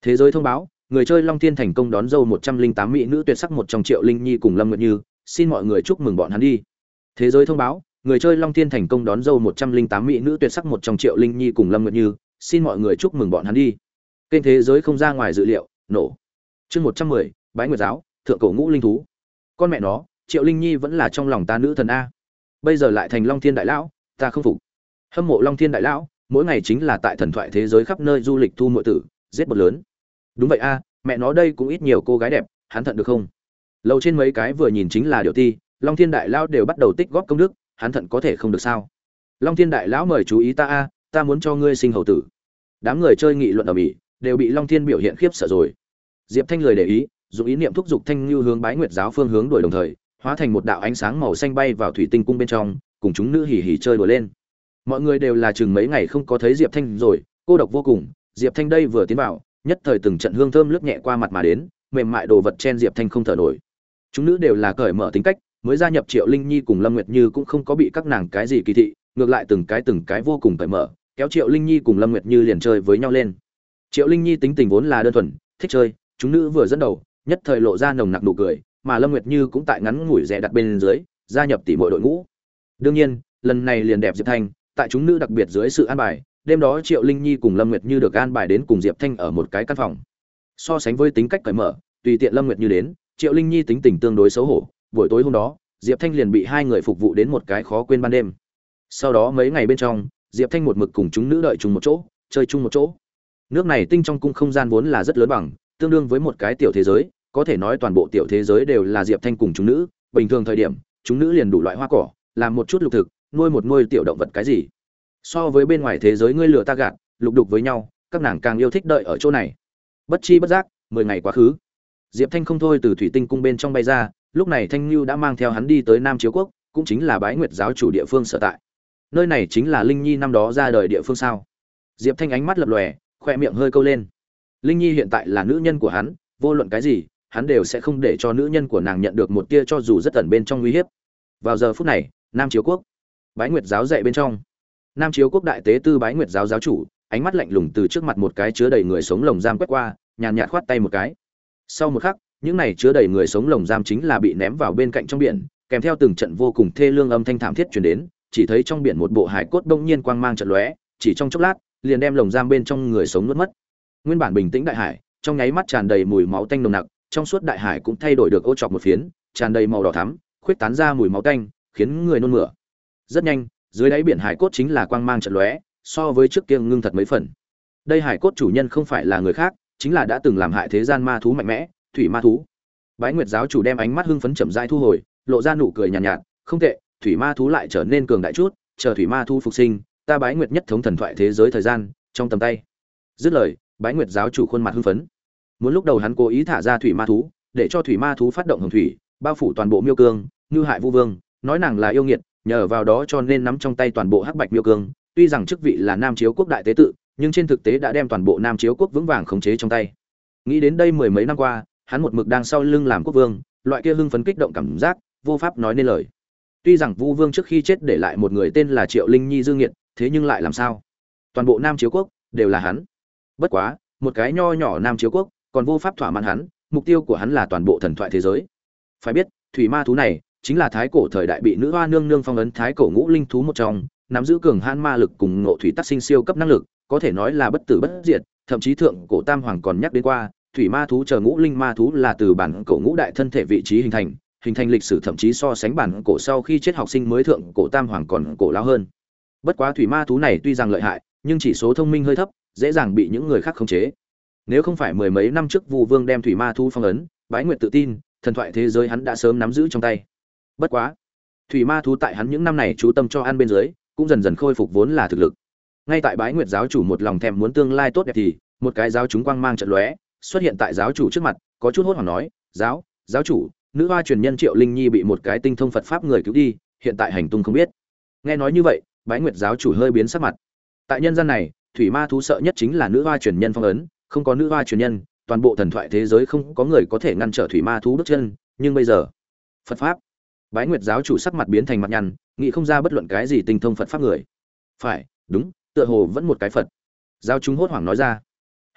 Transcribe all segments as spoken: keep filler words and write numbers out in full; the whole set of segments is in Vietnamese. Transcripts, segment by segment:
Thế giới thông báo, người chơi Long Thiên thành công đón dâu một trăm linh tám mỹ nữ tuyệt sắc một trong Triệu Linh Nhi cùng Lâm Nguyệt Như, xin mọi người chúc mừng bọn hắn đi. Thế giới thông báo, người chơi Long Thiên thành công đón dâu một trăm linh tám mỹ nữ tuyệt sắc một trong Triệu Linh Nhi cùng Lâm Nguyệt Như, xin mọi người chúc mừng bọn hắn đi. Kênh thế giới không ra ngoài dự liệu, nổ. Chương một trăm mười, Bái Nguyệt giáo, thượng cổ ngũ linh thú. Con mẹ nó, Triệu Linh Nhi vẫn là trong lòng ta nữ thần a. Bây giờ lại thành Long Thiên đại lão, ta không phục. Hâm mộ Long Thiên đại lão, mỗi ngày chính là tại thần thoại thế giới khắp nơi du lịch thu muội tử, giết bột lớn. Đúng vậy a, mẹ nó đây cũng ít nhiều cô gái đẹp, hắn thận được không? Lầu trên mấy cái vừa nhìn chính là điều ti, Long Thiên đại lão đều bắt đầu tích góp công đức, hắn thận có thể không được sao? Long Thiên đại lão mời chú ý ta a, ta muốn cho ngươi sinh hầu tử. Đám người chơi nghị luận ầm ĩ, đều bị Long Thiên biểu hiện khiếp sợ rồi. Diệp Thanh lười để ý, dùng ý niệm thúc giục Thanh Nưu hướng Bái Nguyệt giáo phương hướng đuổi đồng thời, hóa thành một đạo ánh sáng màu xanh bay vào thủy tinh cung bên trong, cùng chúng nữ hỉ hỉ chơi đùa lên. Mọi người đều là chừng mấy ngày không có thấy Diệp Thanh rồi, cô độc vô cùng. Diệp Thanh đây vừa tiến vào, nhất thời từng trận hương thơm lướt nhẹ qua mặt mà đến, mềm mại đồ vật chen Diệp Thanh không thở nổi. Chúng nữ đều là cởi mở tính cách, mới gia nhập Triệu Linh Nhi cùng Lâm Nguyệt Như cũng không có bị các nàng cái gì kỳ thị, ngược lại từng cái từng cái vô cùng cởi mở, kéo Triệu Linh Nhi cùng Lâm Nguyệt Như liền chơi với nhau lên. Triệu Linh Nhi tính tình vốn là đơn thuần, thích chơi, chúng nữ vừa dẫn đầu, nhất thời lộ ra nồng nặc nụ cười, mà Lâm Nguyệt Như cũng tại ngắn ngủi rẻ đặt bên dưới, gia nhập tỷ muội đội ngũ. Đương nhiên, lần này liền đẹp Diệp Thanh, tại chúng nữ đặc biệt dưới sự an bài, đêm đó Triệu Linh Nhi cùng Lâm Nguyệt Như được an bài đến cùng Diệp Thanh ở một cái căn phòng. So sánh với tính cách cởi mở, tùy tiện Lâm Nguyệt Như đến, Triệu Linh Nhi tính tình tương đối xấu hổ, buổi tối hôm đó, Diệp Thanh liền bị hai người phục vụ đến một cái khó quên ban đêm. Sau đó mấy ngày bên trong, Diệp Thanh một mực cùng chúng nữ đợi chung một chỗ, chơi chung một chỗ. Nước này tinh trong cung không gian vốn là rất lớn bằng, tương đương với một cái tiểu thế giới, có thể nói toàn bộ tiểu thế giới đều là Diệp Thanh cùng chúng nữ, bình thường thời điểm, chúng nữ liền đủ loại hoa cỏ, làm một chút lục thực, nuôi một nuôi tiểu động vật cái gì. So với bên ngoài thế giới ngươi lừa ta gạt, lục đục với nhau, các nàng càng yêu thích đợi ở chỗ này. Bất chi bất giác, mười ngày quá khứ. Diệp Thanh không thôi từ thủy tinh cung bên trong bay ra, lúc này Thanh Nưu đã mang theo hắn đi tới Nam Chiếu quốc, cũng chính là Bái Nguyệt giáo chủ địa phương sở tại. Nơi này chính là Linh Nhi năm đó ra đời địa phương sao? Diệp Thanh ánh mắt lập lòe, khoe miệng hơi câu lên. Linh Nhi hiện tại là nữ nhân của hắn, vô luận cái gì, hắn đều sẽ không để cho nữ nhân của nàng nhận được một tia cho dù rất ẩn bên trong nguy hiểm. Vào giờ phút này, Nam Chiếu quốc, Bái Nguyệt giáo dạy bên trong. Nam Chiếu quốc đại tế tư Bái Nguyệt giáo giáo chủ, ánh mắt lạnh lùng từ trước mặt một cái chứa đầy người sống lồng giam quét qua, nhàn nhạt khoát tay một cái. Sau một khắc, những này chứa đầy người sống lồng giam chính là bị ném vào bên cạnh trong biển, kèm theo từng trận vô cùng thê lương âm thanh thảm thiết truyền đến, chỉ thấy trong biển một bộ hải cốt đông nhiên quang mang chợt lóe, chỉ trong chốc lát, liền đem lồng giam bên trong người sống nuốt mất. Nguyên bản bình tĩnh đại hải, trong nháy mắt tràn đầy mùi máu tanh nồng nặc, trong suốt đại hải cũng thay đổi được ô trọc một phiến, tràn đầy màu đỏ thắm, khuyết tán ra mùi máu tanh, khiến người nôn mửa. Rất nhanh, dưới đáy biển hải cốt chính là quang mang chợt lóe, so với trước kia ngưng thật mấy phần. Đây hải cốt chủ nhân không phải là người khác, chính là đã từng làm hại thế gian ma thú mạnh mẽ, thủy ma thú. Bái Nguyệt giáo chủ đem ánh mắt hưng phấn chậm rãi thu hồi, lộ ra nụ cười nhàn nhạt, nhạt, không tệ, thủy ma thú lại trở nên cường đại chút, chờ thủy ma thú phục sinh, ta Bái Nguyệt nhất thống thần thoại thế giới thời gian trong tầm tay. Dứt lời, Bái Nguyệt giáo chủ khuôn mặt hưng phấn. Muốn lúc đầu hắn cố ý thả ra thủy ma thú, để cho thủy ma thú phát động hồng thủy, bao phủ toàn bộ Miêu Cương, như hại Vu Vương, nói nàng là yêu nghiệt, nhờ vào đó cho nên nắm trong tay toàn bộ hắc bạch Miêu Cương, tuy rằng chức vị là Nam Chiếu quốc đại tế tự, nhưng trên thực tế đã đem toàn bộ Nam Chiếu quốc vững vàng khống chế trong tay. Nghĩ đến đây mười mấy năm qua, hắn một mực đang sau lưng làm quốc vương, loại kia hưng phấn kích động cảm giác, vô pháp nói nên lời. Tuy rằng Vu Vương trước khi chết để lại một người tên là Triệu Linh Nhi dư nghiệt, thế nhưng lại làm sao? Toàn bộ Nam Chiếu quốc đều là hắn. Bất quá, một cái nho nhỏ Nam Chiếu quốc, còn vô pháp thỏa mãn hắn, mục tiêu của hắn là toàn bộ thần thoại thế giới. Phải biết, thủy ma thú này chính là thái cổ thời đại bị nữ hoa nương nương phong ấn thái cổ ngũ linh thú một trong, nắm giữ cường hãn ma lực cùng ngộ thủy tác sinh siêu cấp năng lực, có thể nói là bất tử bất diệt, thậm chí thượng cổ tam hoàng còn nhắc đến qua, thủy ma thú chờ ngũ linh ma thú là từ bản cổ ngũ đại thân thể vị trí hình thành, hình thành lịch sử thậm chí so sánh bản cổ sau khi chết học sinh mới thượng cổ tam hoàng còn cổ lao hơn. Bất quá thủy ma thú này tuy rằng lợi hại, nhưng chỉ số thông minh hơi thấp, dễ dàng bị những người khác khống chế. Nếu không phải mười mấy năm trước Vu Vương đem thủy ma thú phong ấn, Bái Nguyệt tự tin, thần thoại thế giới hắn đã sớm nắm giữ trong tay. Bất quá, thủy ma thú tại hắn những năm này chú tâm cho ăn bên dưới, cũng dần dần khôi phục vốn là thực lực. Ngay tại Bái Nguyệt giáo chủ một lòng thèm muốn tương lai tốt đẹp thì, một cái giáo chúng quang mang chợt lóe, xuất hiện tại giáo chủ trước mặt, có chút hốt hoảng nói: "Giáo, giáo chủ, nữ hoa truyền nhân Triệu Linh Nhi bị một cái tinh thông Phật pháp người cứu đi, hiện tại hành tung không biết." Nghe nói như vậy, Bái Nguyệt giáo chủ hơi biến sắc mặt. Tại nhân gian này, thủy ma thú sợ nhất chính là nữ hoa truyền nhân phong ấn, không có nữ hoa truyền nhân, toàn bộ thần thoại thế giới không có người có thể ngăn trở thủy ma thú bước chân, nhưng bây giờ, Phật pháp. Bái Nguyệt giáo chủ sắc mặt biến thành mặt nhăn, nghĩ không ra bất luận cái gì tinh thông Phật pháp người. Phải, đúng, tựa hồ vẫn một cái Phật. Giáo chúng hốt hoảng nói ra. Hừm,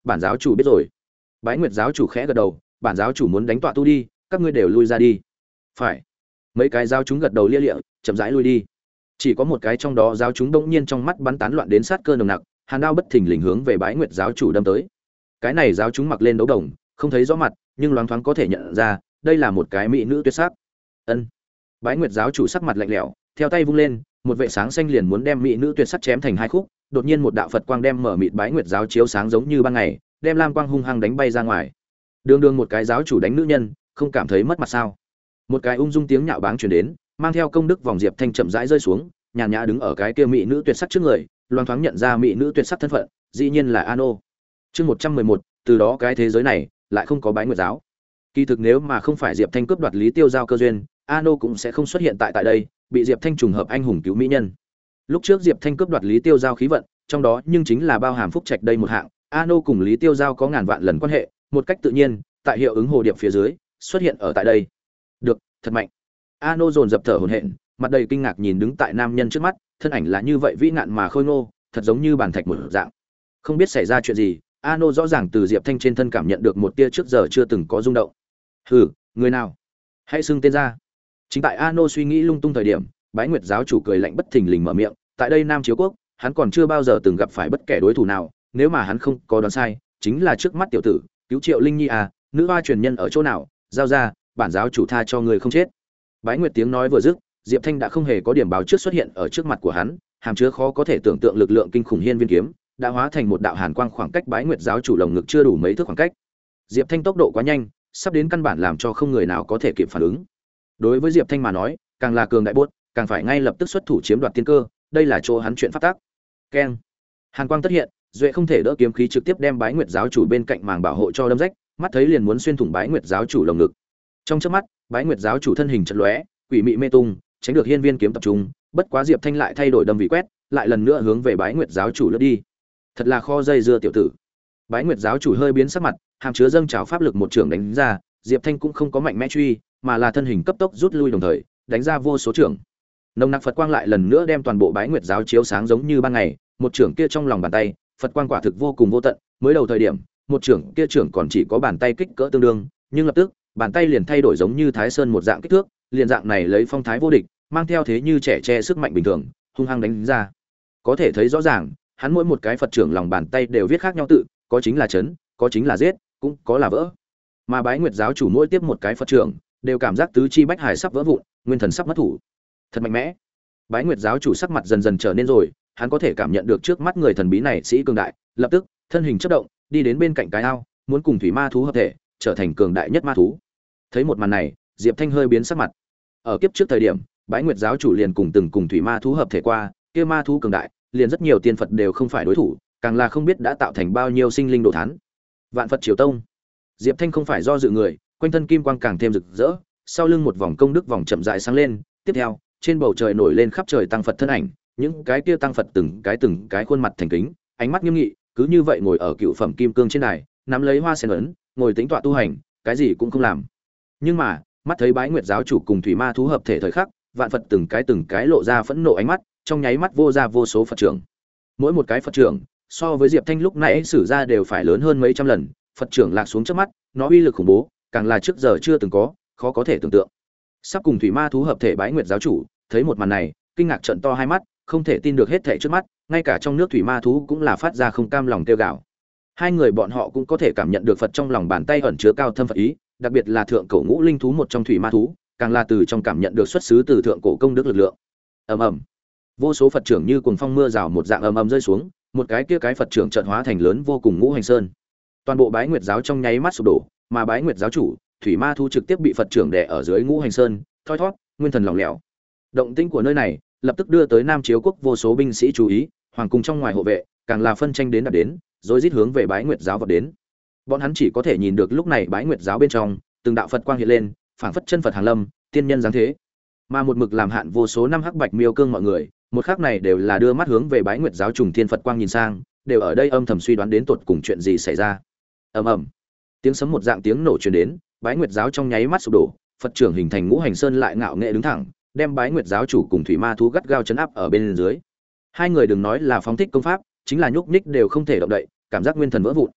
bản giáo chủ biết rồi. Bái Nguyệt giáo chủ khẽ gật đầu, bản giáo chủ muốn đánh tọa tu đi, các ngươi đều lui ra đi. Phải. Mấy cái giáo chúng gật đầu lia lịa, chậm rãi lui đi. Chỉ có một cái trong đó giáo chúng bỗng nhiên trong mắt bắn tán loạn đến sát cơ nồng nặc, hàn đao bất thình lình hướng về Bái Nguyệt giáo chủ đâm tới. Cái này giáo chúng mặc lên đấu đồng, không thấy rõ mặt, nhưng loáng thoáng có thể nhận ra, đây là một cái mỹ nữ tuyệt sắc. Ân. Bái Nguyệt giáo chủ sắc mặt lạnh lẽo, theo tay vung lên, một vệ sáng xanh liền muốn đem mỹ nữ tuyệt sắc chém thành hai khúc, đột nhiên một đạo Phật quang đem mở mịt Bái Nguyệt giáo chiếu sáng giống như ban ngày, đem lam quang hung hăng đánh bay ra ngoài. Đường đường một cái giáo chủ đánh nữ nhân, không cảm thấy mất mặt sao? Một cái ung dung tiếng nhạo báng truyền đến, mang theo công đức vòng diệp thanh chậm rãi rơi xuống, nhàn nhã đứng ở cái kia mỹ nữ tuyệt sắc trước người, loang thoáng nhận ra mỹ nữ tuyệt sắc thân phận, dĩ nhiên là Ano. Chương một trăm mười một, từ đó cái thế giới này lại không có Bái Nguyệt giáo. Kỳ thực nếu mà không phải Diệp Thanh cướp đoạt Lý Tiêu giao cơ duyên, Ano cũng sẽ không xuất hiện tại tại đây, bị Diệp Thanh trùng hợp anh hùng cứu mỹ nhân. Lúc trước Diệp Thanh cướp đoạt Lý Tiêu giao khí vận, trong đó nhưng chính là bao hàm phúc trạch đây một hạng, Ano cùng Lý Tiêu giao có ngàn vạn lần quan hệ, một cách tự nhiên, tại hiệu ứng hồ điệp phía dưới, xuất hiện ở tại đây. Được, thật mạnh. Ano dồn dập thở hổn hển, mặt đầy kinh ngạc nhìn đứng tại nam nhân trước mắt, thân ảnh là như vậy vĩ ngạn mà khôi ngô, thật giống như bàn thạch một dạng. Không biết xảy ra chuyện gì, Ano rõ ràng từ Diệp Thanh trên thân cảm nhận được một tia trước giờ chưa từng có rung động. Hừ, người nào? Hãy xưng tên ra. Chính tại Ano suy nghĩ lung tung thời điểm, Bái Nguyệt giáo chủ cười lạnh bất thình lình mở miệng, tại đây Nam Chiếu quốc, hắn còn chưa bao giờ từng gặp phải bất kể đối thủ nào, nếu mà hắn không có đoán sai, chính là trước mắt tiểu tử, cứu Triệu Linh Nhi à, nữ hoa truyền nhân ở chỗ nào, giao ra, bản giáo chủ tha cho người không chết. Bái Nguyệt tiếng nói vừa dứt, Diệp Thanh đã không hề có điểm báo trước xuất hiện ở trước mặt của hắn, hàm chứa khó có thể tưởng tượng lực lượng kinh khủng hiên viên kiếm, đã hóa thành một đạo hàn quang khoảng cách Bái Nguyệt giáo chủ lồng ngực chưa đủ mấy thước khoảng cách. Diệp Thanh tốc độ quá nhanh, sắp đến căn bản làm cho không người nào có thể kịp phản ứng. Đối với Diệp Thanh mà nói, càng là cường đại buốt, càng phải ngay lập tức xuất thủ chiếm đoạt tiên cơ, đây là chỗ hắn chuyện phát tác. Keng. Hàn quang tất hiện, duệ không thể đỡ kiếm khí trực tiếp đem Bái Nguyệt giáo chủ bên cạnh màng bảo hộ cho đâm rách, mắt thấy liền muốn xuyên thủng Bái Nguyệt giáo chủ lồng ngực. Trong chớp mắt, Bái Nguyệt giáo chủ thân hình chợt lóe, quỷ mị mê tung, tránh được hiên viên kiếm tập trung, bất quá Diệp Thanh lại thay đổi đâm vị quét, lại lần nữa hướng về Bái Nguyệt giáo chủ lướt đi. Thật là kho dây dưa tiểu tử. Bái Nguyệt giáo chủ hơi biến sắc mặt, hàm chứa dâng trào pháp lực một trường đánh ra, Diệp Thanh cũng không có mạnh mẽ truy, mà là thân hình cấp tốc rút lui đồng thời, đánh ra vô số trường. Nồng nặc Phật quang lại lần nữa đem toàn bộ Bái Nguyệt giáo chiếu sáng giống như ban ngày, một trường kia trong lòng bàn tay, Phật quang quả thực vô cùng vô tận, mới đầu thời điểm, một trường kia trường còn chỉ có bàn tay kích cỡ tương đương, nhưng lập tức, bàn tay liền thay đổi giống như Thái Sơn một dạng kích thước, liền dạng này lấy phong thái vô địch, mang theo thế như trẻ tre sức mạnh bình thường, hung hăng đánh ra. Có thể thấy rõ ràng, hắn mỗi một cái Phật trưởng lòng bàn tay đều viết khác nhau tự, có chính là chấn, có chính là giết, cũng có là vỡ. Mà Bái Nguyệt giáo chủ mỗi tiếp một cái Phật trưởng, đều cảm giác tứ chi bách hải sắp vỡ vụn, nguyên thần sắp mất thủ. Thật mạnh mẽ. Bái Nguyệt giáo chủ sắc mặt dần dần trở nên rồi, hắn có thể cảm nhận được trước mắt người thần bí này sĩ cường đại, lập tức, thân hình chớp động, đi đến bên cạnh cái ao, muốn cùng thủy ma thú hợp thể, trở thành cường đại nhất ma thú. Thấy một màn này, Diệp Thanh hơi biến sắc mặt. Ở kiếp trước thời điểm, Bái Nguyệt giáo chủ liền cùng từng cùng thủy ma thú hợp thể qua, kia ma thú cường đại, liền rất nhiều tiên Phật đều không phải đối thủ, càng là không biết đã tạo thành bao nhiêu sinh linh đồ thán. Vạn Phật Triều Tông. Diệp Thanh không phải do dự người, quanh thân kim quang càng thêm rực rỡ, sau lưng một vòng công đức vòng chậm rãi sáng lên, tiếp theo, trên bầu trời nổi lên khắp trời tăng Phật thân ảnh, những cái kia tăng Phật từng cái từng cái khuôn mặt thành kính, ánh mắt nghiêm nghị, cứ như vậy ngồi ở cựu phẩm kim cương trên đài, nắm lấy hoa sen ấn, ngồi tĩnh tọa tu hành, cái gì cũng không làm. Nhưng mà, mắt thấy Bái Nguyệt giáo chủ cùng thủy ma thú hợp thể thời khắc, vạn Phật từng cái từng cái lộ ra phẫn nộ ánh mắt, trong nháy mắt vô ra vô số Phật trưởng. Mỗi một cái Phật trưởng, so với Diệp Thanh lúc nãy sử ra đều phải lớn hơn mấy trăm lần, Phật trưởng lạc xuống trước mắt, nó uy lực khủng bố, càng là trước giờ chưa từng có, khó có thể tưởng tượng. Sắp cùng thủy ma thú hợp thể Bái Nguyệt giáo chủ, thấy một màn này, kinh ngạc trợn to hai mắt, không thể tin được hết thảy trước mắt, ngay cả trong nước thủy ma thú cũng là phát ra không cam lòng kêu gào. Hai người bọn họ cũng có thể cảm nhận được Phật trong lòng bàn tay ẩn chứa cao thâm Phật ý, đặc biệt là thượng cổ ngũ linh thú một trong thủy ma thú, càng là từ trong cảm nhận được xuất xứ từ thượng cổ công đức lực lượng. Ầm ầm. Vô số Phật trưởng như cuồng phong mưa rào một dạng ầm ầm rơi xuống, một cái kia cái Phật trưởng chợt hóa thành lớn vô cùng ngũ hành sơn. Toàn bộ Bái Nguyệt giáo trong nháy mắt sụp đổ, mà Bái Nguyệt giáo chủ, thủy ma thú trực tiếp bị Phật trưởng đè ở dưới ngũ hành sơn, thoi thoát, nguyên thần lỏng lẻo. Động tĩnh của nơi này lập tức đưa tới Nam Chiếu quốc vô số binh sĩ chú ý, hoàng cung trong ngoài hộ vệ, càng là phân tranh đến đạp đến, rồi rít hướng về Bái Nguyệt giáo vọt đến. Bọn hắn chỉ có thể nhìn được lúc này Bái Nguyệt giáo bên trong, từng đạo Phật quang hiện lên, phảng phất chân Phật hàng lâm, tiên nhân dáng thế. Mà một mực làm hạn vô số năm hắc bạch miêu cương mọi người, một khắc này đều là đưa mắt hướng về Bái Nguyệt giáo trùng thiên Phật quang nhìn sang, đều ở đây âm thầm suy đoán đến tột cùng chuyện gì xảy ra. Ầm ầm. Tiếng sấm một dạng tiếng nổ truyền đến, Bái Nguyệt giáo trong nháy mắt sụp đổ, Phật trưởng hình thành ngũ hành sơn lại ngạo nghệ đứng thẳng, đem Bái Nguyệt giáo chủ cùng thủy ma thú gắt gao chấn áp ở bên dưới. Hai người đừng nói là phóng thích công pháp, chính là nhúc nhích đều không thể động đậy, cảm giác nguyên thần vỡ vụn.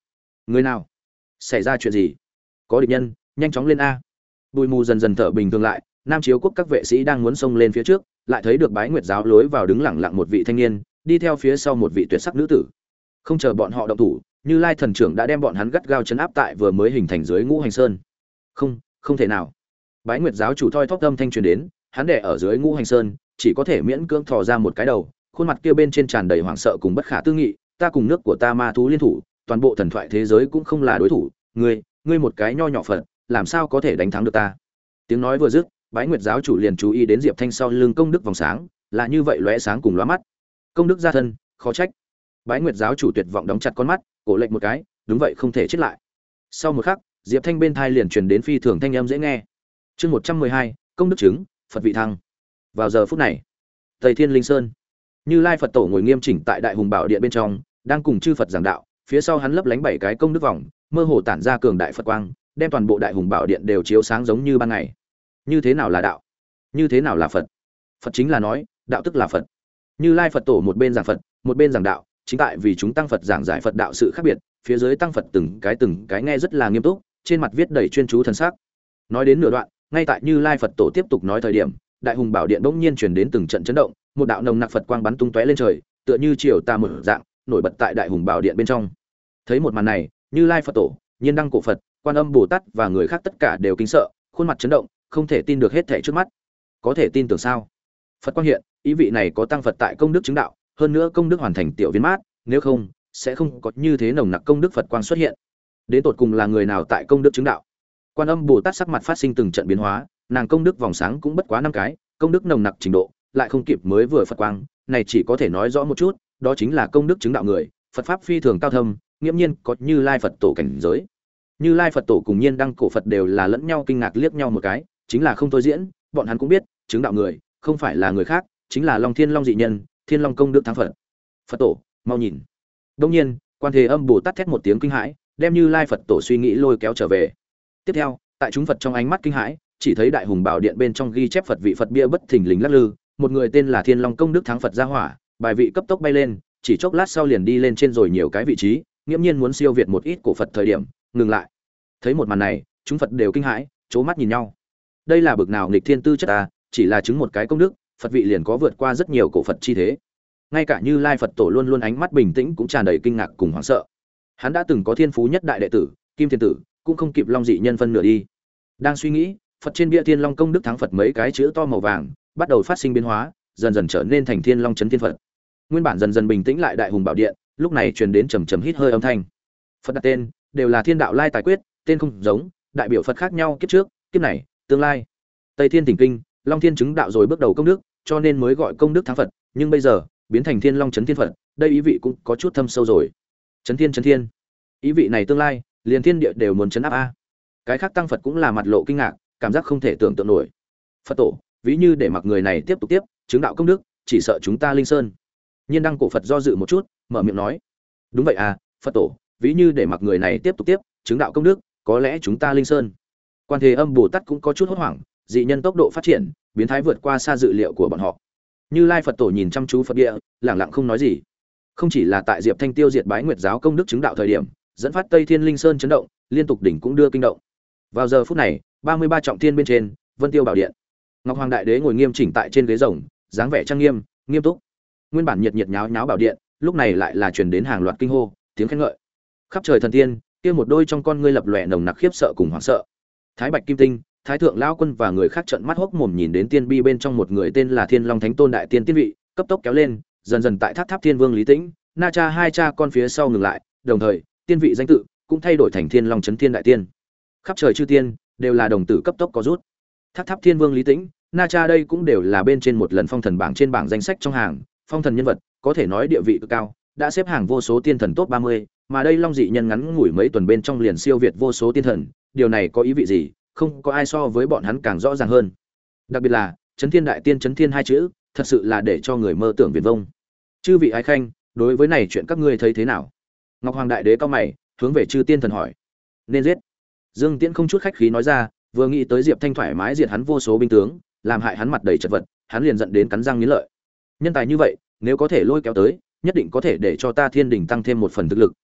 Người nào? Xảy ra chuyện gì? Có địch nhân, nhanh chóng lên a. Bụi mù dần dần thở bình thường lại, Nam Chiếu quốc các vệ sĩ đang muốn xông lên phía trước, lại thấy được Bái Nguyệt giáo lối vào đứng lặng lặng một vị thanh niên, đi theo phía sau một vị tuyệt sắc nữ tử. Không chờ bọn họ động thủ, Như Lai thần trưởng đã đem bọn hắn gắt gao trấn áp tại vừa mới hình thành dưới Ngũ Hành Sơn. Không, không thể nào. Bái Nguyệt giáo chủ thoi thóp âm thanh truyền đến, hắn đè ở dưới Ngũ Hành Sơn, chỉ có thể miễn cưỡng thò ra một cái đầu, khuôn mặt kia bên trên tràn đầy hoảng sợ cùng bất khả tư nghị, ta cùng nước của ta ma thú liên thủ, toàn bộ thần thoại thế giới cũng không là đối thủ, ngươi, ngươi một cái nho nhỏ Phật, làm sao có thể đánh thắng được ta? Tiếng nói vừa dứt, Bái Nguyệt giáo chủ liền chú ý đến Diệp Thanh sau lưng công đức vòng sáng, là như vậy lóe sáng cùng lóa mắt. Công đức gia thân, khó trách. Bái Nguyệt giáo chủ tuyệt vọng đóng chặt con mắt, cổ lệnh một cái, đúng vậy không thể chết lại. Sau một khắc, Diệp Thanh bên thai liền truyền đến phi thường thanh âm dễ nghe. Chương một trăm mười hai, công đức chứng, Phật vị thăng. Vào giờ phút này, Tây Thiên Linh Sơn, Như Lai Phật Tổ ngồi nghiêm chỉnh tại Đại Hùng Bảo Điện bên trong, đang cùng chư Phật giảng đạo, phía sau hắn lấp lánh bảy cái công đức vòng, mơ hồ tản ra cường đại Phật quang, đem toàn bộ Đại Hùng Bảo Điện đều chiếu sáng giống như ban ngày. Như thế nào là đạo? Như thế nào là Phật? Phật chính là nói, đạo tức là Phật. Như Lai Phật Tổ một bên giảng Phật, một bên giảng đạo, chính tại vì chúng tăng Phật giảng giải Phật đạo sự khác biệt, phía dưới tăng Phật từng cái từng cái nghe rất là nghiêm túc, trên mặt viết đầy chuyên chú thần sắc. Nói đến nửa đoạn, ngay tại Như Lai Phật Tổ tiếp tục nói thời điểm, Đại Hùng Bảo Điện bỗng nhiên truyền đến từng trận chấn động, một đạo nồng nặc Phật quang bắn tung tóe lên trời, tựa như chiều tà mở dạng, nổi bật tại Đại Hùng Bảo Điện bên trong. Thấy một màn này, Như Lai Phật Tổ, Nhiên Đăng Cổ Phật, Quan Âm Bồ Tát và người khác tất cả đều kinh sợ, khuôn mặt chấn động, không thể tin được hết thảy trước mắt. Có thể tin tưởng sao? Phật quang hiện, ý vị này có tăng Phật tại công đức chứng đạo, hơn nữa công đức hoàn thành tiểu viên mát, nếu không, sẽ không có như thế nồng nặc công đức Phật quang xuất hiện. Đến tột cùng là người nào tại công đức chứng đạo? Quan Âm Bồ Tát sắc mặt phát sinh từng trận biến hóa, nàng công đức vòng sáng cũng bất quá năm cái, công đức nồng nặc trình độ, lại không kịp mới vừa Phật quang, này chỉ có thể nói rõ một chút, đó chính là công đức chứng đạo người, Phật pháp phi thường cao thâm, nghiễm nhiên có Như Lai Phật Tổ cảnh giới. Như Lai Phật Tổ cùng Nhiên Đăng Cổ Phật đều là lẫn nhau kinh ngạc liếc nhau một cái, chính là không thôi diễn, bọn hắn cũng biết, chứng đạo người, không phải là người khác, chính là Long Thiên Long dị nhân, Thiên Long công đức thắng Phật. Phật Tổ, mau nhìn. Đương nhiên, Quan Thế Âm Bồ Tát thét một tiếng kinh hãi, đem Như Lai Phật Tổ suy nghĩ lôi kéo trở về. Tiếp theo, tại chúng Phật trong ánh mắt kinh hãi, chỉ thấy Đại Hùng Bảo Điện bên trong ghi chép Phật vị Phật bia bất thình lình lắc lư, một người tên là Thiên Long công đức thắng Phật ra hỏa, bài vị cấp tốc bay lên, chỉ chốc lát sau liền đi lên trên rồi nhiều cái vị trí, nghiễm nhiên muốn siêu việt một ít cổ Phật thời điểm, ngừng lại. Thấy một màn này, chúng Phật đều kinh hãi, chố mắt nhìn nhau. Đây là bực nào nghịch thiên tư chất à, chỉ là chứng một cái công đức, Phật vị liền có vượt qua rất nhiều cổ Phật chi thế. Ngay cả Như Lai Phật Tổ luôn luôn ánh mắt bình tĩnh cũng tràn đầy kinh ngạc cùng hoảng sợ. Hắn đã từng có thiên phú nhất đại đệ tử, Kim Thiên Tử, cũng không kịp Long dị nhân phân nửa đi. Đang suy nghĩ, Phật trên bia Thiên Long công đức thắng Phật mấy cái chữ to màu vàng, bắt đầu phát sinh biến hóa, dần dần trở nên thành Thiên Long chấn thiên Phật. Nguyên bản dần dần bình tĩnh lại Đại Hùng Bảo Điện, lúc này truyền đến trầm trầm hít hơi âm thanh. Phật đặt tên, đều là Thiên đạo lai tài quyết, tên không giống, đại biểu Phật khác nhau kiếp trước, kiếp này, tương lai. Tây Thiên Tỉnh Kinh, Long Thiên chứng đạo rồi bước đầu công đức, cho nên mới gọi công đức thắng Phật, nhưng bây giờ, biến thành Thiên Long chấn thiên Phật, đây ý vị cũng có chút thâm sâu rồi. Chấn thiên chấn thiên. Ý vị này tương lai, liền thiên địa đều muốn chấn áp a. Cái khác tăng Phật cũng là mặt lộ kinh ngạc, cảm giác không thể tưởng tượng nổi. Phật Tổ, ví như để mặc người này tiếp tục tiếp, chứng đạo công đức, chỉ sợ chúng ta Linh Sơn. Nhiên Đăng Cổ Phật do dự một chút, mở miệng nói: "Đúng vậy à, Phật Tổ, ví như để mặc người này tiếp tục tiếp, chứng đạo công đức, có lẽ chúng ta Linh Sơn." Quan Thế Âm Bồ Tát cũng có chút hốt hoảng, dị nhân tốc độ phát triển, biến thái vượt qua xa dự liệu của bọn họ. Như Lai Phật Tổ nhìn chăm chú Phật địa, lặng lặng không nói gì. Không chỉ là tại Diệp Thanh tiêu diệt Bái Nguyệt giáo công đức chứng đạo thời điểm, dẫn phát Tây Thiên Linh Sơn chấn động, liên tục đỉnh cũng đưa kinh động. Vào giờ phút này, ba mươi ba trọng thiên bên trên, Vân Tiêu Bảo Điện, Ngọc Hoàng Đại Đế ngồi nghiêm chỉnh tại trên ghế rồng, dáng vẻ trang nghiêm, nghiêm túc. Nguyên bản nhiệt nhiệt nháo nháo bảo điện, lúc này lại là truyền đến hàng loạt kinh hô, tiếng khen ngợi. Khắp trời thần tiên, kia một đôi trong con ngươi lập lòe nồng nặc khiếp sợ cùng hoảng sợ. Thái Bạch Kim Tinh, Thái Thượng lão quân và người khác trợn mắt hốc mồm nhìn đến tiên bi bên trong một người tên là Thiên Long Thánh Tôn đại tiên tiên vị, cấp tốc kéo lên, dần dần tại Tháp Tháp Thiên Vương Lý Tĩnh, Na Cha hai cha con phía sau ngừng lại, đồng thời, tiên vị danh tự cũng thay đổi thành Thiên Long Chấn Thiên đại tiên. Khắp trời chư tiên đều là đồng tử cấp tốc có rút. Tháp Tháp Thiên Vương Lý Tĩnh, Na Cha đây cũng đều là bên trên một lần phong thần bảng trên bảng danh sách trong hàng, phong thần nhân vật, có thể nói địa vị cực cao, đã xếp hàng vô số tiên thần top ba mươi, mà đây Long dị nhân ngắn ngủi mấy tuần bên trong liền siêu việt vô số tiên thần, điều này có ý vị gì? Không có ai so với bọn hắn càng rõ ràng hơn. Đặc biệt là, Chấn Thiên đại tiên Chấn Thiên hai chữ, thật sự là để cho người mơ tưởng viển vông. Chư vị ái khanh, đối với này chuyện các ngươi thấy thế nào? Ngọc Hoàng Đại Đế cao mày, hướng về chư tiên thần hỏi. Nên giết. Dương Tiễn không chút khách khí nói ra, vừa nghĩ tới Diệp Thanh thoải mái diệt hắn vô số binh tướng, làm hại hắn mặt đầy chật vật, hắn liền giận đến cắn răng nghiến lợi. Nhân tài như vậy, nếu có thể lôi kéo tới, nhất định có thể để cho ta Thiên Đình tăng thêm một phần thực lực,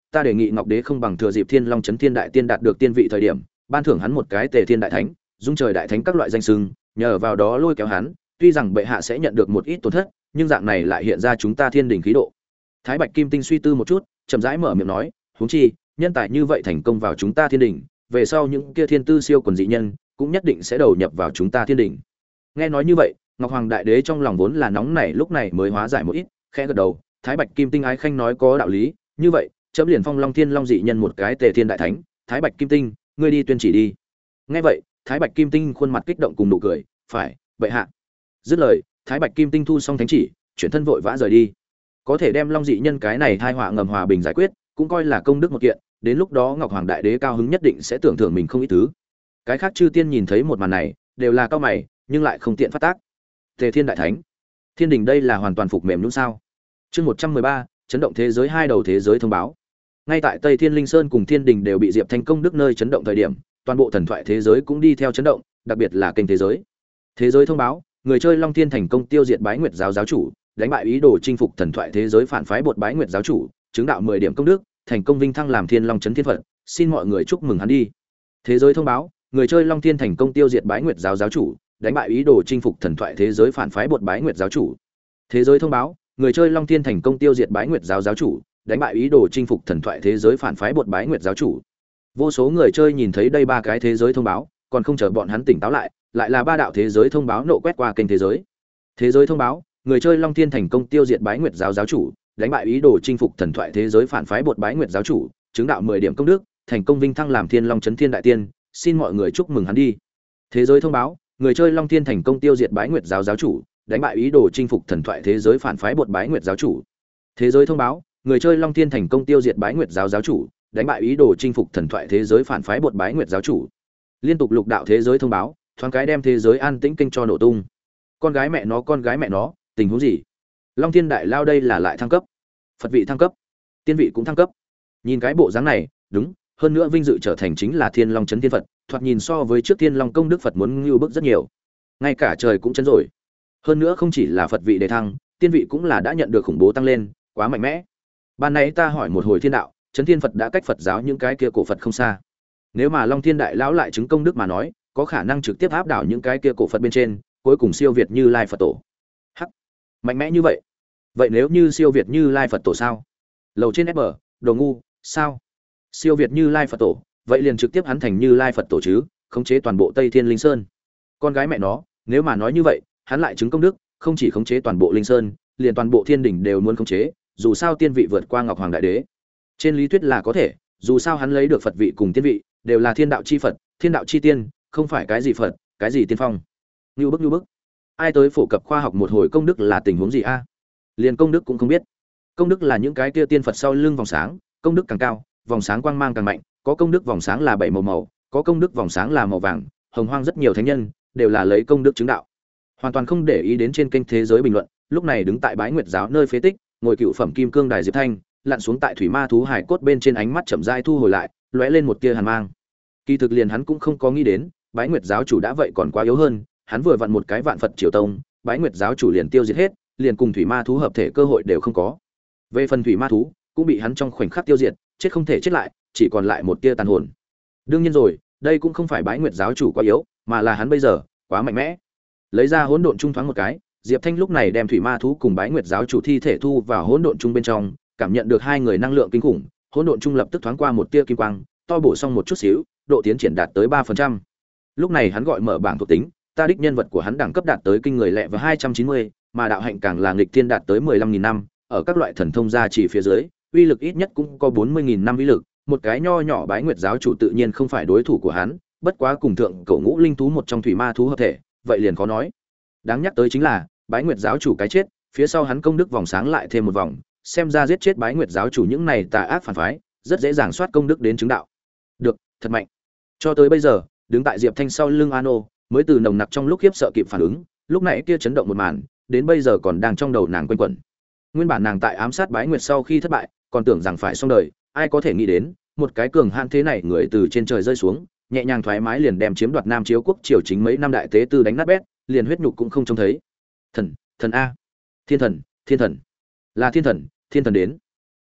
ta đề nghị Ngọc Đế không bằng thừa dịp Thiên Long Chấn Thiên Đại Tiên đạt được tiên vị thời điểm, ban thưởng hắn một cái Tề Thiên Đại Thánh, dung trời đại thánh các loại danh xưng, nhờ vào đó lôi kéo hắn, tuy rằng bệ hạ sẽ nhận được một ít tổn thất, nhưng dạng này lại hiện ra chúng ta thiên đình khí độ. Thái Bạch Kim Tinh suy tư một chút, chậm rãi mở miệng nói, huống chi, nhân tài như vậy thành công vào chúng ta thiên đình, về sau những kia thiên tư siêu quần dị nhân, cũng nhất định sẽ đầu nhập vào chúng ta thiên đình. Nghe nói như vậy, Ngọc Hoàng Đại Đế trong lòng vốn là nóng nảy lúc này mới hóa giải một ít, khẽ gật đầu, Thái Bạch Kim Tinh ái khanh nói có đạo lý, như vậy, chấm liền phong Long Thiên Long dị nhân một cái Tề Thiên Đại Thánh, Thái Bạch Kim Tinh, ngươi đi tuyên chỉ đi. Nghe vậy, Thái Bạch Kim Tinh khuôn mặt kích động cùng nụ cười, phải, bệ hạ. Dứt lời, Thái Bạch Kim Tinh thu xong thánh chỉ, chuyển thân vội vã rời đi. Có thể đem Long dị nhân cái này tai họa ngầm hòa bình giải quyết, cũng coi là công đức một kiện, đến lúc đó Ngọc Hoàng Đại Đế cao hứng nhất định sẽ tưởng thưởng mình không ít thứ. Cái khác chư tiên nhìn thấy một màn này, đều là cao mày, nhưng lại không tiện phát tác. Tề Thiên Đại Thánh, thiên đình đây là hoàn toàn phục mềm nhũn sao? Chương một trăm mười ba, chấn động thế giới hai đầu thế giới thông báo. Ngay tại Tây Thiên Linh Sơn cùng Thiên Đình đều bị Diệp Thanh công đức nơi chấn động thời điểm, toàn bộ thần thoại thế giới cũng đi theo chấn động, đặc biệt là kênh thế giới. Thế giới thông báo, người chơi Long Thiên thành công tiêu diệt Bái Nguyệt giáo giáo chủ, đánh bại ý đồ chinh phục thần thoại thế giới phản phái bột Bái Nguyệt giáo chủ, chứng đạo mười điểm công đức, thành công vinh thăng làm Thiên Long Chấn Thiên Phật, xin mọi người chúc mừng hắn đi. Thế giới thông báo, người chơi Long Thiên thành công tiêu diệt Bái Nguyệt giáo giáo chủ, đánh bại ý đồ chinh phục thần thoại thế giới phản phái bột Bái Nguyệt giáo chủ. Thế giới thông báo, người chơi Long Thiên thành công tiêu diệt Bái Nguyệt giáo giáo chủ, đánh bại ý đồ chinh phục thần thoại thế giới phản phái bột Bái Nguyệt giáo chủ. Vô số người chơi nhìn thấy đây ba cái thế giới thông báo, còn không chờ bọn hắn tỉnh táo lại, lại là ba đạo thế giới thông báo nộ quét qua kênh thế giới. Thế giới thông báo, người chơi Long Thiên thành công tiêu diệt Bái Nguyệt giáo giáo chủ, đánh bại ý đồ chinh phục thần thoại thế giới phản phái bột Bái Nguyệt giáo chủ, chứng đạo mười điểm công đức, thành công vinh thăng làm Thiên Long Chấn Thiên Đại Tiên, xin mọi người chúc mừng hắn đi. Thế giới thông báo, người chơi Long Thiên thành công tiêu diệt Bái Nguyệt giáo giáo chủ, đánh bại ý đồ chinh phục thần thoại thế giới phản phái bột Bái Nguyệt giáo chủ. Thế giới thông báo, người chơi Long Thiên thành công tiêu diệt Bái Nguyệt giáo giáo chủ, đánh bại ý đồ chinh phục thần thoại thế giới phản phái bột Bái Nguyệt giáo chủ. Liên tục lục đạo thế giới thông báo, thoáng cái đem thế giới an tĩnh kinh cho nổ tung. Con gái mẹ nó, con gái mẹ nó, tình huống gì? Long Thiên đại lao đây là lại thăng cấp. Phật vị thăng cấp, tiên vị cũng thăng cấp. Nhìn cái bộ dáng này, đúng, hơn nữa vinh dự trở thành chính là Thiên Long Chấn Thiên Phật, thoạt nhìn so với trước Thiên Long công đức Phật muốn ngưu bức rất nhiều. Ngay cả trời cũng chấn rồi. Hơn nữa không chỉ là Phật vị đề thăng, tiên vị cũng là đã nhận được khủng bố tăng lên, quá mạnh mẽ. Ban nãy ta hỏi một hồi thiên đạo, Chấn Thiên Phật đã cách Phật giáo những cái kia cổ Phật không xa. Nếu mà Long Thiên đại lão lại chứng công đức mà nói, có khả năng trực tiếp áp đảo những cái kia cổ Phật bên trên, cuối cùng siêu việt Như Lai Phật tổ. Hắc, mạnh mẽ như vậy. Vậy nếu như siêu việt Như Lai Phật tổ sao? Lầu trên ép bờ, đồ ngu, sao? Siêu việt Như Lai Phật tổ, vậy liền trực tiếp hắn thành Như Lai Phật tổ chứ, khống chế toàn bộ Tây Thiên Linh Sơn. Con gái mẹ nó, nếu mà nói như vậy, hắn lại chứng công đức, không chỉ khống chế toàn bộ Linh Sơn, liền toàn bộ Thiên Đình đều muốn khống chế, dù sao tiên vị vượt qua Ngọc Hoàng Đại Đế. Trên lý thuyết là có thể, dù sao hắn lấy được Phật vị cùng tiên vị, đều là thiên đạo chi Phật, thiên đạo chi tiên, không phải cái gì Phật, cái gì tiên phong. Như bức như bức. Ai tới phổ cập khoa học một hồi công đức là tình huống gì a? Liền công đức cũng không biết. Công đức là những cái kia tiên Phật sau lưng vòng sáng, công đức càng cao, vòng sáng quang mang càng mạnh, có công đức vòng sáng là bảy màu màu, có công đức vòng sáng là màu vàng, hồng hoang rất nhiều thánh nhân đều là lấy công đức chứng đạo. Hoàn toàn không để ý đến trên kênh thế giới bình luận, lúc này đứng tại Bái Nguyệt giáo nơi phế tích, ngồi cựu phẩm kim cương đài Diệp Thanh, lặn xuống tại thủy ma thú hải cốt bên trên, ánh mắt chậm rãi thu hồi lại, lóe lên một tia hàn mang. Kỳ thực liền hắn cũng không có nghĩ đến, Bái Nguyệt giáo chủ đã vậy còn quá yếu hơn, hắn vừa vặn một cái vạn Phật triều tông, Bái Nguyệt giáo chủ liền tiêu diệt hết, liền cùng thủy ma thú hợp thể cơ hội đều không có. Về phần thủy ma thú, cũng bị hắn trong khoảnh khắc tiêu diệt, chết không thể chết lại, chỉ còn lại một tia tàn hồn. Đương nhiên rồi, đây cũng không phải Bái Nguyệt giáo chủ quá yếu, mà là hắn bây giờ quá mạnh mẽ. Lấy ra hỗn độn trung thoáng một cái, Diệp Thanh lúc này đem thủy ma thú cùng Bái Nguyệt giáo chủ thi thể thu vào hỗn độn trung bên trong, cảm nhận được hai người năng lượng kinh khủng, hỗn độn trung lập tức thoáng qua một tia kim quang, to bổ xong một chút xíu, độ tiến triển đạt tới ba phần trăm. Lúc này hắn gọi mở bảng thuộc tính, ta đích nhân vật của hắn đẳng cấp đạt tới kinh người lẹ và hai trăm chín mươi, mà đạo hạnh càng là nghịch thiên đạt tới mười lăm nghìn năm, ở các loại thần thông gia chỉ phía dưới, uy lực ít nhất cũng có bốn mươi nghìn năm uy lực, một cái nho nhỏ Bái Nguyệt giáo chủ tự nhiên không phải đối thủ của hắn, bất quá cùng thượng cổ ngũ linh thú một trong thủy ma thú hợp thể, vậy liền khó nói. Đáng nhắc tới chính là, Bái Nguyệt giáo chủ cái chết, phía sau hắn công đức vòng sáng lại thêm một vòng, xem ra giết chết Bái Nguyệt giáo chủ những này tà ác phản phái, rất dễ dàng soát công đức đến chứng đạo. Được, thật mạnh. Cho tới bây giờ, đứng tại Diệp Thanh sau lưng Ano, mới từ nồng nặc trong lúc khiếp sợ kịp phản ứng, lúc nãy kia chấn động một màn, đến bây giờ còn đang trong đầu nàng quanh quẩn. Nguyên bản nàng tại ám sát Bái Nguyệt sau khi thất bại, còn tưởng rằng phải xong đời, ai có thể nghĩ đến, một cái cường hãn thế này người từ trên trời rơi xuống, nhẹ nhàng thoải mái liền đem chiếm đoạt Nam Chiếu quốc triều chính mấy năm đại tế tư đánh nát bét, liền huyết nhục cũng không trông thấy. Thần, thần a. Thiên thần, thiên thần. Là thiên thần, thiên thần đến.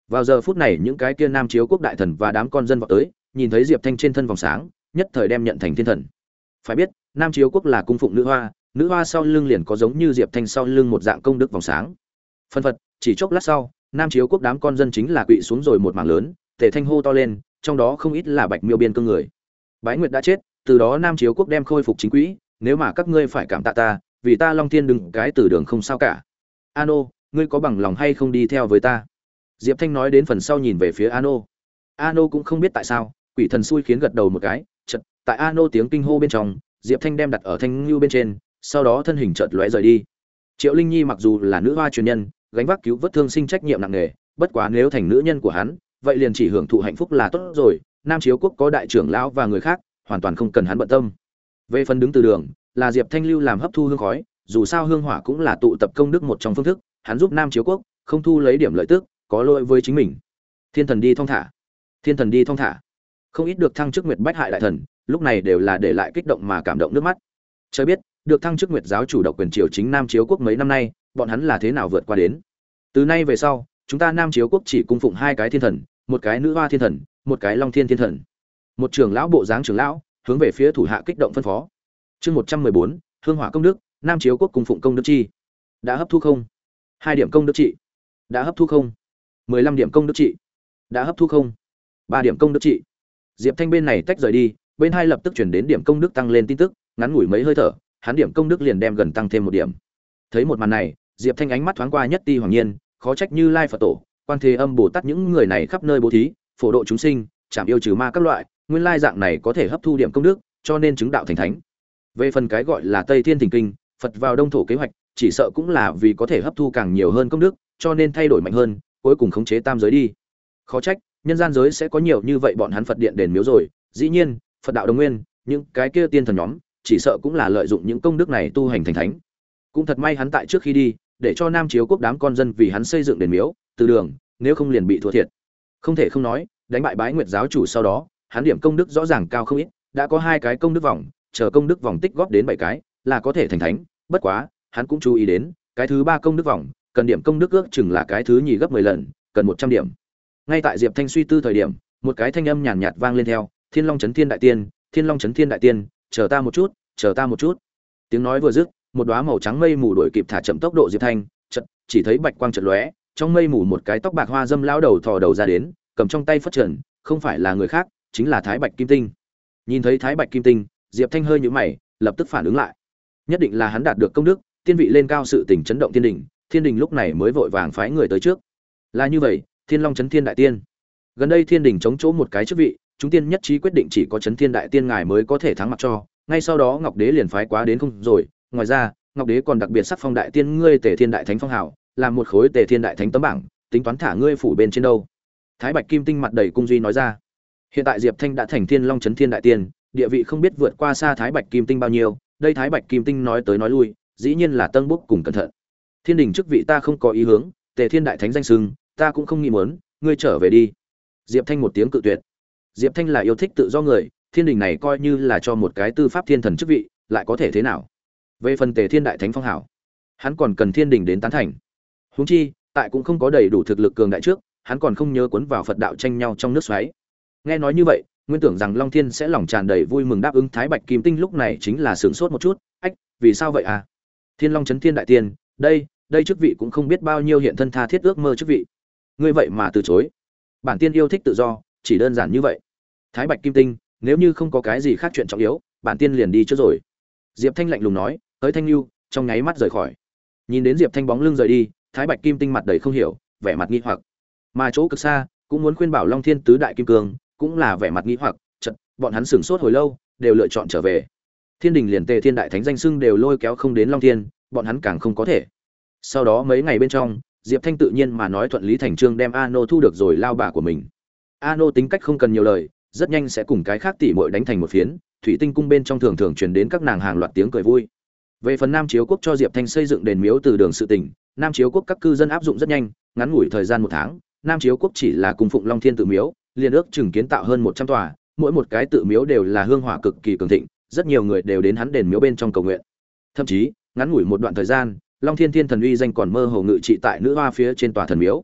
Vào giờ phút này những cái kia Nam Chiếu quốc đại thần và đám con dân vào tới, nhìn thấy Diệp Thanh trên thân vòng sáng, nhất thời đem nhận thành thiên thần. Phải biết, Nam Chiếu quốc là cung phụng nữ hoa, nữ hoa sau lưng liền có giống như Diệp Thanh sau lưng một dạng công đức vòng sáng. Phân phật, chỉ chốc lát sau, Nam Chiếu quốc đám con dân chính là quỵ xuống rồi một mảng lớn, Tề Thanh hô to lên, trong đó không ít là Bạch Miêu biên cương người. Bái Nguyệt đã chết, từ đó Nam Chiếu quốc đem khôi phục chính quỹ, nếu mà các ngươi phải cảm tạ ta, vì ta Long Thiên đừng cái từ đường không sao cả. Ano, ngươi có bằng lòng hay không đi theo với ta? Diệp Thanh nói đến phần sau nhìn về phía Ano. Ano cũng không biết tại sao, quỷ thần xui khiến gật đầu một cái, chợt, tại Ano tiếng kinh hô bên trong, Diệp Thanh đem đặt ở thanh lưu bên trên, sau đó thân hình chợt lóe rời đi. Triệu Linh Nhi mặc dù là nữ hoa truyền nhân, gánh vác cứu vớt thương sinh trách nhiệm nặng nề, bất quá nếu thành nữ nhân của hắn, vậy liền chỉ hưởng thụ hạnh phúc là tốt rồi, Nam Chiếu quốc có đại trưởng lão và người khác, hoàn toàn không cần hắn bận tâm. Về phần đứng từ đường, là Diệp Thanh lưu làm hấp thu hương khói, dù sao hương hỏa cũng là tụ tập công đức một trong phương thức, hắn giúp Nam Chiếu quốc, không thu lấy điểm lợi tức, có lỗi với chính mình. Thiên thần đi thong thả, thiên thần đi thong thả. Không ít được thăng chức Nguyệt Bách hại đại thần, lúc này đều là để lại kích động mà cảm động nước mắt. Trời biết, được thăng chức Nguyệt giáo chủ độc quyền triều chính Nam Chiếu quốc mấy năm nay, bọn hắn là thế nào vượt qua đến. Từ nay về sau, chúng ta Nam Chiếu quốc chỉ cung phụng hai cái thiên thần, một cái nữ hoa thiên thần, một cái Long Thiên thiên thần. Một trưởng lão bộ dáng trưởng lão, hướng về phía thủ hạ kích động phân phó. Chương một trăm mười bốn, hương hỏa công đức, Nam Chiếu quốc cung phụng công đức chi. Đã hấp thu không? Hai điểm công đức trị. Đã hấp thu không? Mười lăm điểm công đức trị. Đã hấp thu không? Ba điểm công đức trị. Diệp Thanh bên này tách rời đi, bên hai lập tức chuyển đến điểm công đức tăng lên tin tức, ngắn ngủi mấy hơi thở, hắn điểm công đức liền đem gần tăng thêm một điểm. Thấy một màn này, Diệp Thanh ánh mắt thoáng qua nhất ti hoàng nhiên, khó trách Như Lai Phật Tổ, Quan Thế Âm Bồ Tát những người này khắp nơi bố thí, phổ độ chúng sinh, chảm yêu trừ ma các loại, nguyên lai dạng này có thể hấp thu điểm công đức, cho nên chứng đạo thành thánh. Về phần cái gọi là Tây Thiên Thỉnh Kinh, Phật vào Đông thổ kế hoạch, chỉ sợ cũng là vì có thể hấp thu càng nhiều hơn công đức, cho nên thay đổi mạnh hơn, cuối cùng khống chế tam giới đi. Khó trách, nhân gian giới sẽ có nhiều như vậy bọn hắn Phật điện đền miếu rồi, dĩ nhiên, Phật đạo đồng nguyên, những cái kia tiên thần nhóm, chỉ sợ cũng là lợi dụng những công đức này tu hành thành thánh. Cũng thật may hắn tại trước khi đi, để cho Nam Chiếu quốc đám con dân vì hắn xây dựng đền miếu, từ đường, nếu không liền bị thua thiệt. Không thể không nói, đánh bại Bái Nguyệt giáo chủ sau đó, hắn điểm công đức rõ ràng cao không ít, đã có hai cái công đức vòng, chờ công đức vòng tích góp đến bảy cái, là có thể thành thánh, bất quá, hắn cũng chú ý đến, cái thứ ba công đức vòng, cần điểm công đức ước chừng là cái thứ nhì gấp mười lần, cần một trăm điểm. Ngay tại Diệp Thanh suy tư thời điểm, một cái thanh âm nhàn nhạt vang lên theo, Thiên Long Chấn Thiên Đại Tiên, Thiên Long Chấn Thiên Đại Tiên, chờ ta một chút, chờ ta một chút. Tiếng nói vừa dứt, một đóa màu trắng mây mù đuổi kịp thả chậm tốc độ Diệp Thanh, chợt chỉ thấy bạch quang chợt lóe, trong mây mù một cái tóc bạc hoa dâm lão đầu thò đầu ra đến, cầm trong tay phất trần, không phải là người khác, chính là Thái Bạch Kim Tinh. Nhìn thấy Thái Bạch Kim Tinh, Diệp Thanh hơi nhíu mày, lập tức phản ứng lại. Nhất định là hắn đạt được công đức, tiên vị lên cao sự tình chấn động thiên đình, thiên đình lúc này mới vội vàng phái người tới trước. Là như vậy, Thiên Long Chấn Thiên Đại Tiên. Gần đây thiên đình chống chỗ một cái chức vị, chúng tiên nhất trí quyết định chỉ có Chấn Thiên Đại Tiên ngài mới có thể thắng mặc cho, ngay sau đó Ngọc Đế liền phái quá đến không rồi, ngoài ra, Ngọc Đế còn đặc biệt sắc phong Đại Tiên ngươi Tề Thiên Đại Thánh phong hào, làm một khối Tề Thiên Đại Thánh tấm bảng, tính toán thả ngươi phủ bên trên đâu. Thái Bạch Kim Tinh mặt đầy cung duy nói ra. Hiện tại Diệp Thanh đã thành Thiên Long Chấn Thiên Đại Tiên, địa vị không biết vượt qua xa Thái Bạch Kim Tinh bao nhiêu, đây Thái Bạch Kim Tinh nói tới nói lui, dĩ nhiên là tân bốc cùng cẩn thận. Thiên đình chức vị ta không có ý hướng, Tề Thiên Đại Thánh danh xưng, ta cũng không nghĩ muốn, ngươi trở về đi. Diệp Thanh một tiếng cự tuyệt. Diệp Thanh là yêu thích tự do người, thiên đình này coi như là cho một cái tư pháp thiên thần chức vị, lại có thể thế nào? Về phần Tề Thiên Đại Thánh phong hảo, hắn còn cần thiên đình đến tán thành. Huống chi, tại cũng không có đầy đủ thực lực cường đại trước, hắn còn không nhớ cuốn vào Phật đạo tranh nhau trong nước xoáy. Nghe nói như vậy, nguyên tưởng rằng Long Thiên sẽ lòng tràn đầy vui mừng đáp ứng Thái Bạch Kim Tinh lúc này chính là sửng sốt một chút, ách, vì sao vậy à? Thiên Long Chấn Thiên Đại Tiên, đây, đây chức vị cũng không biết bao nhiêu hiện thân tha thiết ước mơ chức vị. Ngươi vậy mà từ chối? Bản tiên yêu thích tự do, chỉ đơn giản như vậy. Thái Bạch Kim Tinh, nếu như không có cái gì khác chuyện trọng yếu, bản tiên liền đi trước rồi. Diệp Thanh lạnh lùng nói, tới Thanh Nưu, trong nháy mắt rời khỏi. Nhìn đến Diệp Thanh bóng lưng rời đi, Thái Bạch Kim Tinh mặt đầy không hiểu, vẻ mặt nghi hoặc. Mà chỗ cực xa, cũng muốn khuyên bảo Long Thiên tứ đại kim cương, cũng là vẻ mặt nghi hoặc, chợt, bọn hắn sửng sốt hồi lâu, đều lựa chọn trở về. Thiên đình liền Tề Thiên Đại Thánh danh xưng đều lôi kéo không đến Long Thiên, bọn hắn càng không có thể. Sau đó mấy ngày bên trong, Diệp Thanh tự nhiên mà nói thuận lý thành trương đem Ano thu được rồi lao bà của mình. Ano tính cách không cần nhiều lời, rất nhanh sẽ cùng cái khác tỷ muội đánh thành một phiến, thủy tinh cung bên trong thường thường truyền đến các nàng hàng loạt tiếng cười vui. Về phần Nam Chiếu quốc cho Diệp Thanh xây dựng đền miếu từ đường sự tình, Nam Chiếu quốc các cư dân áp dụng rất nhanh, ngắn ngủi thời gian một tháng, Nam Chiếu quốc chỉ là cung phụng Long Thiên tự miếu, liền ước chừng kiến tạo hơn một trăm tòa, mỗi một cái tự miếu đều là hương hỏa cực kỳ cường thịnh, rất nhiều người đều đến hắn đền miếu bên trong cầu nguyện. Thậm chí, ngắn ngủi một đoạn thời gian, Long Thiên Thiên thần uy danh còn mơ hồ ngự trị tại nữ hoa phía trên tòa thần miếu.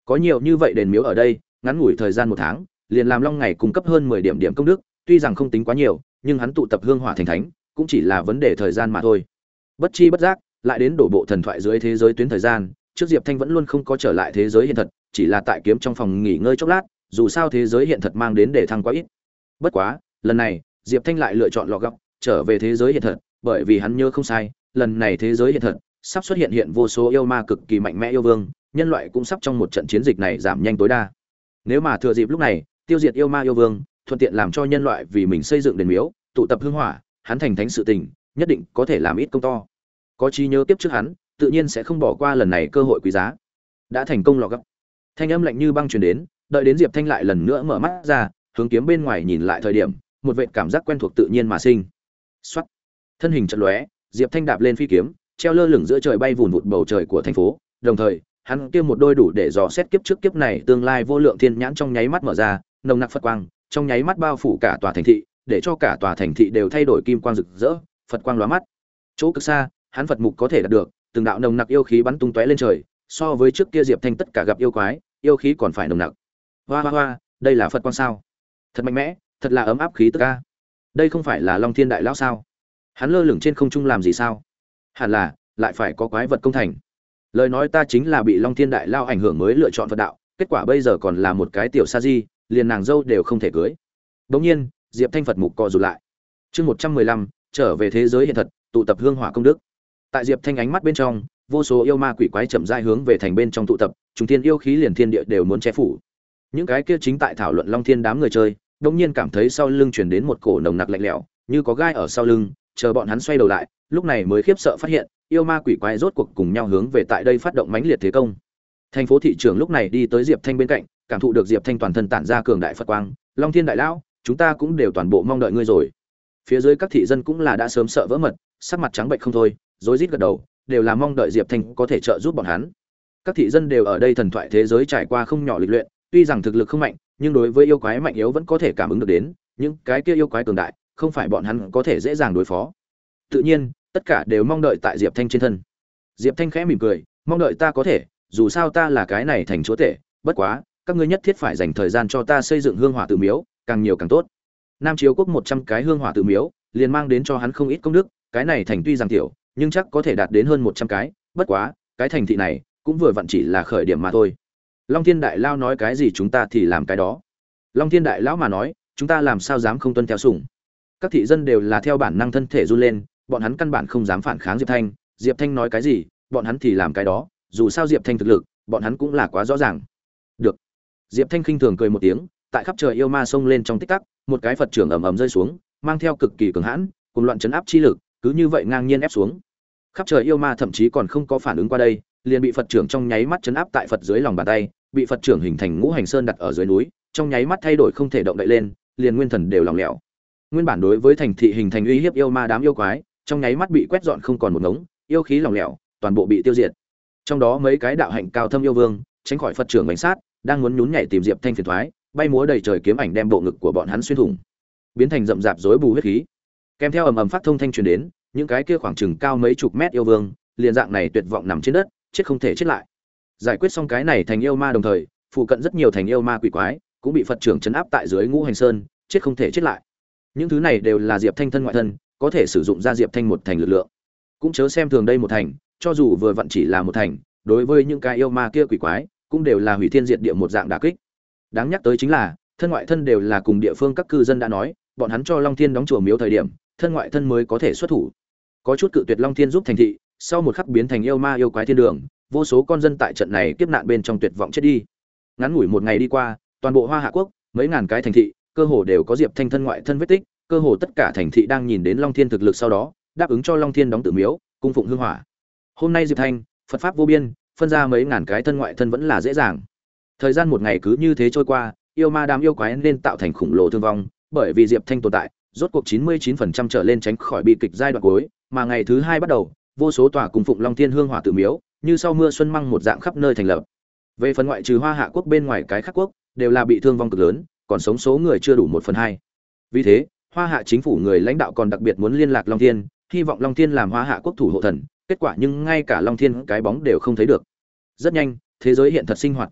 Có nhiều như vậy đền miếu ở đây, ngắn ngủi thời gian một tháng, liền làm Long Ngày cung cấp hơn mười điểm điểm công đức, tuy rằng không tính quá nhiều, nhưng hắn tụ tập hương hỏa thành thánh, cũng chỉ là vấn đề thời gian mà thôi. Bất chi bất giác, lại đến đổ bộ thần thoại dưới thế giới tuyến thời gian, trước Diệp Thanh vẫn luôn không có trở lại thế giới hiện thật, chỉ là tại kiếm trong phòng nghỉ ngơi chốc lát, dù sao thế giới hiện thật mang đến để thăng quá ít. Bất quá, lần này, Diệp Thanh lại lựa chọn lọ gọc, trở về thế giới hiện thật, bởi vì hắn nhớ không sai, lần này thế giới hiện thật sắp xuất hiện hiện vô số yêu ma cực kỳ mạnh mẽ yêu vương, nhân loại cũng sắp trong một trận chiến dịch này giảm nhanh tối đa. Nếu mà thừa dịp lúc này, tiêu diệt yêu ma yêu vương, thuận tiện làm cho nhân loại vì mình xây dựng đền miếu, tụ tập hương hỏa, hắn thành thánh sự tình, nhất định có thể làm ít công to. Có trí nhớ kiếp trước hắn, tự nhiên sẽ không bỏ qua lần này cơ hội quý giá. Đã thành công lọ gấp. Thanh âm lạnh như băng truyền đến, đợi đến Diệp Thanh lại lần nữa mở mắt ra, hướng kiếm bên ngoài nhìn lại thời điểm, một vệt cảm giác quen thuộc tự nhiên mà sinh. Soát. Thân hình chợt lóe, Diệp Thanh đạp lên phi kiếm, treo lơ lửng giữa trời bay vụn vụt bầu trời của thành phố, đồng thời, hắn kia một đôi đủ để dò xét kiếp trước kiếp này tương lai vô lượng thiên nhãn trong nháy mắt mở ra, nồng nặc Phật quang, trong nháy mắt bao phủ cả tòa thành thị, để cho cả tòa thành thị đều thay đổi kim quang rực rỡ, Phật quang lóa mắt. Chỗ cực xa, hắn Phật mục có thể đạt được, từng đạo nồng nặc yêu khí bắn tung tóe lên trời, so với trước kia Diệp Thanh tất cả gặp yêu quái, yêu khí còn phải nồng nặc. Hoa hoa hoa, đây là Phật quang sao? Thật mạnh mẽ, thật là ấm áp khí tức a. Đây không phải là Long Thiên Đại lão sao? Hắn lơ lửng trên không trung làm gì sao? Hẳn là lại phải có quái vật công thành. Lời nói ta chính là bị Long Thiên Đại lão ảnh hưởng mới lựa chọn Phật đạo, kết quả bây giờ còn là một cái tiểu sa di, liền nàng dâu đều không thể cưới. Đương nhiên, Diệp Thanh Phật mục co rụt lại. Chương một trăm mười lăm, trở về thế giới hiện thật, tụ tập hương hỏa công đức. Tại Diệp Thanh ánh mắt bên trong, vô số yêu ma quỷ quái chậm rãi hướng về thành bên trong tụ tập, chúng thiên yêu khí liền thiên địa đều muốn che phủ. Những cái kia chính tại thảo luận Long Thiên đám người chơi, đột nhiên cảm thấy sau lưng truyền đến một cổ nồng nặc lạnh lẽo, như có gai ở sau lưng, chờ bọn hắn xoay đầu lại, lúc này mới khiếp sợ phát hiện, yêu ma quỷ quái rốt cuộc cùng nhau hướng về tại đây phát động mãnh liệt thế công. Thành phố thị trưởng lúc này đi tới Diệp Thanh bên cạnh, cảm thụ được Diệp Thanh toàn thân tản ra cường đại Phật quang, Long Thiên Đại lão, chúng ta cũng đều toàn bộ mong đợi ngươi rồi. Phía dưới các thị dân cũng là đã sớm sợ vỡ mật, sắc mặt trắng bệch không thôi, rối rít gật đầu, đều là mong đợi Diệp Thanh có thể trợ giúp bọn hắn. Các thị dân đều ở đây thần thoại thế giới trải qua không nhỏ lịch luyện, tuy rằng thực lực không mạnh, nhưng đối với yêu quái mạnh yếu vẫn có thể cảm ứng được đến, những cái kia yêu quái cường đại, không phải bọn hắn có thể dễ dàng đối phó. Tự nhiên, tất cả đều mong đợi tại Diệp Thanh trên thân. Diệp Thanh khẽ mỉm cười, mong đợi ta có thể, dù sao ta là cái này thành chúa tể, bất quá, các ngươi nhất thiết phải dành thời gian cho ta xây dựng hương hỏa tự miếu, càng nhiều càng tốt. Nam Chiếu quốc một trăm cái hương hỏa tự miếu, liền mang đến cho hắn không ít công đức, cái này thành tuy rằng tiểu, nhưng chắc có thể đạt đến hơn một trăm cái, bất quá, cái thành thị này cũng vừa vặn chỉ là khởi điểm mà thôi. Long Thiên Đại lão nói cái gì chúng ta thì làm cái đó. Long Thiên Đại lão mà nói, chúng ta làm sao dám không tuân theo sủng. Các thị dân đều là theo bản năng thân thể run lên, bọn hắn căn bản không dám phản kháng Diệp Thanh, Diệp Thanh nói cái gì, bọn hắn thì làm cái đó, dù sao Diệp Thanh thực lực, bọn hắn cũng là quá rõ ràng. Được. Diệp Thanh khinh thường cười một tiếng, tại khắp trời yêu ma xông lên trong tích tắc, một cái Phật trưởng ầm ầm rơi xuống, mang theo cực kỳ cường hãn, cùng loạn chấn áp chi lực, cứ như vậy ngang nhiên ép xuống. Khắp trời yêu ma thậm chí còn không có phản ứng qua đây, liền bị Phật trưởng trong nháy mắt chấn áp tại Phật dưới lòng bàn tay, bị Phật trưởng hình thành ngũ hành sơn đặt ở dưới núi, trong nháy mắt thay đổi không thể động đậy lên, liền nguyên thần đều lỏng lẻo. Nguyên bản đối với thành thị hình thành uy hiếp yêu ma đám yêu quái, trong nháy mắt bị quét dọn không còn một ngống, yêu khí lỏng lẻo, toàn bộ bị tiêu diệt. Trong đó mấy cái đạo hạnh cao thâm yêu vương, tránh khỏi Phật trưởng bánh sát, đang muốn nhún nhảy tìm Diệp Thanh phiền toái, bay múa đầy trời kiếm ảnh đem bộ ngực của bọn hắn xuyên thủng, biến thành rậm rạp rối bù huyết khí. Kèm theo ầm ầm phát thông thanh truyền đến, những cái kia khoảng chừng cao mấy chục mét yêu vương, liền dạng này tuyệt vọng nằm trên đất, chết không thể chết lại. Giải quyết xong cái này thành yêu ma đồng thời, phụ cận rất nhiều thành yêu ma quỷ quái, cũng bị Phật trưởng trấn áp tại dưới ngũ hành sơn, chết không thể chết lại. Những thứ này đều là Diệp Thanh thân ngoại thân, có thể sử dụng ra Diệp Thanh một thành lực lượng. Cũng chớ xem thường đây một thành, cho dù vừa vặn chỉ là một thành, đối với những cái yêu ma kia quỷ quái, cũng đều là hủy thiên diệt địa một dạng đả kích. Đáng nhắc tới chính là, thân ngoại thân đều là cùng địa phương các cư dân đã nói, bọn hắn cho Long Thiên đóng chùa miếu thời điểm, thân ngoại thân mới có thể xuất thủ. Có chút cự tuyệt Long Thiên giúp thành thị, sau một khắc biến thành yêu ma yêu quái thiên đường, vô số con dân tại trận này kiếp nạn bên trong tuyệt vọng chết đi. Ngắn ngủi một ngày đi qua, toàn bộ Hoa Hạ quốc, mấy ngàn cái thành thị, cơ hồ đều có Diệp Thanh thân ngoại thân vết tích, cơ hồ tất cả thành thị đang nhìn đến Long Thiên thực lực sau đó, đáp ứng cho Long Thiên đóng tự miếu, cung phụng hương hỏa. Hôm nay Diệp Thanh, Phật pháp vô biên, phân ra mấy ngàn cái thân ngoại thân vẫn là dễ dàng. Thời gian một ngày cứ như thế trôi qua, yêu ma đám yêu quái nên tạo thành khủng lồ thương vong, bởi vì Diệp Thanh tồn tại, rốt cuộc chín mươi chín phần trăm trở lên tránh khỏi bi kịch giai đoạn cuối, mà ngày thứ hai bắt đầu, vô số tòa cung phụng Long Thiên hương hỏa tự miếu, như sau mưa xuân măng một dạng khắp nơi thành lập. Về phần ngoại trừ Hoa Hạ quốc bên ngoài cái khác quốc, đều là bị thương vong cực lớn, còn sống số người chưa đủ một phần hai. Vì thế, Hoa Hạ chính phủ người lãnh đạo còn đặc biệt muốn liên lạc Long Thiên, hy vọng Long Thiên làm Hoa Hạ quốc thủ hộ thần, kết quả nhưng ngay cả Long Thiên cái bóng đều không thấy được. Rất nhanh, thế giới hiện thật sinh hoạt kết thúc,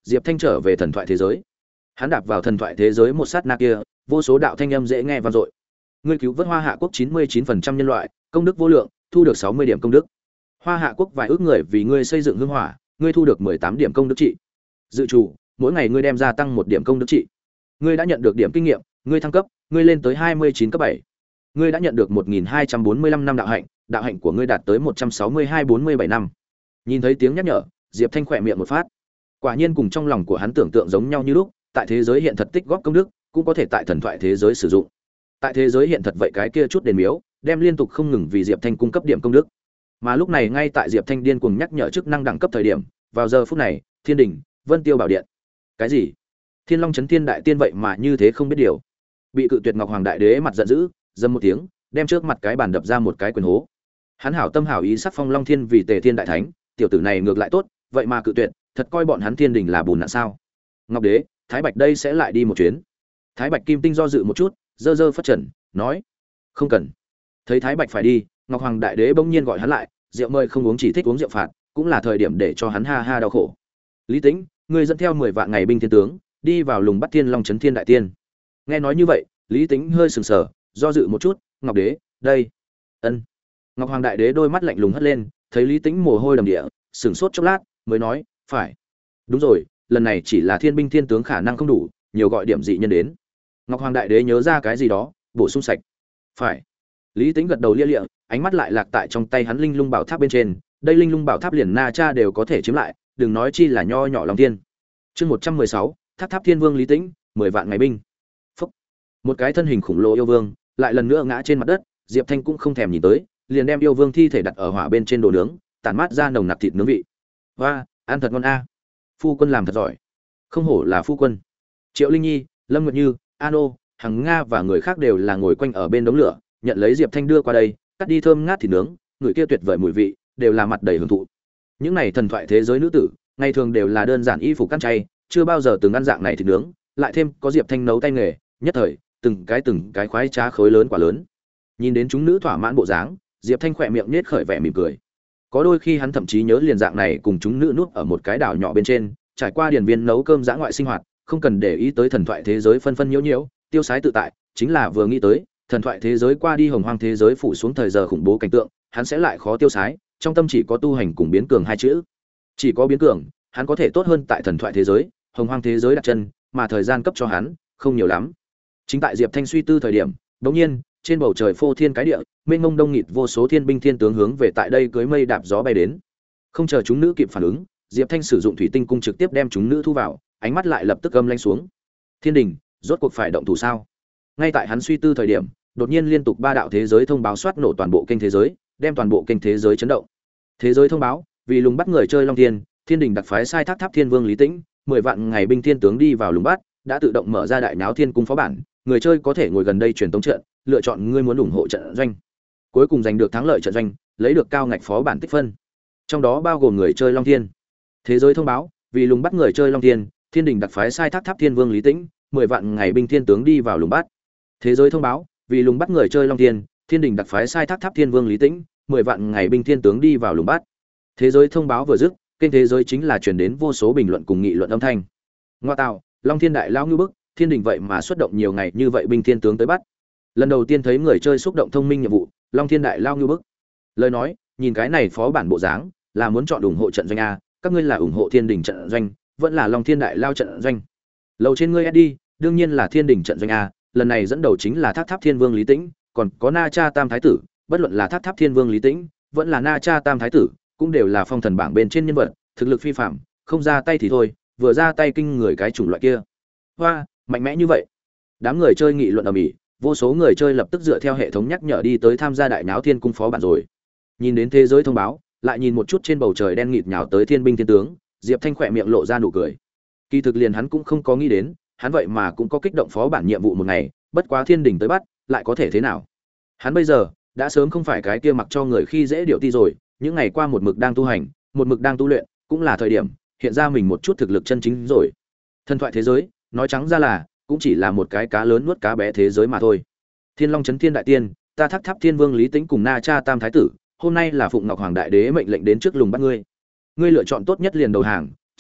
Diệp Thanh trở về thần thoại thế giới. Hắn đạp vào thần thoại thế giới một sát na kia, vô số đạo thanh âm dễ nghe vang dội. Ngươi cứu vớt Hoa Hạ quốc chín mươi chín phần trăm nhân loại, công đức vô lượng, thu được sáu mươi điểm công đức. Hoa Hạ quốc vài ước người vì ngươi xây dựng hương hỏa, ngươi thu được mười tám điểm công đức trị. Dự trù, mỗi ngày ngươi đem gia tăng một điểm công đức trị. Ngươi đã nhận được điểm kinh nghiệm, ngươi thăng cấp, ngươi lên tới hai mươi chín cấp bảy. Ngươi đã nhận được một nghìn hai trăm bốn mươi lăm năm đạo hạnh, đạo hạnh của ngươi đạt tới một trăm sáu mươi hai bốn mươi bảy năm. Nhìn thấy tiếng nhắc nhở, Diệp Thanh khỏe miệng một phát. Quả nhiên cùng trong lòng của hắn tưởng tượng giống nhau như lúc, tại thế giới hiện thật tích góp công đức, cũng có thể tại thần thoại thế giới sử dụng. Tại thế giới hiện thật vậy cái kia chút đền miếu, đem liên tục không ngừng vì Diệp Thanh cung cấp điểm công đức. Mà lúc này ngay tại Diệp Thanh điên cuồng nhắc nhở chức năng đẳng cấp thời điểm, vào giờ phút này, Thiên Đình, Vân Tiêu Bảo Điện. Cái gì? Thiên Long Chấn Thiên Đại Tiên vậy mà như thế không biết điều. Bị cự tuyệt Ngọc Hoàng Đại Đế mặt giận dữ, dâm một tiếng, đem trước mặt cái bàn đập ra một cái quyền hố. Hắn hảo tâm hảo ý sắc phong Long Thiên vì Tề Thiên Đại Thánh, tiểu tử này ngược lại tốt, vậy mà cự tuyệt, thật coi bọn hắn Thiên Đình là bùn nạn sao? Ngọc Đế, Thái Bạch đây sẽ lại đi một chuyến. Thái Bạch Kim Tinh do dự một chút, dơ dơ phất trần, nói: "Không cần." Thấy Thái Bạch phải đi, Ngọc Hoàng Đại Đế bỗng nhiên gọi hắn lại, rượu mời không uống chỉ thích uống rượu phạt, cũng là thời điểm để cho hắn ha ha đau khổ. Lý Tĩnh, ngươi dẫn theo mười vạn ngày binh thiên tướng, đi vào lùng bắt Thiên Long Chấn Thiên Đại Tiên. Nghe nói như vậy, Lý Tĩnh hơi sừng sờ, do dự một chút, Ngọc Đế, đây. Ân. Ngọc Hoàng Đại Đế đôi mắt lạnh lùng hất lên, thấy Lý Tĩnh mồ hôi đầm địa, sửng sốt chốc lát, mới nói, phải. Đúng rồi, lần này chỉ là thiên binh thiên tướng khả năng không đủ, nhiều gọi điểm dị nhân đến. Ngọc Hoàng Đại Đế nhớ ra cái gì đó, bổ sung sạch. Phải. Lý Tĩnh gật đầu lia lịa, ánh mắt lại lạc tại trong tay hắn linh lung bảo tháp bên trên, đây linh lung bảo tháp liền Na Cha đều có thể chiếm lại, đừng nói chi là nho nhỏ Long Thiên. Chương một trăm mười sáu, Tháp Tháp Thiên Vương Lý Tĩnh, mười vạn ngày binh. Phúc. Một cái thân hình khủng lồ yêu vương, lại lần nữa ngã trên mặt đất, Diệp Thanh cũng không thèm nhìn tới, liền đem yêu vương thi thể đặt ở hỏa bên trên đồ nướng, tản mát ra nồng nặc thịt nướng vị. Hoa, ăn thật ngon a. Phu quân làm thật giỏi. Không hổ là phu quân. Triệu Linh Nhi, Lâm Nguyệt Như, Ano, Hằng Nga và người khác đều là ngồi quanh ở bên đống lửa, nhận lấy Diệp Thanh đưa qua đây, cắt đi thơm ngát thịt nướng, người kia tuyệt vời mùi vị, đều là mặt đầy hưởng thụ. Những này thần thoại thế giới nữ tử, ngày thường đều là đơn giản y phục ăn chay, chưa bao giờ từng ăn dạng này thịt nướng, lại thêm có Diệp Thanh nấu tay nghề, nhất thời, từng cái từng cái khoái trá khối lớn quả lớn. Nhìn đến chúng nữ thỏa mãn bộ dáng, Diệp Thanh khỏe miệng nhếch khởi vẻ mỉm cười. Có đôi khi hắn thậm chí nhớ liền dạng này cùng chúng nữ nuốt ở một cái đảo nhỏ bên trên, trải qua điển viên nấu cơm dã ngoại sinh hoạt, không cần để ý tới thần thoại thế giới phân phân nhiễu nhiễu, tiêu sái tự tại, chính là vừa nghĩ tới, thần thoại thế giới qua đi hồng hoang thế giới phủ xuống thời giờ khủng bố cảnh tượng, hắn sẽ lại khó tiêu sái, trong tâm chỉ có tu hành cùng biến cường hai chữ. Chỉ có biến cường, hắn có thể tốt hơn tại thần thoại thế giới, hồng hoang thế giới đặt chân, mà thời gian cấp cho hắn không nhiều lắm. Chính tại Diệp Thanh suy tư thời điểm, đột nhiên, trên bầu trời phô thiên cái địa, mênh mông đông nghịt vô số thiên binh thiên tướng hướng về tại đây cưới mây đạp gió bay đến. Không chờ chúng nữ kịp phản ứng, Diệp Thanh sử dụng thủy tinh cung trực tiếp đem chúng nữ thu vào, ánh mắt lại lập tức âm lanh xuống. Thiên đình, rốt cuộc phải động thủ sao? Ngay tại hắn suy tư thời điểm, đột nhiên liên tục ba đạo thế giới thông báo soát nổ toàn bộ kênh thế giới, đem toàn bộ kênh thế giới chấn động. Thế giới thông báo, vì lùng bắt người chơi Long Thiên, Thiên đình đặc phái sai Tháp Tháp Thiên Vương Lý Tĩnh, mười vạn ngày binh thiên tướng đi vào lùng bắt, đã tự động mở ra đại náo thiên cung phó bản, người chơi có thể ngồi gần đây truyền tống trận, lựa chọn ngươi muốn ủng hộ trận doanh. Cuối cùng giành được thắng lợi trận doanh, lấy được cao ngạch phó bản tích phân. Trong đó bao gồm người chơi Long Thiên. Thế giới thông báo, vì lùng bắt người chơi Long Thiên, Thiên đình đặc phái sai Tháp Tháp Thiên Vương Lý Tĩnh, mười vạn ngày binh thiên tướng đi vào lùng bắt. Thế giới thông báo, vì lùng bắt người chơi Long Thiên, Thiên đình đặc phái sai Tháp Tháp Thiên Vương Lý Tĩnh, mười vạn ngày binh thiên tướng đi vào lùng bắt. Thế giới thông báo vừa dứt, kênh thế giới chính là truyền đến vô số bình luận cùng nghị luận âm thanh. Ngoa tạo, Long Thiên đại lao như bức, Thiên đình vậy mà xuất động nhiều ngày như vậy binh thiên tướng tới bắt. Lần đầu tiên thấy người chơi xúc động thông minh nhiệm vụ, Long Thiên đại lao như bức. Lời nói, nhìn cái này phó bản bộ dáng, là muốn chọn ủng hộ trận doanh a, các ngươi là ủng hộ Thiên đình trận doanh, vẫn là Long Thiên đại lao trận doanh. Lầu trên ngươi đi, đương nhiên là Thiên đình trận doanh a, lần này dẫn đầu chính là Tháp Tháp Thiên Vương Lý Tĩnh, còn có Na Cha Tam thái tử, bất luận là Tháp Tháp Thiên Vương Lý Tĩnh, vẫn là Na Cha Tam thái tử, cũng đều là phong thần bảng bên trên nhân vật, thực lực phi phàm, không ra tay thì thôi, vừa ra tay kinh người cái chủng loại kia. Hoa, mạnh mẽ như vậy. Đám người chơi nghị luận ầm ĩ, vô số người chơi lập tức dựa theo hệ thống nhắc nhở đi tới tham gia đại náo thiên cung phó bản rồi. Nhìn đến thế giới thông báo, lại nhìn một chút trên bầu trời đen nghịt nhào tới thiên binh thiên tướng, Diệp Thanh khỏe miệng lộ ra nụ cười. Kỳ thực liền hắn cũng không có nghĩ đến, hắn vậy mà cũng có kích động phó bản nhiệm vụ một ngày, bất quá thiên đình tới bắt, lại có thể thế nào? Hắn bây giờ đã sớm không phải cái kia mặc cho người khi dễ điệu ti rồi, những ngày qua một mực đang tu hành, một mực đang tu luyện, cũng là thời điểm hiện ra mình một chút thực lực chân chính rồi. Thần thoại thế giới, nói trắng ra là cũng chỉ là một cái cá lớn nuốt cá bé thế giới mà thôi. Thiên Long Chấn Thiên Đại Tiên, ta Tháp Tháp Thiên Vương Lý Tĩnh cùng Na Cha Tam thái tử, hôm nay là phụng Ngọc Hoàng Đại Đế mệnh lệnh đến trước lùng bắt ngươi. Ngươi lựa chọn tốt nhất liền đầu hàng,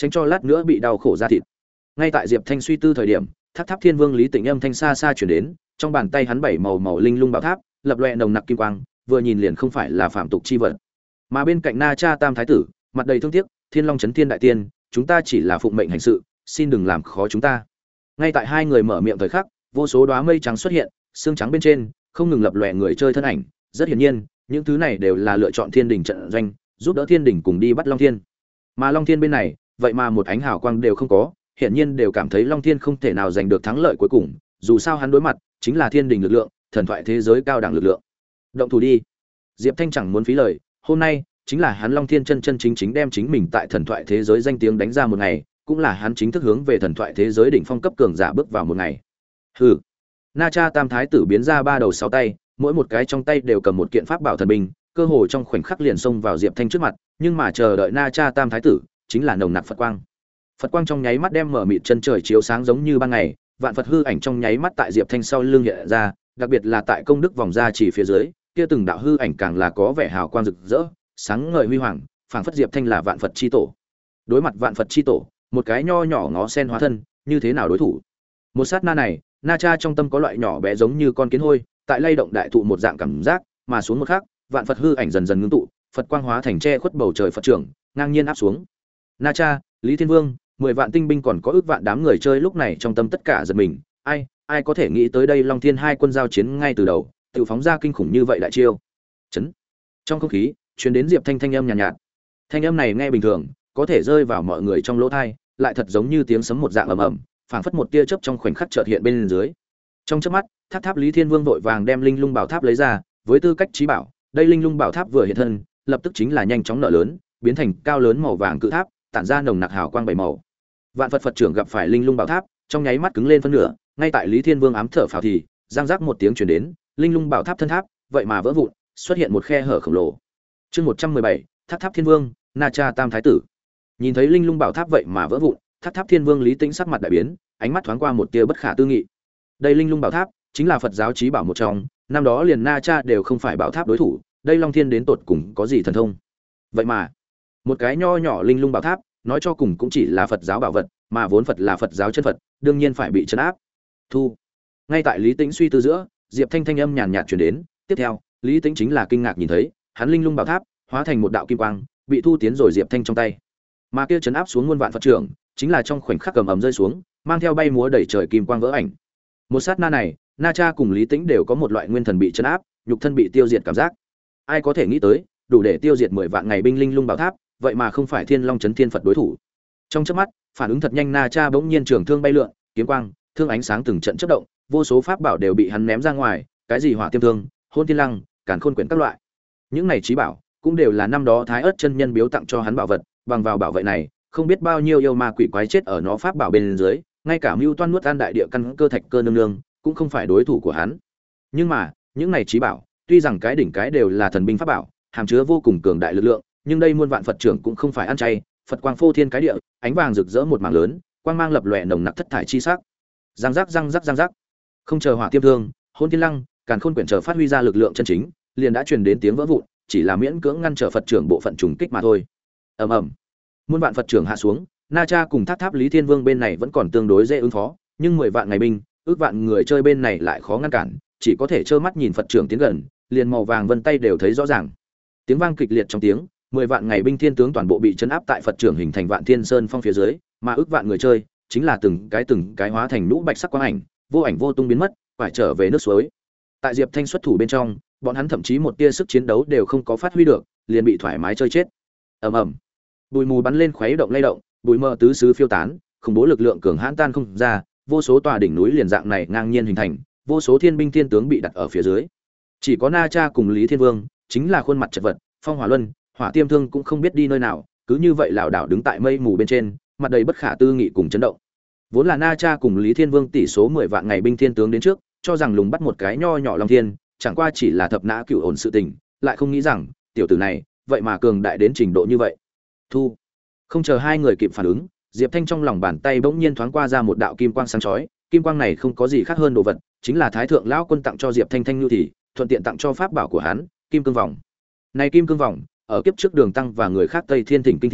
tránh cho lát nữa bị đau khổ ra thịt. Ngay tại Diệp Thanh suy tư thời điểm, Tháp Tháp Thiên Vương Lý Tịnh âm thanh xa xa truyền đến, trong bàn tay hắn bảy màu màu linh lung bảo tháp, lập loè nồng nặc kim quang, vừa nhìn liền không phải là phạm tục chi vật. Mà bên cạnh Na Cha Tam thái tử, mặt đầy thương tiếc, Thiên Long Chấn Thiên đại tiên, chúng ta chỉ là phụng mệnh hành sự, xin đừng làm khó chúng ta. Ngay tại hai người mở miệng thời khắc, vô số đóa mây trắng xuất hiện, xương trắng bên trên không ngừng lập lòe người chơi thân ảnh, rất hiển nhiên, những thứ này đều là lựa chọn Thiên Đình trận doanh, giúp đỡ Thiên Đình cùng đi bắt Long Thiên. Mà Long Thiên bên này, vậy mà một ánh hào quang đều không có, hiển nhiên đều cảm thấy Long Thiên không thể nào giành được thắng lợi cuối cùng, dù sao hắn đối mặt chính là Thiên Đình lực lượng, thần thoại thế giới cao đẳng lực lượng. Động thủ đi. Diệp Thanh chẳng muốn phí lời, hôm nay chính là hắn Long Thiên chân chân chính chính đem chính mình tại thần thoại thế giới danh tiếng đánh ra một ngày, cũng là hắn chính thức hướng về thần thoại thế giới đỉnh phong cấp cường giả bước vào một ngày. Hừ. Na Cha Tam thái tử biến ra ba đầu sáu tay, mỗi một cái trong tay đều cầm một kiện pháp bảo thần binh, cơ hồ trong khoảnh khắc liền xông vào Diệp Thanh trước mặt, nhưng mà chờ đợi Na Cha Tam thái tử chính là nồng nặc Phật quang. Phật quang trong nháy mắt đem mở mịt chân trời chiếu sáng giống như ban ngày, vạn Phật hư ảnh trong nháy mắt tại Diệp Thanh sau lưng hiện ra, đặc biệt là tại công đức vòng ra chỉ phía dưới, kia từng đạo hư ảnh càng là có vẻ hào quang rực rỡ, sáng ngời huy hoàng, phảng phất Diệp Thanh là vạn Phật chi tổ. Đối mặt vạn Phật chi tổ, một cái nho nhỏ ngó sen hóa thân, như thế nào đối thủ? Một sát na này, Na Cha trong tâm có loại nhỏ bé giống như con kiến hôi, tại lay động đại thụ một dạng cảm giác, mà xuống một khắc, vạn Phật hư ảnh dần dần ngưng tụ, Phật quang hóa thành che khuất bầu trời Phật trưởng, ngang nhiên áp xuống. Na Cha, Lý Thiên Vương, mười vạn tinh binh còn có ước vạn đám người chơi lúc này trong tâm tất cả giật mình, ai, ai có thể nghĩ tới đây Long Thiên hai quân giao chiến ngay từ đầu, tự phóng ra kinh khủng như vậy đại chiêu. Chấn. Trong không khí, truyền đến Diệp Thanh thanh âm nhàn nhạt, nhạt. Thanh âm này nghe bình thường, có thể rơi vào mọi người trong lỗ tai, lại thật giống như tiếng sấm một dạng ầm ầm, phảng phất một tia chớp trong khoảnh khắc chợt hiện bên dưới. Trong chớp mắt, Tháp Tháp Lý Thiên Vương vội vàng đem Linh Lung Bảo Tháp lấy ra, với tư cách chí bảo, đây Linh Lung Bảo Tháp vừa hiện thân, lập tức chính là nhanh chóng nở lớn, biến thành cao lớn màu vàng cự tháp, tản ra nồng nặc hào quang bảy màu. Vạn Phật Phật trưởng gặp phải Linh Lung Bảo Tháp, trong nháy mắt cứng lên phân nửa, ngay tại Lý Thiên Vương ám thở phào thì, răng rắc một tiếng truyền đến, Linh Lung Bảo Tháp thân tháp, vậy mà vỡ vụn, xuất hiện một khe hở khổng lồ. Chương một trăm mười bảy, Tháp Tháp Thiên Vương, Na Cha Tam thái tử. Nhìn thấy Linh Lung Bảo Tháp vậy mà vỡ vụn, Tháp Tháp Thiên Vương Lý Tĩnh sắc mặt đại biến, ánh mắt thoáng qua một tia bất khả tư nghị. Đây Linh Lung Bảo Tháp chính là Phật giáo chí bảo một trong, năm đó liền Na Cha đều không phải bảo tháp đối thủ, đây Long Thiên đến tột cùng có gì thần thông? Vậy mà, một cái nho nhỏ Linh Lung Bảo Tháp, nói cho cùng cũng chỉ là Phật giáo bảo vật, mà vốn Phật là Phật giáo chân Phật, đương nhiên phải bị trấn áp. Thu. Ngay tại Lý Tĩnh suy tư giữa, Diệp Thanh thanh âm nhàn nhạt truyền đến, tiếp theo, Lý Tĩnh chính là kinh ngạc nhìn thấy, hắn Linh Lung Bảo Tháp hóa thành một đạo kim quang, bị thu tiến rồi Diệp Thanh trong tay. Mà kia trấn áp xuống muôn vạn Phật trưởng, chính là trong khoảnh khắc cầm ầm rơi xuống, mang theo bay múa đẩy trời kim quang vỡ ảnh. Một sát na này, Na Cha cùng Lý Tĩnh đều có một loại nguyên thần bị trấn áp, nhục thân bị tiêu diệt cảm giác. Ai có thể nghĩ tới, đủ để tiêu diệt mười vạn ngày binh Linh Lung Bảo Tháp, vậy mà không phải Thiên Long Chấn Thiên Phật đối thủ. Trong chớp mắt, phản ứng thật nhanh, Na Cha bỗng nhiên trường thương bay lượn, kiếm quang, thương ánh sáng từng trận chớp động, vô số pháp bảo đều bị hắn ném ra ngoài, cái gì hỏa tiêm thương, hôn thiên lăng, càn khôn quyển các loại. Những này chí bảo, cũng đều là năm đó Thái Ức chân nhân biếu tặng cho hắn bảo vật, bằng vào bảo vệ này, không biết bao nhiêu yêu ma quỷ quái chết ở nó pháp bảo bên dưới, ngay cả Mưu Toan nuốt an đại địa căn cơ thạch cơ nương nương, cũng không phải đối thủ của hắn. Nhưng mà, những này chí bảo, tuy rằng cái đỉnh cái đều là thần binh pháp bảo, hàm chứa vô cùng cường đại lực lượng, nhưng đây muôn vạn Phật trưởng cũng không phải ăn chay, Phật quang phô thiên cái địa, ánh vàng rực rỡ một mảng lớn, quang mang lập lòe nồng nặc thất thải chi sắc. Răng rắc răng rắc răng rắc. Không chờ hỏa tiêm thương, hôn thiên lăng, càn khôn quyển chờ phát huy ra lực lượng chân chính, liền đã truyền đến tiếng vỡ vụn, chỉ là miễn cưỡng ngăn trở Phật trưởng bộ phận trùng kích mà thôi. Ầm ầm. Muôn vạn Phật trưởng hạ xuống, Na Cha cùng Tháp Tháp Lý Thiên Vương bên này vẫn còn tương đối dễ ứng phó, nhưng mười vạn ngày binh, ước vạn người chơi bên này lại khó ngăn cản, chỉ có thể trơ mắt nhìn Phật trưởng tiến gần, liền màu vàng vân tay đều thấy rõ ràng. Tiếng vang kịch liệt trong tiếng, mười vạn ngày binh thiên tướng toàn bộ bị chấn áp tại Phật trưởng hình thành Vạn Thiên Sơn phong phía dưới, mà ước vạn người chơi chính là từng cái từng cái hóa thành nhũ bạch sắc quang ảnh, vô ảnh vô tung biến mất, phải trở về nước suối. Tại Diệp Thanh xuất thủ bên trong, bọn hắn thậm chí một tia sức chiến đấu đều không có phát huy được, liền bị thoải mái chơi chết. Ầm ầm. Bụi mù bắn lên khuấy động lay động, bụi mờ tứ xứ phiêu tán, khủng bố lực lượng cường hãn tan không ra, vô số tòa đỉnh núi liền dạng này ngang nhiên hình thành, vô số thiên binh thiên tướng bị đặt ở phía dưới. Chỉ có Na Cha cùng Lý Thiên Vương, chính là khuôn mặt chật vật, phong hỏa luân, hỏa tiêm thương cũng không biết đi nơi nào, cứ như vậy lảo đảo đứng tại mây mù bên trên, mặt đầy bất khả tư nghị cùng chấn động. Vốn là Na Cha cùng Lý Thiên Vương tỷ số mười vạn ngày binh thiên tướng đến trước, cho rằng lùng bắt một cái nho nhỏ Long Thiên, chẳng qua chỉ là thập nã cửu ổn sự tình, lại không nghĩ rằng tiểu tử này vậy mà cường đại đến trình độ như vậy. Thu. Không chờ hai người kịp phản ứng, Diệp Thanh trong lòng bàn tay bỗng nhiên thoáng qua ra một đạo kim quang sáng chói, kim quang này không có gì khác hơn đồ vật, chính là Thái thượng lão quân tặng cho Diệp Thanh Thanh Nhu thì, thuận tiện tặng cho pháp bảo của hắn, Kim Cương vòng. Này Kim Cương vòng, ở kiếp trước Đường Tăng và người khác Tây Thiên Thỉnh kinh thì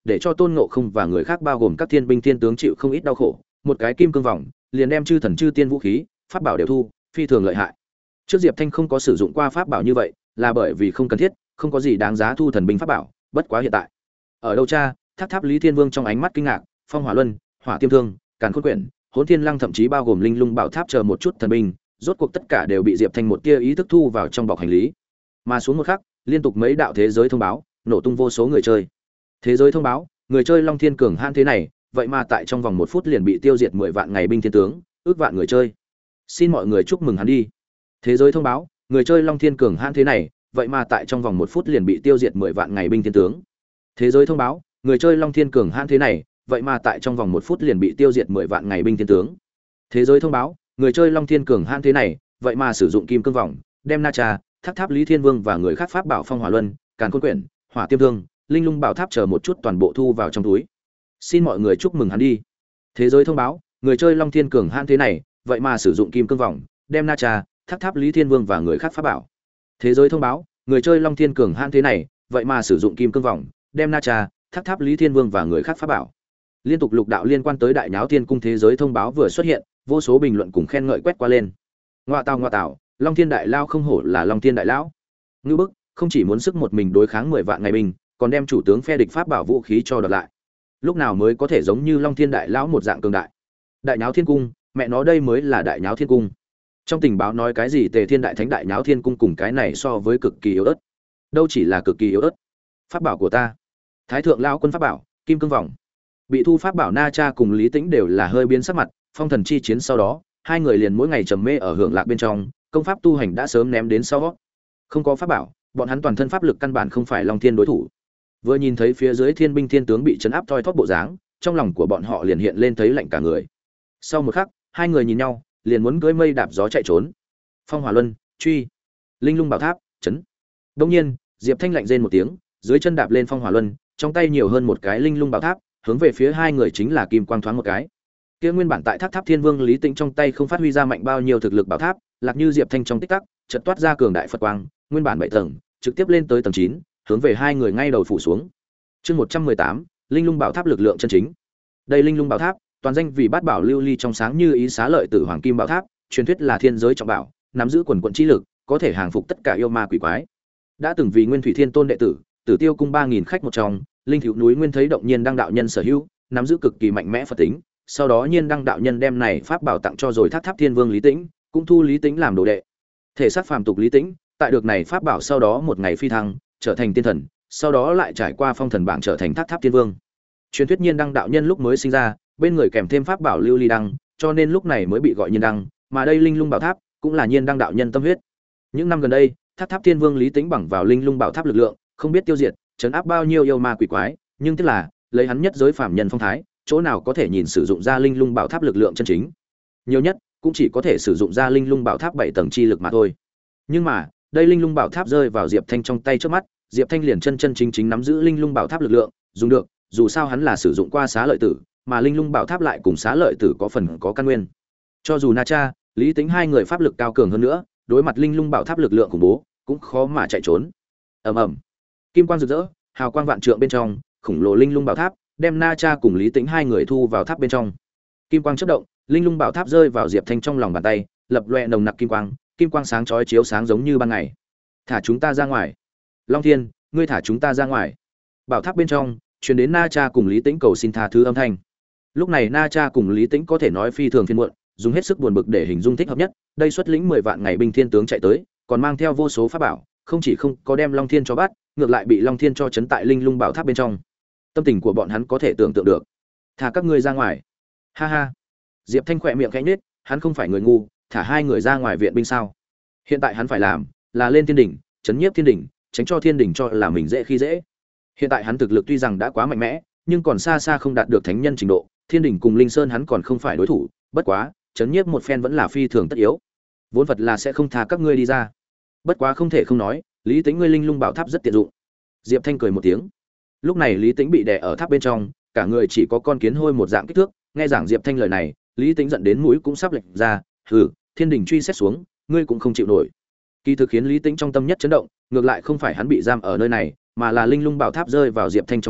để cho Tôn Ngộ Không và người khác bao gồm các thiên binh thiên tướng chịu không ít đau khổ, một cái kim cương vòng, liền đem chư thần chư tiên vũ khí, pháp bảo đều thu, phi thường lợi hại. Trước Diệp Thanh không có sử dụng qua pháp bảo như vậy, là bởi vì không cần thiết, không có gì đáng giá thu thần binh pháp bảo, bất quá hiện tại. Ở đâu cha, Tháp Tháp Lý Thiên Vương trong ánh mắt kinh ngạc, Phong Hỏa Luân, Hỏa Tiêm Thương, Càn Khôn Quyển, Hỗn Thiên Lăng thậm chí bao gồm Linh Lung Bảo Tháp chờ một chút thần binh, rốt cuộc tất cả đều bị Diệp Thanh một tia ý thức thu vào trong bọc hành lý. Mà xuống một khắc, liên tục mấy đạo thế giới thông báo, nổ tung vô số người chơi. Thế giới thông báo, người chơi Long Thiên cường hãn thế này, vậy mà tại trong vòng một phút liền bị tiêu diệt mười vạn ngày binh thiên tướng, ước vạn người chơi. Xin mọi người chúc mừng hắn đi. Thế giới thông báo, người chơi Long Thiên cường hãn thế này, vậy mà tại trong vòng một phút liền bị tiêu diệt mười vạn ngày binh thiên tướng. Thế giới thông báo, người chơi Long Thiên cường hãn thế này, vậy mà tại trong vòng một phút liền bị tiêu diệt mười vạn ngày binh thiên tướng. Thế giới thông báo, người chơi Long Thiên cường hãn thế này, vậy mà sử dụng kim cương vòng, đem Na Cha, Tháp Tháp Lý Thiên Vương và người khác pháp bảo Phong Hỏa Luân, Càn Khôn Quyển, Hỏa Tiêm Thương, Linh Lung Bảo Tháp chờ một chút toàn bộ thu vào trong túi. Xin mọi người chúc mừng hắn đi. Thế giới thông báo, người chơi Long Thiên cường hãn thế này, vậy mà sử dụng kim cương vòng, đem Na Cha, Tháp Tháp Lý Thiên Vương và người khác pháp bảo. Thế giới thông báo, người chơi Long Thiên cường hãn thế này, vậy mà sử dụng kim cương vòng, đem Na Cha, Tháp Tháp Lý Thiên Vương và người khác pháp bảo. Liên tục lục đạo liên quan tới Đại Náo Thiên Cung thế giới thông báo vừa xuất hiện, vô số bình luận cùng khen ngợi quét qua lên. Ngoa tào ngoa tào, Long Thiên đại lao không hổ là Long Thiên đại lão. Ngưu bức, không chỉ muốn sức một mình đối kháng mười vạn ngày binh, còn đem chủ tướng phe địch pháp bảo vũ khí cho đoạt lại. Lúc nào mới có thể giống như Long Thiên đại lão một dạng cường đại? Đại Náo Thiên Cung, mẹ nó đây mới là Đại Náo Thiên Cung. Trong tình báo nói cái gì Tề Thiên đại thánh Đại Náo Thiên Cung cùng cái này so với cực kỳ yếu ớt. Đâu chỉ là cực kỳ yếu ớt. Pháp bảo của ta, Thái thượng lão quân pháp bảo, kim cương vòng. Bị thu pháp bảo Na Cha cùng Lý Tĩnh đều là hơi biến sắc mặt, phong thần chi chiến sau đó, hai người liền mỗi ngày trầm mê ở hưởng lạc bên trong, công pháp tu hành đã sớm ném đến sau. Không có pháp bảo, bọn hắn toàn thân pháp lực căn bản không phải Long Thiên đối thủ. Vừa nhìn thấy phía dưới thiên binh thiên tướng bị trấn áp thoi thóp bộ dáng, trong lòng của bọn họ liền hiện lên thấy lạnh cả người. Sau một khắc, hai người nhìn nhau, liền muốn cưỡi mây đạp gió chạy trốn. Phong Hỏa Luân, truy. Linh Lung Bảo Tháp, chấn. Đương nhiên, Diệp Thanh lạnh rên một tiếng, dưới chân đạp lên Phong Hỏa Luân, trong tay nhiều hơn một cái Linh Lung Bảo Tháp, hướng về phía hai người chính là kim quang thoáng một cái. Kia nguyên bản tại Tháp Tháp Thiên Vương Lý Tĩnh trong tay không phát huy ra mạnh bao nhiêu thực lực bảo tháp, lạc như Diệp Thanh trong tích tắc, chợt toát ra cường đại Phật quang, nguyên bản bảy tầng, trực tiếp lên tới tầng chín, hướng về hai người ngay đầu phủ xuống. Chương một trăm mười tám, Linh Lung Bảo Tháp lực lượng chân chính. Đây Linh Lung Bảo Tháp, toàn danh vì Bát Bảo Lưu Ly trong sáng như ý xá lợi tử hoàng kim bảo tháp, truyền thuyết là thiên giới trọng bảo, nắm giữ quần quần chi lực, có thể hàng phục tất cả yêu ma quỷ quái. Đã từng vì Nguyên Thủy Thiên Tôn đệ tử, Tử Tiêu cung ba nghìn khách một trong, linh thiếu núi nguyên thấy động nhiên đăng đạo nhân sở hữu, nắm giữ cực kỳ mạnh mẽ Phật tính. Sau đó nhiên đăng đạo nhân đem này pháp bảo tặng cho rồi Tháp Tháp Thiên Vương Lý Tĩnh, cũng thu Lý Tĩnh làm đồ đệ. Thể xác phàm tục Lý Tĩnh, tại được này pháp bảo sau đó một ngày phi thăng, trở thành tiên thần, sau đó lại trải qua phong thần bảng trở thành Tháp Tháp Thiên Vương. Truyền thuyết nhiên đăng đạo nhân lúc mới sinh ra, bên người kèm thêm pháp bảo lưu ly đăng, cho nên lúc này mới bị gọi nhiên đăng, mà đây Linh Lung Bảo Tháp cũng là nhiên đăng đạo nhân tâm huyết. Những năm gần đây, Tháp Tháp Thiên Vương Lý Tĩnh bằng vào Linh Lung Bảo Tháp lực lượng, không biết tiêu diệt, trấn áp bao nhiêu yêu ma quỷ quái, nhưng tiếc là, lấy hắn nhất giới phàm nhân phong thái, chỗ nào có thể nhìn sử dụng ra Linh Lung Bảo Tháp lực lượng chân chính. Nhiều nhất cũng chỉ có thể sử dụng ra Linh Lung Bảo Tháp bảy tầng chi lực mà thôi. Nhưng mà, đây Linh Lung Bảo Tháp rơi vào Diệp Thanh trong tay trước mắt, Diệp Thanh liền chân chân chính chính nắm giữ Linh Lung Bảo Tháp lực lượng, dùng được, dù sao hắn là sử dụng qua xá lợi tử, mà Linh Lung Bảo Tháp lại cùng xá lợi tử có phần có căn nguyên. Cho dù Na Cha, Lý Tĩnh hai người pháp lực cao cường hơn nữa, đối mặt Linh Lung Bảo Tháp lực lượng khủng bố, cũng khó mà chạy trốn. Ầm ầm. Kim quang rực rỡ, hào quang vạn trượng bên trong, khủng lồ Linh Lung Bảo Tháp đem Na Cha cùng Lý Tĩnh hai người thu vào tháp bên trong. Kim quang chớp động, Linh Lung Bảo Tháp rơi vào Diệp Thanh trong lòng bàn tay, lập loè nồng nặc kim quang, kim quang sáng chói chiếu sáng giống như ban ngày. Thả chúng ta ra ngoài. Long Thiên, ngươi thả chúng ta ra ngoài. Bảo tháp bên trong truyền đến Na Cha cùng Lý Tĩnh cầu xin tha thứ âm thanh. Lúc này Na Cha cùng Lý Tĩnh có thể nói phi thường phiền muộn, dùng hết sức buồn bực để hình dung thích hợp nhất, đây xuất lĩnh mười vạn ngày binh thiên tướng chạy tới, còn mang theo vô số pháp bảo, không chỉ không có đem Long Thiên cho bắt, ngược lại bị Long Thiên cho trấn tại Linh Lung Bảo Tháp bên trong. Tâm tình của bọn hắn có thể tưởng tượng được. Thả các ngươi ra ngoài. Ha ha. Diệp Thanh khỏe miệng khẽ nhếch, hắn không phải người ngu, thả hai người ra ngoài viện binh sao? Hiện tại hắn phải làm là lên thiên đỉnh, trấn nhiếp thiên đỉnh, tránh cho thiên đỉnh cho là mình dễ khi dễ. Hiện tại hắn thực lực tuy rằng đã quá mạnh mẽ, nhưng còn xa xa không đạt được thánh nhân trình độ, thiên đỉnh cùng linh sơn hắn còn không phải đối thủ, bất quá, trấn nhiếp một phen vẫn là phi thường tất yếu. Vốn vật là sẽ không tha các ngươi đi ra. Bất quá không thể không nói, Lý Tĩnh ngươi Linh Lung Bảo Tháp rất tiện dụng. Diệp Thanh cười một tiếng. Lúc này Lý Tĩnh bị đè ở tháp bên trong, cả người chỉ có con kiến hôi một dạng kích thước, nghe giảng Diệp Thanh lời này, Lý Tĩnh giận đến mũi cũng sắp lệch ra, "Hừ, thiên đình truy xét xuống, ngươi cũng không chịu nổi." Kỳ thực khiến Lý Tĩnh trong tâm nhất chấn động, ngược lại không phải hắn bị giam ở nơi này, mà là Linh Lung Bảo Tháp rơi vào Diệp Thanh trong tay,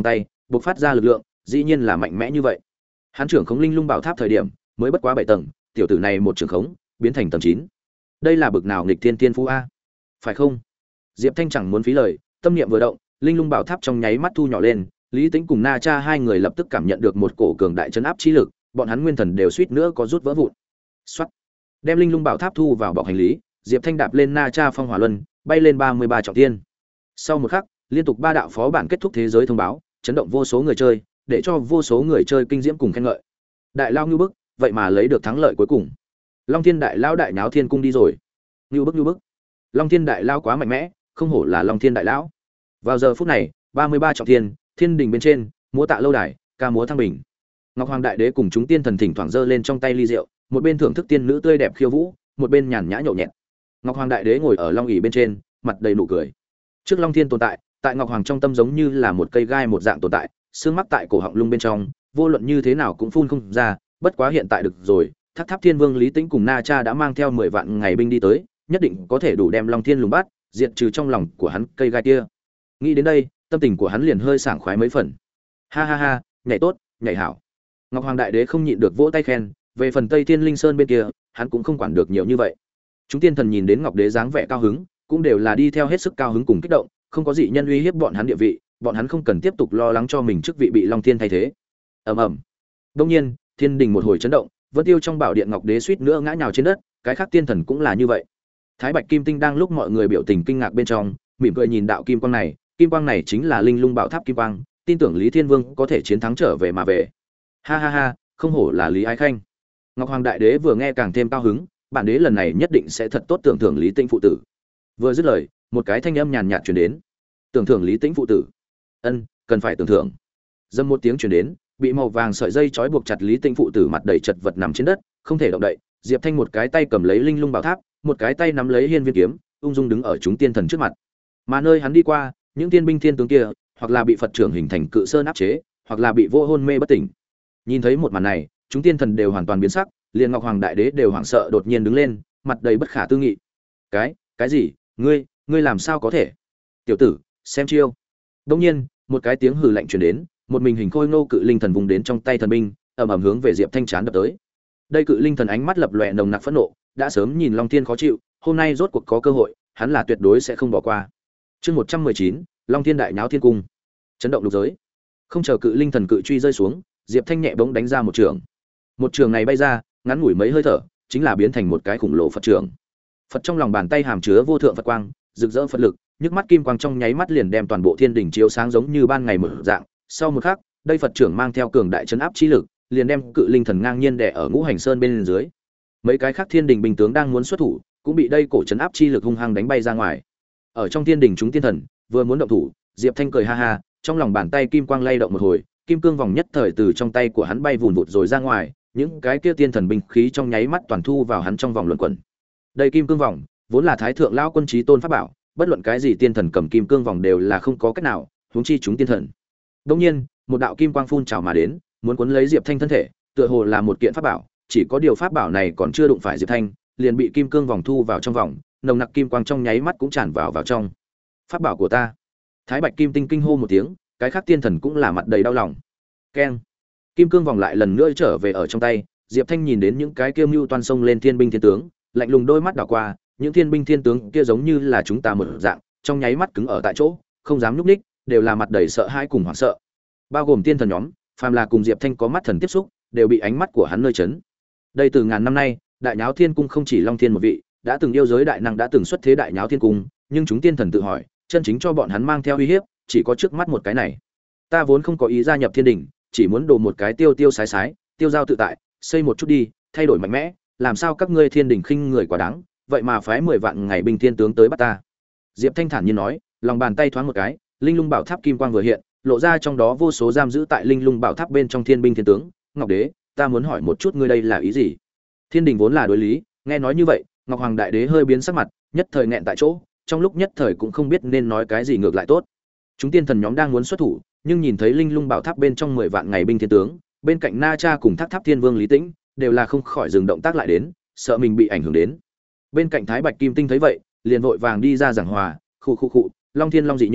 bộc phát ra lực lượng dĩ nhiên là mạnh mẽ như vậy. Hắn trưởng khống linh lung bảo tháp thời điểm mới bất quá bảy tầng, tiểu tử này một trưởng khống biến thành tầng chín. Đây là bực nào nghịch thiên tiên phú a, phải không? Diệp Thanh chẳng muốn phí lời, tâm niệm vừa động, linh lung bảo tháp trong nháy mắt thu nhỏ lên, Lý Tĩnh cùng Na Cha hai người lập tức cảm nhận được một cổ cường đại chấn áp chi lực, bọn hắn nguyên thần đều suýt nữa có rút vỡ vụn. Soát. Đem linh lung bảo tháp thu vào bọc hành lý, Diệp Thanh đạp lên Na Cha phong hỏa luân, bay lên ba mươi ba trọng thiên. Sau một khắc, liên tục ba đạo phó bản kết thúc thế giới thông báo, chấn động vô số người chơi, để cho vô số người chơi kinh diễm cùng khen ngợi. Đại lao như bức, vậy mà lấy được thắng lợi cuối cùng. Long Thiên đại lão đại náo thiên cung đi rồi. Như bức như bức. Long Thiên đại lão quá mạnh mẽ, không hổ là Long Thiên đại lão. Vào giờ phút này, ba mươi ba trọng thiên, thiên đình bên trên, múa tạ lâu đài, ca múa thăng bình. Ngọc Hoàng đại đế cùng chúng tiên thần thỉnh thoảng giơ lên trong tay ly rượu, một bên thưởng thức tiên nữ tươi đẹp khiêu vũ, một bên nhàn nhã nhậu nhẹt. Ngọc Hoàng đại đế ngồi ở long ỷ bên trên, mặt đầy nụ cười. Trước Long Thiên tồn tại, tại Ngọc Hoàng trong tâm giống như là một cây gai một dạng tồn tại, xương mắc tại cổ họng lung bên trong, vô luận như thế nào cũng phun không ra, bất quá hiện tại được rồi, Tháp Tháp Thiên Vương Lý Tĩnh cùng Na Cha đã mang theo mười vạn ngày binh đi tới, nhất định có thể đủ đem Long Thiên lùng bắt, diệt trừ trong lòng của hắn cây gai kia. Nghĩ đến đây, tâm tình của hắn liền hơi sảng khoái mấy phần. Ha ha ha, nhảy tốt, nhảy hảo. Ngọc Hoàng đại đế không nhịn được vỗ tay khen, về phần Tây Thiên Linh Sơn bên kia, hắn cũng không quản được nhiều như vậy. Chúng tiên thần nhìn đến Ngọc đế dáng vẻ cao hứng, cũng đều là đi theo hết sức cao hứng cùng kích động, không có gì nhân uy hiếp bọn hắn địa vị, bọn hắn không cần tiếp tục lo lắng cho mình chức vị bị Long Thiên thay thế. Ầm ầm. Đương nhiên, thiên đình một hồi chấn động, Vân Tiêu trong bảo điện Ngọc đế suýt nữa ngã nhào trên đất, cái khác tiên thần cũng là như vậy. Thái Bạch Kim Tinh đang lúc mọi người biểu tình kinh ngạc bên trong, mỉm cười nhìn đạo kim quang này, kim quang này chính là linh lung bảo tháp kim quang, tin tưởng Lý Thiên Vương có thể chiến thắng trở về mà về. Ha ha ha, không hổ là Lý Ái Khanh. Ngọc Hoàng đại đế vừa nghe càng thêm cao hứng, bản đế lần này nhất định sẽ thật tốt tưởng thưởng Lý Tĩnh phụ tử. Vừa dứt lời, một cái thanh âm nhàn nhạt truyền đến. Tưởng thưởng Lý Tĩnh phụ tử? Ân, cần phải tưởng thưởng. Dâm một tiếng truyền đến, bị màu vàng sợi dây trói buộc chặt Lý Tĩnh phụ tử mặt đầy chật vật nằm trên đất, không thể động đậy. Diệp Thanh một cái tay cầm lấy linh lung bảo tháp, một cái tay nắm lấy hiên viên kiếm, ung dung đứng ở chúng tiên thần trước mặt. Mà nơi hắn đi qua, những tiên binh thiên tướng kia, hoặc là bị Phật trưởng hình thành cự sơn áp chế, hoặc là bị vô hôn mê bất tỉnh. Nhìn thấy một màn này, chúng tiên thần đều hoàn toàn biến sắc, liền Ngọc Hoàng đại đế đều hoảng sợ đột nhiên đứng lên, mặt đầy bất khả tư nghị. Cái, cái gì? Ngươi, ngươi làm sao có thể? Tiểu tử, xem chiêu. Đương nhiên, một cái tiếng hừ lạnh truyền đến, một mình hình khôi ngô cự linh thần vùng đến trong tay thần binh, ầm ầm hướng về Diệp Thanh chán đập tới. Đây cự linh thần ánh mắt lập lòe nồng nặc phẫn nộ, đã sớm nhìn Long Thiên khó chịu, hôm nay rốt cuộc có cơ hội, hắn là tuyệt đối sẽ không bỏ qua. Chương một trăm mười chín, Long Thiên đại náo thiên cung. Chấn động lục giới. Không chờ cự linh thần cự truy rơi xuống, Diệp Thanh nhẹ bỗng đánh ra một trường. Một trường này bay ra, ngắn ngủi mấy hơi thở, chính là biến thành một cái khủng lồ Phật trường. Phật trong lòng bàn tay hàm chứa vô thượng Phật quang, rực rỡ Phật lực, nhức mắt kim quang trong nháy mắt liền đem toàn bộ thiên đỉnh chiếu sáng giống như ban ngày mở dạng. Sau một khắc, đây Phật trưởng mang theo cường đại chấn áp chi lực, liền đem cự linh thần ngang nhiên đè ở ngũ hành sơn bên dưới. Mấy cái khác thiên đình binh tướng đang muốn xuất thủ, cũng bị đây cổ chấn áp chi lực hung hăng đánh bay ra ngoài. Ở trong thiên đình chúng tiên thần vừa muốn động thủ, Diệp Thanh cười ha ha, trong lòng bàn tay kim quang lay động một hồi, kim cương vòng nhất thời từ trong tay của hắn bay vụn vụt rồi ra ngoài, những cái kia tiên thần binh khí trong nháy mắt toàn thu vào hắn trong vòng luẩn quẩn. Đây kim cương vòng vốn là thái thượng lão quân chí tôn pháp bảo, bất luận cái gì tiên thần cầm kim cương vòng đều là không có cách nào, huống chi chúng tiên thần. Đương nhiên, một đạo kim quang phun trào mà đến, muốn cuốn lấy Diệp Thanh thân thể, tựa hồ là một kiện pháp bảo, chỉ có điều pháp bảo này còn chưa đụng phải Diệp Thanh, liền bị kim cương vòng thu vào trong vòng, nồng nặc kim quang trong nháy mắt cũng tràn vào vào trong. Pháp bảo của ta! Thái Bạch Kim Tinh kinh hô một tiếng, cái khác tiên thần cũng là mặt đầy đau lòng. Keng! Kim cương vòng lại lần nữa trở về ở trong tay, Diệp Thanh nhìn đến những cái kia mưu toan sông lên thiên binh thiên tướng, lạnh lùng đôi mắt đảo qua, những thiên binh thiên tướng kia giống như là chúng ta một dạng, trong nháy mắt cứng ở tại chỗ, không dám nhúc nhích, đều là mặt đầy sợ hãi cùng hoảng sợ. Bao gồm tiên thần nhóm, phàm là cùng Diệp Thanh có mắt thần tiếp xúc, đều bị ánh mắt của hắn nơi chấn. Đây từ ngàn năm nay, đại nháo thiên cung không chỉ Long Thiên một vị, đã từng yêu giới đại năng đã từng xuất thế đại nháo thiên cung, nhưng chúng tiên thần tự hỏi, chân chính cho bọn hắn mang theo uy hiếp, chỉ có trước mắt một cái này. Ta vốn không có ý gia nhập thiên đình, chỉ muốn đồ một cái tiêu tiêu sái sái, tiêu giao tự tại, xây một chút đi, thay đổi mạnh mẽ, làm sao các ngươi thiên đình khinh người quá đáng, vậy mà phái mười vạn ngày binh thiên tướng tới bắt ta. Diệp Thanh thản nhiên nói, lòng bàn tay thoáng một cái, linh lung bảo tháp kim quang vừa hiện, lộ ra trong đó vô số giam giữ tại linh lung bảo tháp bên trong thiên binh thiên tướng. Ngọc đế, ta muốn hỏi một chút ngươi đây là ý gì? Thiên đình vốn là đối lý, nghe nói như vậy, Ngọc Hoàng đại đế hơi biến sắc mặt, nhất thời nghẹn tại chỗ, trong lúc nhất thời cũng không biết nên nói cái gì ngược lại tốt. Chúng tiên thần nhóm đang muốn xuất thủ, nhưng nhìn thấy linh lung bảo tháp bên trong mười vạn ngày binh thiên tướng, bên cạnh Na Cha cùng Tháp Tháp Thiên Vương Lý Tĩnh, đều là không khỏi dừng động tác lại đến, sợ mình bị ảnh hưởng đến. Bên cạnh Thái Bạch Kim Tinh thấy vậy, liền vội vàng đi ra giảng hòa, khụ khụ khụ, Long Thiên Long dị nhân,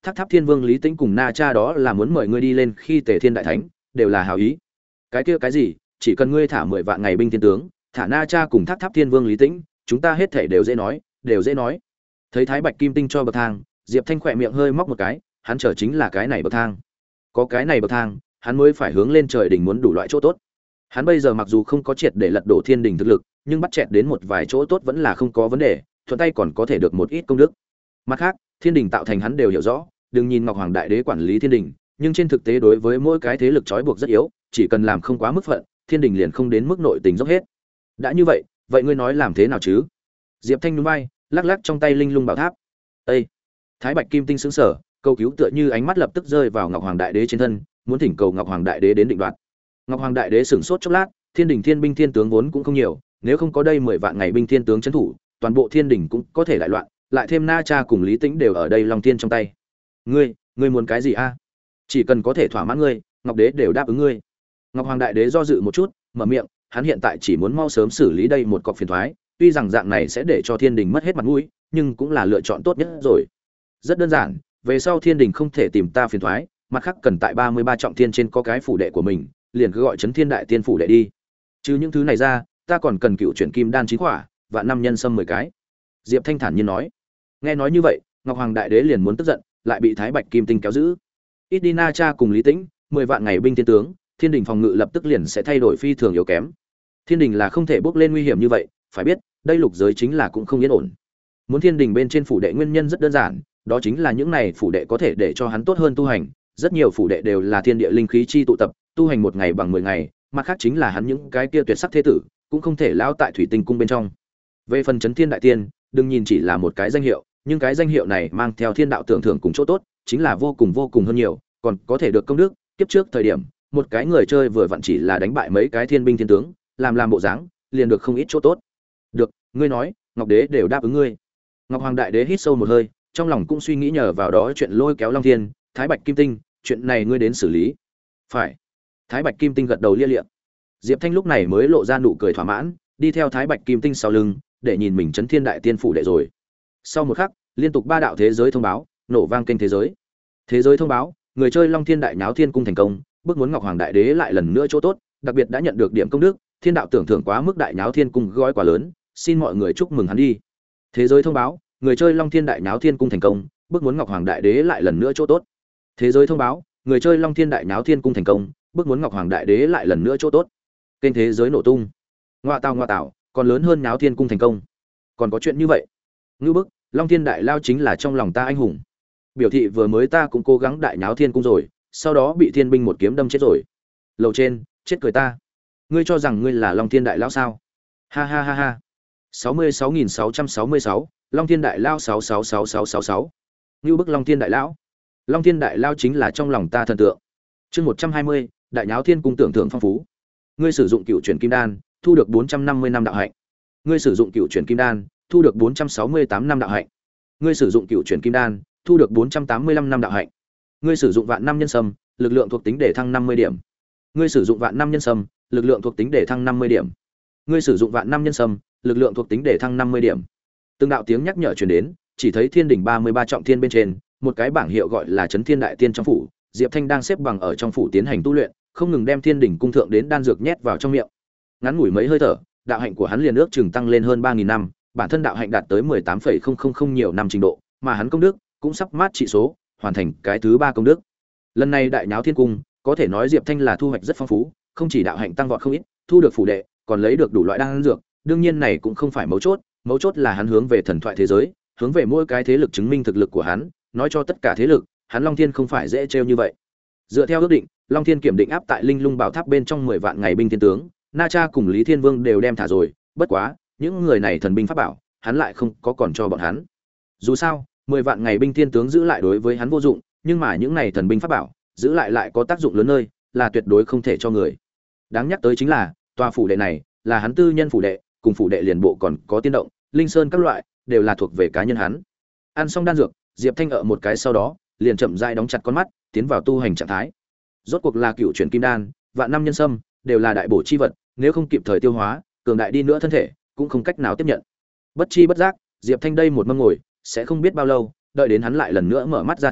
Thác Tháp Thiên Vương Lý Tĩnh cùng Na Cha đó là muốn mời ngươi đi lên khi Tề Thiên đại thánh, đều là hảo ý. Cái kia cái gì, chỉ cần ngươi thả mười vạn ngày binh thiên tướng, thả Na Cha cùng Thác Tháp Thiên Vương Lý Tĩnh, chúng ta hết thảy đều dễ nói, đều dễ nói. Thấy Thái Bạch Kim Tinh cho bậc thang, Diệp Thanh khỏe miệng hơi móc một cái, hắn chờ chính là cái này bậc thang. Có cái này bậc thang, hắn mới phải hướng lên trời đỉnh muốn đủ loại chỗ tốt. Hắn bây giờ mặc dù không có triệt để lật đổ thiên đỉnh thực lực, nhưng bắt chẹt đến một vài chỗ tốt vẫn là không có vấn đề, thuận tay còn có thể được một ít công đức. Mặt khác, thiên đỉnh tạo thành hắn đều hiểu rõ, đừng nhìn Ngọc Hoàng Đại Đế quản lý thiên đỉnh, nhưng trên thực tế đối với mỗi cái thế lực trói buộc rất yếu, chỉ cần làm không quá mức phận, thiên đỉnh liền không đến mức nội tình dốc hết. Đã như vậy, vậy ngươi nói làm thế nào chứ? Diệp Thanh nhún vai, lắc lắc trong tay linh lung bảo tháp. Ê! Thái Bạch Kim Tinh sững sờ, cầu cứu tựa như ánh mắt lập tức rơi vào Ngọc Hoàng Đại Đế trên thân, muốn thỉnh cầu Ngọc Hoàng Đại Đế đến định đoạt. Ngọc Hoàng Đại Đế sửng sốt chốc lát, thiên đỉnh thiên binh thiên tướng vốn cũng không nhiều, nếu không có đây mười vạn ngày binh thiên tướng trấn thủ, toàn bộ thiên đỉnh cũng có thể đại loạn, lại thêm Na Cha cùng Lý Tĩnh đều ở đây Long Thiên trong tay. Ngươi, ngươi muốn cái gì a? Chỉ cần có thể thỏa mãn ngươi, Ngọc Đế đều đáp ứng ngươi. Ngọc Hoàng Đại Đế do dự một chút, mở miệng, hắn hiện tại chỉ muốn mau sớm xử lý đây một cọc phiền toái, tuy rằng dạng này sẽ để cho thiên đình mất hết mặt mũi, nhưng cũng là lựa chọn tốt nhất rồi. Rất đơn giản, về sau thiên đình không thể tìm ta phiền toái, mặt khác cần tại ba mươi ba trọng thiên trên có cái phủ đệ của mình, liền cứ gọi Chấn Thiên Đại Tiên phủ đệ đi. Chứ những thứ này ra, ta còn cần cựu chuyển kim đan chín quả, và năm nhân sâm mười cái. Diệp Thanh thản nhiên nói. Nghe nói như vậy, Ngọc Hoàng Đại Đế liền muốn tức giận, lại bị Thái Bạch Kim Tinh kéo giữ. Ít đi Na Cha cùng Lý Tĩnh, mười vạn ngày binh thiên tướng, thiên đình phòng ngự lập tức liền sẽ thay đổi phi thường yếu kém. Thiên đình là không thể bước lên nguy hiểm như vậy, phải biết, đây lục giới chính là cũng không yên ổn. Muốn thiên đình bên trên phủ đệ nguyên nhân rất đơn giản, đó chính là những này phủ đệ có thể để cho hắn tốt hơn tu hành, rất nhiều phủ đệ đều là thiên địa linh khí chi tụ tập, tu hành một ngày bằng mười ngày, mặt khác chính là hắn những cái kia tuyệt sắc thế tử, cũng không thể lao tại thủy tinh cung bên trong. Về phần Chấn Thiên Đại Tiên, đừng nhìn chỉ là một cái danh hiệu, nhưng cái danh hiệu này mang theo thiên đạo tưởng thưởng cùng chỗ tốt, chính là vô cùng vô cùng hơn nhiều, còn có thể được công đức. Kiếp trước thời điểm, một cái người chơi vừa vặn chỉ là đánh bại mấy cái thiên binh thiên tướng, làm làm bộ dáng, liền được không ít chỗ tốt. Được, ngươi nói, Ngọc Đế đều đáp ứng ngươi. Ngọc Hoàng Đại Đế hít sâu một hơi, trong lòng cũng suy nghĩ nhờ vào đó chuyện lôi kéo Long Thiên, Thái Bạch Kim Tinh, chuyện này ngươi đến xử lý. Phải. Thái Bạch Kim Tinh gật đầu lia lịa. Diệp Thanh lúc này mới lộ ra nụ cười thỏa mãn, đi theo Thái Bạch Kim Tinh sau lưng, để nhìn mình Chấn Thiên Đại Tiên phủ đệ rồi. Sau một khắc, liên tục ba đạo thế giới thông báo, nổ vang kênh thế giới. Thế giới thông báo, người chơi Long Thiên Đại Náo Thiên Cung thành công, bước muốn Ngọc Hoàng Đại Đế lại lần nữa chỗ tốt, đặc biệt đã nhận được điểm công đức, thiên đạo tưởng thưởng quá mức Đại Náo Thiên Cung gói quá lớn, xin mọi người chúc mừng hắn đi. Thế giới thông báo, người chơi Long Thiên Đại Náo Thiên Cung thành công, bước muốn Ngọc Hoàng Đại Đế lại lần nữa chỗ tốt. Thế giới thông báo, người chơi Long Thiên Đại Náo Thiên Cung thành công, bước muốn Ngọc Hoàng Đại Đế lại lần nữa chỗ tốt. Kênh thế giới nổ tung. Ngoa tào ngoa tào, còn lớn hơn Náo Thiên Cung thành công. Còn có chuyện như vậy? Ngưu bức, Long Thiên Đại Lao chính là trong lòng ta anh hùng. Biểu thị vừa mới ta cũng cố gắng đại náo Thiên Cung rồi, sau đó bị thiên binh một kiếm đâm chết rồi. Lầu trên, chết cười ta. Ngươi cho rằng ngươi là Long Thiên Đại Lao sao? Ha ha ha ha. sáu mươi sáu nghìn sáu trăm sáu mươi sáu, Long Thiên Đại Lao sáu sáu sáu sáu sáu sáu. Ngưu bức Long Thiên Đại Lão. Long Thiên Đại Lao chính là trong lòng ta thần tượng. Chương một trăm hai mươi, Đại Náo Thiên Cung tưởng thưởng phong phú. Ngươi sử dụng cựu chuyển kim đan, thu được bốn trăm năm mươi năm đạo hạnh. Ngươi sử dụng cựu chuyển kim đan, thu được bốn trăm sáu mươi tám năm đạo hạnh. Ngươi sử dụng cựu chuyển kim đan, thu được bốn trăm tám mươi lăm năm đạo hạnh. Ngươi sử dụng vạn năm nhân sâm, lực lượng thuộc tính để thăng năm mươi điểm. Ngươi sử dụng vạn năm nhân sâm, lực lượng thuộc tính để thăng năm mươi điểm. Ngươi sử dụng vạn năm nhân sâm, lực lượng thuộc tính để thăng năm mươi điểm. Từng đạo tiếng nhắc nhở truyền đến, chỉ thấy thiên đỉnh ba mươi ba trọng thiên bên trên, một cái bảng hiệu gọi là Chấn Thiên Đại Tiên trong phủ, Diệp Thanh đang xếp bằng ở trong phủ tiến hành tu luyện, không ngừng đem thiên đỉnh cung thượng đến đan dược nhét vào trong miệng. Ngắn ngủi mấy hơi thở, đạo hạnh của hắn liền ước chừng tăng lên hơn ba nghìn năm, bản thân đạo hạnh đạt tới mười tám phẩy không không không nhiều năm trình độ, mà hắn công đức cũng sắp mát trị số, hoàn thành cái thứ ba công đức. Lần này đại náo thiên cung, có thể nói Diệp Thanh là thu hoạch rất phong phú, không chỉ đạo hạnh tăng vọt không ít, thu được phủ đệ, còn lấy được đủ loại đan dược, đương nhiên này cũng không phải mấu chốt, mấu chốt là hắn hướng về thần thoại thế giới, hướng về mỗi cái thế lực chứng minh thực lực của hắn, nói cho tất cả thế lực, hắn Long Thiên không phải dễ trêu như vậy. Dựa theo ước định, Long Thiên kiểm định áp tại Linh Lung Bảo Tháp bên trong mười vạn ngày binh thiên tướng, Na Cha cùng Lý Thiên Vương đều đem thả rồi, bất quá, những người này thần binh pháp bảo, hắn lại không có còn cho bọn hắn. Dù sao, mười vạn ngày binh thiên tướng giữ lại đối với hắn vô dụng, nhưng mà những này thần binh pháp bảo, giữ lại lại có tác dụng lớn nơi, là tuyệt đối không thể cho người. Đáng nhắc tới chính là, tòa phủ đệ này là hắn tư nhân phủ đệ, cùng phủ đệ liền bộ còn có tiên động, linh sơn các loại, đều là thuộc về cá nhân hắn. Ăn xong đan dược, Diệp Thanh ở một cái sau đó, liền chậm rãi đóng chặt con mắt, tiến vào tu hành trạng thái. Rốt cuộc là cựu chuyển kim đan, vạn năm nhân sâm, đều là đại bổ chi vật, nếu không kịp thời tiêu hóa, cường đại đi nữa thân thể, cũng không cách nào tiếp nhận. Bất chi bất giác, Diệp Thanh đây một mâm ngồi, sẽ không biết bao lâu, đợi đến hắn lại lần nữa mở mắt ra thì,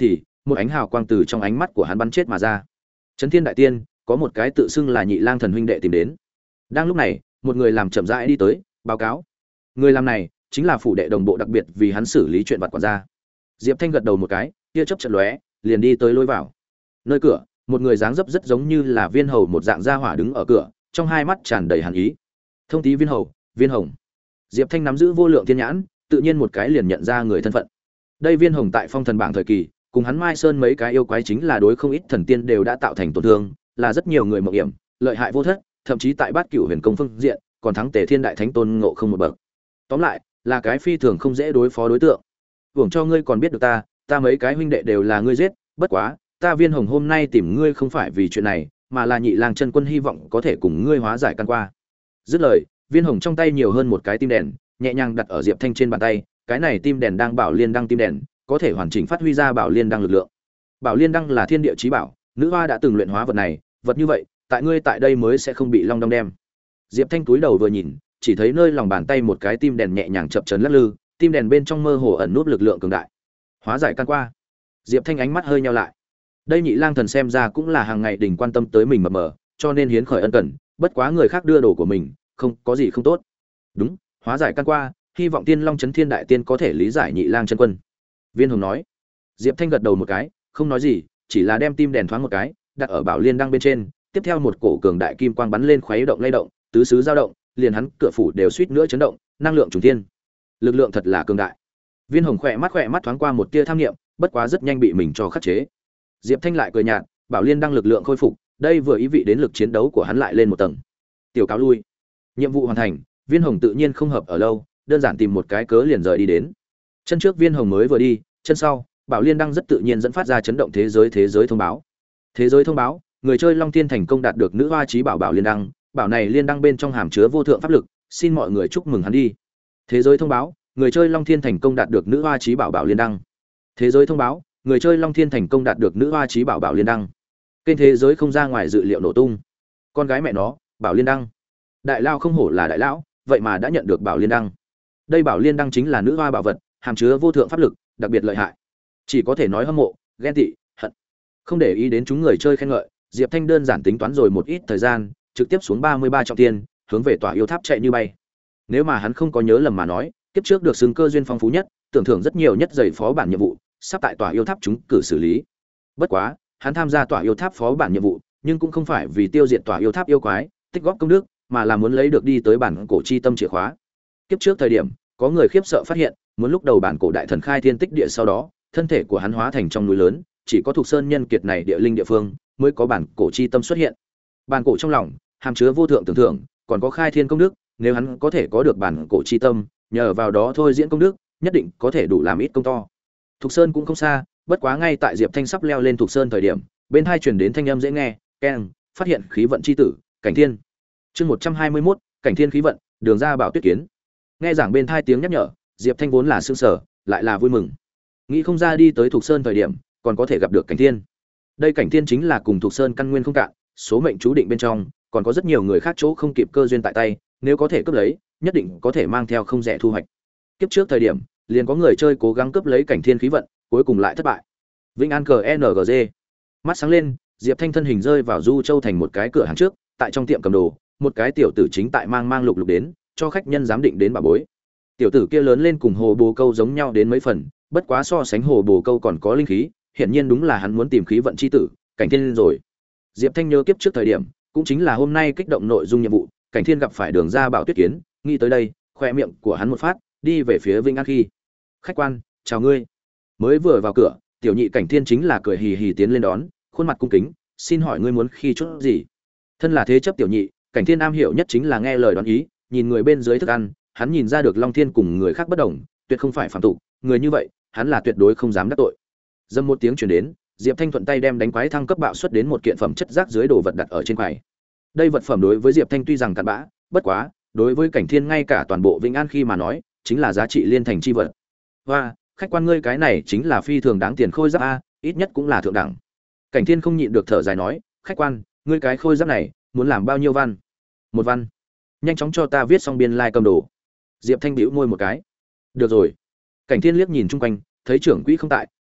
một ánh hào quang từ trong ánh mắt của hắn bắn chết mà ra. Chấn Thiên đại tiên, có một cái tự xưng là Nhị Lang thần huynh đệ tìm đến. Đang lúc này, một người làm chậm rãi đi tới, báo cáo. Người làm này chính là phủ đệ đồng bộ đặc biệt vì hắn xử lý chuyện vặt quản gia. Diệp Thanh gật đầu một cái, tia chớp chợt lóe, liền đi tới lối vào. Nơi cửa, một người dáng dấp rất giống như là Viên Hầu một dạng gia hỏa đứng ở cửa, trong hai mắt tràn đầy hàn ý. Thông tí Viên Hầu, Viên Hồng. Diệp Thanh nắm giữ vô lượng thiên nhãn, tự nhiên một cái liền nhận ra người thân phận. Đây Viên Hồng tại Phong Thần bảng thời kỳ, cùng hắn Mai Sơn mấy cái yêu quái chính là đối không ít thần tiên đều đã tạo thành tổn thương, là rất nhiều người mộng hiểm, lợi hại vô thất, thậm chí tại Bát Cửu Huyền Công phương diện, còn thắng Tề Thiên Đại Thánh Tôn Ngộ Không một bậc. Tóm lại, là cái phi thường không dễ đối phó đối tượng. Hưởng cho ngươi còn biết được ta, ta mấy cái huynh đệ đều là ngươi giết, bất quá, ta Viên Hồng hôm nay tìm ngươi không phải vì chuyện này, mà là Nhị Lang chân quân hy vọng có thể cùng ngươi hóa giải căn qua. Dứt lời, Viên Hồng trong tay nhiều hơn một cái tim đèn, nhẹ nhàng đặt ở Diệp Thanh trên bàn tay, cái này tim đèn đang bảo liên đăng tim đèn, có thể hoàn chỉnh phát huy ra bảo liên đăng lực lượng. Bảo liên đăng là thiên địa chí bảo, nữ hoa đã từng luyện hóa vật này, vật như vậy, tại ngươi tại đây mới sẽ không bị long đong đem. Diệp Thanh túi đầu vừa nhìn, chỉ thấy nơi lòng bàn tay một cái tim đèn nhẹ nhàng chập chấn lắc lư, tim đèn bên trong mơ hồ ẩn núp lực lượng cường đại. Hóa giải căn qua. Diệp Thanh ánh mắt hơi nheo lại. Đây Nhị Lang thần xem ra cũng là hàng ngày đỉnh quan tâm tới mình mập mờ, cho nên hiến khởi ân cần, bất quá người khác đưa đồ của mình, không có gì không tốt. Đúng, hóa giải căn qua, hy vọng Tiên Long Chấn Thiên đại tiên có thể lý giải Nhị Lang chân quân. Viên Hồng nói. Diệp Thanh gật đầu một cái, không nói gì, chỉ là đem tim đèn thoáng một cái, đặt ở bảo liên đăng bên trên, tiếp theo một cổ cường đại kim quang bắn lên khuấy động lay động, tứ xứ dao động, liền hắn cửa phủ đều suýt nữa chấn động, năng lượng trùng thiên. Lực lượng thật là cường đại. Viên Hồng khỏe mắt khỏe mắt thoáng qua một tia tham nghiệm, bất quá rất nhanh bị mình cho khắc chế. Diệp Thanh lại cười nhạt, bảo liên đăng lực lượng khôi phục, đây vừa ý vị đến lực chiến đấu của hắn lại lên một tầng. Tiểu cáo lui. Nhiệm vụ hoàn thành, Viên Hồng tự nhiên không hợp ở lâu, đơn giản tìm một cái cớ liền rời đi đến. Chân trước Viên Hồng mới vừa đi, chân sau, bảo liên đăng rất tự nhiên dẫn phát ra chấn động thế giới thế giới thông báo. Thế giới thông báo, người chơi Long Tiên thành công đạt được nữ hoa chí bảo bảo liên đăng, bảo này liên đăng bên trong hàm chứa vô thượng pháp lực, xin mọi người chúc mừng hắn đi. Thế giới thông báo, người chơi Long Thiên thành công đạt được nữ hoa chí bảo bảo liên đăng. Thế giới thông báo, người chơi Long Thiên thành công đạt được nữ hoa chí bảo bảo liên đăng. Kênh thế giới không ra ngoài dự liệu nổ tung. Con gái mẹ nó, bảo liên đăng. Đại lao không hổ là đại lão, vậy mà đã nhận được bảo liên đăng. Đây bảo liên đăng chính là nữ hoa bảo vật, hàm chứa vô thượng pháp lực, đặc biệt lợi hại. Chỉ có thể nói hâm mộ, ghen tị, hận. Không để ý đến chúng người chơi khen ngợi, Diệp Thanh đơn giản tính toán rồi một ít thời gian, trực tiếp xuống ba mươi ba trọng tiên, hướng về tòa yêu tháp chạy như bay. Nếu mà hắn không có nhớ lầm mà nói, kiếp trước được xưng cơ duyên phong phú nhất, tưởng thưởng rất nhiều nhất giày phó bản nhiệm vụ, sắp tại tòa yêu tháp chúng cử xử lý. Bất quá, hắn tham gia tòa yêu tháp phó bản nhiệm vụ, nhưng cũng không phải vì tiêu diệt tòa yêu tháp yêu quái, tích góp công đức, mà là muốn lấy được đi tới bản cổ chi tâm chìa khóa. Kiếp trước thời điểm, có người khiếp sợ phát hiện, muốn lúc đầu bản cổ đại thần khai thiên tích địa sau đó, thân thể của hắn hóa thành trong núi lớn, chỉ có thuộc sơn nhân kiệt này địa linh địa phương mới có bản cổ chi tâm xuất hiện. Bản cổ trong lòng hàm chứa vô thượng tưởng thưởng, còn có khai thiên công đức, nếu hắn có thể có được bản cổ chi tâm, nhờ vào đó thôi diễn công đức, nhất định có thể đủ làm ít công to. Thuộc sơn cũng không xa, bất quá ngay tại Diệp Thanh sắp leo lên thuộc sơn thời điểm, bên hai truyền đến thanh âm dễ nghe, keng, phát hiện khí vận chi tử, cảnh thiên. Chương một trăm hai mươi mốt, cảnh thiên khí vận, đường ra bảo tuyết kiến. Nghe giảng bên thai tiếng nhắc nhở, Diệp Thanh vốn là sương sở, lại là vui mừng. Nghĩ không ra đi tới thuộc sơn thời điểm, còn có thể gặp được cảnh thiên. Đây cảnh thiên chính là cùng thuộc sơn căn nguyên không cạn, số mệnh chú định bên trong, còn có rất nhiều người khác chỗ không kịp cơ duyên tại tay, nếu có thể cướp lấy, nhất định có thể mang theo không rẻ thu hoạch. Kiếp trước thời điểm, liền có người chơi cố gắng cướp lấy cảnh thiên khí vận, cuối cùng lại thất bại. Vĩnh An cờ en giê. Mắt sáng lên, Diệp Thanh thân hình rơi vào Du Châu thành một cái cửa hàng trước, tại trong tiệm cầm đồ, một cái tiểu tử chính tại mang mang lục lục đến, cho khách nhân giám định đến bà bối. Tiểu tử kia lớn lên cùng hồ bồ câu giống nhau đến mấy phần, bất quá so sánh hồ bồ câu còn có linh khí, hiển nhiên đúng là hắn muốn tìm khí vận chi tử, cảnh thiên rồi. Diệp Thanh nhớ kiếp trước thời điểm, cũng chính là hôm nay kích động nội dung nhiệm vụ, cảnh thiên gặp phải đường ra bảo tuyết kiến, nghĩ tới đây, khoe miệng của hắn một phát, đi về phía Vĩnh An khi. Khách quan, chào ngươi. Mới vừa vào cửa, tiểu nhị cảnh thiên chính là cười hì hì tiến lên đón, khuôn mặt cung kính, xin hỏi ngươi muốn khi chút gì? Thân là thế chấp tiểu nhị, cảnh thiên am hiểu nhất chính là nghe lời đoán ý, nhìn người bên dưới thức ăn, hắn nhìn ra được Long Thiên cùng người khác bất đồng, tuyệt không phải phàm tục, người như vậy, hắn là tuyệt đối không dám đắc tội. Dâm một tiếng truyền đến, Diệp Thanh thuận tay đem đánh quái thăng cấp bạo xuất đến một kiện phẩm chất rác dưới đồ vật đặt ở trên quầy. Đây vật phẩm đối với Diệp Thanh tuy rằng cặn bã, bất quá, đối với cảnh thiên ngay cả toàn bộ Vĩnh An khi mà nói, chính là giá trị liên thành chi vật. Và, khách quan ngươi cái này chính là phi thường đáng tiền khôi giáp a, ít nhất cũng là thượng đẳng. Cảnh thiên không nhịn được thở dài nói, khách quan, ngươi cái khôi giáp này, muốn làm bao nhiêu văn? Một văn. Nhanh chóng cho ta viết xong biên lai like cầm đồ. Diệp Thanh bĩu môi một cái. Được rồi. Cảnh thiên liếc nhìn chung quanh, thấy trưởng quỹ không tại,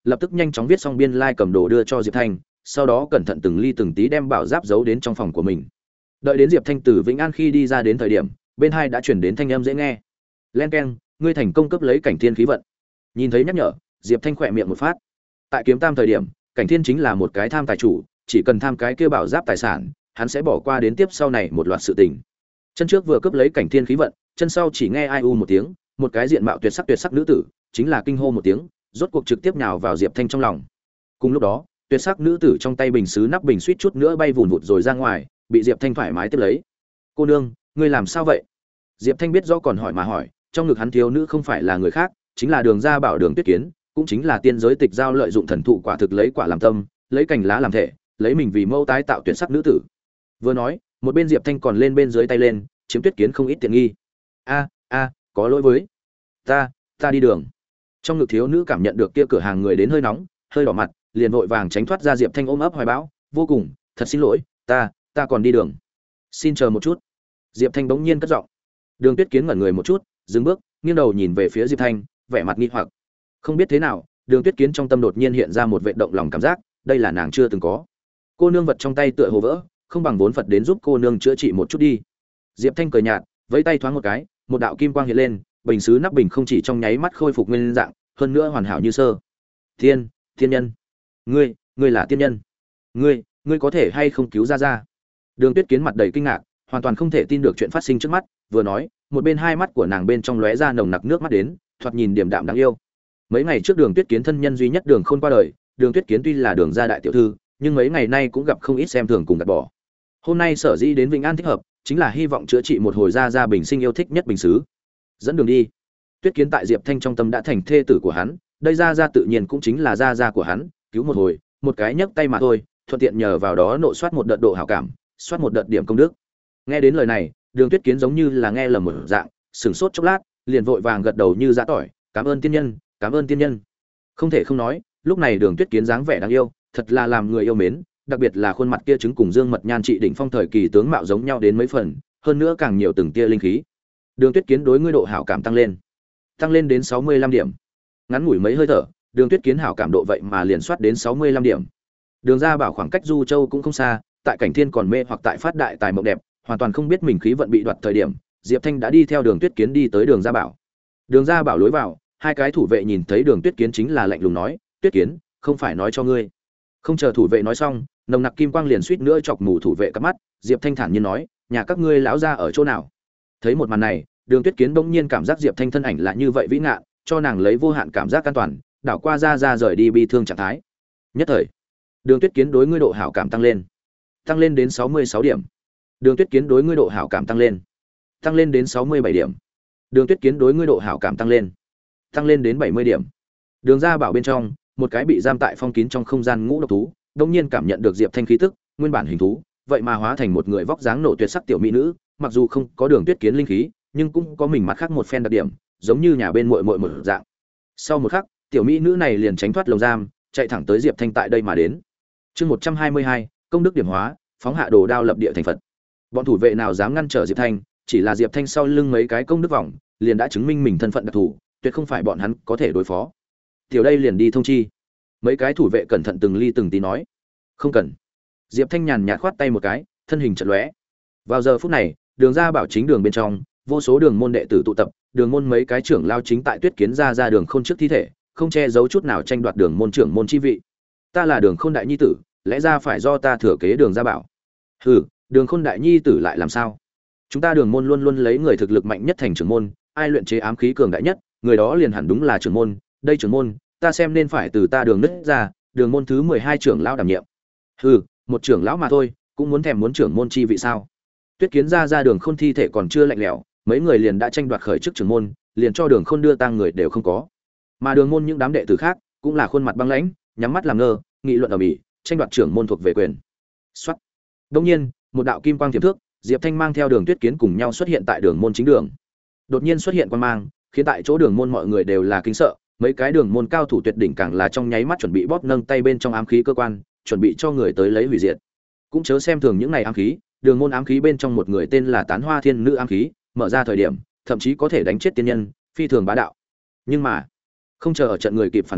lập tức nhanh chóng viết xong biên lai like cầm đồ đưa cho Diệp Thanh, sau đó cẩn thận từng ly từng tí đem bảo giáp giấu đến trong phòng của mình. Đợi đến Diệp Thanh từ Vĩnh An khi đi ra đến thời điểm, bên hai đã chuyển đến thanh âm dễ nghe. Len keng, ngươi thành công cấp lấy cảnh thiên khí vận. Nhìn thấy nhắc nhở, Diệp Thanh khỏe miệng một phát. Tại kiếm tam thời điểm, cảnh thiên chính là một cái tham tài chủ, chỉ cần tham cái kia bảo giáp tài sản, hắn sẽ bỏ qua đến tiếp sau này một loạt sự tình. Chân trước vừa cướp lấy cảnh thiên khí vận, chân sau chỉ nghe ai u một tiếng, một cái diện mạo tuyệt sắc tuyệt sắc nữ tử, chính là kinh hô một tiếng, rốt cuộc trực tiếp nhào vào Diệp Thanh trong lòng. Cùng lúc đó, tuyệt sắc nữ tử trong tay bình sứ nắp bình suýt chút nữa bay vụn vụt rồi ra ngoài, bị Diệp Thanh thoải mái tiếp lấy. "Cô nương, ngươi làm sao vậy?" Diệp Thanh biết rõ còn hỏi mà hỏi, trong ngực hắn thiếu nữ không phải là người khác, chính là Đường Gia Bảo Đường Tuyết Kiến, cũng chính là tiên giới tịch giao lợi dụng thần thụ quả thực lấy quả làm tâm, lấy cành lá làm thể, lấy mình vì mâu tái tạo tuyệt sắc nữ tử. Vừa nói, một bên Diệp Thanh còn lên bên dưới tay lên, chiếm Tuyết Kiến không ít tiện nghi. "A, a, có lỗi với ta, ta đi đường." Trong ngực thiếu nữ cảm nhận được kia cửa hàng người đến hơi nóng, hơi đỏ mặt, liền vội vàng tránh thoát ra Diệp Thanh ôm ấp hoài bão, "Vô cùng, thật xin lỗi, ta, ta còn đi đường. Xin chờ một chút." Diệp Thanh bỗng nhiên cất giọng. Đường Tuyết Kiến ngẩn người một chút, dừng bước, nghiêng đầu nhìn về phía Diệp Thanh, vẻ mặt nghi hoặc. Không biết thế nào, Đường Tuyết Kiến trong tâm đột nhiên hiện ra một vệt động lòng cảm giác, đây là nàng chưa từng có. Cô nương vật trong tay tựa hồ vỡ, không bằng vốn Phật đến giúp cô nương chữa trị một chút đi. Diệp Thanh cười nhạt, vẫy tay thoáng một cái, một đạo kim quang hiện lên, bình sứ nắp bình không chỉ trong nháy mắt khôi phục nguyên dạng, hơn nữa hoàn hảo như sơ. "Thiên, thiên nhân, ngươi, ngươi là tiên nhân. Ngươi, ngươi có thể hay không cứu ra ra?" Đường Tuyết Kiến mặt đầy kinh ngạc, hoàn toàn không thể tin được chuyện phát sinh trước mắt, vừa nói, một bên hai mắt của nàng bên trong lóe ra nồng nặc nước mắt đến, thoạt nhìn điềm đạm đáng yêu. Mấy ngày trước Đường Tuyết Kiến thân nhân duy nhất Đường Khôn qua đời, Đường Tuyết Kiến tuy là Đường gia đại tiểu thư, nhưng mấy ngày nay cũng gặp không ít xem thường cùng gạt bỏ. Hôm nay sở dĩ đến Vĩnh An thích hợp, chính là hy vọng chữa trị một hồi gia gia bình sinh yêu thích nhất bình sứ. Dẫn đường đi. Tuyết Kiến tại Diệp Thanh trong tâm đã thành thê tử của hắn, đây gia gia tự nhiên cũng chính là gia gia của hắn, cứu một hồi, một cái nhấc tay mà thôi, thuận tiện nhờ vào đó nộ soát một đợt độ hảo cảm, soát một đợt điểm công đức. Nghe đến lời này, Đường Tuyết Kiến giống như là nghe lầm một dạng, sửng sốt chốc lát, liền vội vàng gật đầu như giã tỏi, "Cảm ơn tiên nhân, cảm ơn tiên nhân." Không thể không nói, lúc này Đường Tuyết Kiến dáng vẻ đáng yêu, thật là làm người yêu mến, đặc biệt là khuôn mặt kia trứng cùng dương mật nhan trị đỉnh phong thời kỳ tướng mạo giống nhau đến mấy phần, hơn nữa càng nhiều từng tia linh khí. Đường Tuyết Kiến đối ngươi độ hảo cảm tăng lên, tăng lên đến sáu mươi lăm điểm. Ngắn ngủi mấy hơi thở, Đường Tuyết Kiến hảo cảm độ vậy mà liền soát đến sáu mươi lăm điểm. Đường Gia Bảo khoảng cách Du Châu cũng không xa, tại cảnh thiên còn mê hoặc tại phát đại tài mộng đẹp, hoàn toàn không biết mình khí vận bị đoạt thời điểm, Diệp Thanh đã đi theo Đường Tuyết Kiến đi tới Đường Gia Bảo. Đường Gia Bảo lối vào, hai cái thủ vệ nhìn thấy Đường Tuyết Kiến chính là lạnh lùng nói, "Tuyết Kiến, không phải nói cho ngươi." Không chờ thủ vệ nói xong, nồng nặc kim quang liền suýt nữa chọc mù thủ vệ cắp mắt, Diệp Thanh thản nhiên nói, "Nhà các ngươi lão gia ở chỗ nào?" Thấy một màn này, Đường Tuyết Kiến bỗng nhiên cảm giác Diệp Thanh thân ảnh là như vậy vĩ ngạn, cho nàng lấy vô hạn cảm giác an toàn, đảo qua ra ra rời đi bi thương trạng thái. Nhất thời, Đường Tuyết Kiến đối ngươi độ hảo cảm tăng lên, tăng lên đến sáu mươi sáu điểm. Đường Tuyết Kiến đối ngươi độ hảo cảm tăng lên, tăng lên đến sáu mươi bảy điểm. Đường Tuyết Kiến đối ngươi độ hảo cảm tăng lên, tăng lên đến bảy mươi điểm. Đường Gia Bảo bên trong, một cái bị giam tại phong kín trong không gian ngũ độc thú, đột nhiên cảm nhận được Diệp Thanh khí tức, nguyên bản hình thú, vậy mà hóa thành một người vóc dáng nổ tuyệt sắc tiểu mỹ nữ, mặc dù không có Đường Tuyết Kiến linh khí, nhưng cũng có mình mặt khác một phen đặc điểm, giống như nhà bên muội muội một dạng. Sau một khắc, tiểu mỹ nữ này liền tránh thoát lồng giam, chạy thẳng tới Diệp Thanh tại đây mà đến. Chương một trăm hai mươi hai, công đức điểm hóa, phóng hạ đồ đao lập địa thành Phật. Bọn thủ vệ nào dám ngăn trở Diệp Thanh, chỉ là Diệp Thanh sau lưng mấy cái công đức vòng, liền đã chứng minh mình thân phận đặc thù, tuyệt không phải bọn hắn có thể đối phó. Tiểu đây liền đi thông chi. Mấy cái thủ vệ cẩn thận từng ly từng tí nói. Không cần. Diệp Thanh nhàn nhạt khoát tay một cái, thân hình chợt lóe. Vào giờ phút này, Đường Gia Bảo chính đường bên trong, vô số đường môn đệ tử tụ tập, đường môn mấy cái trưởng lao chính tại Tuyết Kiến ra ra đường khôn trước thi thể, không che giấu chút nào tranh đoạt đường môn trưởng môn chi vị. Ta là Đường Khôn đại nhi tử, lẽ ra phải do ta thừa kế Đường Gia Bảo. Hừ, Đường Khôn đại nhi tử lại làm sao? Chúng ta đường môn luôn luôn lấy người thực lực mạnh nhất thành trưởng môn, ai luyện chế ám khí cường đại nhất, người đó liền hẳn đúng là trưởng môn, đây trưởng môn, ta xem nên phải từ ta đường nứt ra, đường môn thứ mười hai trưởng lão đảm nhiệm. Hừ, một trưởng lão mà thôi, cũng muốn thèm muốn trưởng môn chi vị sao? Tuyết Kiến ra ra Đường Khôn thi thể còn chưa lạnh lẽo, mấy người liền đã tranh đoạt khởi chức trưởng môn, liền cho Đường Khôn đưa tang người đều không có. Mà đường môn những đám đệ tử khác cũng là khuôn mặt băng lãnh, nhắm mắt làm ngơ, nghị luận ở mỹ, tranh đoạt trưởng môn thuộc về quyền. Soát. Đương nhiên, một đạo kim quang tiềm thước, Diệp Thanh mang theo Đường Tuyết Kiến cùng nhau xuất hiện tại đường môn chính đường. Đột nhiên xuất hiện quang mang, khiến tại chỗ đường môn mọi người đều là kinh sợ, mấy cái đường môn cao thủ tuyệt đỉnh càng là trong nháy mắt chuẩn bị bóp nâng tay bên trong ám khí cơ quan, chuẩn bị cho người tới lấy hủy diệt. Cũng chớ xem thường những này ám khí, đường môn ám khí bên trong một người tên là Tán Hoa Thiên Nữ ám khí, mở ra thời điểm, thậm chí có thể đánh chết tiên nhân, phi thường bá đạo. Nhưng mà, không chờ ở trận người kịp phản ứng,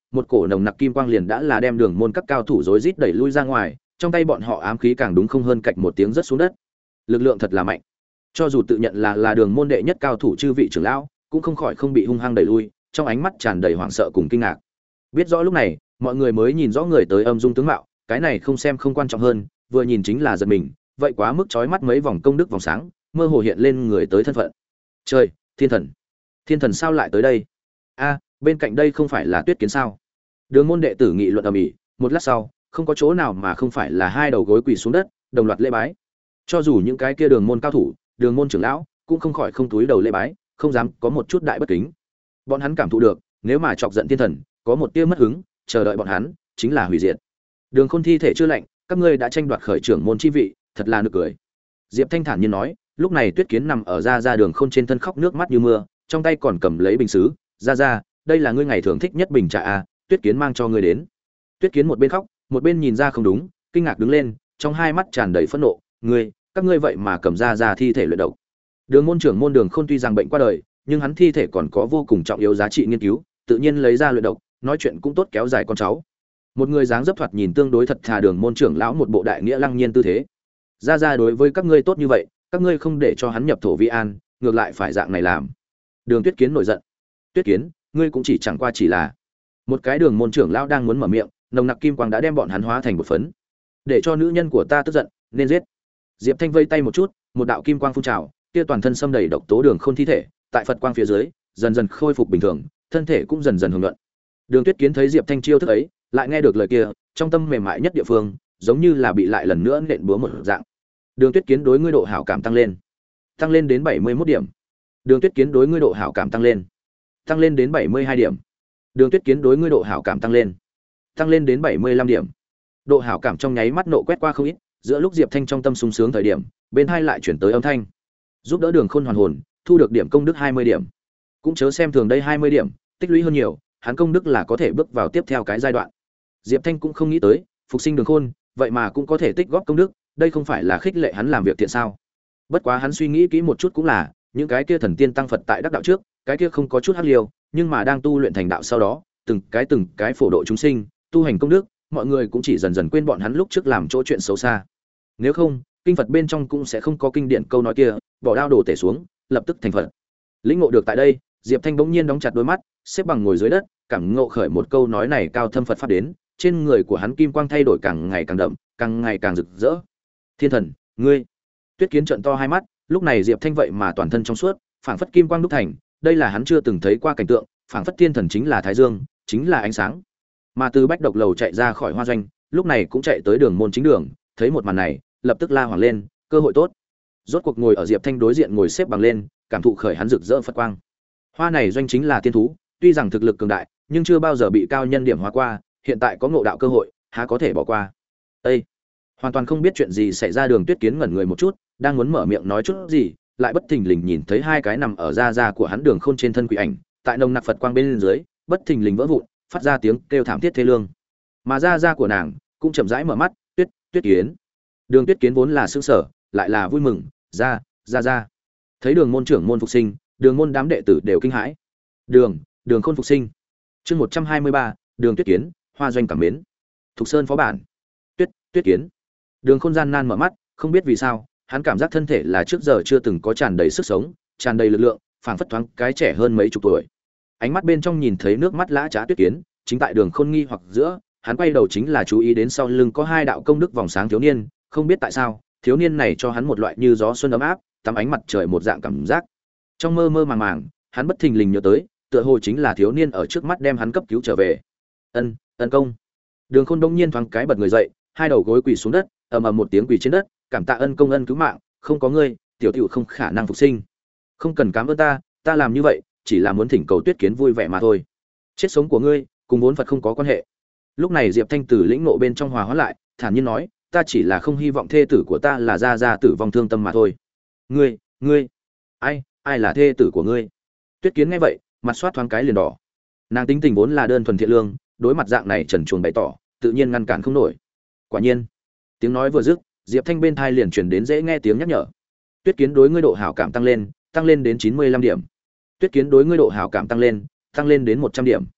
một cổ nồng nặc kim quang liền đã là đem đường môn các cao thủ rối rít đẩy lui ra ngoài, trong tay bọn họ ám khí càng đúng không hơn cạnh một tiếng rất xuống đất. Lực lượng thật là mạnh. Cho dù tự nhận là là đường môn đệ nhất cao thủ chư vị trưởng lão, cũng không khỏi không bị hung hăng đẩy lui, trong ánh mắt tràn đầy hoảng sợ cùng kinh ngạc. Biết rõ lúc này, mọi người mới nhìn rõ người tới âm dung tướng mạo, cái này không xem không quan trọng hơn, vừa nhìn chính là giật mình, vậy quá mức chói mắt mấy vòng công đức vòng sáng, mơ hồ hiện lên người tới thân phận. Trời, thiên thần. Thiên thần sao lại tới đây? A, bên cạnh đây không phải là Tuyết Kiến sao? Đường môn đệ tử nghị luận ầm ĩ, một lát sau, không có chỗ nào mà không phải là hai đầu gối quỳ xuống đất, đồng loạt lễ bái. Cho dù những cái kia đường môn cao thủ, đường môn trưởng lão, cũng không khỏi không túi đầu lễ bái, không dám có một chút đại bất kính. Bọn hắn cảm thụ được, nếu mà chọc giận thiên thần, có một tia mất hứng, chờ đợi bọn hắn chính là hủy diệt. Đường Khôn thi thể chưa lạnh, các ngươi đã tranh đoạt khởi trưởng môn chi vị, thật là nực cười. Diệp Thanh thản nhiên nói, lúc này Tuyết Kiến nằm ở ra ra Đường Khôn trên thân khóc nước mắt như mưa, trong tay còn cầm lấy bình sứ, "Ra ra, đây là ngươi ngày thường thích nhất bình trà a, Tuyết Kiến mang cho ngươi đến." Tuyết Kiến một bên khóc, một bên nhìn ra không đúng, kinh ngạc đứng lên, trong hai mắt tràn đầy phẫn nộ, "Ngươi, các ngươi vậy mà cầm ra ra thi thể luyện độc." Đường môn trưởng môn Đường Khôn tuy rằng bệnh qua đời, nhưng hắn thi thể còn có vô cùng trọng yếu giá trị nghiên cứu, tự nhiên lấy ra luyện độc, nói chuyện cũng tốt kéo dài con cháu. Một người dáng dấp thoạt nhìn tương đối thật thà Đường môn trưởng lão một bộ đại nghĩa lăng nhiên tư thế. "Ra ra đối với các ngươi tốt như vậy, các ngươi không để cho hắn nhập thổ vi an, ngược lại phải dạng này làm." Đường Tuyết Kiến nổi giận. "Tuyết Kiến, ngươi cũng chỉ chẳng qua chỉ là..." Một cái đường môn trưởng lão đang muốn mở miệng, nồng nặc kim quang đã đem bọn hắn hóa thành một phấn. "Để cho nữ nhân của ta tức giận, nên giết." Diệp Thanh vây tay một chút, một đạo kim quang phun trào, kia toàn thân xâm đầy độc tố Đường Khôn thi thể, tại Phật quang phía dưới, dần dần khôi phục bình thường, thân thể cũng dần dần hưởng luận. Đường Tuyết Kiến thấy Diệp Thanh chiêu thức ấy, lại nghe được lời kia, trong tâm mềm mại nhất địa phương, giống như là bị lại lần nữa nện búa một dạng. Đường Tuyết Kiến đối ngươi độ hảo cảm tăng lên, tăng lên đến bảy mươi mốt điểm. Đường Tuyết Kiến đối ngươi độ hảo cảm tăng lên, tăng lên đến bảy mươi hai điểm. Đường Tuyết Kiến đối ngươi độ hảo cảm tăng lên, tăng lên đến bảy mươi lăm điểm. Độ hảo cảm trong nháy mắt nộ quét qua không ít, giữa lúc Diệp Thanh trong tâm sung sướng thời điểm, bên hai lại chuyển tới âm thanh, giúp đỡ Đường Khôn hoàn hồn, thu được điểm công đức hai mươi điểm. Cũng chớ xem thường đây hai mươi điểm, tích lũy hơn nhiều, hắn công đức là có thể bước vào tiếp theo cái giai đoạn. Diệp Thanh cũng không nghĩ tới, phục sinh Đường Khôn, vậy mà cũng có thể tích góp công đức, đây không phải là khích lệ hắn làm việc thiện sao? Bất quá hắn suy nghĩ kỹ một chút cũng là, những cái kia thần tiên tăng Phật tại đắc đạo trước, cái kia không có chút hắc liều, nhưng mà đang tu luyện thành đạo sau đó, từng cái từng cái phổ độ chúng sinh, tu hành công đức, mọi người cũng chỉ dần dần quên bọn hắn lúc trước làm chỗ chuyện xấu xa. Nếu không, kinh Phật bên trong cũng sẽ không có kinh điển câu nói kia, bỏ đao đổ tể xuống, lập tức thành Phật. Lĩnh ngộ được tại đây, Diệp Thanh bỗng nhiên đóng chặt đôi mắt, xếp bằng ngồi dưới đất, cảm ngộ khởi một câu nói này cao thâm Phật pháp đến, trên người của hắn kim quang thay đổi càng ngày càng đậm, càng ngày càng rực rỡ. "Thiên thần, ngươi!" Tuyết Kiến trợn to hai mắt, lúc này Diệp Thanh vậy mà toàn thân trong suốt, phảng phất kim quang đúc thành, đây là hắn chưa từng thấy qua cảnh tượng, phảng phất thiên thần chính là thái dương, chính là ánh sáng. Mà từ Bách Độc lầu chạy ra khỏi hoa doanh, lúc này cũng chạy tới đường môn chính đường, thấy một màn này, lập tức la hoảng lên, cơ hội tốt. Rốt cuộc ngồi ở Diệp Thanh đối diện ngồi xếp bằng lên, cảm thụ khởi hắn rực rỡ Phật quang. Hoa này doanh chính là tiên thú, tuy rằng thực lực cường đại, nhưng chưa bao giờ bị cao nhân điểm hóa qua, hiện tại có ngộ đạo cơ hội, há có thể bỏ qua. Ê! Hoàn toàn không biết chuyện gì xảy ra Đường Tuyết Kiến ngẩn người một chút, đang muốn mở miệng nói chút gì, lại bất thình lình nhìn thấy hai cái nằm ở da da của hắn Đường Khôn trên thân quỷ ảnh, tại nồng nặc Phật quang bên dưới, bất thình lình vỡ vụn, phát ra tiếng kêu thảm thiết thê lương. Mà da da của nàng cũng chậm rãi mở mắt, "Tuyết, Tuyết Kiến." Đường Tuyết Kiến vốn là sững sờ, lại là vui mừng, "Ra, ra ra." Thấy Đường môn trưởng môn phục sinh, Đường môn đám đệ tử đều kinh hãi. Đường, Đường Khôn phục sinh. Chương một trăm hai mươi ba, Đường Tuyết Kiến, hoa doanh cảm mến. Thục Sơn phó bản. Tuyết, Tuyết Kiến. Đường Khôn gian nan mở mắt, không biết vì sao, hắn cảm giác thân thể là trước giờ chưa từng có tràn đầy sức sống, tràn đầy lực lượng, phảng phất thoáng cái trẻ hơn mấy chục tuổi. Ánh mắt bên trong nhìn thấy nước mắt lã chã Tuyết Kiến, chính tại Đường Khôn nghi hoặc giữa, hắn quay đầu chính là chú ý đến sau lưng có hai đạo công đức vòng sáng thiếu niên, không biết tại sao, thiếu niên này cho hắn một loại như gió xuân ấm áp, tắm ánh mặt trời một dạng cảm giác. Trong mơ mơ màng màng, hắn bất thình lình nhớ tới, tựa hồ chính là thiếu niên ở trước mắt đem hắn cấp cứu trở về. Ân, ân công. Đường Khôn đông nhiên thoáng cái bật người dậy, hai đầu gối quỳ xuống đất, ầm ầm một tiếng quỳ trên đất, cảm tạ ân công ân cứu mạng, không có ngươi, tiểu tiểu không khả năng phục sinh. Không cần cảm ơn ta, ta làm như vậy, chỉ là muốn thỉnh cầu Tuyết Kiến vui vẻ mà thôi. Chết sống của ngươi, cùng vốn Phật không có quan hệ. Lúc này Diệp Thanh từ lĩnh ngộ bên trong hòa hóa lại, thản nhiên nói, ta chỉ là không hy vọng thê tử của ta là ra ra tử vong thương tâm mà thôi. Ngươi, ngươi, ai, ai là thê tử của ngươi? Tuyết Kiến nghe vậy, mặt soát thoáng cái liền đỏ. Nàng tính tình vốn là đơn thuần thiện lương, đối mặt dạng này trần truồng bày tỏ, tự nhiên ngăn cản không nổi. Quả nhiên, tiếng nói vừa dứt, Diệp Thanh bên thai liền truyền đến dễ nghe tiếng nhắc nhở. Tuyết Kiến đối ngươi độ hảo cảm tăng lên, tăng lên đến chín mươi lăm điểm. Tuyết Kiến đối ngươi độ hảo cảm tăng lên, tăng lên đến một trăm điểm.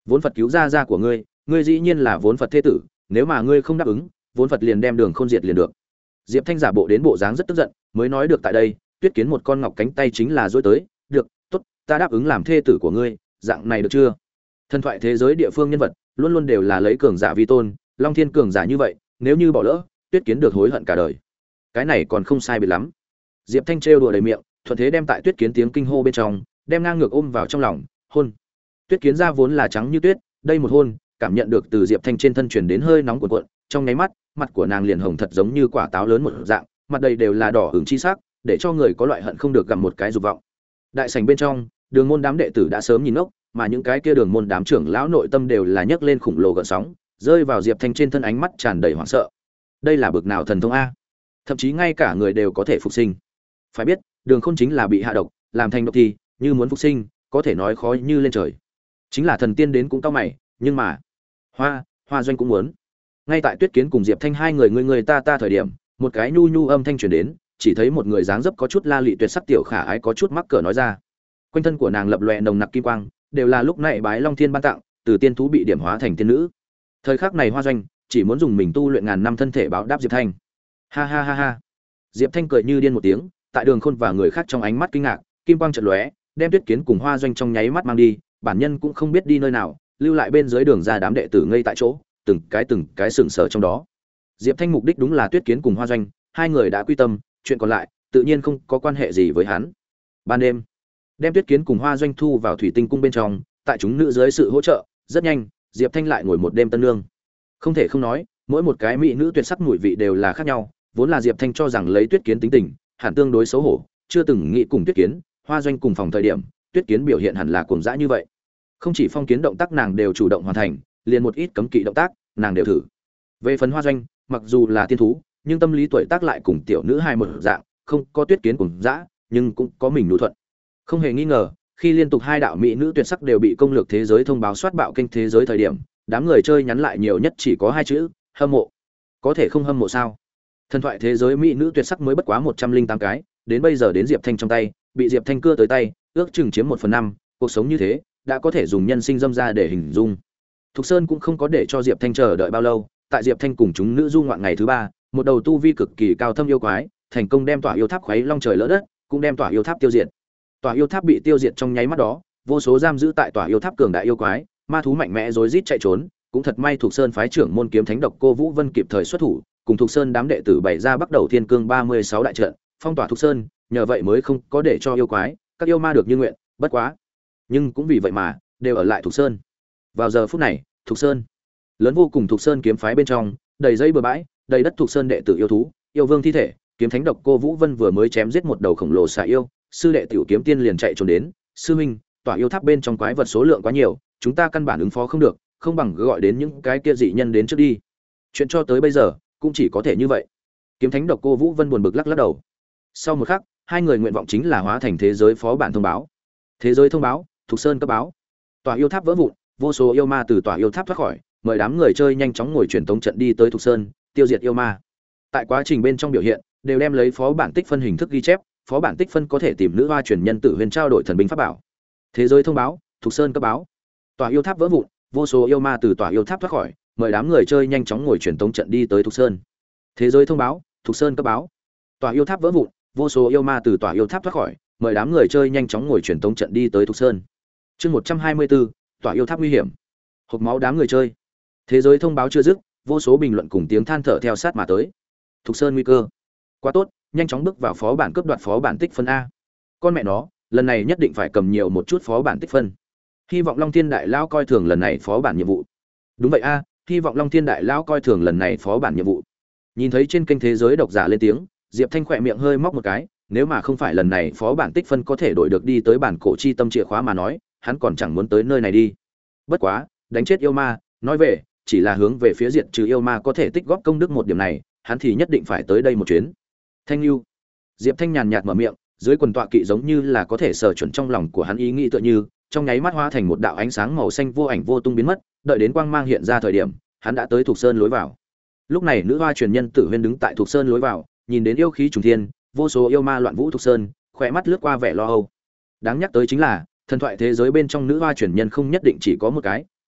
Vốn Phật cứu gia gia của ngươi, ngươi dĩ nhiên là vốn Phật thế tử, nếu mà ngươi không đáp ứng, vốn Phật liền đem Đường Khôn diệt liền được. Diệp Thanh giả bộ đến bộ dáng rất tức giận, mới nói được tại đây, Tuyết Kiến một con ngọc cánh tay chính là duỗi tới, "Được, tốt, ta đáp ứng làm thê tử của ngươi, dạng này được chưa?" Thần thoại thế giới địa phương nhân vật, luôn luôn đều là lấy cường giả vi tôn, Long Thiên cường giả như vậy, nếu như bỏ lỡ, Tuyết Kiến được hối hận cả đời. Cái này còn không sai biệt lắm. Diệp Thanh trêu đùa đầy miệng, thuận thế đem tại Tuyết Kiến tiếng kinh hô bên trong, đem ngang ngược ôm vào trong lòng, hôn. Tuyết Kiến da vốn là trắng như tuyết, đây một hôn, cảm nhận được từ Diệp Thanh trên thân truyền đến hơi nóng cuộn cuộn, trong nháy mắt, mặt của nàng liền hồng thật giống như quả táo lớn một dạng, mặt đầy đều là đỏ ửng chi sắc, để cho người có loại hận không được gặm một cái dục vọng. Đại sảnh bên trong, Đường môn đám đệ tử đã sớm nhìn ngốc, mà những cái kia Đường môn đám trưởng lão nội tâm đều là nhấc lên khủng lồ gợn sóng, rơi vào Diệp Thanh trên thân ánh mắt tràn đầy hoảng sợ. Đây là bực nào thần thông a? Thậm chí ngay cả người đều có thể phục sinh. Phải biết, Đường Khôn chính là bị hạ độc, làm thành độc thì, như muốn phục sinh, có thể nói khó như lên trời. Chính là thần tiên đến cũng cao mày, nhưng mà, Hoa, Hoa Doanh cũng muốn. Ngay tại Tuyết Kiến cùng Diệp Thanh hai người người người ta ta thời điểm, một cái nhu nhu âm thanh truyền đến, chỉ thấy một người dáng dấp có chút la lị tuyệt sắc tiểu khả ái có chút mắc cỡ nói ra. Quanh thân của nàng lập lòe nồng nặc kim quang, đều là lúc này bái Long Thiên ban tặng, từ tiên thú bị điểm hóa thành tiên nữ. Thời khắc này Hoa Doanh chỉ muốn dùng mình tu luyện ngàn năm thân thể báo đáp Diệp Thanh. Ha ha ha ha. Diệp Thanh cười như điên một tiếng, tại Đường Khôn và người khác trong ánh mắt kinh ngạc, kim quang chợt lóe, đem Tuyết Kiến cùng Hoa Doanh trong nháy mắt mang đi, bản nhân cũng không biết đi nơi nào, lưu lại bên dưới đường ra đám đệ tử ngây tại chỗ, từng cái từng cái sừng sờ trong đó. Diệp Thanh mục đích đúng là Tuyết Kiến cùng Hoa Doanh, hai người đã quy tâm, chuyện còn lại tự nhiên không có quan hệ gì với hắn. Ban đêm, đem Tuyết Kiến cùng Hoa Doanh thu vào thủy tinh cung bên trong, tại chúng nữ dưới sự hỗ trợ, rất nhanh, Diệp Thanh lại ngồi một đêm tân nương. Không thể không nói, mỗi một cái mỹ nữ tuyệt sắc mùi vị đều là khác nhau, vốn là Diệp Thanh cho rằng lấy Tuyết Kiến tính tình, hẳn tương đối xấu hổ, chưa từng nghĩ cùng Tuyết Kiến, Hoa Doanh cùng phòng thời điểm, Tuyết Kiến biểu hiện hẳn là cuồng dã như vậy. Không chỉ phong kiến động tác nàng đều chủ động hoàn thành, liền một ít cấm kỵ động tác, nàng đều thử. Về phần Hoa Doanh, mặc dù là tiên thú, nhưng tâm lý tuổi tác lại cùng tiểu nữ hai một dạng, không có Tuyết Kiến cuồng dã, nhưng cũng có mình nhu thuận. Không hề nghi ngờ, khi liên tục hai đạo mỹ nữ tuyệt sắc đều bị công lược thế giới thông báo soát bạo kênh thế giới thời điểm, đám người chơi nhắn lại nhiều nhất chỉ có hai chữ, hâm mộ. Có thể không hâm mộ sao? Thần thoại thế giới mỹ nữ tuyệt sắc mới bất quá một trăm linh tám cái, đến bây giờ đến Diệp Thanh trong tay, bị Diệp Thanh cưa tới tay, ước chừng chiếm một phần năm, cuộc sống như thế, đã có thể dùng nhân sinh dâm ra để hình dung. Thục Sơn cũng không có để cho Diệp Thanh chờ đợi bao lâu, tại Diệp Thanh cùng chúng nữ du ngoạn ngày thứ ba, một đầu tu vi cực kỳ cao thâm yêu quái, thành công đem tỏa yêu tháp khuấy long trời lỡ đất, cũng đem tỏa yêu tháp tiêu diệt. Tỏa yêu tháp bị tiêu diệt trong nháy mắt đó, vô số giam giữ tại tỏa yêu tháp cường đại yêu quái, ma thú mạnh mẽ rối rít chạy trốn, cũng thật may Thục Sơn phái trưởng môn kiếm thánh độc cô Vũ Vân kịp thời xuất thủ, cùng Thục Sơn đám đệ tử bày ra bắt đầu thiên cương ba mươi sáu đại trận, phong tỏa Thục Sơn, nhờ vậy mới không có để cho yêu quái, các yêu ma được như nguyện, bất quá, nhưng cũng vì vậy mà đều ở lại Thục Sơn. Vào giờ phút này, Thục Sơn, lớn vô cùng Thục Sơn kiếm phái bên trong, đầy dây bừa bãi, đầy đất Thục Sơn đệ tử yêu thú, yêu vương thi thể, kiếm thánh độc cô Vũ Vân vừa mới chém giết một đầu khổng lồ xà yêu, sư đệ tiểu kiếm tiên liền chạy trốn đến, sư huynh, tỏa yêu tháp bên trong quái vật số lượng quá nhiều, chúng ta căn bản ứng phó không được, không bằng gọi đến những cái kia dị nhân đến trước đi. Chuyện cho tới bây giờ, cũng chỉ có thể như vậy. Kiếm thánh độc cô Vũ Vân buồn bực lắc lắc đầu. Sau một khắc, hai người nguyện vọng chính là hóa thành thế giới phó bản thông báo. Thế giới thông báo, Thục Sơn cấp báo. Tỏa yêu tháp vỡ vụn, vô số yêu ma từ tỏa yêu tháp thoát khỏi, mời đám người chơi nhanh chóng ngồi truyền tống trận đi tới Thục Sơn, tiêu diệt yêu ma. Tại quá trình bên trong biểu hiện, đều đem lấy phó bản tích phân hình thức ghi chép, phó bản tích phân có thể tìm nữ hoa truyền nhân tự huyền trao đổi thần binh pháp bảo. Thế giới thông báo, Thục Sơn cấp báo. Tỏa yêu tháp vỡ vụn, vô số yêu ma từ tỏa yêu tháp thoát khỏi, mời đám người chơi nhanh chóng ngồi truyền tống trận đi tới Thục Sơn. Thế giới thông báo, Thục Sơn cấp báo. Tỏa yêu tháp vỡ vụn, vô số yêu ma từ tỏa yêu tháp thoát khỏi, mời đám người chơi nhanh chóng ngồi truyền tống trận đi tới Thục Sơn. Chương một trăm hai mươi bốn, tỏa yêu tháp nguy hiểm. Hộc máu đám người chơi. Thế giới thông báo chưa dứt, vô số bình luận cùng tiếng than thở theo sát mà tới. Thục Sơn nguy cơ. Quá tốt, nhanh chóng bước vào phó bản cướp đoạt phó bản tích phân a. Con mẹ nó, lần này nhất định phải cầm nhiều một chút phó bản tích phân. Hy vọng Long Thiên Đại Lão coi thường lần này phó bản nhiệm vụ. Đúng vậy a, hy vọng Long Thiên Đại Lão coi thường lần này phó bản nhiệm vụ. Nhìn thấy trên kênh thế giới độc giả lên tiếng, Diệp Thanh khỏe miệng hơi móc một cái, nếu mà không phải lần này phó bản tích phân có thể đổi được đi tới bản cổ chi tâm chìa khóa mà nói, hắn còn chẳng muốn tới nơi này đi. Bất quá, đánh chết yêu ma, nói về, chỉ là hướng về phía diệt trừ yêu ma có thể tích góp công đức một điểm này, hắn thì nhất định phải tới đây một chuyến. Thanh Lưu. Diệp Thanh nhàn nhạt mở miệng, dưới quần tọa kỵ giống như là có thể sở chuẩn trong lòng của hắn ý nghĩ tựa như, trong nháy mắt hóa thành một đạo ánh sáng màu xanh vô ảnh vô tung biến mất, đợi đến quang mang hiện ra thời điểm, hắn đã tới Thục Sơn lối vào. Lúc này nữ hoa truyền nhân Tử Huyên đứng tại Thục Sơn lối vào, nhìn đến yêu khí trùng thiên, vô số yêu ma loạn vũ Thục Sơn, khỏe mắt lướt qua vẻ lo âu. Đáng nhắc tới chính là, thần thoại thế giới bên trong nữ hoa truyền nhân không nhất định chỉ có một cái,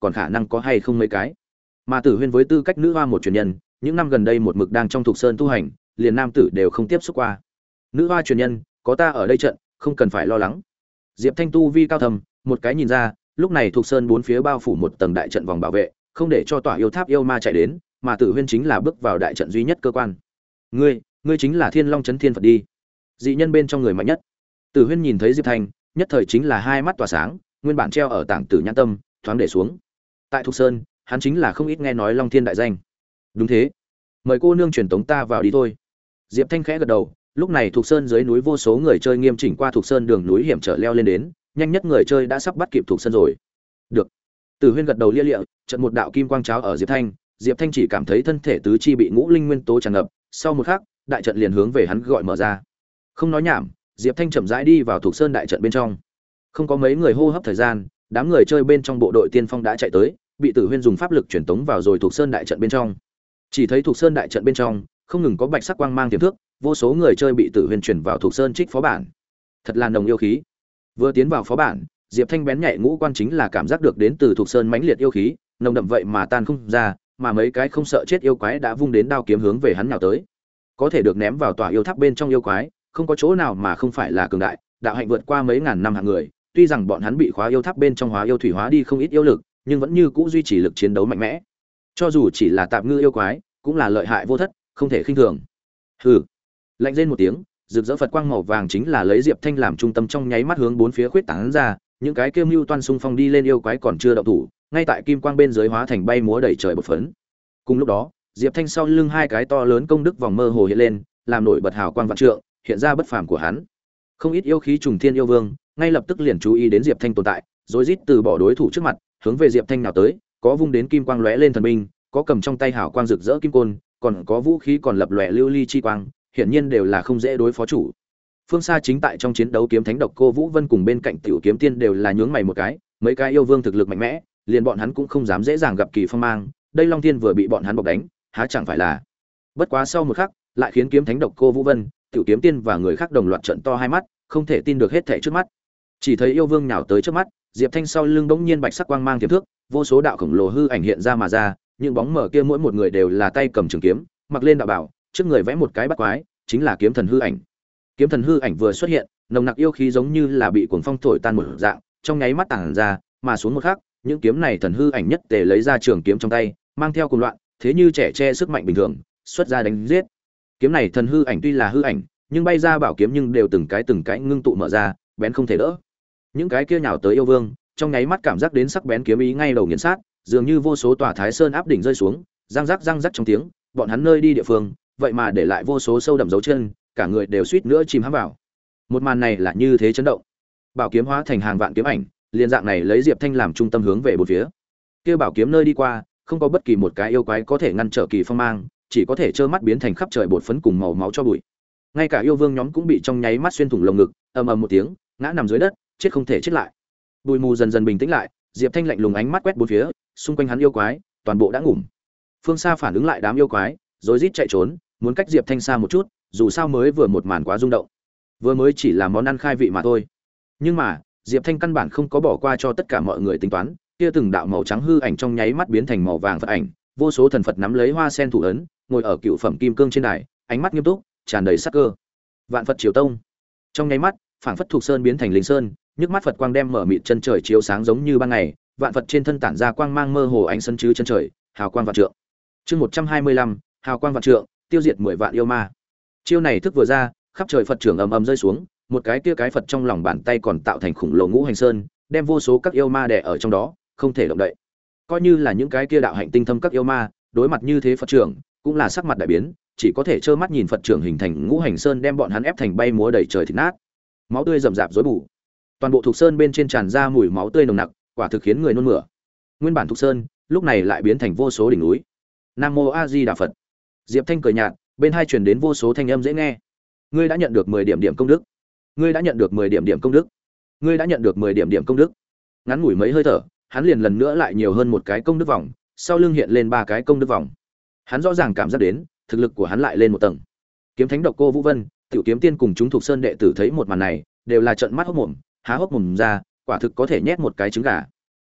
còn khả năng có hay không mấy cái. Mà Tử Huyên với tư cách nữ hoa một truyền nhân, những năm gần đây một mực đang trong Thục Sơn tu hành, liền nam tử đều không tiếp xúc qua. Nữ hoa truyền nhân, có ta ở đây trận, không cần phải lo lắng. Diệp Thanh tu vi cao thầm, một cái nhìn ra, lúc này Thục Sơn bốn phía bao phủ một tầng đại trận vòng bảo vệ, không để cho tỏa yêu tháp yêu ma chạy đến, mà Tử Huyên chính là bước vào đại trận duy nhất cơ quan. Ngươi, ngươi chính là Thiên Long Chấn Thiên Phật đi. Dị nhân bên trong người mạnh nhất. Tử Huyên nhìn thấy Diệp Thanh, nhất thời chính là hai mắt tỏa sáng, nguyên bản treo ở tảng tử nhãn tâm, thoáng để xuống. Tại Thục Sơn, hắn chính là không ít nghe nói Long Thiên đại danh. Đúng thế. Mời cô nương truyền tống ta vào đi thôi. Diệp Thanh khẽ gật đầu, lúc này Thục Sơn dưới núi vô số người chơi nghiêm chỉnh qua Thục Sơn đường núi hiểm trở leo lên đến, nhanh nhất người chơi đã sắp bắt kịp Thục Sơn rồi. Được. Tử Huyên gật đầu lia lịa, trận một đạo kim quang cháo ở Diệp Thanh, Diệp Thanh chỉ cảm thấy thân thể tứ chi bị ngũ linh nguyên tố tràn ngập, sau một khắc, đại trận liền hướng về hắn gọi mở ra. Không nói nhảm, Diệp Thanh chậm rãi đi vào Thục Sơn đại trận bên trong. Không có mấy người hô hấp thời gian, đám người chơi bên trong bộ đội tiên phong đã chạy tới, bị Tử Huyên dùng pháp lực truyền tống vào rồi Thục Sơn đại trận bên trong. Chỉ thấy Thục Sơn đại trận bên trong, không ngừng có bạch sắc quang mang tiềm thước, vô số người chơi bị Tử Huyên chuyển vào Thục Sơn trích phó bản. Thật là nồng yêu khí. Vừa tiến vào phó bản, Diệp Thanh bén nhạy ngũ quan chính là cảm giác được đến từ Thục Sơn mãnh liệt yêu khí, nồng đậm vậy mà tan không ra, mà mấy cái không sợ chết yêu quái đã vung đến đao kiếm hướng về hắn nhào tới. Có thể được ném vào tòa yêu tháp bên trong yêu quái, không có chỗ nào mà không phải là cường đại, đạo hạnh vượt qua mấy ngàn năm hạng người, tuy rằng bọn hắn bị khóa yêu tháp bên trong hóa yêu thủy hóa đi không ít yêu lực, nhưng vẫn như cũ duy trì lực chiến đấu mạnh mẽ. Cho dù chỉ là tạp ngư yêu quái, cũng là lợi hại vô thất, không thể khinh thường. Hừ. Lạnh rên một tiếng, rực rỡ Phật quang màu vàng chính là lấy Diệp Thanh làm trung tâm trong nháy mắt hướng bốn phía khuyết tán ra, những cái kiêu mưu toan xung phong đi lên yêu quái còn chưa động thủ, ngay tại kim quang bên dưới hóa thành bay múa đầy trời bột phấn. Cùng lúc đó, Diệp Thanh sau lưng hai cái to lớn công đức vòng mơ hồ hiện lên, làm nổi bật hào quang vạn trượng, hiện ra bất phàm của hắn. Không ít yêu khí trùng thiên yêu vương, ngay lập tức liền chú ý đến Diệp Thanh tồn tại, rối rít từ bỏ đối thủ trước mặt, hướng về Diệp Thanh nào tới, có vung đến kim quang lóe lên thần binh, có cầm trong tay hào quang rực rỡ kim côn, còn có vũ khí còn lập lòe lưu ly chi quang, hiển nhiên đều là không dễ đối phó chủ. Phương xa chính tại trong chiến đấu kiếm thánh độc cô Vũ Vân cùng bên cạnh tiểu kiếm tiên đều là nhướng mày một cái, mấy cái yêu vương thực lực mạnh mẽ, liền bọn hắn cũng không dám dễ dàng gặp kỳ phong mang, đây Long Thiên vừa bị bọn hắn bọc đánh, há chẳng phải là. Bất quá sau một khắc, lại khiến kiếm thánh độc cô Vũ Vân, tiểu kiếm tiên và người khác đồng loạt trợn to hai mắt, không thể tin được hết thảy trước mắt. Chỉ thấy yêu vương nhào tới trước mắt, Diệp Thanh sau lưng bỗng nhiên bạch sắc quang mang tiềm thước, vô số đạo khổng lồ hư ảnh hiện ra mà ra, những bóng mờ kia mỗi một người đều là tay cầm trường kiếm, mặc lên đạo bảo, trước người vẽ một cái bắt quái, chính là kiếm thần hư ảnh. Kiếm thần hư ảnh vừa xuất hiện, nồng nặc yêu khí giống như là bị cuồng phong thổi tan một dạng, trong nháy mắt tản ra, mà xuống một khắc, những kiếm này thần hư ảnh nhất tề lấy ra trường kiếm trong tay, mang theo cuồng loạn, thế như trẻ che sức mạnh bình thường, xuất ra đánh giết. Kiếm này thần hư ảnh tuy là hư ảnh, nhưng bay ra bảo kiếm nhưng đều từng cái từng cái ngưng tụ mở ra, bén không thể đỡ. Những cái kia nhào tới yêu vương, trong nháy mắt cảm giác đến sắc bén kiếm ý ngay đầu nghiền sát, dường như vô số tòa Thái Sơn áp đỉnh rơi xuống, răng rắc răng rắc trong tiếng, bọn hắn nơi đi địa phương, vậy mà để lại vô số sâu đậm dấu chân, cả người đều suýt nữa chìm hãm vào. Một màn này là như thế chấn động. Bảo kiếm hóa thành hàng vạn kiếm ảnh, liên dạng này lấy Diệp Thanh làm trung tâm hướng về bốn phía. Kia bảo kiếm nơi đi qua, không có bất kỳ một cái yêu quái có thể ngăn trở kỳ phong mang, chỉ có thể trơ mắt biến thành khắp trời bột phấn cùng màu máu cho bụi. Ngay cả yêu vương nhóm cũng bị trong nháy mắt xuyên thủng lồng ngực, ầm ầm một tiếng, ngã nằm dưới đất, chết không thể chết lại. Bụi mù dần dần bình tĩnh lại, Diệp Thanh lạnh lùng ánh mắt quét bốn phía, xung quanh hắn yêu quái, toàn bộ đã ngủm. Phương xa phản ứng lại đám yêu quái, rối rít chạy trốn, muốn cách Diệp Thanh xa một chút, dù sao mới vừa một màn quá rung động. Vừa mới chỉ là món ăn khai vị mà thôi. Nhưng mà, Diệp Thanh căn bản không có bỏ qua cho tất cả mọi người tính toán, kia từng đạo màu trắng hư ảnh trong nháy mắt biến thành màu vàng Phật ảnh, vô số thần Phật nắm lấy hoa sen thủ ấn, ngồi ở cựu phẩm kim cương trên đài, ánh mắt nghiêm túc, tràn đầy sắc cơ. Vạn Phật Triều Tông. Trong nháy mắt, phảng phất thuộc sơn biến thành linh sơn, nhức mắt Phật quang đem mở mịt chân trời chiếu sáng giống như ban ngày, vạn Phật trên thân tản ra quang mang mơ hồ ánh sân chứ chân trời, hào quang vạn trượng. Chương một trăm hai mươi lăm, hào quang vạn trượng, tiêu diệt mười vạn yêu ma. Chiêu này thức vừa ra, khắp trời Phật trưởng ầm ầm rơi xuống, một cái kia cái Phật trong lòng bàn tay còn tạo thành khủng lồ ngũ hành sơn, đem vô số các yêu ma đè ở trong đó, không thể động đậy. Coi như là những cái kia đạo hạnh tinh thâm các yêu ma, đối mặt như thế Phật trưởng, cũng là sắc mặt đại biến, chỉ có thể trơ mắt nhìn Phật trưởng hình thành ngũ hành sơn đem bọn hắn ép thành bay múa đầy trời thịt nát. Máu tươi rầm rạp rối bù. Toàn bộ thuộc sơn bên trên tràn ra mùi máu tươi nồng nặc, quả thực khiến người nôn mửa. Nguyên bản thuộc sơn, lúc này lại biến thành vô số đỉnh núi. Nam mô A Di Đà Phật. Diệp Thanh cười nhạt, bên hai truyền đến vô số thanh âm dễ nghe. Ngươi đã nhận được mười điểm điểm công đức. Ngươi đã nhận được mười điểm điểm công đức. Ngươi đã nhận được mười điểm điểm công đức. Ngắn ngủi mấy hơi thở, hắn liền lần nữa lại nhiều hơn một cái công đức vòng, sau lưng hiện lên ba cái công đức vòng. Hắn rõ ràng cảm giác đến, thực lực của hắn lại lên một tầng. Kiếm Thánh độc cô Vũ Vân, Tiểu Kiếm Tiên cùng chúng thuộc sơn đệ tử thấy một màn này, đều là trợn mắt hốt mồm, há hốc mồm ra, quả thực có thể nhét một cái trứng gà.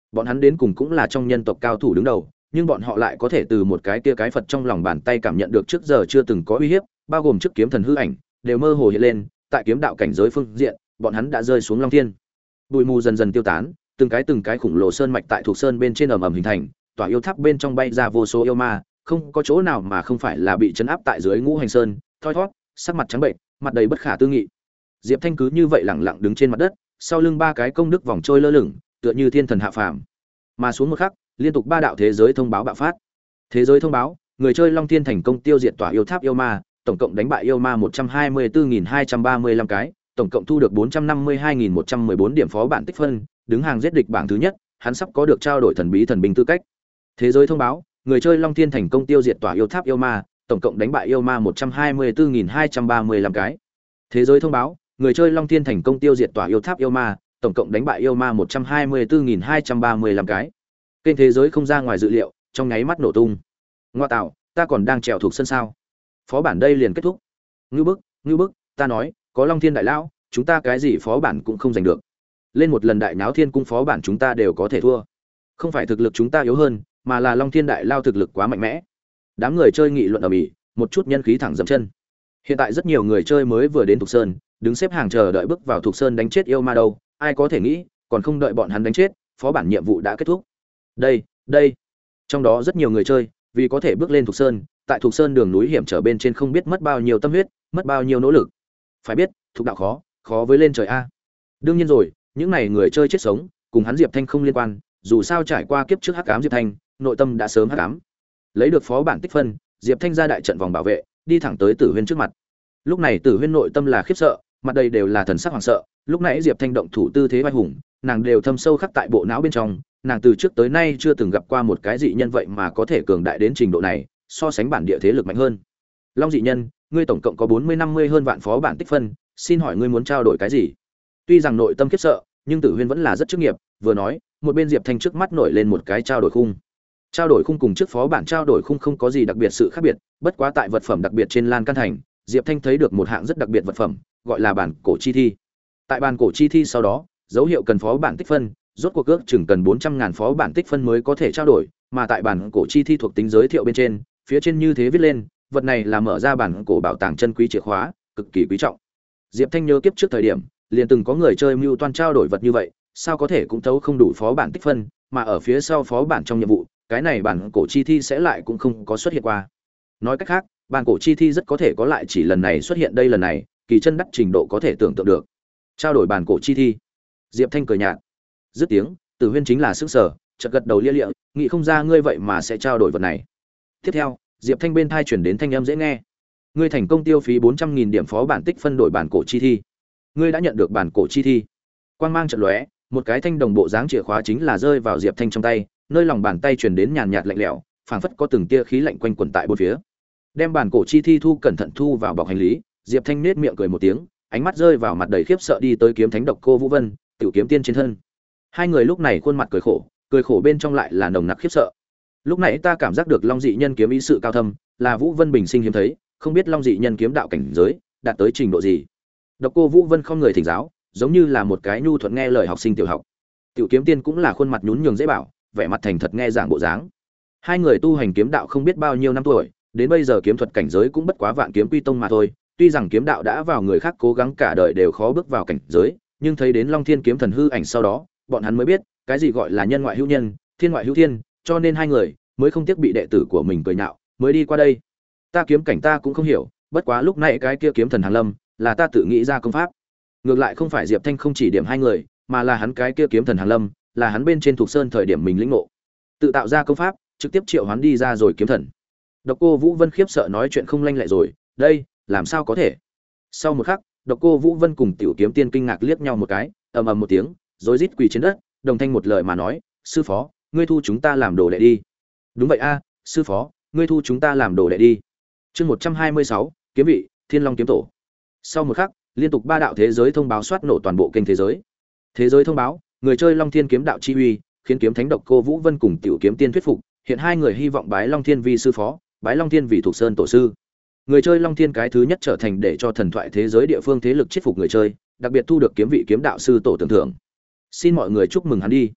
Bọn hắn đến cùng cũng là trong nhân tộc cao thủ đứng đầu, nhưng bọn họ lại có thể từ một cái kia cái Phật trong lòng bàn tay cảm nhận được trước giờ chưa từng có uy hiếp, bao gồm trước kiếm thần hư ảnh, đều mơ hồ hiện lên, tại kiếm đạo cảnh giới phương diện, bọn hắn đã rơi xuống Long Thiên. Bụi mù dần dần tiêu tán, từng cái từng cái khủng lồ sơn mạch tại thuộc sơn bên trên ầm ầm hình thành, tỏa yêu tháp bên trong bay ra vô số yêu ma, không có chỗ nào mà không phải là bị chấn áp tại dưới Ngũ Hành Sơn, thoi thoát, sắc mặt trắng bệnh, mặt đầy bất khả tư nghị. Diệp Thanh cứ như vậy lẳng lặng đứng trên mặt đất, sau lưng ba cái công đức vòng trôi lơ lửng, tựa như thiên thần hạ phàm. Mà xuống một khắc, liên tục ba đạo thế giới thông báo bạo phát. Thế giới thông báo, người chơi Long Thiên thành công tiêu diệt tỏa yêu tháp yêu ma, tổng cộng đánh bại yêu ma một trăm hai mươi tư nghìn hai trăm ba mươi lăm cái, tổng cộng thu được bốn trăm năm mươi hai nghìn một trăm mười bốn điểm phó bản tích phân, đứng hàng giết địch bảng thứ nhất, hắn sắp có được trao đổi thần bí thần binh tư cách. Thế giới thông báo, người chơi Long Thiên thành công tiêu diệt tỏa yêu tháp yêu ma, tổng cộng đánh bại yêu ma một trăm hai mươi tư nghìn hai trăm ba mươi lăm cái. Thế giới thông báo, người chơi Long Thiên thành công tiêu diệt tỏa yêu tháp yêu ma, tổng cộng đánh bại yêu ma một trăm hai mươi tư nghìn hai trăm ba mươi lăm cái. Kênh thế giới không ra ngoài dự liệu, trong nháy mắt nổ tung. Ngoa tạo, ta còn đang trèo thuộc sân sao? Phó bản đây liền kết thúc. Ngưu bức, ngưu bức, ta nói, có Long Thiên đại lão, chúng ta cái gì phó bản cũng không giành được. Lên một lần đại náo thiên cung phó bản chúng ta đều có thể thua. Không phải thực lực chúng ta yếu hơn, mà là Long Thiên đại lao thực lực quá mạnh mẽ. Đám người chơi nghị luận ầm ĩ, một chút nhân khí thẳng dậm chân. Hiện tại rất nhiều người chơi mới vừa đến Thục Sơn, đứng xếp hàng chờ đợi bước vào Thục Sơn đánh chết yêu ma đâu, ai có thể nghĩ, còn không đợi bọn hắn đánh chết, phó bản nhiệm vụ đã kết thúc. Đây, đây. Trong đó rất nhiều người chơi, vì có thể bước lên Thục Sơn, tại Thục Sơn đường núi hiểm trở bên trên không biết mất bao nhiêu tâm huyết, mất bao nhiêu nỗ lực. Phải biết, thục đạo khó, khó với lên trời a. Đương nhiên rồi, những này người chơi chết sống, cùng hắn Diệp Thanh không liên quan, dù sao trải qua kiếp trước hắc ám Diệp Thanh, nội tâm đã sớm hắc ám. Lấy được phó bản tích phân, Diệp Thanh ra đại trận vòng bảo vệ, đi thẳng tới Tử Huyên trước mặt. Lúc này Tử Huyên nội tâm là khiếp sợ, mặt đầy đều là thần sắc hoảng sợ, lúc nãy Diệp Thanh động thủ tư thế vai hùng, nàng đều thâm sâu khắc tại bộ não bên trong, nàng từ trước tới nay chưa từng gặp qua một cái dị nhân vậy mà có thể cường đại đến trình độ này, so sánh bản địa thế lực mạnh hơn. Long dị nhân, ngươi tổng cộng có bốn mươi năm mươi hơn vạn phó bản tích phân, xin hỏi ngươi muốn trao đổi cái gì? Tuy rằng nội tâm khiếp sợ, nhưng Tử Huyên vẫn là rất chuyên nghiệp, vừa nói, một bên Diệp Thanh trước mắt nổi lên một cái trao đổi khung. Trao đổi khung cùng trước phó bản trao đổi khung không có gì đặc biệt sự khác biệt, bất quá tại vật phẩm đặc biệt trên Lan Can Thành, Diệp Thanh thấy được một hạng rất đặc biệt vật phẩm, gọi là bản cổ chi thi. Tại bản cổ chi thi sau đó, dấu hiệu cần phó bản tích phân, rốt cuộc ước chừng cần bốn trăm ngàn phó bản tích phân mới có thể trao đổi, mà tại bản cổ chi thi thuộc tính giới thiệu bên trên, phía trên như thế viết lên, vật này là mở ra bản cổ bảo tàng chân quý chìa khóa, cực kỳ quý trọng. Diệp Thanh nhớ kiếp trước thời điểm, liền từng có người chơi mưu toan trao đổi vật như vậy, sao có thể cũng thấu không đủ phó bản tích phân, mà ở phía sau phó bản trong nhiệm vụ, cái này bản cổ chi thi sẽ lại cũng không có xuất hiện qua. Nói cách khác, bản cổ chi thi rất có thể có lại chỉ lần này xuất hiện đây lần này, kỳ chân đắc trình độ có thể tưởng tượng được. Trao đổi bản cổ chi thi. Diệp Thanh cười nhạt. Dứt tiếng, Tử Huyên chính là sức sở, chợt gật đầu lia lịa, nghĩ không ra ngươi vậy mà sẽ trao đổi vật này. Tiếp theo, Diệp Thanh bên thai chuyển đến thanh âm dễ nghe. Ngươi thành công tiêu phí bốn trăm nghìn điểm phó bản tích phân đổi bản cổ chi thi. Ngươi đã nhận được bản cổ chi thi. Quang mang chợt lóe, một cái thanh đồng bộ dáng chìa khóa chính là rơi vào Diệp Thanh trong tay, nơi lòng bàn tay truyền đến nhàn nhạt lạnh lẽo, phảng phất có từng tia khí lạnh quanh quẩn tại bốn phía. Đem bản cổ chi thi thu cẩn thận thu vào bọc hành lý, Diệp Thanh nết miệng cười một tiếng, ánh mắt rơi vào mặt đầy khiếp sợ đi tới kiếm thánh độc cô Vũ Vân, tiểu kiếm tiên trên thân. Hai người lúc này khuôn mặt cười khổ, cười khổ bên trong lại là nồng nặc khiếp sợ. Lúc nãy ta cảm giác được Long dị nhân kiếm ý sự cao thâm, là Vũ Vân bình sinh hiếm thấy, không biết Long dị nhân kiếm đạo cảnh giới đạt tới trình độ gì. Độc cô Vũ Vân không người thỉnh giáo, giống như là một cái nhu thuận nghe lời học sinh tiểu học. Tiểu kiếm tiên cũng là khuôn mặt nhún nhường dễ bảo, vẻ mặt thành thật nghe giảng bộ dáng. Hai người tu hành kiếm đạo không biết bao nhiêu năm tuổi, đến bây giờ kiếm thuật cảnh giới cũng bất quá vạn kiếm quy tông mà thôi. Tuy rằng kiếm đạo đã vào người khác cố gắng cả đời đều khó bước vào cảnh giới, nhưng thấy đến Long Thiên kiếm thần hư ảnh sau đó, bọn hắn mới biết, cái gì gọi là nhân ngoại hữu nhân, thiên ngoại hữu thiên, cho nên hai người mới không tiếc bị đệ tử của mình cười nhạo, mới đi qua đây. Ta kiếm cảnh ta cũng không hiểu, bất quá lúc này cái kia kiếm thần Hàn Lâm, là ta tự nghĩ ra công pháp. Ngược lại không phải Diệp Thanh không chỉ điểm hai người, mà là hắn cái kia kiếm thần Hàn Lâm, là hắn bên trên thuộc sơn thời điểm mình lĩnh ngộ, tự tạo ra công pháp, trực tiếp triệu hoán đi ra rồi kiếm thần. Độc Cô Vũ Vân khiếp sợ nói chuyện không lanh lẹ rồi, đây, làm sao có thể? Sau một khắc, Độc Cô Vũ Vân cùng Tiểu Kiếm Tiên kinh ngạc liếc nhau một cái, ầm ầm một tiếng, rối rít quỳ trên đất, đồng thanh một lời mà nói, sư phó, ngươi thu chúng ta làm đồ đệ đi. Đúng vậy a, sư phó, ngươi thu chúng ta làm đồ đệ đi. Chương một trăm hai mươi sáu, kiếm vị, Thiên Long kiếm tổ. Sau một khắc, liên tục ba đạo thế giới thông báo soát nổ toàn bộ kênh thế giới. Thế giới thông báo, người chơi Long Thiên kiếm đạo chi uy, khiến kiếm thánh Độc Cô Vũ Vân cùng Tiểu Kiếm Tiên thuyết phục, hiện hai người hy vọng bái Long Thiên vi sư phó, bái Long Thiên vì thuộc sơn tổ sư. Người chơi Long Thiên cái thứ nhất trở thành để cho thần thoại thế giới địa phương thế lực chết phục người chơi, đặc biệt thu được kiếm vị kiếm đạo sư tổ tưởng thưởng. Xin mọi người chúc mừng hắn đi.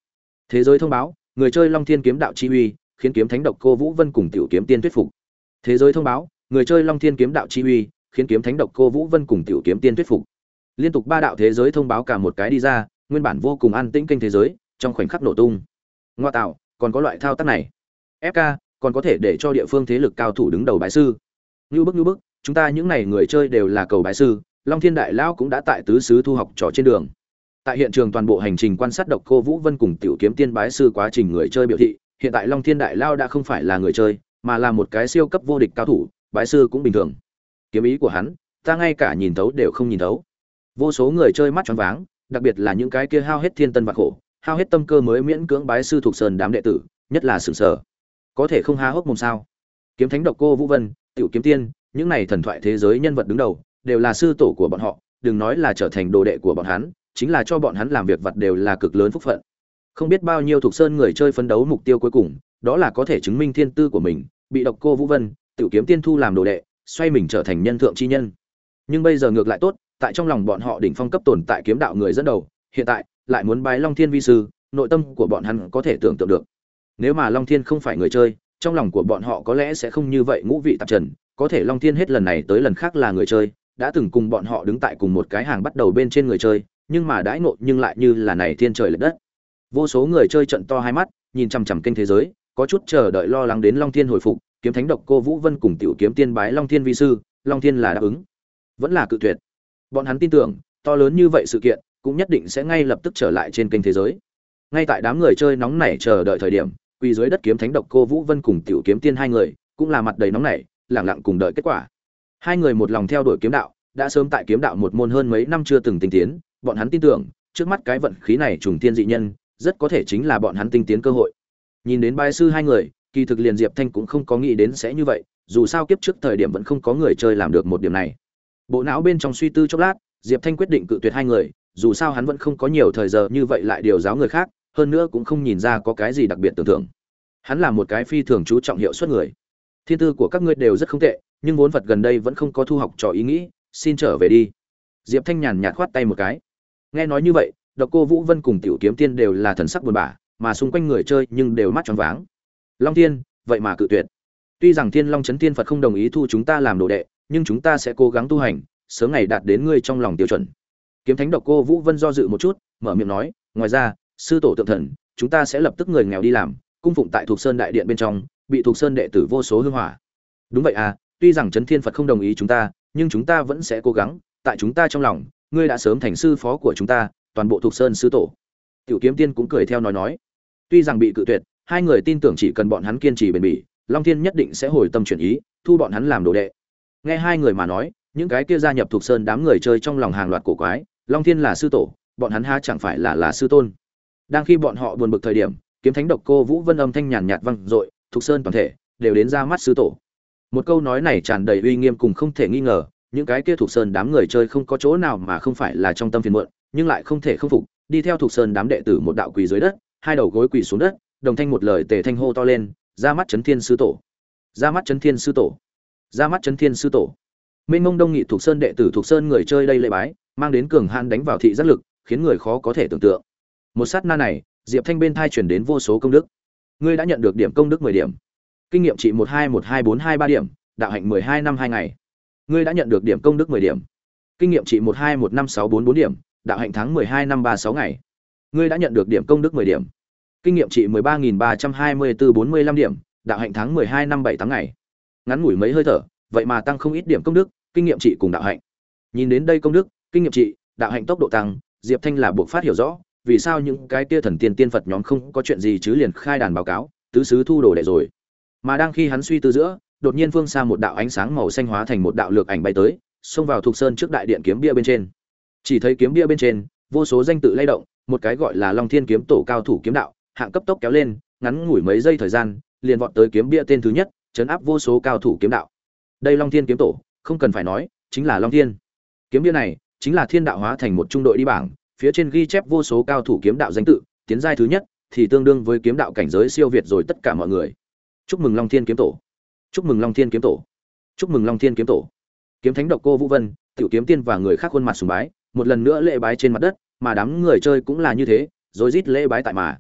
Thế giới thông báo, người chơi Long Thiên kiếm đạo chi uy, khiến kiếm thánh độc cô Vũ Vân cùng tiểu kiếm tiên thuyết phục. Thế giới thông báo, người chơi Long Thiên kiếm đạo chi uy, khiến kiếm thánh độc cô Vũ Vân cùng tiểu kiếm tiên thuyết phục. Liên tục ba đạo thế giới thông báo cả một cái đi ra, nguyên bản vô cùng an tĩnh kênh thế giới, trong khoảnh khắc nổ tung. Ngoa tạo, còn có loại thao tác này. ép ca, còn có thể để cho địa phương thế lực cao thủ đứng đầu bái sư. Như bức như bức, chúng ta những này người chơi đều là cầu bái sư, Long Thiên đại lão cũng đã tại tứ xứ thu học trò trên đường. Tại hiện trường toàn bộ hành trình quan sát độc cô Vũ Vân cùng tiểu kiếm tiên bái sư quá trình người chơi biểu thị, hiện tại Long Thiên đại lão đã không phải là người chơi, mà là một cái siêu cấp vô địch cao thủ, bái sư cũng bình thường. Kiếm ý của hắn, ta ngay cả nhìn thấu đều không nhìn thấu. Vô số người chơi mắt choáng váng, đặc biệt là những cái kia hao hết thiên tân và khổ, hao hết tâm cơ mới miễn cưỡng bái sư thuộc sơn đám đệ tử, nhất là sửng sở. Có thể không há hốc mồm sao? Kiếm thánh độc cô Vũ Vân, tiểu kiếm tiên, những này thần thoại thế giới nhân vật đứng đầu, đều là sư tổ của bọn họ, đừng nói là trở thành đồ đệ của bọn hắn, chính là cho bọn hắn làm việc vật đều là cực lớn phúc phận. Không biết bao nhiêu thuộc sơn người chơi phấn đấu mục tiêu cuối cùng, đó là có thể chứng minh thiên tư của mình, bị độc cô Vũ Vân, tiểu kiếm tiên thu làm đồ đệ, xoay mình trở thành nhân thượng chi nhân. Nhưng bây giờ ngược lại tốt, tại trong lòng bọn họ đỉnh phong cấp tồn tại kiếm đạo người dẫn đầu, hiện tại lại muốn bái Long Thiên vi sư, nội tâm của bọn hắn có thể tưởng tượng được. Nếu mà Long Thiên không phải người chơi, trong lòng của bọn họ có lẽ sẽ không như vậy ngũ vị tạp trần, có thể Long Thiên hết lần này tới lần khác là người chơi, đã từng cùng bọn họ đứng tại cùng một cái hàng bắt đầu bên trên người chơi, nhưng mà đãi ngộ nhưng lại như là này thiên trời lệch đất. Vô số người chơi trận to hai mắt, nhìn chằm chằm kênh thế giới, có chút chờ đợi lo lắng đến Long Thiên hồi phục, kiếm thánh độc cô Vũ Vân cùng tiểu kiếm tiên bái Long Thiên vi sư, Long Thiên là đáp ứng, vẫn là cự tuyệt. Bọn hắn tin tưởng, to lớn như vậy sự kiện, cũng nhất định sẽ ngay lập tức trở lại trên kênh thế giới. Ngay tại đám người chơi nóng nảy chờ đợi thời điểm, quỳ dưới đất kiếm thánh độc cô Vũ Vân cùng tiểu kiếm tiên hai người, cũng là mặt đầy nóng nảy, lẳng lặng cùng đợi kết quả. Hai người một lòng theo đuổi kiếm đạo, đã sớm tại kiếm đạo một môn hơn mấy năm chưa từng tinh tiến, bọn hắn tin tưởng, trước mắt cái vận khí này trùng tiên dị nhân, rất có thể chính là bọn hắn tinh tiến cơ hội. Nhìn đến bái sư hai người, kỳ thực liền Diệp Thanh cũng không có nghĩ đến sẽ như vậy, dù sao kiếp trước thời điểm vẫn không có người chơi làm được một điểm này. Bộ não bên trong suy tư chốc lát, Diệp Thanh quyết định cự tuyệt hai người, dù sao hắn vẫn không có nhiều thời giờ như vậy lại điều giáo người khác, hơn nữa cũng không nhìn ra có cái gì đặc biệt tưởng tượng. Hắn là một cái phi thường chú trọng hiệu suất người. Thiên tư của các ngươi đều rất không tệ, nhưng vốn vật gần đây vẫn không có thu học trò ý nghĩ, xin trở về đi. Diệp Thanh nhàn nhạt khoát tay một cái. Nghe nói như vậy, độc cô Vũ Vân cùng tiểu kiếm tiên đều là thần sắc buồn bã, mà xung quanh người chơi nhưng đều mắt tròn váng. Long Thiên, vậy mà cự tuyệt. Tuy rằng Thiên Long Chấn Tiên Phật không đồng ý thu chúng ta làm đồ đệ, nhưng chúng ta sẽ cố gắng tu hành, sớm ngày đạt đến ngươi trong lòng tiêu chuẩn. Kiếm thánh độc cô Vũ Vân do dự một chút, mở miệng nói, ngoài ra, sư tổ tượng thần, chúng ta sẽ lập tức người nghèo đi làm, cung phụng tại Thuộc Sơn đại điện bên trong, bị Thuộc Sơn đệ tử vô số hương hỏa. Đúng vậy à, tuy rằng Chấn Thiên Phật không đồng ý chúng ta, nhưng chúng ta vẫn sẽ cố gắng, tại chúng ta trong lòng, ngươi đã sớm thành sư phó của chúng ta, toàn bộ Thuộc Sơn sư tổ. Tiểu Kiếm Tiên cũng cười theo nói nói. Tuy rằng bị cự tuyệt, hai người tin tưởng chỉ cần bọn hắn kiên trì bền bỉ, Long Thiên nhất định sẽ hồi tâm chuyển ý, thu bọn hắn làm đồ đệ. Nghe hai người mà nói, những cái kia gia nhập Thuộc Sơn đám người chơi trong lòng hàng loạt cổ quái, Long Thiên là sư tổ, bọn hắn há chẳng phải là là sư tôn. Đang khi bọn họ buồn bực thời điểm, kiếm thánh độc cô Vũ Vân âm thanh nhàn nhạt vang dội, Thuộc Sơn toàn thể đều đến ra mắt sư tổ. Một câu nói này tràn đầy uy nghiêm cùng không thể nghi ngờ, những cái kia Thuộc Sơn đám người chơi không có chỗ nào mà không phải là trong tâm phiền muộn, nhưng lại không thể không phục, đi theo Thuộc Sơn đám đệ tử một đạo quỳ dưới đất, hai đầu gối quỳ xuống đất, đồng thanh một lời tề thanh hô to lên, ra mắt Chấn Thiên sư tổ, ra mắt Chấn Thiên sư tổ, ra mắt Chấn Thiên sư tổ. Mênh mông đông nghị Thuộc Sơn đệ tử Thuộc Sơn người chơi đây lễ bái, mang đến cường hãn đánh vào thị giác lực, khiến người khó có thể tưởng tượng. Một sát na này, Diệp Thanh bên thai truyền đến vô số công đức. Ngươi đã nhận được điểm công đức mười điểm. Kinh nghiệm trị một hai một hai bốn hai ba điểm, đạo hạnh mười hai năm hai ngày. Ngươi đã nhận được điểm công đức mười điểm. Kinh nghiệm trị một hai một năm sáu bốn bốn điểm, đạo hạnh tháng mười hai năm ba sáu ngày. Ngươi đã nhận được điểm công đức mười điểm. Kinh nghiệm trị mười ba nghìn ba trăm hai mươi tư bốn mươi lăm điểm, đạo hạnh tháng mười hai năm bảy tháng ngày. Ngắn ngủi mấy hơi thở, vậy mà tăng không ít điểm công đức, kinh nghiệm trị cùng đạo hạnh. Nhìn đến đây công đức, kinh nghiệm trị, đạo hạnh tốc độ tăng, Diệp Thanh là buộc phát hiểu rõ, vì sao những cái kia thần tiên tiên Phật nhóm không có chuyện gì chứ liền khai đàn báo cáo, tứ xứ thu đồ đệ rồi. Mà đang khi hắn suy tư giữa, đột nhiên phương xa một đạo ánh sáng màu xanh hóa thành một đạo lược ảnh bay tới, xông vào Thuộc Sơn trước đại điện kiếm bia bên trên. Chỉ thấy kiếm bia bên trên, vô số danh tự lay động, một cái gọi là Long Thiên kiếm tổ cao thủ kiếm đạo, hạng cấp tốc kéo lên, ngắn ngủi mấy giây thời gian, liền vọt tới kiếm bia tên thứ nhất, chấn áp vô số cao thủ kiếm đạo. Đây Long Thiên kiếm tổ, không cần phải nói, chính là Long Thiên. Kiếm bia này, chính là thiên đạo hóa thành một trung đội đi bảng, phía trên ghi chép vô số cao thủ kiếm đạo danh tự, tiến giai thứ nhất thì tương đương với kiếm đạo cảnh giới siêu việt rồi tất cả mọi người. Chúc mừng Long Thiên kiếm tổ. Chúc mừng Long Thiên kiếm tổ. Chúc mừng Long Thiên kiếm tổ. Kiếm thánh độc cô Vũ Vân, tiểu kiếm tiên và người khác khuôn mặt sùng bái, một lần nữa lễ bái trên mặt đất, mà đám người chơi cũng là như thế, rối rít lễ bái tại mà.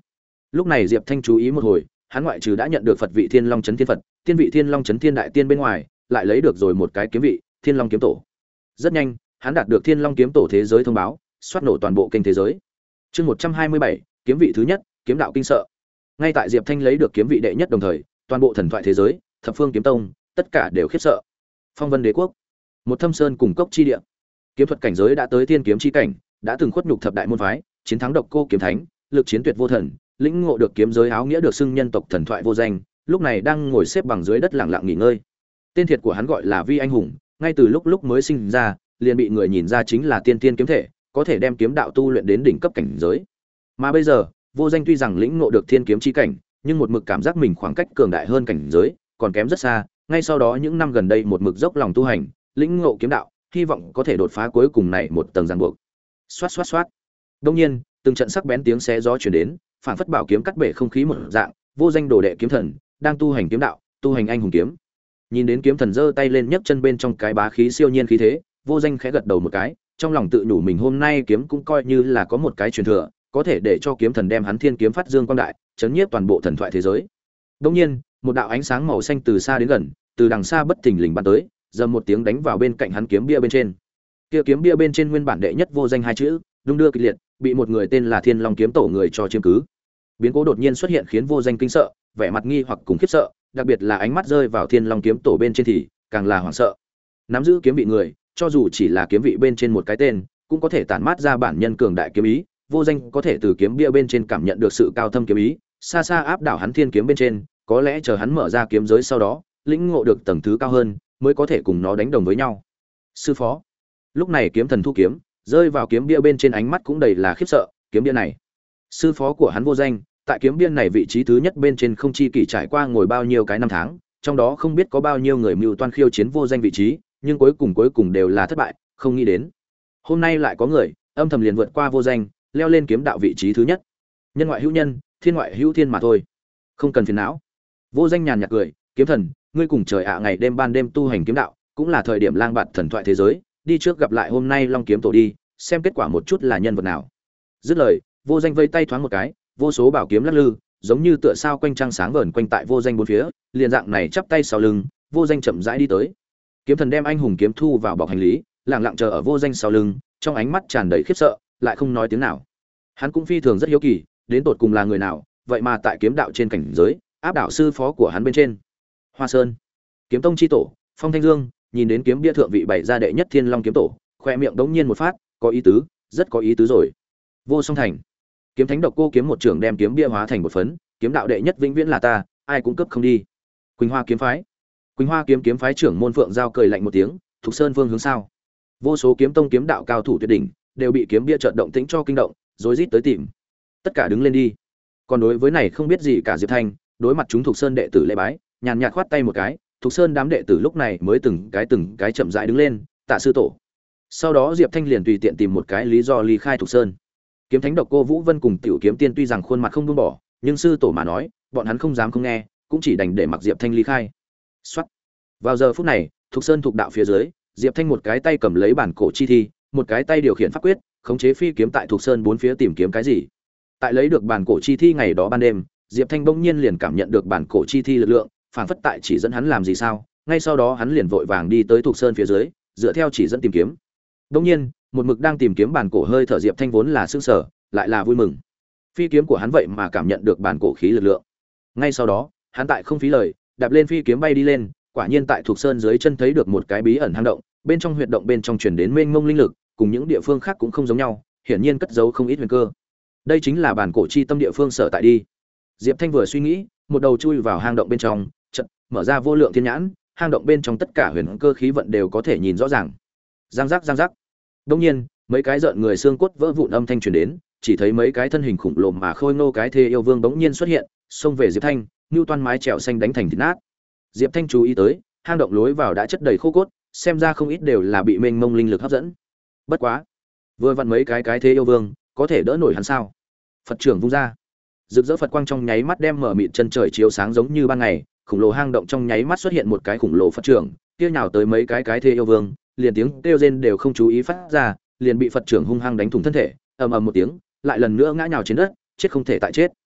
Lúc này Diệp Thanh chú ý một hồi, hắn ngoại trừ đã nhận được Phật vị Thiên Long Chấn Thiên Phật, tiên vị Thiên Long Chấn Thiên Đại Tiên bên ngoài, lại lấy được rồi một cái kiếm vị, Thiên Long Kiếm Tổ. Rất nhanh, hắn đạt được Thiên Long Kiếm Tổ thế giới thông báo, soát nổ toàn bộ kênh thế giới. Chương một trăm hai mươi bảy, kiếm vị thứ nhất, kiếm đạo kinh sợ. Ngay tại Diệp Thanh lấy được kiếm vị đệ nhất đồng thời, toàn bộ thần thoại thế giới, thập phương kiếm tông, tất cả đều khiếp sợ. Phong Vân Đế quốc, một thâm sơn cùng cốc chi địa. Kiếm thuật cảnh giới đã tới thiên kiếm chi cảnh, đã từng khuất nhục thập đại môn phái, chiến thắng độc cô kiếm thánh, lực chiến tuyệt vô thần, lĩnh ngộ được kiếm giới áo nghĩa được xưng nhân tộc thần thoại vô danh, lúc này đang ngồi xếp bằng dưới đất lặng lặng nghỉ ngơi. Tên thiệt của hắn gọi là Vi Anh Hùng, ngay từ lúc lúc mới sinh ra, liền bị người nhìn ra chính là tiên tiên kiếm thể, có thể đem kiếm đạo tu luyện đến đỉnh cấp cảnh giới. Mà bây giờ, vô danh tuy rằng lĩnh ngộ được thiên kiếm chi cảnh, nhưng một mực cảm giác mình khoảng cách cường đại hơn cảnh giới, còn kém rất xa, ngay sau đó những năm gần đây một mực dốc lòng tu hành, lĩnh ngộ kiếm đạo, hy vọng có thể đột phá cuối cùng này một tầng ràng buộc. Xoát xoát xoát. Đương nhiên, từng trận sắc bén tiếng xé gió truyền đến, phản phất bảo kiếm cắt bể không khí một dạng, vô danh đồ đệ kiếm thần, đang tu hành kiếm đạo, tu hành anh hùng kiếm. Nhìn đến kiếm thần giơ tay lên nhấc chân bên trong cái bá khí siêu nhiên khí thế, vô danh khẽ gật đầu một cái, trong lòng tự nhủ mình hôm nay kiếm cũng coi như là có một cái truyền thừa, có thể để cho kiếm thần đem hắn thiên kiếm phát dương quang đại, chấn nhiếp toàn bộ thần thoại thế giới. Đương nhiên, một đạo ánh sáng màu xanh từ xa đến gần, từ đằng xa bất thình lình bắn tới, dầm một tiếng đánh vào bên cạnh hắn kiếm bia bên trên. Kia kiếm bia bên trên nguyên bản đệ nhất vô danh hai chữ, đung đưa kịch liệt, bị một người tên là Thiên Long kiếm tổ người cho chiếm cứ. Biến cố đột nhiên xuất hiện khiến vô danh kinh sợ, vẻ mặt nghi hoặc cùng khiếp sợ, đặc biệt là ánh mắt rơi vào Thiên Long kiếm tổ bên trên thì càng là hoảng sợ. Nắm giữ kiếm vị người, cho dù chỉ là kiếm vị bên trên một cái tên, cũng có thể tản mát ra bản nhân cường đại kiếm ý, vô danh có thể từ kiếm bia bên trên cảm nhận được sự cao thâm kiếm ý, xa xa áp đảo hắn thiên kiếm bên trên, có lẽ chờ hắn mở ra kiếm giới sau đó, lĩnh ngộ được tầng thứ cao hơn, mới có thể cùng nó đánh đồng với nhau. Sư phó. Lúc này kiếm thần thu kiếm, rơi vào kiếm bia bên trên ánh mắt cũng đầy là khiếp sợ, kiếm bia này, sư phó của hắn vô danh, tại kiếm bia này vị trí thứ nhất bên trên không chi kỷ trải qua ngồi bao nhiêu cái năm tháng, trong đó không biết có bao nhiêu người mưu toan khiêu chiến vô danh vị trí, nhưng cuối cùng cuối cùng đều là thất bại, không nghĩ đến. Hôm nay lại có người âm thầm liền vượt qua vô danh, leo lên kiếm đạo vị trí thứ nhất. Nhân ngoại hữu nhân, thiên ngoại hữu thiên mà thôi, không cần phiền não. Vô danh nhàn nhạt cười, kiếm thần, ngươi cùng trời ạ ngày đêm ban đêm tu hành kiếm đạo, cũng là thời điểm lang bạt thần thoại thế giới, đi trước gặp lại hôm nay Long kiếm tổ đi, xem kết quả một chút là nhân vật nào. Dứt lời, vô danh vây tay thoáng một cái, vô số bảo kiếm lắc lư, giống như tựa sao quanh trăng sáng vờn quanh tại vô danh bốn phía, liền dạng này chắp tay sau lưng, vô danh chậm rãi đi tới. Kiếm thần đem anh hùng kiếm thu vào bọc hành lý, lặng lặng chờ ở vô danh sau lưng, trong ánh mắt tràn đầy khiếp sợ, lại không nói tiếng nào. Hắn cũng phi thường rất hiếu kỳ, đến tột cùng là người nào, vậy mà tại kiếm đạo trên cảnh giới, áp đảo sư phó của hắn bên trên. Hoa Sơn, Kiếm Tông chi tổ, Phong Thanh Dương, nhìn đến kiếm bia thượng vị bảy gia đệ nhất Thiên Long kiếm tổ, khoe miệng đống nhiên một phát, có ý tứ, rất có ý tứ rồi. Vô Song Thành, Kiếm Thánh độc cô kiếm một trưởng đem kiếm bia hóa thành một phấn, kiếm đạo đệ nhất vĩnh viễn là ta, ai cũng cấp không đi. Quỳnh Hoa kiếm phái, Quỳnh Hoa kiếm kiếm phái trưởng môn Phượng Giao cười lạnh một tiếng, Thục Sơn Vương hướng sao? Vô số kiếm tông kiếm đạo cao thủ tuyệt đỉnh, đều bị kiếm bia chợt động tĩnh cho kinh động, rối rít tới tìm. Tất cả đứng lên đi. Còn đối với này không biết gì cả Diệp Thanh, đối mặt chúng Thục Sơn đệ tử lễ bái, nhàn nhạt khoát tay một cái, Thục Sơn đám đệ tử lúc này mới từng cái từng cái chậm rãi đứng lên, tạ sư tổ. Sau đó Diệp Thanh liền tùy tiện tìm một cái lý do ly khai Thục Sơn. Kiếm Thánh độc cô Vũ Vân cùng Tiểu Kiếm Tiên tuy rằng khuôn mặt không buông bỏ, nhưng sư tổ mà nói, bọn hắn không dám không nghe, cũng chỉ đành để mặc Diệp Thanh ly khai. Soát. Vào giờ phút này, Thục Sơn thuộc đạo phía dưới, Diệp Thanh một cái tay cầm lấy bản cổ chi thi, một cái tay điều khiển pháp quyết, khống chế phi kiếm tại Thục Sơn bốn phía tìm kiếm cái gì. Tại lấy được bản cổ chi thi ngày đó ban đêm, Diệp Thanh bỗng nhiên liền cảm nhận được bản cổ chi thi lực lượng, phản phất tại chỉ dẫn hắn làm gì sao, ngay sau đó hắn liền vội vàng đi tới Thục Sơn phía dưới, dựa theo chỉ dẫn tìm kiếm. Bỗng nhiên, một mực đang tìm kiếm bản cổ hơi thở Diệp Thanh vốn là sững sờ, lại là vui mừng. Phi kiếm của hắn vậy mà cảm nhận được bản cổ khí lực lượng. Ngay sau đó, hắn tại không phí lời, đạp lên phi kiếm bay đi lên, quả nhiên tại Thục Sơn dưới chân thấy được một cái bí ẩn hang động, bên trong huyệt động bên trong truyền đến mênh mông linh lực, cùng những địa phương khác cũng không giống nhau, hiển nhiên cất giấu không ít huyền cơ. Đây chính là bản cổ chi tâm địa phương sở tại đi. Diệp Thanh vừa suy nghĩ, một đầu chui vào hang động bên trong, chợt mở ra vô lượng thiên nhãn, hang động bên trong tất cả huyền cơ khí vận đều có thể nhìn rõ ràng. Giang giác giang giác. Đương nhiên, mấy cái rợn người xương cốt vỡ vụn âm thanh truyền đến, chỉ thấy mấy cái thân hình khủng lồ mà khôi ngô cái thê yêu vương bỗng nhiên xuất hiện, xông về Diệp Thanh, nưu toan mái chèo xanh đánh thành thịt nát. Diệp Thanh chú ý tới, hang động lối vào đã chất đầy khô cốt, xem ra không ít đều là bị mênh mông linh lực hấp dẫn. Bất quá, vừa vặn mấy cái cái thế yêu vương, có thể đỡ nổi hắn sao? Phật trưởng vung ra, rực rỡ Phật quang trong nháy mắt đem mở mịt chân trời chiếu sáng giống như ban ngày, khủng lồ hang động trong nháy mắt xuất hiện một cái khủng lồ Phật trưởng, kia nhào tới mấy cái cái thế yêu vương, liền tiếng kêu rên đều không chú ý phát ra, liền bị Phật trưởng hung hăng đánh thủng thân thể, ầm ầm một tiếng, lại lần nữa ngã nhào trên đất, chết không thể tại chết.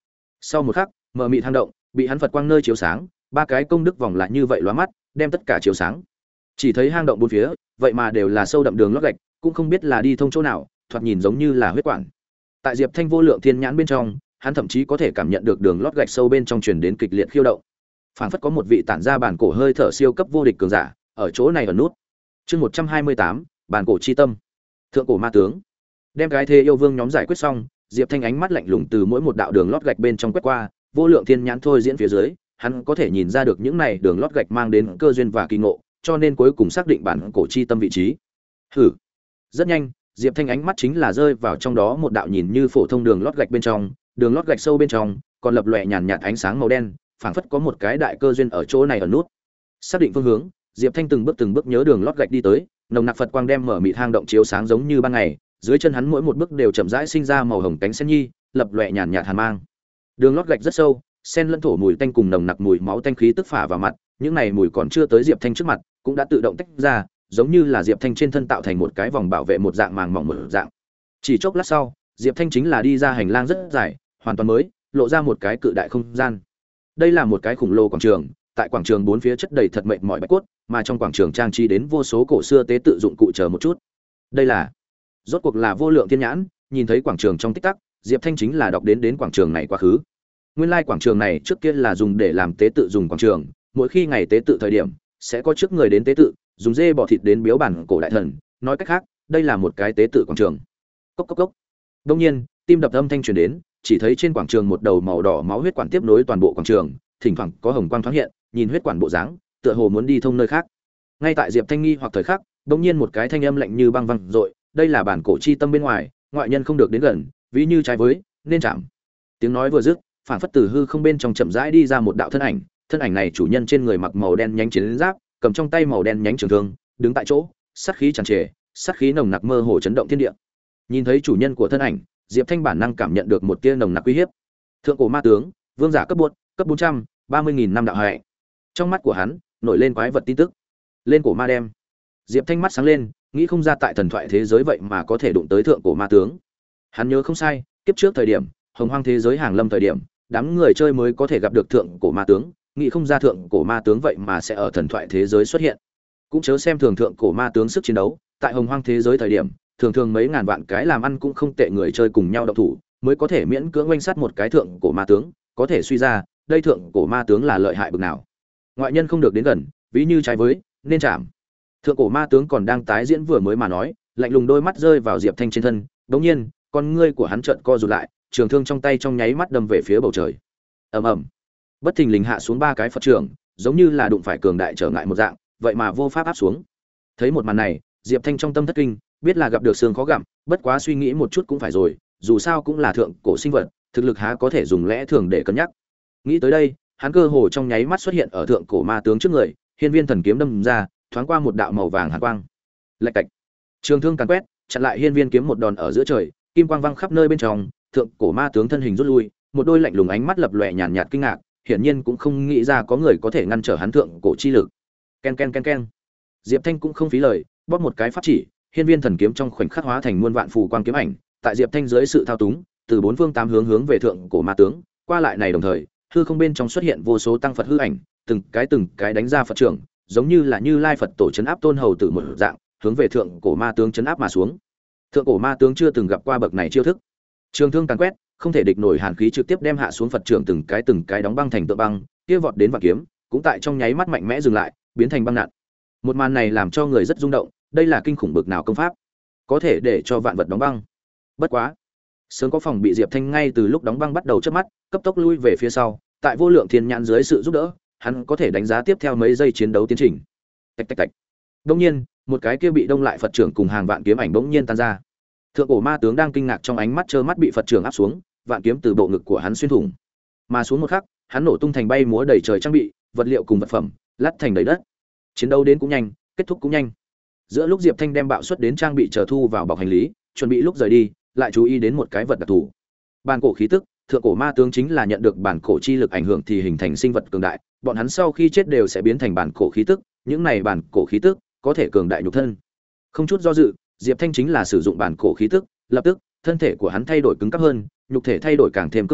Sau một khắc, mở mịt hang động bị hắn Phật quang nơi chiếu sáng, ba cái công đức vòng lại như vậy lóa mắt, đem tất cả chiếu sáng. Chỉ thấy hang động bốn phía, vậy mà đều là sâu đậm đường lót gạch, cũng không biết là đi thông chỗ nào, thoạt nhìn giống như là huyết quản. Tại Diệp Thanh vô lượng thiên nhãn bên trong, hắn thậm chí có thể cảm nhận được đường lót gạch sâu bên trong truyền đến kịch liệt khiêu động. Phảng phất có một vị tản ra bản cổ hơi thở siêu cấp vô địch cường giả, ở chỗ này ẩn nút. Chương một trăm hai mươi tám, bản cổ chi tâm. Thượng cổ ma tướng. Đem cái thế yêu vương nhóm giải quyết xong, Diệp Thanh ánh mắt lạnh lùng từ mỗi một đạo đường lót gạch bên trong quét qua, vô lượng thiên nhãn thôi diễn phía dưới, hắn có thể nhìn ra được những này đường lót gạch mang đến cơ duyên và kỳ ngộ, cho nên cuối cùng xác định bản cổ chi tâm vị trí. Hử. Rất nhanh, Diệp Thanh ánh mắt chính là rơi vào trong đó một đạo nhìn như phổ thông đường lót gạch bên trong, đường lót gạch sâu bên trong còn lập lòe nhàn nhạt ánh sáng màu đen, phảng phất có một cái đại cơ duyên ở chỗ này ở nút. Xác định phương hướng, Diệp Thanh từng bước từng bước nhớ đường lót gạch đi tới, nồng nặc Phật quang đem mở mịt hang động chiếu sáng giống như ban ngày, dưới chân hắn mỗi một bước đều chậm rãi sinh ra màu hồng cánh sen nhi, lập lòe nhàn nhạt hàn mang. Đường lót gạch rất sâu, sen lẫn thổ mùi tanh cùng nồng nặc mùi máu tanh khí tức phả vào mặt, những này mùi còn chưa tới Diệp Thanh trước mặt, cũng đã tự động tách ra, giống như là Diệp Thanh trên thân tạo thành một cái vòng bảo vệ một dạng màng mỏng một dạng. Chỉ chốc lát sau, Diệp Thanh chính là đi ra hành lang rất dài, hoàn toàn mới, lộ ra một cái cự đại không gian. Đây là một cái khủng lồ quảng trường, tại quảng trường bốn phía chất đầy thật mệnh mọi bạch cốt, mà trong quảng trường trang trí đến vô số cổ xưa tế tự dụng cụ chờ một chút. Đây là, rốt cuộc là vô lượng thiên nhãn, nhìn thấy quảng trường trong tích tắc, Diệp Thanh chính là đọc đến đến quảng trường này quá khứ. Nguyên lai quảng trường này trước kia là dùng để làm tế tự dùng quảng trường, mỗi khi ngày tế tự thời điểm, sẽ có trước người đến tế tự, dùng dê bò thịt đến biếu bản cổ đại thần, nói cách khác, đây là một cái tế tự quảng trường. Cốc cốc cốc. Đương nhiên, tim đập âm thanh truyền đến, chỉ thấy trên quảng trường một đầu màu đỏ máu huyết quản tiếp nối toàn bộ quảng trường, thỉnh thoảng có hồng quang thoáng hiện, nhìn huyết quản bộ dáng, tựa hồ muốn đi thông nơi khác. Ngay tại Diệp Thanh nghi hoặc thời khắc, đột nhiên một cái thanh âm lạnh như băng vang dội, đây là bản cổ chi tâm bên ngoài, ngoại nhân không được đến gần, ví như trái với, nên chạm. Tiếng nói vừa dứt, phản phất từ hư không bên trong chậm rãi đi ra một đạo thân ảnh, thân ảnh này chủ nhân trên người mặc màu đen nhánh chiến giáp, cầm trong tay màu đen nhánh trường thương, đứng tại chỗ, sát khí tràn trề, sát khí nồng nặc mơ hồ chấn động thiên địa. Nhìn thấy chủ nhân của thân ảnh, Diệp Thanh bản năng cảm nhận được một tia nồng nặc uy hiếp. Thượng cổ ma tướng, vương giả cấp buốt, cấp bốn trăm ba mươi nghìn năm đạo hệ. Trong mắt của hắn nổi lên quái vật tin tức. Lên cổ ma đem. Diệp Thanh mắt sáng lên, nghĩ không ra tại thần thoại thế giới vậy mà có thể đụng tới thượng cổ ma tướng. Hắn nhớ không sai, kiếp trước thời điểm, hồng hoang thế giới hàng lâm thời điểm, đám người chơi mới có thể gặp được thượng cổ ma tướng, nghĩ không ra thượng cổ ma tướng vậy mà sẽ ở thần thoại thế giới xuất hiện. Cũng chớ xem thường thượng cổ ma tướng sức chiến đấu, tại hồng hoang thế giới thời điểm, thường thường mấy ngàn vạn cái làm ăn cũng không tệ người chơi cùng nhau động thủ, mới có thể miễn cưỡng oanh sát một cái thượng cổ ma tướng, có thể suy ra, đây thượng cổ ma tướng là lợi hại bực nào. Ngoại nhân không được đến gần, ví như trái với, nên chạm. Thượng cổ ma tướng còn đang tái diễn vừa mới mà nói, lạnh lùng đôi mắt rơi vào Diệp Thanh trên thân, đống nhiên, con ngươi của hắn chợt co rụt lại, trường thương trong tay trong nháy mắt đâm về phía bầu trời. Ầm ầm. Bất thình lình hạ xuống ba cái Phật trưởng, giống như là đụng phải cường đại trở ngại một dạng, vậy mà vô pháp áp xuống. Thấy một màn này, Diệp Thanh trong tâm thất kinh, biết là gặp được xương khó gặm, bất quá suy nghĩ một chút cũng phải rồi, dù sao cũng là thượng cổ sinh vật, thực lực há có thể dùng lẽ thường để cân nhắc. Nghĩ tới đây, hắn cơ hồ trong nháy mắt xuất hiện ở thượng cổ ma tướng trước người, hiên viên thần kiếm đâm ra, thoáng qua một đạo màu vàng hàn quang. Lạch cạch. Trường thương càn quét, chặn lại hiên viên kiếm một đòn ở giữa trời, kim quang văng khắp nơi bên trong, thượng cổ ma tướng thân hình rút lui, một đôi lạnh lùng ánh mắt lập lòe nhàn nhạt kinh ngạc, hiển nhiên cũng không nghĩ ra có người có thể ngăn trở hắn thượng cổ chi lực. Ken ken ken ken. Diệp Thanh cũng không phí lời, bóp một cái pháp chỉ, hiên viên thần kiếm trong khoảnh khắc hóa thành muôn vạn phù quang kiếm ảnh, tại Diệp Thanh dưới sự thao túng, từ bốn phương tám hướng hướng về thượng cổ ma tướng, qua lại này đồng thời, hư không bên trong xuất hiện vô số tăng Phật hư ảnh, từng cái từng cái đánh ra Phật trưởng, giống như là Như Lai Phật tổ trấn áp tôn hầu tử một dạng, hướng về thượng cổ ma tướng trấn áp mà xuống. Thượng cổ ma tướng chưa từng gặp qua bậc này chiêu thức. Trường thương càn quét, không thể địch nổi hàn khí trực tiếp đem hạ xuống Phật trưởng từng cái từng cái đóng băng thành tượng băng, kia vọt đến vạn kiếm, cũng tại trong nháy mắt mạnh mẽ dừng lại, biến thành băng nặn. Một màn này làm cho người rất rung động, đây là kinh khủng bực nào công pháp, có thể để cho vạn vật đóng băng. Bất quá, sớm có phòng bị Diệp Thanh ngay từ lúc đóng băng bắt đầu chớp mắt, cấp tốc lui về phía sau, tại vô lượng thiên nhãn dưới sự giúp đỡ, hắn có thể đánh giá tiếp theo mấy giây chiến đấu tiến trình. Tạch tạch tạch. Đương nhiên, một cái kia bị đông lại Phật trưởng cùng hàng vạn kiếm ảnh bỗng nhiên tan ra. Thượng cổ ma tướng đang kinh ngạc trong ánh mắt trơ mắt bị Phật trưởng áp xuống, vạn kiếm từ bộ ngực của hắn xuyên thủng. Mà xuống một khắc, hắn nổ tung thành bay múa đầy trời trang bị, vật liệu cùng vật phẩm, lát thành đầy đất. Chiến đấu đến cũng nhanh, kết thúc cũng nhanh. Giữa lúc Diệp Thanh đem bạo suất đến trang bị chờ thu vào bọc hành lý, chuẩn bị lúc rời đi, lại chú ý đến một cái vật đặc thù. Bản cổ khí tức, thượng cổ ma tướng chính là nhận được bản cổ chi lực ảnh hưởng thì hình thành sinh vật cường đại, bọn hắn sau khi chết đều sẽ biến thành bản cổ khí tức, những này bản cổ khí tức có thể cường đại nhục thân. Không chút do dự, Diệp Thanh chính là sử dụng bản cổ khí tức, lập tức, thân thể của hắn thay đổi cứng cáp hơn, nhục thể thay đổi càng thêm cứng ngạnh,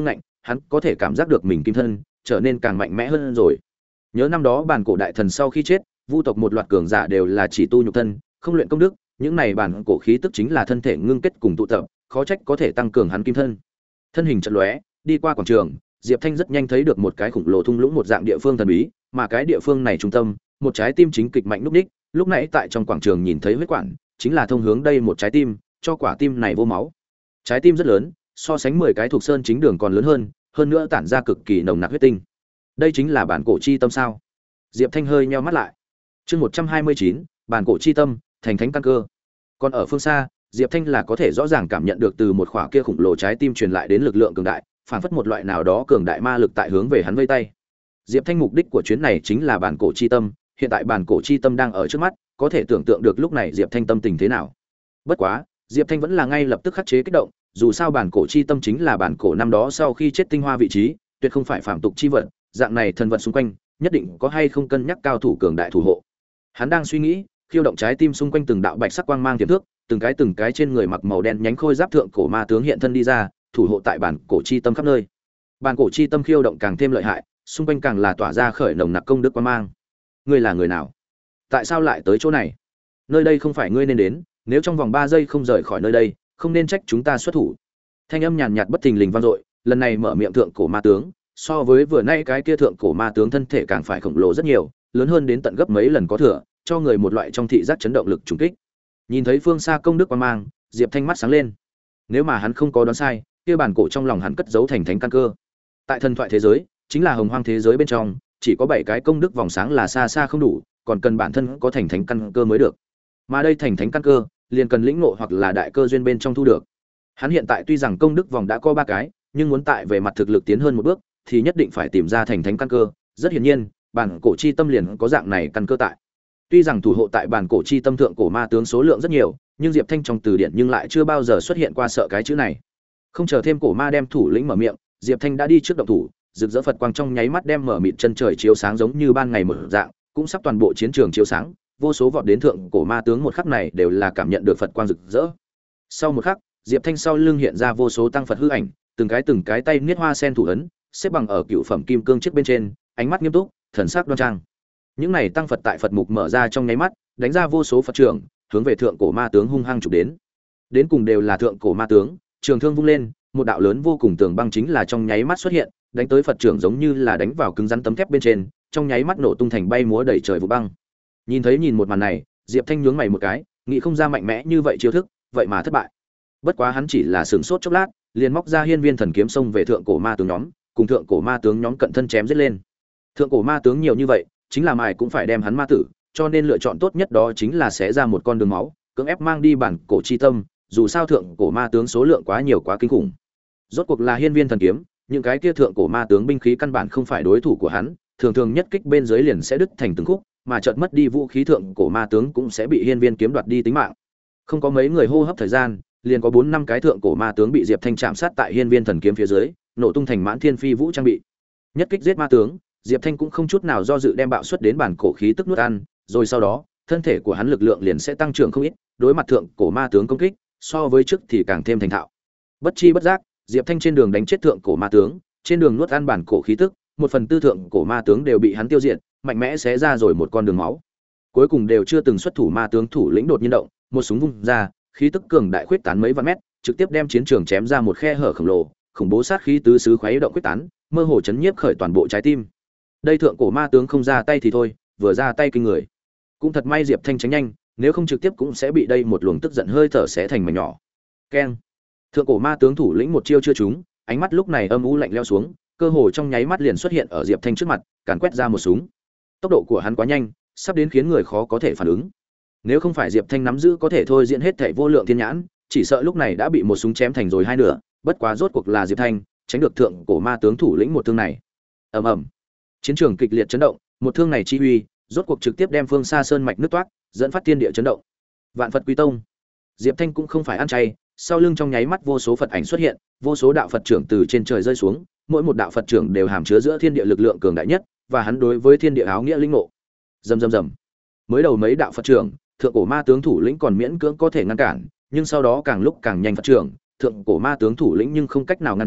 hắn có thể cảm giác được mình kim thân trở nên càng mạnh mẽ hơn rồi. Nhớ năm đó bản cổ đại thần sau khi chết, vu tộc một loạt cường giả đều là chỉ tu nhục thân, không luyện công đức, những này bản cổ khí tức chính là thân thể ngưng kết cùng tụ tập, khó trách có thể tăng cường hắn kim thân. Thân hình chợt lóe, đi qua quảng trường, Diệp Thanh rất nhanh thấy được một cái khủng lồ thung lũng một dạng địa phương thần bí, mà cái địa phương này trung tâm, một trái tim chính kịch mạnh lúc đích, lúc nãy tại trong quảng trường nhìn thấy huyết quản, chính là thông hướng đây một trái tim, cho quả tim này vô máu. Trái tim rất lớn, so sánh mười cái thuộc sơn chính đường còn lớn hơn, hơn nữa tản ra cực kỳ nồng nặc huyết tinh. Đây chính là bản cổ chi tâm sao? Diệp Thanh hơi nheo mắt lại. Chương một trăm hai mươi chín, bản cổ chi tâm, thành thánh căn cơ. Còn ở phương xa, Diệp Thanh là có thể rõ ràng cảm nhận được từ một khỏa kia khủng lồ trái tim truyền lại đến lực lượng cường đại, phản phất một loại nào đó cường đại ma lực tại hướng về hắn vây tay. Diệp Thanh mục đích của chuyến này chính là bản cổ chi tâm, hiện tại bản cổ chi tâm đang ở trước mắt, có thể tưởng tượng được lúc này Diệp Thanh tâm tình thế nào. Bất quá, Diệp Thanh vẫn là ngay lập tức khắc chế kích động, dù sao bản cổ chi tâm chính là bản cổ năm đó sau khi chết tinh hoa vị trí, tuyệt không phải phàm tục chi vật, dạng này thần vật xung quanh, nhất định có hay không cân nhắc cao thủ cường đại thủ hộ. Hắn đang suy nghĩ, khiêu động trái tim xung quanh từng đạo bạch sắc quang mang tiềm thước, từng cái từng cái trên người mặc màu đen nhánh khôi giáp thượng cổ ma tướng hiện thân đi ra, thủ hộ tại bản cổ chi tâm khắp nơi. Bản cổ chi tâm khiêu động càng thêm lợi hại, xung quanh càng là tỏa ra khởi nồng nặc công đức quang mang. Ngươi là người nào? Tại sao lại tới chỗ này? Nơi đây không phải ngươi nên đến, nếu trong vòng ba giây không rời khỏi nơi đây, không nên trách chúng ta xuất thủ. Thanh âm nhàn nhạt bất thình lình vang dội, lần này mở miệng thượng cổ ma tướng, so với vừa nay cái kia thượng cổ ma tướng thân thể càng phải khổng lồ rất nhiều, lớn hơn đến tận gấp mấy lần có thừa, cho người một loại trong thị giác chấn động lực trùng kích. Nhìn thấy phương xa công đức quang mang, Diệp Thanh mắt sáng lên. Nếu mà hắn không có đoán sai, kia bản cổ trong lòng hắn cất giấu thành thánh căn cơ. Tại thần thoại thế giới, chính là hồng hoang thế giới bên trong, chỉ có bảy cái công đức vòng sáng là xa xa không đủ, còn cần bản thân có thành thánh căn cơ mới được. Mà đây thành thánh căn cơ, liền cần lĩnh ngộ hoặc là đại cơ duyên bên trong thu được. Hắn hiện tại tuy rằng công đức vòng đã có ba cái, nhưng muốn tại về mặt thực lực tiến hơn một bước, thì nhất định phải tìm ra thành thánh căn cơ. Rất hiển nhiên, bản cổ chi tâm liền có dạng này căn cơ tại. Tuy rằng thủ hộ tại bản cổ chi tâm thượng cổ ma tướng số lượng rất nhiều, nhưng Diệp Thanh trong từ điển nhưng lại chưa bao giờ xuất hiện qua sợ cái chữ này. Không chờ thêm cổ ma đem thủ lĩnh mở miệng, Diệp Thanh đã đi trước động thủ, rực rỡ Phật quang trong nháy mắt đem mở mịt chân trời chiếu sáng giống như ban ngày mở dạng, cũng sắp toàn bộ chiến trường chiếu sáng, vô số vọt đến thượng cổ ma tướng một khắc này đều là cảm nhận được Phật quang rực rỡ. Sau một khắc, Diệp Thanh sau lưng hiện ra vô số tăng Phật hư ảnh, từng cái từng cái tay niết hoa sen thủ ấn, xếp bằng ở cựu phẩm kim cương chiếc bên trên, ánh mắt nghiêm túc, thần sắc đoan trang. Những này tăng Phật tại Phật mục mở ra trong nháy mắt, đánh ra vô số Phật trưởng, hướng về thượng cổ ma tướng hung hăng chụp đến. Đến cùng đều là thượng cổ ma tướng, trường thương vung lên, một đạo lớn vô cùng tường băng chính là trong nháy mắt xuất hiện, đánh tới Phật trưởng giống như là đánh vào cứng rắn tấm thép bên trên, trong nháy mắt nổ tung thành bay múa đầy trời vụ băng. Nhìn thấy nhìn một màn này, Diệp Thanh nhướng mày một cái, nghĩ không ra mạnh mẽ như vậy chiêu thức, vậy mà thất bại. Bất quá hắn chỉ là sửng sốt chốc lát, liền móc ra hiên viên thần kiếm xông về thượng cổ ma tướng nhóm, cùng thượng cổ ma tướng nhóm cận thân chém giết lên. Thượng cổ ma tướng nhiều như vậy, chính là mài cũng phải đem hắn ma tử, cho nên lựa chọn tốt nhất đó chính là xé ra một con đường máu, cưỡng ép mang đi bản cổ chi tâm, dù sao thượng cổ ma tướng số lượng quá nhiều quá kinh khủng. Rốt cuộc là hiên viên thần kiếm, những cái kia thượng cổ ma tướng binh khí căn bản không phải đối thủ của hắn, thường thường nhất kích bên dưới liền sẽ đứt thành từng khúc, mà chợt mất đi vũ khí thượng cổ ma tướng cũng sẽ bị hiên viên kiếm đoạt đi tính mạng. Không có mấy người hô hấp thời gian, liền có bốn năm cái thượng cổ ma tướng bị Diệp Thanh chạm sát tại hiên viên thần kiếm phía dưới, nổ tung thành mãn thiên phi vũ trang bị. Nhất kích giết ma tướng, Diệp Thanh cũng không chút nào do dự đem bạo suất đến bản cổ khí tức nuốt ăn, rồi sau đó, thân thể của hắn lực lượng liền sẽ tăng trưởng không ít, đối mặt thượng cổ ma tướng công kích, so với trước thì càng thêm thành thạo. Bất chi bất giác, Diệp Thanh trên đường đánh chết thượng cổ ma tướng, trên đường nuốt ăn bản cổ khí tức, một phần tư thượng cổ ma tướng đều bị hắn tiêu diệt, mạnh mẽ xé ra rồi một con đường máu. Cuối cùng đều chưa từng xuất thủ ma tướng thủ lĩnh đột nhiên động, một súng vung ra, khí tức cường đại khuyết tán mấy vạn mét, trực tiếp đem chiến trường chém ra một khe hở khổng lồ, khủng bố sát khí tứ xứ khuấy động khuyết tán, mơ hồ chấn nhiếp khởi toàn bộ trái tim. Đây thượng cổ ma tướng không ra tay thì thôi, vừa ra tay kinh người. Cũng thật may Diệp Thanh tránh nhanh, nếu không trực tiếp cũng sẽ bị đây một luồng tức giận hơi thở xé thành mảnh nhỏ. Keng. Thượng cổ ma tướng thủ lĩnh một chiêu chưa trúng, ánh mắt lúc này âm u lạnh lẽo xuống, cơ hồ trong nháy mắt liền xuất hiện ở Diệp Thanh trước mặt, càn quét ra một súng. Tốc độ của hắn quá nhanh, sắp đến khiến người khó có thể phản ứng. Nếu không phải Diệp Thanh nắm giữ có thể thôi diễn hết thảy vô lượng thiên nhãn, chỉ sợ lúc này đã bị một súng chém thành rồi hai nửa, bất quá rốt cuộc là Diệp Thanh, tránh được thượng cổ ma tướng thủ lĩnh một thương này. Ầm ầm. Chiến trường kịch liệt chấn động, một thương này chi uy, rốt cuộc trực tiếp đem phương xa sơn mạch nứt toát, dẫn phát thiên địa chấn động. Vạn Phật Quy Tông. Diệp Thanh cũng không phải ăn chay, sau lưng trong nháy mắt vô số Phật ảnh xuất hiện, vô số đạo Phật trưởng từ trên trời rơi xuống, mỗi một đạo Phật trưởng đều hàm chứa giữa thiên địa lực lượng cường đại nhất, và hắn đối với thiên địa áo nghĩa linh ngộ. Rầm rầm rầm. Mới đầu mấy đạo Phật trưởng, thượng cổ ma tướng thủ lĩnh còn miễn cưỡng có thể ngăn cản, nhưng sau đó càng lúc càng nhanh Phật trưởng, thượng cổ ma tướng thủ lĩnh nhưng không cách nào ngăn trở,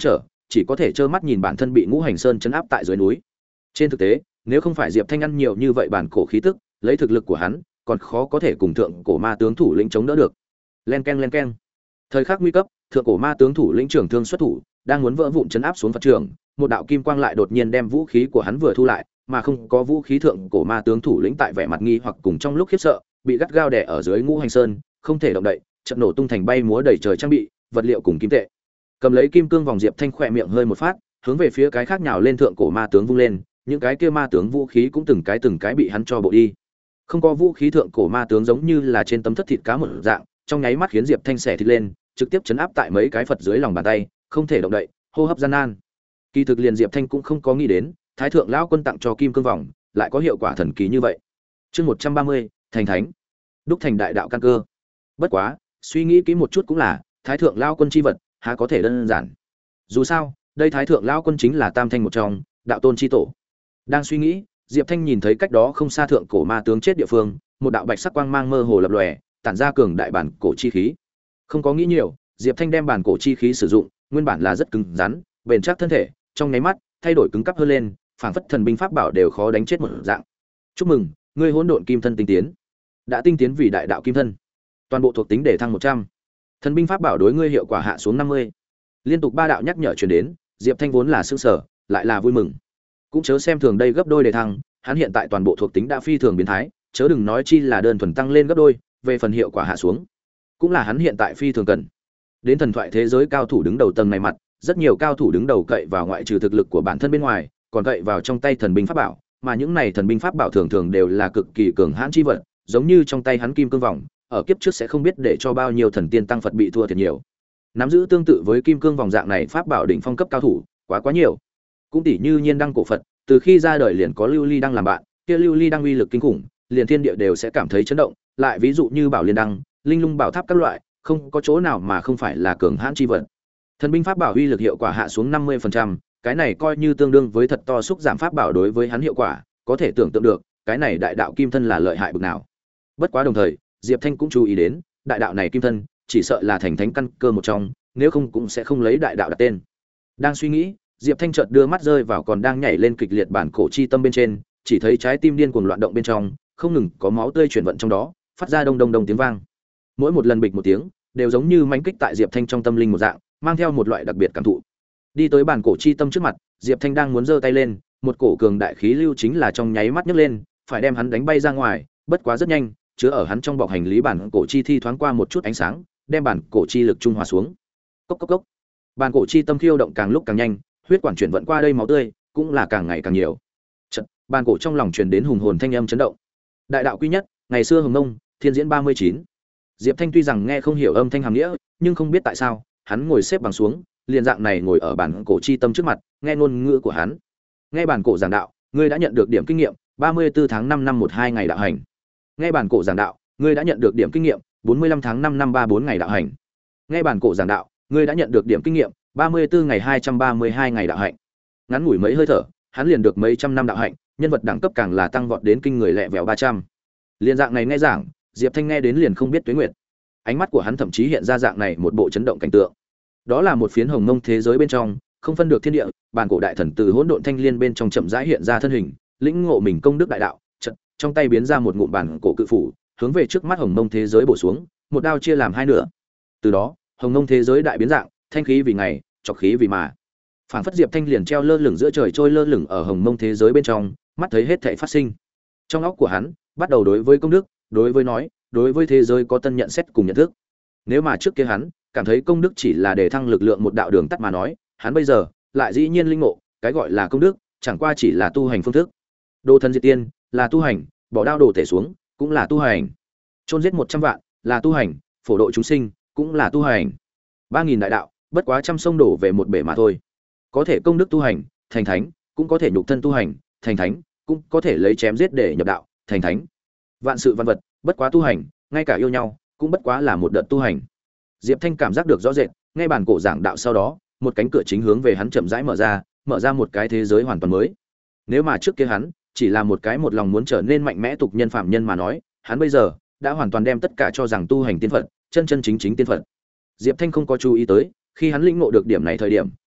chỉ có thể trơ mắt nhìn bản thân bị Ngũ Hành Sơn chấn áp tại dưới núi. Trên thực tế, nếu không phải Diệp Thanh ăn nhiều như vậy bản cổ khí tức, lấy thực lực của hắn, còn khó có thể cùng thượng cổ ma tướng thủ lĩnh chống đỡ được. Len keng len keng. Thời khắc nguy cấp, thượng cổ ma tướng thủ lĩnh trưởng thương xuất thủ, đang muốn vỡ vụn chấn áp xuống Phật trưởng, một đạo kim quang lại đột nhiên đem vũ khí của hắn vừa thu lại, mà không có vũ khí thượng cổ ma tướng thủ lĩnh tại vẻ mặt nghi hoặc cùng trong lúc khiếp sợ, bị gắt gao đè ở dưới Ngũ Hành Sơn, không thể động đậy, chợt nổ tung thành bay múa đầy trời trang bị, vật liệu cùng kim tệ. Cầm lấy kim cương vòng, Diệp Thanh khỏe miệng hơi một phát, hướng về phía cái khác nhào lên thượng cổ ma tướng vung lên, những cái kia ma tướng vũ khí cũng từng cái từng cái bị hắn cho bộ đi. Không có vũ khí thượng cổ ma tướng giống như là trên tấm thất thịt cá một dạng, trong nháy mắt khiến Diệp Thanh xẻ thịt lên, trực tiếp chấn áp tại mấy cái Phật dưới lòng bàn tay, không thể động đậy, hô hấp gian nan. Kỳ thực liền Diệp Thanh cũng không có nghĩ đến, Thái thượng lão quân tặng cho kim cương vòng, lại có hiệu quả thần kỳ như vậy. Chương một trăm ba mươi, thành thánh, đúc thành đại đạo căn cơ. Bất quá, suy nghĩ kỹ một chút cũng là, Thái thượng lão quân chi vật, há có thể đơn giản. Dù sao, đây Thái thượng lão quân chính là tam thanh một trong, đạo tôn chi tổ. Đang suy nghĩ, Diệp Thanh nhìn thấy cách đó không xa thượng cổ ma tướng chết địa phương, một đạo bạch sắc quang mang mơ hồ lập lòe, tản ra cường đại bản cổ chi khí. Không có nghĩ nhiều, Diệp Thanh đem bản cổ chi khí sử dụng, nguyên bản là rất cứng rắn, bền chắc thân thể, trong nháy mắt thay đổi cứng cáp hơn lên, phảng phất thần binh pháp bảo đều khó đánh chết một dạng. Chúc mừng, ngươi hỗn độn kim thân tinh tiến, đã tinh tiến vì đại đạo kim thân. Toàn bộ thuộc tính để thăng một trăm. Thần binh pháp bảo đối ngươi hiệu quả hạ xuống năm mươi. Liên tục ba đạo nhắc nhở truyền đến, Diệp Thanh vốn là sửng sở, lại là vui mừng. Cũng chớ xem thường đây gấp đôi đề thăng, hắn hiện tại toàn bộ thuộc tính đã phi thường biến thái, chớ đừng nói chi là đơn thuần tăng lên gấp đôi, về phần hiệu quả hạ xuống, cũng là hắn hiện tại phi thường cần. Đến thần thoại thế giới cao thủ đứng đầu tầng này mặt, rất nhiều cao thủ đứng đầu cậy vào ngoại trừ thực lực của bản thân bên ngoài, còn cậy vào trong tay thần binh pháp bảo, mà những này thần binh pháp bảo thường thường đều là cực kỳ cường hãn chi vật, giống như trong tay hắn kim cương vòng, ở kiếp trước sẽ không biết để cho bao nhiêu thần tiên tăng Phật bị thua thiệt nhiều. Nắm giữ tương tự với kim cương vòng dạng này pháp bảo đỉnh phong cấp cao thủ, quá quá nhiều. Cũng tỷ như Nhiên Đăng cổ Phật, từ khi ra đời liền có Lưu Ly Đăng làm bạn, kia Lưu Ly Đăng uy lực kinh khủng, liền thiên địa đều sẽ cảm thấy chấn động, lại ví dụ như Bảo Liên Đăng, Linh Lung Bảo Tháp các loại, không có chỗ nào mà không phải là cường hãn chi vật. Thần binh pháp bảo uy lực hiệu quả hạ xuống năm mươi phần trăm, cái này coi như tương đương với thật to xúc giảm pháp bảo đối với hắn hiệu quả, có thể tưởng tượng được, cái này đại đạo kim thân là lợi hại bực nào. Bất quá đồng thời, Diệp Thanh cũng chú ý đến, đại đạo này kim thân, chỉ sợ là thành thánh căn cơ một trong, nếu không cũng sẽ không lấy đại đạo đặt tên. Đang suy nghĩ, Diệp Thanh chợt đưa mắt rơi vào còn đang nhảy lên kịch liệt bản cổ chi tâm bên trên, chỉ thấy trái tim điên cuồng loạn động bên trong, không ngừng có máu tươi chuyển vận trong đó, phát ra đông đông đông tiếng vang. Mỗi một lần bịch một tiếng, đều giống như mãnh kích tại Diệp Thanh trong tâm linh một dạng, mang theo một loại đặc biệt cảm thụ. Đi tới bản cổ chi tâm trước mặt, Diệp Thanh đang muốn giơ tay lên, một cổ cường đại khí lưu chính là trong nháy mắt nhấc lên, phải đem hắn đánh bay ra ngoài, bất quá rất nhanh, chứa ở hắn trong bọc hành lý bản cổ chi thi thoáng qua một chút ánh sáng, đem bản cổ chi lực trung hòa xuống. Cốc cốc cốc. Bản cổ chi tâm khiêu động càng lúc càng nhanh, huyết quản chuyển vận qua đây máu tươi cũng là càng ngày càng nhiều. Chợt, bản cổ trong lòng truyền đến hùng hồn thanh âm chấn động. Đại đạo quy nhất, ngày xưa Hồng Nông, Thiên diễn ba mươi chín. Diệp Thanh tuy rằng nghe không hiểu âm thanh hàm nghĩa, nhưng không biết tại sao, hắn ngồi xếp bằng xuống, liền dạng này ngồi ở bản cổ chi tâm trước mặt, nghe ngôn ngữ của hắn. Nghe bản cổ giảng đạo, ngươi đã nhận được điểm kinh nghiệm ba mươi tư tháng năm năm một hai ngày đạo hành. Nghe bản cổ giảng đạo, ngươi đã nhận được điểm kinh nghiệm bốn mươi lăm tháng năm năm ba bốn ngày đạo hành. Nghe bản cổ giảng đạo, ngươi đã nhận được điểm kinh nghiệm ba mươi tư ngày hai trăm ba mươi hai ngày đạo hạnh. Ngắn ngủi mấy hơi thở, hắn liền được mấy trăm năm đạo hạnh, nhân vật đẳng cấp càng là tăng vọt đến kinh người lẹ vẹo ba trăm. Liên dạng này nghe giảng, Diệp Thanh nghe đến liền không biết tuế nguyệt. Ánh mắt của hắn thậm chí hiện ra dạng này một bộ chấn động cảnh tượng. Đó là một phiến hồng mông thế giới bên trong, không phân được thiên địa, bản cổ đại thần từ hỗn độn thanh liên bên trong chậm rãi hiện ra thân hình, lĩnh ngộ mình công đức đại đạo, chợt trong tay biến ra một ngụm bản cổ cự phủ, hướng về trước mắt hồng mông thế giới bổ xuống, một đao chia làm hai nửa. Từ đó, hồng mông thế giới đại biến dạng, thanh khí vì ngày, trọc khí vì mà. Phảng phất Diệp Thanh liền treo lơ lửng giữa trời trôi lơ lửng ở hồng mông thế giới bên trong, mắt thấy hết thảy phát sinh. Trong óc của hắn, bắt đầu đối với công đức, đối với nói, đối với thế giới có tân nhận xét cùng nhận thức. Nếu mà trước kia hắn cảm thấy công đức chỉ là để thăng lực lượng một đạo đường tắt mà nói, hắn bây giờ lại dĩ nhiên linh ngộ, cái gọi là công đức chẳng qua chỉ là tu hành phương thức. Đồ thần diệt tiên là tu hành, bỏ đao đổ thể xuống cũng là tu hành. Chôn giết một trăm vạn là tu hành, phổ độ chúng sinh cũng là tu hành. Ba nghìn đại đạo, bất quá trăm sông đổ về một bể mà thôi. Có thể công đức tu hành, thành thánh, cũng có thể nhục thân tu hành, thành thánh, cũng có thể lấy chém giết để nhập đạo, thành thánh. Vạn sự văn vật, bất quá tu hành, ngay cả yêu nhau, cũng bất quá là một đợt tu hành. Diệp Thanh cảm giác được rõ rệt, ngay bản cổ giảng đạo sau đó, một cánh cửa chính hướng về hắn chậm rãi mở ra, mở ra một cái thế giới hoàn toàn mới. Nếu mà trước kia hắn chỉ là một cái một lòng muốn trở nên mạnh mẽ tục nhân phạm nhân mà nói, hắn bây giờ đã hoàn toàn đem tất cả cho rằng tu hành tiên Phật, chân chân chính chính tiên Phật. Diệp Thanh không có chú ý tới, khi hắn lĩnh ngộ được điểm này thời điểm,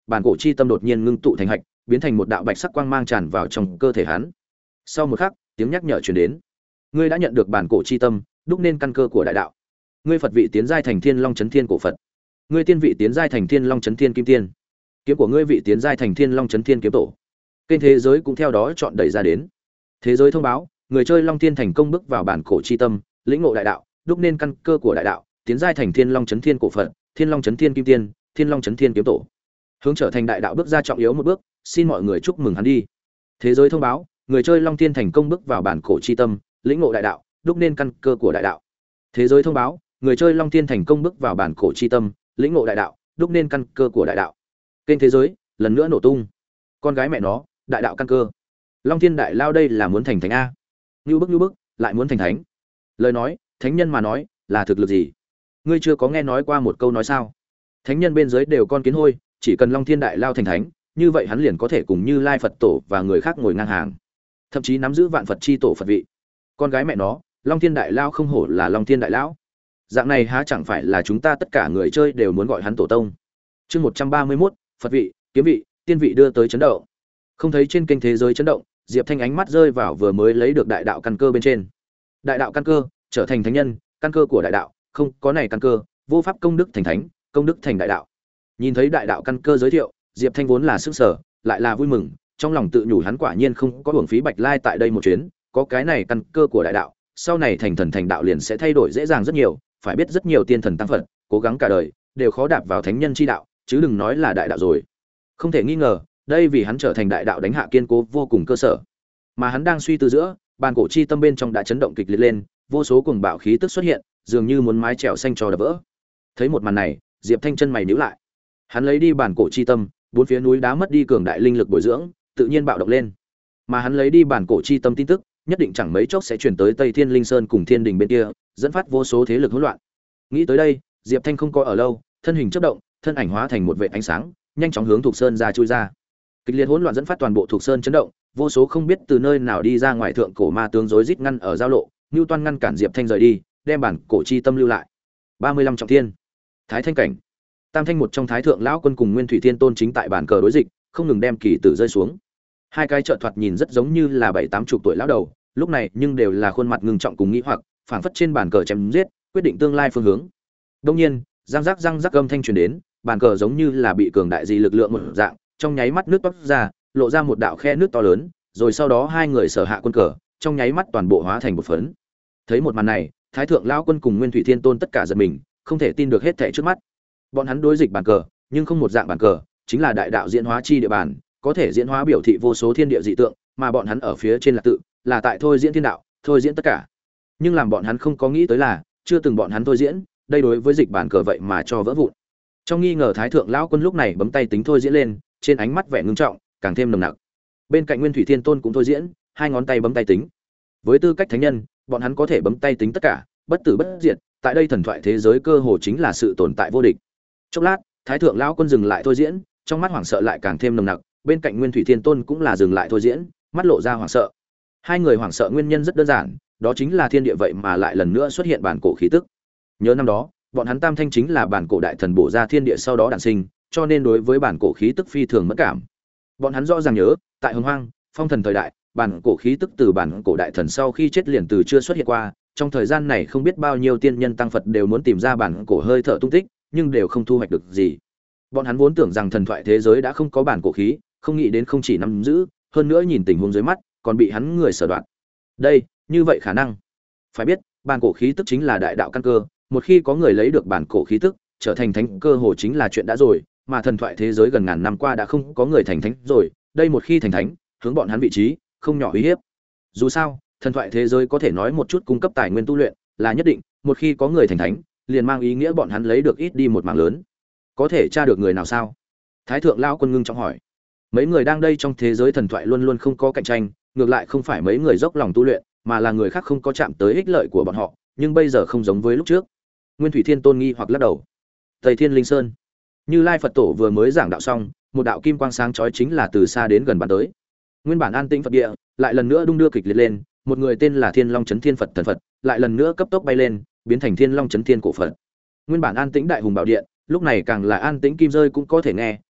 bản cổ chi tâm đột nhiên ngưng tụ thành hạch, biến thành một đạo bạch sắc quang mang tràn vào trong cơ thể hắn. Sau một khắc, tiếng nhắc nhở truyền đến. Ngươi đã nhận được bản cổ chi tâm, đúc nên căn cơ của đại đạo. Ngươi Phật vị tiến giai thành Thiên Long Chấn Thiên cổ Phật. Ngươi tiên vị tiến giai thành Thiên Long Chấn Thiên Kim Tiên. Kiếm của ngươi vị tiến giai thành Thiên Long Chấn Thiên Kiếm Tổ. Kênh thế giới cũng theo đó chọn đẩy ra đến. Thế giới thông báo, người chơi Long Thiên thành công bước vào bản cổ chi tâm, lĩnh ngộ đại đạo, đúc nên căn cơ của đại đạo, tiến giai thành Thiên Long Chấn Thiên cổ Phật, Thiên Long Chấn Thiên Kim Tiên, Thiên Long Chấn Thiên Kiếm Tổ. Hướng trở thành đại đạo bước ra trọng yếu một bước, xin mọi người chúc mừng hắn đi. Thế giới thông báo, người chơi Long Thiên thành công bước vào bản cổ chi tâm, lĩnh ngộ đại đạo, đúc nên căn cơ của đại đạo. Thế giới thông báo, người chơi Long Thiên thành công bước vào bản cổ chi tâm, lĩnh ngộ đại đạo, đúc nên căn cơ của đại đạo. Kênh thế giới lần nữa nổ tung. Con gái mẹ nó, đại đạo căn cơ. Long Thiên đại lao đây là muốn thành thánh a. Như bức như bức, lại muốn thành thánh. Lời nói, thánh nhân mà nói, là thực lực gì? Ngươi chưa có nghe nói qua một câu nói sao? Thánh nhân bên dưới đều con kiến hôi, chỉ cần Long Thiên đại lao thành thánh, như vậy hắn liền có thể cùng Như Lai Phật tổ và người khác ngồi ngang hàng, thậm chí nắm giữ vạn Phật chi tổ Phật vị. Con gái mẹ nó, Long Thiên đại lao không hổ là Long Thiên đại lão. Dạng này há chẳng phải là chúng ta tất cả người chơi đều muốn gọi hắn tổ tông. Chương một trăm ba mươi mốt, Phật vị, kiếm vị, tiên vị đưa tới chấn động. Không thấy trên kênh thế giới chấn động, Diệp Thanh ánh mắt rơi vào vừa mới lấy được đại đạo căn cơ bên trên. Đại đạo căn cơ, trở thành thánh nhân, căn cơ của đại đạo, không có này căn cơ, vô pháp công đức thành thánh, công đức thành đại đạo. Nhìn thấy đại đạo căn cơ giới thiệu, Diệp Thanh vốn là sức sở, lại là vui mừng, trong lòng tự nhủ hắn quả nhiên không có hưởng phí Bạch Lai tại đây một chuyến, có cái này căn cơ của đại đạo, sau này thành thần thành đạo liền sẽ thay đổi dễ dàng rất nhiều, phải biết rất nhiều tiên thần tăng phật, cố gắng cả đời đều khó đạp vào thánh nhân chi đạo, chứ đừng nói là đại đạo rồi. Không thể nghi ngờ, đây vì hắn trở thành đại đạo đánh hạ kiên cố vô cùng cơ sở. Mà hắn đang suy tư giữa, bàn cổ chi tâm bên trong đã chấn động kịch liệt lên, vô số cuồng bạo khí tức xuất hiện, dường như muốn mái chèo xanh cho đập vỡ. Thấy một màn này, Diệp Thanh chân mày nhíu lại. Hắn lấy đi bản cổ chi tâm, bốn phía núi đá mất đi cường đại linh lực bồi dưỡng, tự nhiên bạo động lên. Mà hắn lấy đi bản cổ chi tâm tin tức, nhất định chẳng mấy chốc sẽ truyền tới Tây Thiên Linh Sơn cùng Thiên Đình bên kia, dẫn phát vô số thế lực hỗn loạn. Nghĩ tới đây, Diệp Thanh không có ở lâu, thân hình chớp động, thân ảnh hóa thành một vệt ánh sáng, nhanh chóng hướng Thục Sơn ra chui ra. Kịch liệt hỗn loạn dẫn phát toàn bộ Thục Sơn chấn động, vô số không biết từ nơi nào đi ra ngoài thượng cổ ma tướng rối rít ngăn ở giao lộ, Nưu Toan ngăn cản Diệp Thanh rời đi, đem bản cổ chi tâm lưu lại. ba mươi lăm trọng thiên, Thái Thanh cảnh. Tam Thanh một trong Thái thượng lão quân cùng Nguyên Thủy Thiên Tôn chính tại bàn cờ đối dịch, không ngừng đem kỳ tử rơi xuống. Hai cái trợ thoạt nhìn rất giống như là bảy tám chục tuổi lão đầu, lúc này nhưng đều là khuôn mặt ngưng trọng cùng nghĩ hoặc, phảng phất trên bàn cờ chém giết, quyết định tương lai phương hướng. Đương nhiên, răng rắc răng rắc âm thanh truyền đến, bàn cờ giống như là bị cường đại gì lực lượng một dạng, trong nháy mắt nước toát ra, lộ ra một đạo khe nước to lớn, rồi sau đó hai người sở hạ quân cờ, trong nháy mắt toàn bộ hóa thành một phấn. Thấy một màn này, Thái thượng lão quân cùng Nguyên Thủy Thiên Tôn tất cả giật mình, không thể tin được hết thảy trước mắt. Bọn hắn đối dịch bàn cờ, nhưng không một dạng bàn cờ, chính là đại đạo diễn hóa chi địa bàn, có thể diễn hóa biểu thị vô số thiên địa dị tượng, mà bọn hắn ở phía trên là tự, là tại thôi diễn thiên đạo, thôi diễn tất cả. Nhưng làm bọn hắn không có nghĩ tới là, chưa từng bọn hắn thôi diễn, đây đối với dịch bàn cờ vậy mà cho vỡ vụn. Trong nghi ngờ Thái thượng lão quân lúc này bấm tay tính thôi diễn lên, trên ánh mắt vẻ ngưng trọng, càng thêm nồng nặc. Bên cạnh Nguyên Thủy Thiên Tôn cũng thôi diễn, hai ngón tay bấm tay tính. Với tư cách thánh nhân, bọn hắn có thể bấm tay tính tất cả, bất tử bất diệt, tại đây thần thoại thế giới cơ hồ chính là sự tồn tại vô địch. Chốc lát, Thái thượng lão quân dừng lại thôi diễn, trong mắt hoảng sợ lại càng thêm nồng nặc, bên cạnh Nguyên Thủy Thiên Tôn cũng là dừng lại thôi diễn, mắt lộ ra hoảng sợ. Hai người hoảng sợ nguyên nhân rất đơn giản, đó chính là thiên địa vậy mà lại lần nữa xuất hiện bản cổ khí tức. Nhớ năm đó, bọn hắn Tam Thanh chính là bản cổ đại thần bổ ra thiên địa sau đó đản sinh, cho nên đối với bản cổ khí tức phi thường mẫn cảm. Bọn hắn rõ ràng nhớ, tại Hồng Hoang, Phong Thần thời đại, bản cổ khí tức từ bản cổ đại thần sau khi chết liền từ chưa xuất hiện qua, trong thời gian này không biết bao nhiêu tiên nhân tăng Phật đều muốn tìm ra bản cổ hơi thở tung tích, nhưng đều không thu hoạch được gì. Bọn hắn vốn tưởng rằng thần thoại thế giới đã không có bản cổ khí, không nghĩ đến không chỉ nắm giữ, hơn nữa nhìn tình huống dưới mắt, còn bị hắn người sở đoạn. Đây, như vậy khả năng. Phải biết, bản cổ khí tức chính là đại đạo căn cơ, một khi có người lấy được bản cổ khí tức, trở thành thánh cơ hồ chính là chuyện đã rồi, mà thần thoại thế giới gần ngàn năm qua đã không có người thành thánh rồi, đây một khi thành thánh, hướng bọn hắn vị trí, không nhỏ uy hiếp. Dù sao, thần thoại thế giới có thể nói một chút cung cấp tài nguyên tu luyện, là nhất định, một khi có người thành thánh, liền mang ý nghĩa bọn hắn lấy được ít đi một mảng lớn. Có thể tra được người nào sao? Thái thượng lão quân ngưng trọng hỏi. Mấy người đang đây trong thế giới thần thoại luôn luôn không có cạnh tranh, ngược lại không phải mấy người dốc lòng tu luyện, mà là người khác không có chạm tới ích lợi của bọn họ, nhưng bây giờ không giống với lúc trước. Nguyên Thủy Thiên Tôn nghi hoặc lắc đầu. Tây Thiên Linh Sơn. Như Lai Phật Tổ vừa mới giảng đạo xong, một đạo kim quang sáng chói chính là từ xa đến gần bắn tới. Nguyên bản an tĩnh Phật địa, lại lần nữa đung đưa kịch liệt lên, một người tên là Thiên Long Chấn Thiên Phật thần Phật, lại lần nữa cấp tốc bay lên, biến thành Thiên Long Chấn Thiên cổ Phật. Nguyên bản an tĩnh Đại Hùng Bảo Điện, lúc này càng là an tĩnh kim rơi cũng có thể nghe,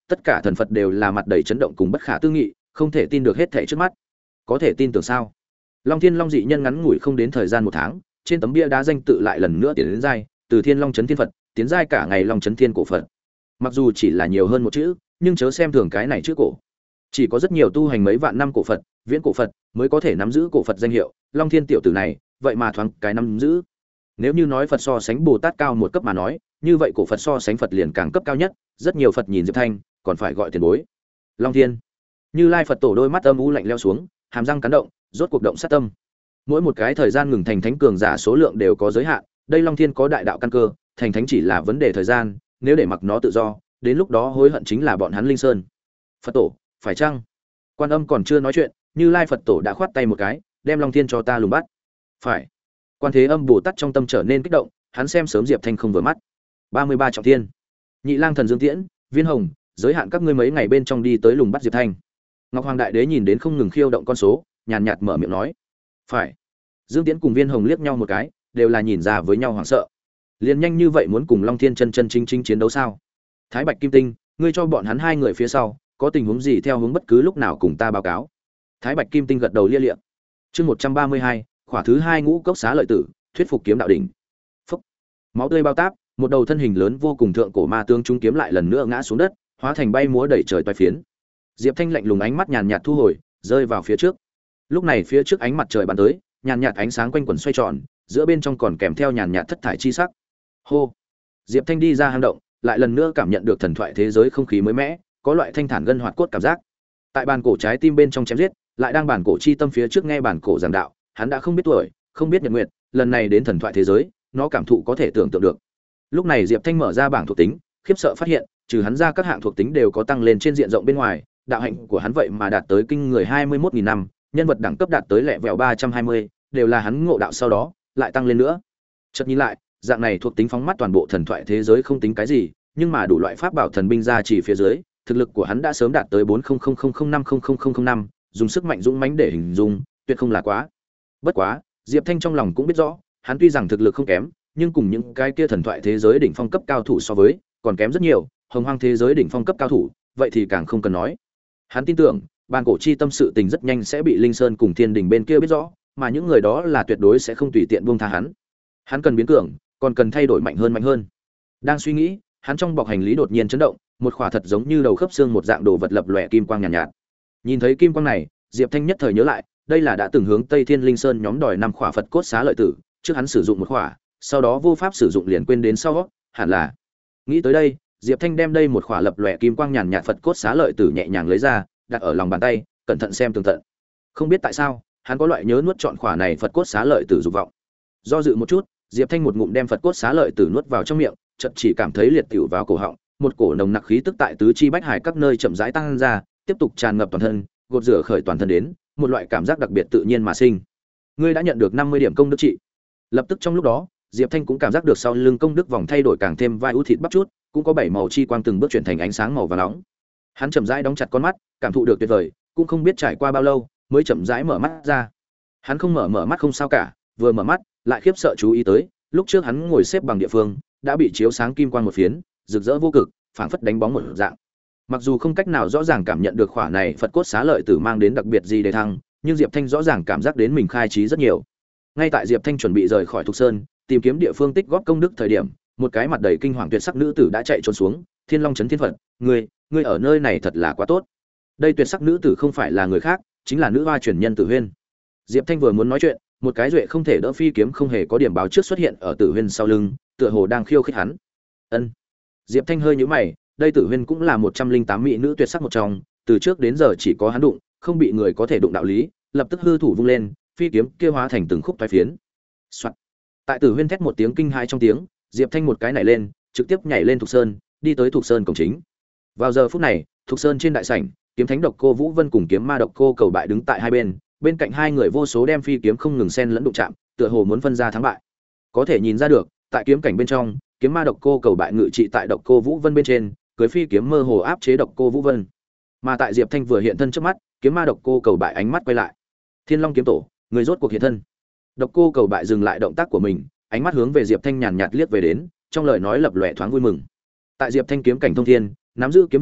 tất cả thần Phật đều là mặt đầy chấn động cùng bất khả tư nghị, không thể tin được hết thảy trước mắt. Có thể tin tưởng sao? Long Thiên Long dị nhân ngắn ngủi không đến thời gian một tháng, trên tấm bia đá danh tự lại lần nữa tiến đến giai, từ Thiên Long Chấn Thiên Phật, tiến giai cả ngày Long Chấn Thiên cổ Phật. Mặc dù chỉ là nhiều hơn một chữ, nhưng chớ xem thường cái này chữ cổ. Chỉ có rất nhiều tu hành mấy vạn năm cổ Phật, viễn cổ Phật mới có thể nắm giữ cổ Phật danh hiệu, Long Thiên tiểu tử này, vậy mà thoáng cái nắm giữ. Nếu như nói Phật so sánh Bồ Tát cao một cấp mà nói, như vậy cổ Phật so sánh Phật liền càng cấp cao nhất, rất nhiều Phật nhìn Diệp Thanh, còn phải gọi tiền bối. Long Thiên. Như Lai Phật Tổ đôi mắt âm u lạnh lẽo xuống, hàm răng cắn động, rốt cuộc động sát tâm. Mỗi một cái thời gian ngừng thành thánh cường giả số lượng đều có giới hạn, đây Long Thiên có đại đạo căn cơ, thành thánh chỉ là vấn đề thời gian, nếu để mặc nó tự do, đến lúc đó hối hận chính là bọn hắn Linh Sơn. Phật Tổ, phải chăng? Quan Âm còn chưa nói chuyện, Như Lai Phật Tổ đã khoát tay một cái, đem Long Thiên cho ta lùng bắt. Phải. Quan Thế Âm Bồ Tát trong tâm trở nên kích động, hắn xem sớm Diệp Thanh không vừa mắt. ba mươi ba trọng thiên. Nhị Lang Thần Dương Tiễn, Viên Hồng, giới hạn các ngươi mấy ngày bên trong đi tới lùng bắt Diệp Thanh. Ngọc Hoàng Đại Đế nhìn đến không ngừng khiêu động con số, nhàn nhạt mở miệng nói: "Phải." Dương Tiễn cùng Viên Hồng liếc nhau một cái, đều là nhìn ra với nhau hoảng sợ. Liền nhanh như vậy muốn cùng Long Thiên chân chân chính chính chiến đấu sao? Thái Bạch Kim Tinh, ngươi cho bọn hắn hai người phía sau, có tình huống gì theo hướng bất cứ lúc nào cùng ta báo cáo. Thái Bạch Kim Tinh gật đầu lia lịa. Chương một trăm ba mươi hai, khỏa thứ hai ngũ cốc xá lợi tử, thuyết phục kiếm đạo đỉnh. Phốc. Máu tươi bao táp, một đầu thân hình lớn vô cùng thượng cổ ma tướng trung kiếm lại lần nữa ngã xuống đất, hóa thành bay múa đẩy trời toái phiến. Diệp Thanh lạnh lùng ánh mắt nhàn nhạt thu hồi, rơi vào phía trước. Lúc này phía trước ánh mặt trời bắn tới, nhàn nhạt ánh sáng quanh quẩn xoay tròn, giữa bên trong còn kèm theo nhàn nhạt thất thải chi sắc. Hô. Diệp Thanh đi ra hang động, lại lần nữa cảm nhận được thần thoại thế giới không khí mới mẻ, có loại thanh thản gân hoạt cốt cảm giác. Tại bàn cổ trái tim bên trong chém giết, lại đang bàn cổ chi tâm phía trước nghe bàn cổ giảng đạo, hắn đã không biết tuổi, không biết nhật nguyệt, lần này đến thần thoại thế giới, nó cảm thụ có thể tưởng tượng được. Lúc này Diệp Thanh mở ra bảng thuộc tính, khiếp sợ phát hiện, trừ hắn ra các hạng thuộc tính đều có tăng lên trên diện rộng bên ngoài, đạo hạnh của hắn vậy mà đạt tới kinh người hai mươi mốt nghìn năm, nhân vật đẳng cấp đạt tới lẹ vẹo ba trăm hai mươi, đều là hắn ngộ đạo sau đó, lại tăng lên nữa. Chợt nhìn lại, dạng này thuộc tính phóng mắt toàn bộ thần thoại thế giới không tính cái gì, nhưng mà đủ loại pháp bảo thần binh ra chỉ phía dưới, thực lực của hắn đã sớm đạt tới bốn không không không không năm không không không không năm, dùng sức mạnh dũng mãnh để hình dung, tuyệt không là quá. Bất quá, Diệp Thanh trong lòng cũng biết rõ, hắn tuy rằng thực lực không kém, nhưng cùng những cái kia thần thoại thế giới đỉnh phong cấp cao thủ so với, còn kém rất nhiều, hồng hoang thế giới đỉnh phong cấp cao thủ, vậy thì càng không cần nói. Hắn tin tưởng, bàn cổ chi tâm sự tình rất nhanh sẽ bị Linh Sơn cùng Thiên Đình bên kia biết rõ, mà những người đó là tuyệt đối sẽ không tùy tiện buông tha hắn. Hắn cần biến cường, còn cần thay đổi mạnh hơn mạnh hơn. Đang suy nghĩ, hắn trong bọc hành lý đột nhiên chấn động, một khỏa thật giống như đầu khớp xương một dạng đồ vật lập lòe kim quang nhàn nhạt, nhạt. Nhìn thấy kim quang này, Diệp Thanh nhất thời nhớ lại, đây là đã từng hướng Tây Thiên Linh Sơn nhóm đòi năm khỏa Phật cốt xá lợi tử, trước hắn sử dụng một khỏa, sau đó vô pháp sử dụng liền quên đến sau, hẳn là. Nghĩ tới đây, Diệp Thanh đem đây một khỏa lập lòe kim quang nhàn nhạt Phật cốt xá lợi tử nhẹ nhàng lấy ra, đặt ở lòng bàn tay, cẩn thận xem tường tận. Không biết tại sao, hắn có loại nhớ nuốt chọn khỏa này Phật cốt xá lợi tử dục vọng. Do dự một chút, Diệp Thanh một ngụm đem Phật cốt xá lợi tử nuốt vào trong miệng, chợt chỉ cảm thấy liệt tiểu vào cổ họng, một cổ nồng nặc khí tức tại tứ chi bách hải các nơi chậm rãi tăng ra, tiếp tục tràn ngập toàn thân, gột rửa khởi toàn thân đến, một loại cảm giác đặc biệt tự nhiên mà sinh. Ngươi đã nhận được năm mươi điểm công đức trị. Lập tức trong lúc đó, Diệp Thanh cũng cảm giác được sau lưng công đức vòng thay đổi càng thêm vai ưu thịt bắp chút, cũng có bảy màu chi quang từng bước chuyển thành ánh sáng màu vàng nóng. Hắn chậm rãi đóng chặt con mắt, cảm thụ được tuyệt vời, cũng không biết trải qua bao lâu, mới chậm rãi mở mắt ra. Hắn không mở mở mắt không sao cả, vừa mở mắt, lại khiếp sợ chú ý tới, lúc trước hắn ngồi xếp bằng địa phương, đã bị chiếu sáng kim quang một phiến, rực rỡ vô cực, phảng phất đánh bóng một dạng. Mặc dù không cách nào rõ ràng cảm nhận được khỏa này Phật cốt xá lợi tử mang đến đặc biệt gì để thăng, nhưng Diệp Thanh rõ ràng cảm giác đến mình khai trí rất nhiều. Ngay tại Diệp Thanh chuẩn bị rời khỏi Thục Sơn, tìm kiếm địa phương tích góp công đức thời điểm, một cái mặt đầy kinh hoàng tuyệt sắc nữ tử đã chạy trốn xuống, Thiên Long Chấn Thiên Phật, ngươi, ngươi ở nơi này thật là quá tốt. Đây tuyệt sắc nữ tử không phải là người khác, chính là nữ hoa truyền nhân Tử Huyên. Diệp Thanh vừa muốn nói chuyện, một cái duệ không thể đỡ phi kiếm không hề có điểm báo trước xuất hiện ở Tử Huyên sau lưng, tựa hồ đang khiêu khích hắn. Ân. Diệp Thanh hơi nhíu mày, đây Tử Huyên cũng là một trăm linh tám mỹ nữ tuyệt sắc một trong, từ trước đến giờ chỉ có hắn đụng, không bị người có thể đụng đạo lý, lập tức hư thủ vung lên, phi kiếm kia hóa thành từng khúc toái phiến. Soạt. Tại Tử Huyên thét một tiếng kinh hãi trong tiếng, Diệp Thanh một cái nhảy lên, trực tiếp nhảy lên Thục Sơn, đi tới Thục Sơn cổng chính. Vào giờ phút này, Thục Sơn trên đại sảnh, kiếm thánh độc cô Vũ Vân cùng kiếm ma độc cô Cầu Bại đứng tại hai bên, bên cạnh hai người vô số đem phi kiếm không ngừng xen lẫn đụng chạm, tựa hồ muốn phân ra thắng bại. Có thể nhìn ra được, tại kiếm cảnh bên trong, kiếm ma độc cô Cầu Bại ngự trị tại độc cô Vũ Vân bên trên, cưới phi kiếm mơ hồ áp chế độc cô Vũ Vân. Mà tại Diệp Thanh vừa hiện thân trước mắt, kiếm ma độc cô Cầu Bại ánh mắt quay lại. Thiên Long kiếm tổ, người rốt cuộc hiện thân. Độc cô Cầu Bại dừng lại động tác của mình, ánh mắt hướng về Diệp Thanh nhàn nhạt liếc về đến, trong lời nói lập lòe thoáng vui mừng. Tại Diệp Thanh kiếm cảnh thông thiên, nắm giữ kiếm vị,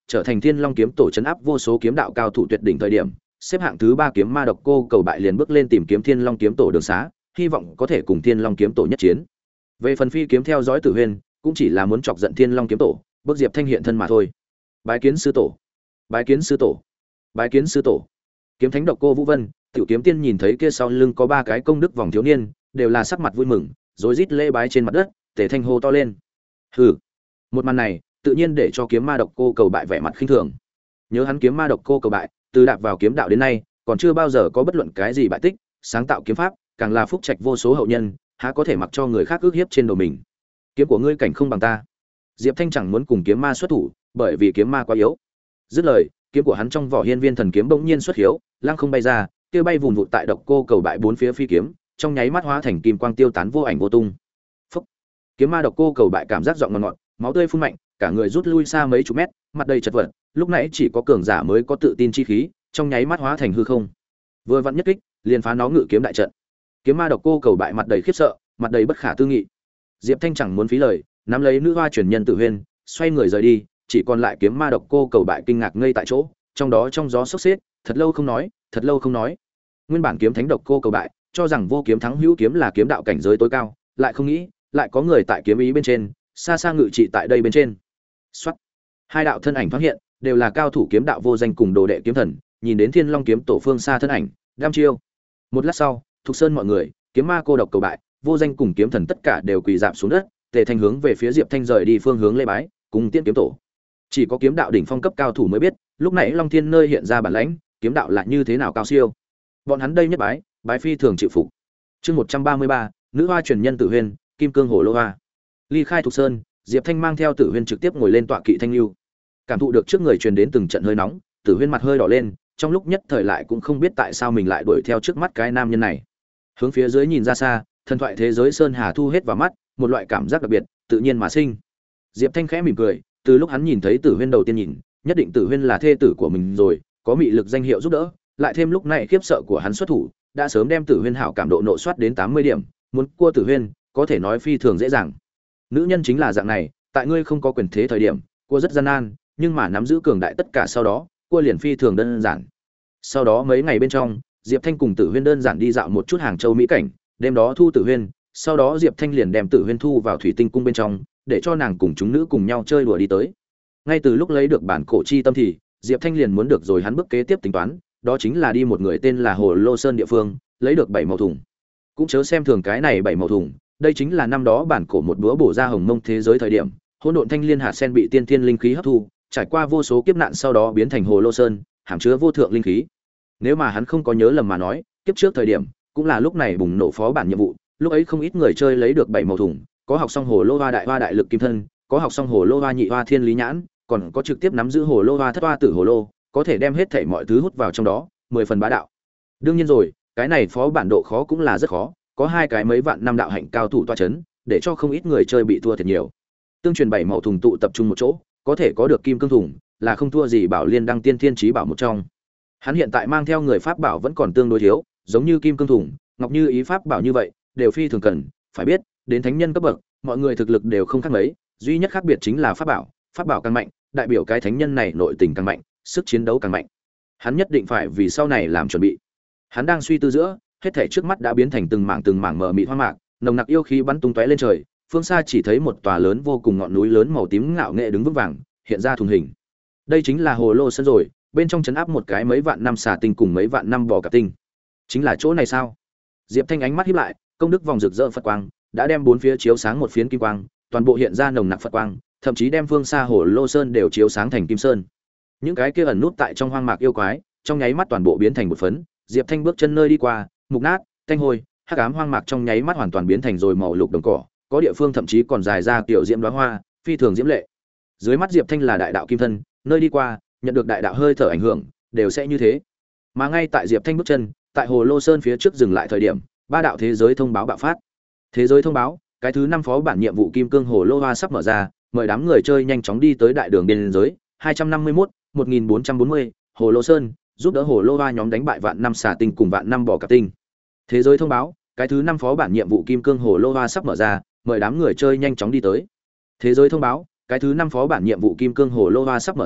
trở thành Thiên Long kiếm tổ trấn áp vô số kiếm đạo cao thủ tuyệt đỉnh thời điểm, xếp hạng thứ ba kiếm ma độc cô cầu bại liền bước lên tìm kiếm Thiên Long kiếm tổ đường xá, hy vọng có thể cùng Thiên Long kiếm tổ nhất chiến. Về phần phi kiếm theo dõi Tử Huyên, cũng chỉ là muốn chọc giận Thiên Long kiếm tổ, bước Diệp Thanh hiện thân mà thôi. Bái kiến sư tổ, bái kiến sư tổ, bái kiến sư tổ. Kiếm thánh độc cô Vũ Vân, Tiểu Kiếm Tiên nhìn thấy kia sau lưng có ba cái công đức vòng thiếu niên, đều là sắc mặt vui mừng, rối rít lễ bái trên mặt đất, tề thanh hô to lên. Hừ. Một màn này, tự nhiên để cho kiếm ma độc cô cầu bại vẻ mặt khinh thường. Nhớ hắn kiếm ma độc cô cầu bại, từ đạp vào kiếm đạo đến nay, còn chưa bao giờ có bất luận cái gì bại tích, sáng tạo kiếm pháp, càng là phúc trạch vô số hậu nhân, há có thể mặc cho người khác ước hiếp trên đầu mình. Kiếm của ngươi cảnh không bằng ta. Diệp Thanh chẳng muốn cùng kiếm ma xuất thủ, bởi vì kiếm ma quá yếu. Dứt lời, kiếm của hắn trong vỏ hiên viên thần kiếm bỗng nhiên xuất hiếu, lăng không bay ra, kia bay vụn vụt tại độc cô cầu bại bốn phía phi kiếm, trong nháy mắt hóa thành kim quang tiêu tán vô ảnh vô tung. Phốc. Kiếm ma độc cô cầu bại cảm giác giọng ngọt ngọt, máu tươi phun mạnh, cả người rút lui xa mấy chục mét, mặt đầy chật vật, lúc nãy chỉ có cường giả mới có tự tin chi khí, trong nháy mắt hóa thành hư không. Vừa vặn nhất kích, liền phá nó ngự kiếm đại trận. Kiếm ma độc cô cầu bại mặt đầy khiếp sợ, mặt đầy bất khả tư nghị. Diệp Thanh chẳng muốn phí lời, nắm lấy nữ hoa truyền nhân Tử Huyên, xoay người rời đi, chỉ còn lại kiếm ma độc cô cầu bại kinh ngạc ngây tại chỗ, trong đó trong gió sốc xếp, thật lâu không nói, thật lâu không nói. Nguyên bản kiếm thánh độc cô cầu bại, cho rằng vô kiếm thắng hữu kiếm là kiếm đạo cảnh giới tối cao, lại không nghĩ, lại có người tại kiếm ý bên trên, xa xa ngự trị tại đây bên trên. Soát. Hai đạo thân ảnh phát hiện, đều là cao thủ kiếm đạo vô danh cùng đồ đệ kiếm thần, nhìn đến Thiên Long kiếm tổ phương xa thân ảnh, đam chiêu. Một lát sau, Thục Sơn mọi người, kiếm ma cô độc cầu bại, vô danh cùng kiếm thần tất cả đều quỳ rạp xuống đất, tề thanh hướng về phía Diệp Thanh rời đi phương hướng lễ bái, cùng tiên kiếm tổ. Chỉ có kiếm đạo đỉnh phong cấp cao thủ mới biết, lúc nãy Long Thiên nơi hiện ra bản lãnh, kiếm đạo là như thế nào cao siêu. Bọn hắn đây nhất bái, bái phi thường chịu phục. Chương một trăm ba mươi ba, nữ hoa truyền nhân Tử Huyên, Kim Cương Hồ Lô Hoa. Ly khai Thục Sơn, Diệp Thanh mang theo Tử Huyên trực tiếp ngồi lên tọa kỵ thanh lưu. Cảm thụ được trước người truyền đến từng trận hơi nóng, Tử Huyên mặt hơi đỏ lên, trong lúc nhất thời lại cũng không biết tại sao mình lại đuổi theo trước mắt cái nam nhân này. Hướng phía dưới nhìn ra xa, thần thoại thế giới sơn hà thu hết vào mắt, một loại cảm giác đặc biệt, tự nhiên mà sinh. Diệp Thanh khẽ mỉm cười, từ lúc hắn nhìn thấy Tử Huyên đầu tiên nhìn, nhất định Tử Huyên là thê tử của mình rồi, có mị lực danh hiệu giúp đỡ, lại thêm lúc này khiếp sợ của hắn xuất thủ, đã sớm đem Tử Huyên hảo cảm độ nộ soát đến tám mươi điểm, muốn cua Tử Huyên, có thể nói phi thường dễ dàng. Nữ nhân chính là dạng này, tại ngươi không có quyền thế thời điểm, cua rất gian nan, nhưng mà nắm giữ cường đại tất cả sau đó, cua liền phi thường đơn giản. Sau đó mấy ngày bên trong, Diệp Thanh cùng Tử Huyên đơn giản đi dạo một chút Hàng Châu mỹ cảnh, đêm đó thu Tử Huyên, sau đó Diệp Thanh liền đem Tử Huyên thu vào Thủy Tinh cung bên trong, để cho nàng cùng chúng nữ cùng nhau chơi đùa đi tới. Ngay từ lúc lấy được bản cổ chi tâm thì, Diệp Thanh liền muốn được rồi hắn bước kế tiếp tính toán, đó chính là đi một người tên là Hồ Lô Sơn địa phương, lấy được bảy màu thùng. Cũng chớ xem thường cái này bảy màu thùng, đây chính là năm đó bản cổ một búa bổ ra hồng mông thế giới thời điểm, hỗn độn thanh liên hạt sen bị tiên thiên linh khí hấp thu, trải qua vô số kiếp nạn sau đó biến thành Hồ Lô Sơn, hàm chứa vô thượng linh khí. Nếu mà hắn không có nhớ lầm mà nói, kiếp trước thời điểm, cũng là lúc này bùng nổ phó bản nhiệm vụ, lúc ấy không ít người chơi lấy được bảy màu thùng, có học xong Hồ Lô Hoa đại hoa đại lực kim thân, có học xong Hồ Lô Hoa nhị hoa thiên lý nhãn, còn có trực tiếp nắm giữ Hồ Lô Hoa thất hoa tử hồ lô, có thể đem hết thảy mọi thứ hút vào trong đó, mười phần bá đạo. Đương nhiên rồi, cái này phó bản độ khó cũng là rất khó, có hai cái mấy vạn năm đạo hạnh cao thủ tọa chấn, để cho không ít người chơi bị thua thiệt nhiều. Tương truyền bảy màu thùng tụ tập trung một chỗ, có thể có được kim cương thùng, là không thua gì Bảo Liên đăng tiên thiên chí bảo một trong. Hắn hiện tại mang theo người pháp bảo vẫn còn tương đối thiếu, giống như kim cương thùng, ngọc như ý pháp bảo như vậy, đều phi thường cần, phải biết, đến thánh nhân cấp bậc, mọi người thực lực đều không khác mấy, duy nhất khác biệt chính là pháp bảo, pháp bảo càng mạnh, đại biểu cái thánh nhân này nội tình càng mạnh, sức chiến đấu càng mạnh. Hắn nhất định phải vì sau này làm chuẩn bị. Hắn đang suy tư giữa, hết thảy trước mắt đã biến thành từng mảng từng mảng mờ mịt hoang mạc, nồng nặc yêu khí bắn tung tóe lên trời, phương xa chỉ thấy một tòa lớn vô cùng ngọn núi lớn màu tím ngạo nghệ đứng vững vàng, hiện ra thùng hình. Đây chính là Hồ Lô Sơn rồi, bên trong trấn áp một cái mấy vạn năm xà tinh cùng mấy vạn năm bò cạp tinh. Chính là chỗ này sao? Diệp Thanh ánh mắt híp lại, công đức vòng rực rỡ Phật quang, đã đem bốn phía chiếu sáng một phiến kim quang, toàn bộ hiện ra nồng nặc Phật quang, thậm chí đem phương xa Hồ Lô Sơn đều chiếu sáng thành kim sơn. Những cái kia ẩn nút tại trong hoang mạc yêu quái, trong nháy mắt toàn bộ biến thành một phấn, Diệp Thanh bước chân nơi đi qua, mục nát, tanh hôi, hắc ám hoang mạc trong nháy mắt hoàn toàn biến thành rồi màu lục đồng cỏ, có địa phương thậm chí còn dài ra tiểu diễm đóa hoa, phi thường diễm lệ. Dưới mắt Diệp Thanh là đại đạo kim thân, nơi đi qua, nhận được đại đạo hơi thở ảnh hưởng, đều sẽ như thế. Mà ngay tại Diệp Thanh bước chân, tại Hồ Lô Sơn phía trước dừng lại thời điểm, ba đạo thế giới thông báo bạo phát. Thế giới thông báo, cái thứ năm phó bản nhiệm vụ Kim Cương Hồ Lô Hoa sắp mở ra, mời đám người chơi nhanh chóng đi tới đại đường biên giới, hai trăm năm mươi mốt, một nghìn bốn trăm bốn mươi, Hồ Lô Sơn, giúp đỡ Hồ Lô Hoa nhóm đánh bại vạn năm xà tinh cùng vạn năm bò cạp tinh. Thế giới thông báo, cái thứ năm phó bản nhiệm vụ Kim Cương Hồ Lô Hoa sắp mở ra, mời đám người chơi nhanh chóng đi tới. Thế giới thông báo, cái thứ năm phó bản nhiệm vụ Kim Cương Hồ Lô Hoa sắp mở ra,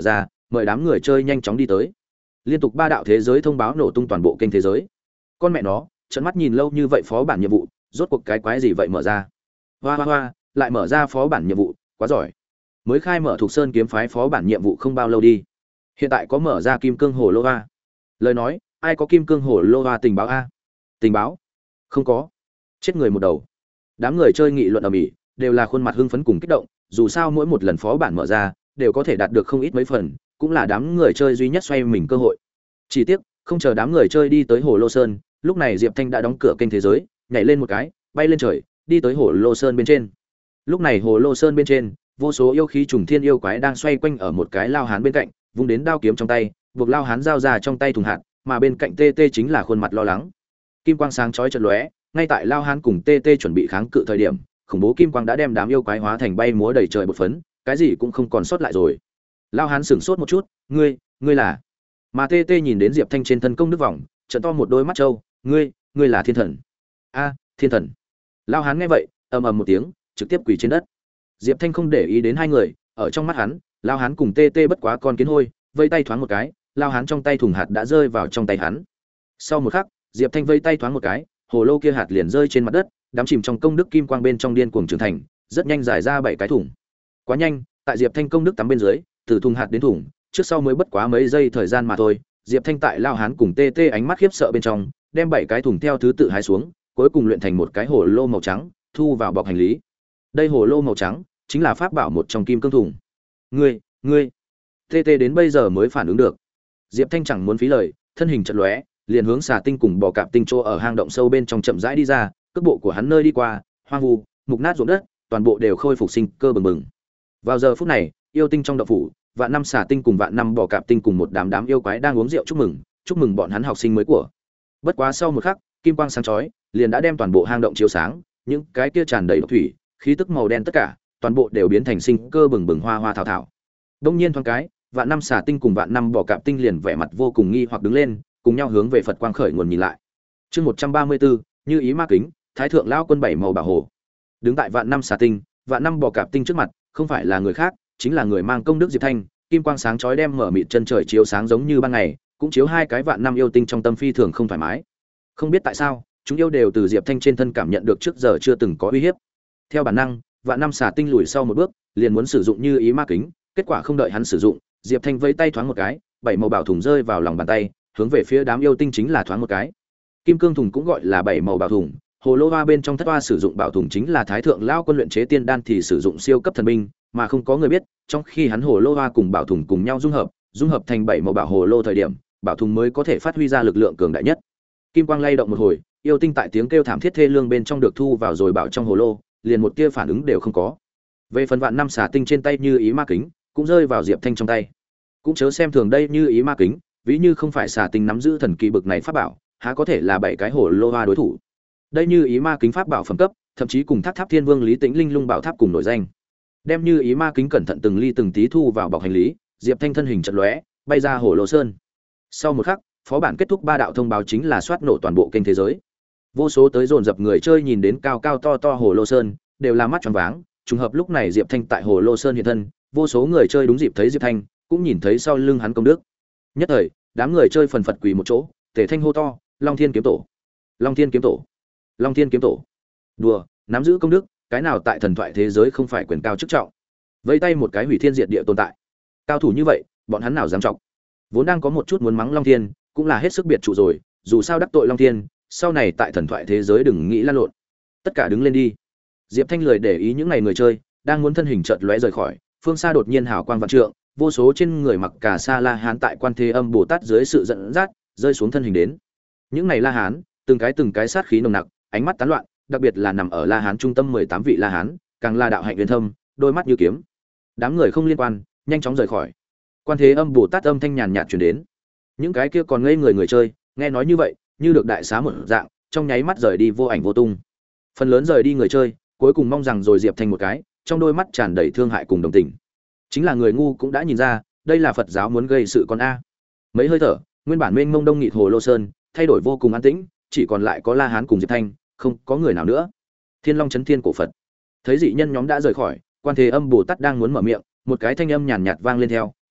mời đám người chơi nhanh chóng đi tới. Liên tục ba đạo thế giới thông báo nổ tung toàn bộ kênh thế giới. Con mẹ nó, trợn mắt nhìn lâu như vậy phó bản nhiệm vụ, rốt cuộc cái quái gì vậy mở ra? Hoa hoa hoa, lại mở ra phó bản nhiệm vụ, quá giỏi. Mới khai mở thuộc Sơn kiếm phái phó bản nhiệm vụ không bao lâu đi. Hiện tại có mở ra kim cương hồ lô hoa. Lời nói, ai có kim cương hồ lô hoa tình báo a? Tình báo? Không có. Chết người một đầu. Đám người chơi nghị luận ầm ĩ, đều là khuôn mặt hưng phấn cùng kích động, dù sao mỗi một lần phó bản mở ra, đều có thể đạt được không ít mấy phần, cũng là đám người chơi duy nhất xoay mình cơ hội. Chỉ tiếc, không chờ đám người chơi đi tới Hồ Lô Sơn, lúc này Diệp Thanh đã đóng cửa kênh thế giới, nhảy lên một cái, bay lên trời, đi tới Hồ Lô Sơn bên trên. Lúc này Hồ Lô Sơn bên trên, vô số yêu khí trùng thiên yêu quái đang xoay quanh ở một cái lao hán bên cạnh, vung đến đao kiếm trong tay, buộc lao hán giao ra trong tay thùng hạt, mà bên cạnh tê tê chính là khuôn mặt lo lắng. Kim quang sáng chói chợt lóe, ngay tại lao hán cùng tê tê chuẩn bị kháng cự thời điểm, khủng bố kim quang đã đem đám yêu quái hóa thành bay múa đầy trời bột phấn, cái gì cũng không còn sót lại rồi. Lao hán sửng sốt một chút, ngươi, ngươi là? Mà tê tê nhìn đến Diệp Thanh trên thân công đức vòng, trợn to một đôi mắt trâu, ngươi, ngươi là thiên thần? A, thiên thần. Lao hán nghe vậy, ầm ầm một tiếng, trực tiếp quỳ trên đất. Diệp Thanh không để ý đến hai người, ở trong mắt hắn, Lao hán cùng tê tê bất quá con kiến hôi, vây tay thoáng một cái, Lao hán trong tay thùng hạt đã rơi vào trong tay hắn. Sau một khắc, Diệp Thanh vây tay thoáng một cái, hồ lô kia hạt liền rơi trên mặt đất, đắm chìm trong công đức kim quang bên trong điên cuồng trưởng thành, rất nhanh giải ra bảy cái thùng. Quá nhanh, tại Diệp Thanh công đức tắm bên dưới, từ thùng hạt đến thùng, trước sau mới bất quá mấy giây thời gian mà thôi, Diệp Thanh tại Lao hán cùng tê tê ánh mắt khiếp sợ bên trong, đem bảy cái thùng theo thứ tự hái xuống, cuối cùng luyện thành một cái hồ lô màu trắng, thu vào bọc hành lý. Đây hồ lô màu trắng chính là pháp bảo một trong kim cương thùng. Ngươi, ngươi. Tê tê đến bây giờ mới phản ứng được. Diệp Thanh chẳng muốn phí lời, thân hình chợt lóe, liền hướng xà tinh cùng bò cạp tinh trô ở hang động sâu bên trong chậm rãi đi ra, cước bộ của hắn nơi đi qua, hoang vu, mục nát ruộng đất, toàn bộ đều khôi phục sinh cơ bừng bừng. Vào giờ phút này, yêu tinh trong động phủ, vạn năm xà tinh cùng vạn năm bò cạp tinh cùng một đám đám yêu quái đang uống rượu chúc mừng, chúc mừng bọn hắn học sinh mới của. Bất quá sau một khắc, kim quang sáng chói, liền đã đem toàn bộ hang động chiếu sáng, những cái kia tràn đầy độc thủy, khí tức màu đen tất cả, toàn bộ đều biến thành sinh cơ bừng bừng hoa hoa thảo thảo. Đông nhiên thoáng cái, vạn năm xà tinh cùng vạn năm bò cạp tinh liền vẻ mặt vô cùng nghi hoặc đứng lên, cùng nhau hướng về Phật quang khởi nguồn nhìn lại. Chương một trăm ba mươi tư, Như ý ma kính, Thái thượng lão quân bảy màu bảo hộ. Đứng tại vạn năm xà tinh, vạn năm bò cạp tinh trước mặt, không phải là người khác, chính là người mang công đức Diệp Thanh, kim quang sáng chói đem mở mịt chân trời chiếu sáng giống như ban ngày, cũng chiếu hai cái vạn năm yêu tinh trong tâm phi thường không thoải mái. Không biết tại sao, chúng yêu đều từ Diệp Thanh trên thân cảm nhận được trước giờ chưa từng có uy hiếp. Theo bản năng, vạn năm xà tinh lùi sau một bước, liền muốn sử dụng Như ý ma kính, kết quả không đợi hắn sử dụng, Diệp Thanh vẫy tay thoáng một cái, bảy màu bảo thùng rơi vào lòng bàn tay, hướng về phía đám yêu tinh chính là thoáng một cái. Kim cương thùng cũng gọi là bảy màu bảo thùng, hồ lô hoa bên trong thất hoa sử dụng bảo thùng chính là Thái thượng lão quân luyện chế tiên đan thì sử dụng siêu cấp thần binh, mà không có người biết, trong khi hắn hồ lô hoa cùng bảo thùng cùng nhau dung hợp, dung hợp thành bảy màu bảo hồ lô thời điểm, bảo thùng mới có thể phát huy ra lực lượng cường đại nhất. Kim quang lay động một hồi, yêu tinh tại tiếng kêu thảm thiết thê lương bên trong được thu vào rồi bảo trong hồ lô, liền một tia phản ứng đều không có. Về phần vạn năm xà tinh trên tay Như ý ma kính, cũng rơi vào Diệp Thanh trong tay. Cũng chớ xem thường đây Như ý ma kính, ví như không phải xà tinh nắm giữ thần kỳ bực này pháp bảo, há có thể là bảy cái hồ lô hoa đối thủ. Đây Như ý ma kính pháp bảo phẩm cấp, thậm chí cùng Tháp Tháp Thiên Vương Lý Tĩnh Linh Lung Bảo Tháp cùng nổi danh. Đem Như ý ma kính cẩn thận từng ly từng tí thu vào bọc hành lý, Diệp Thanh thân hình chợt lóe, bay ra hồ lô sơn. Sau một khắc, phó bản kết thúc ba đạo thông báo chính là soát nổ toàn bộ kênh thế giới. Vô số tới dồn dập người chơi nhìn đến cao cao to to hồ lô sơn, đều là mắt tròn váng, trùng hợp lúc này Diệp Thanh tại hồ lô sơn hiện thân, vô số người chơi đúng dịp thấy Diệp Thanh, cũng nhìn thấy sau lưng hắn công đức. Nhất thời, đám người chơi phần phật quỳ một chỗ, Tề Thanh hô to, Long Thiên kiếm tổ, Long Thiên kiếm tổ, Long Thiên kiếm tổ. Đùa, nắm giữ công đức, cái nào tại thần thoại thế giới không phải quyền cao chức trọng. Vẫy tay một cái hủy thiên diệt địa tồn tại. Cao thủ như vậy, bọn hắn nào dám trọng. Vốn đang có một chút muốn mắng Long Thiên, cũng là hết sức biệt trụ rồi, dù sao đắc tội Long Thiên, sau này tại thần thoại thế giới đừng nghĩ lan lộn. Tất cả đứng lên đi. Diệp Thanh lười để ý những ngày người chơi, đang muốn thân hình chợt lóe rời khỏi, phương xa đột nhiên hào quang vạn trượng, vô số trên người mặc cả sa la hán tại Quan Thế Âm Bồ Tát dưới sự dẫn dắt, rơi xuống thân hình đến. Những này la hán, từng cái từng cái sát khí nồng nặc, ánh mắt tán loạn, đặc biệt là nằm ở la hán trung tâm mười tám vị la hán, càng là đạo hạnh uyên thâm, đôi mắt như kiếm. Đám người không liên quan, nhanh chóng rời khỏi. Quan Thế Âm Bồ Tát âm thanh nhàn nhạt truyền đến. Những cái kia còn ngây người người chơi, nghe nói như vậy, như được đại xá một dạng, trong nháy mắt rời đi vô ảnh vô tung. Phần lớn rời đi người chơi, cuối cùng mong rằng rồi Diệp Thanh một cái, trong đôi mắt tràn đầy thương hại cùng đồng tình. Chính là người ngu cũng đã nhìn ra, đây là Phật giáo muốn gây sự con a. Mấy hơi thở, nguyên bản mênh mông đông nghịt hồ lô sơn, thay đổi vô cùng an tĩnh, chỉ còn lại có La Hán cùng Diệp Thanh, không có người nào nữa. Thiên Long chấn thiên cổ Phật. Thấy dị nhân nhóm đã rời khỏi, Quan Thế Âm Bồ Tát đang muốn mở miệng, một cái thanh âm nhàn nhạt vang lên theo,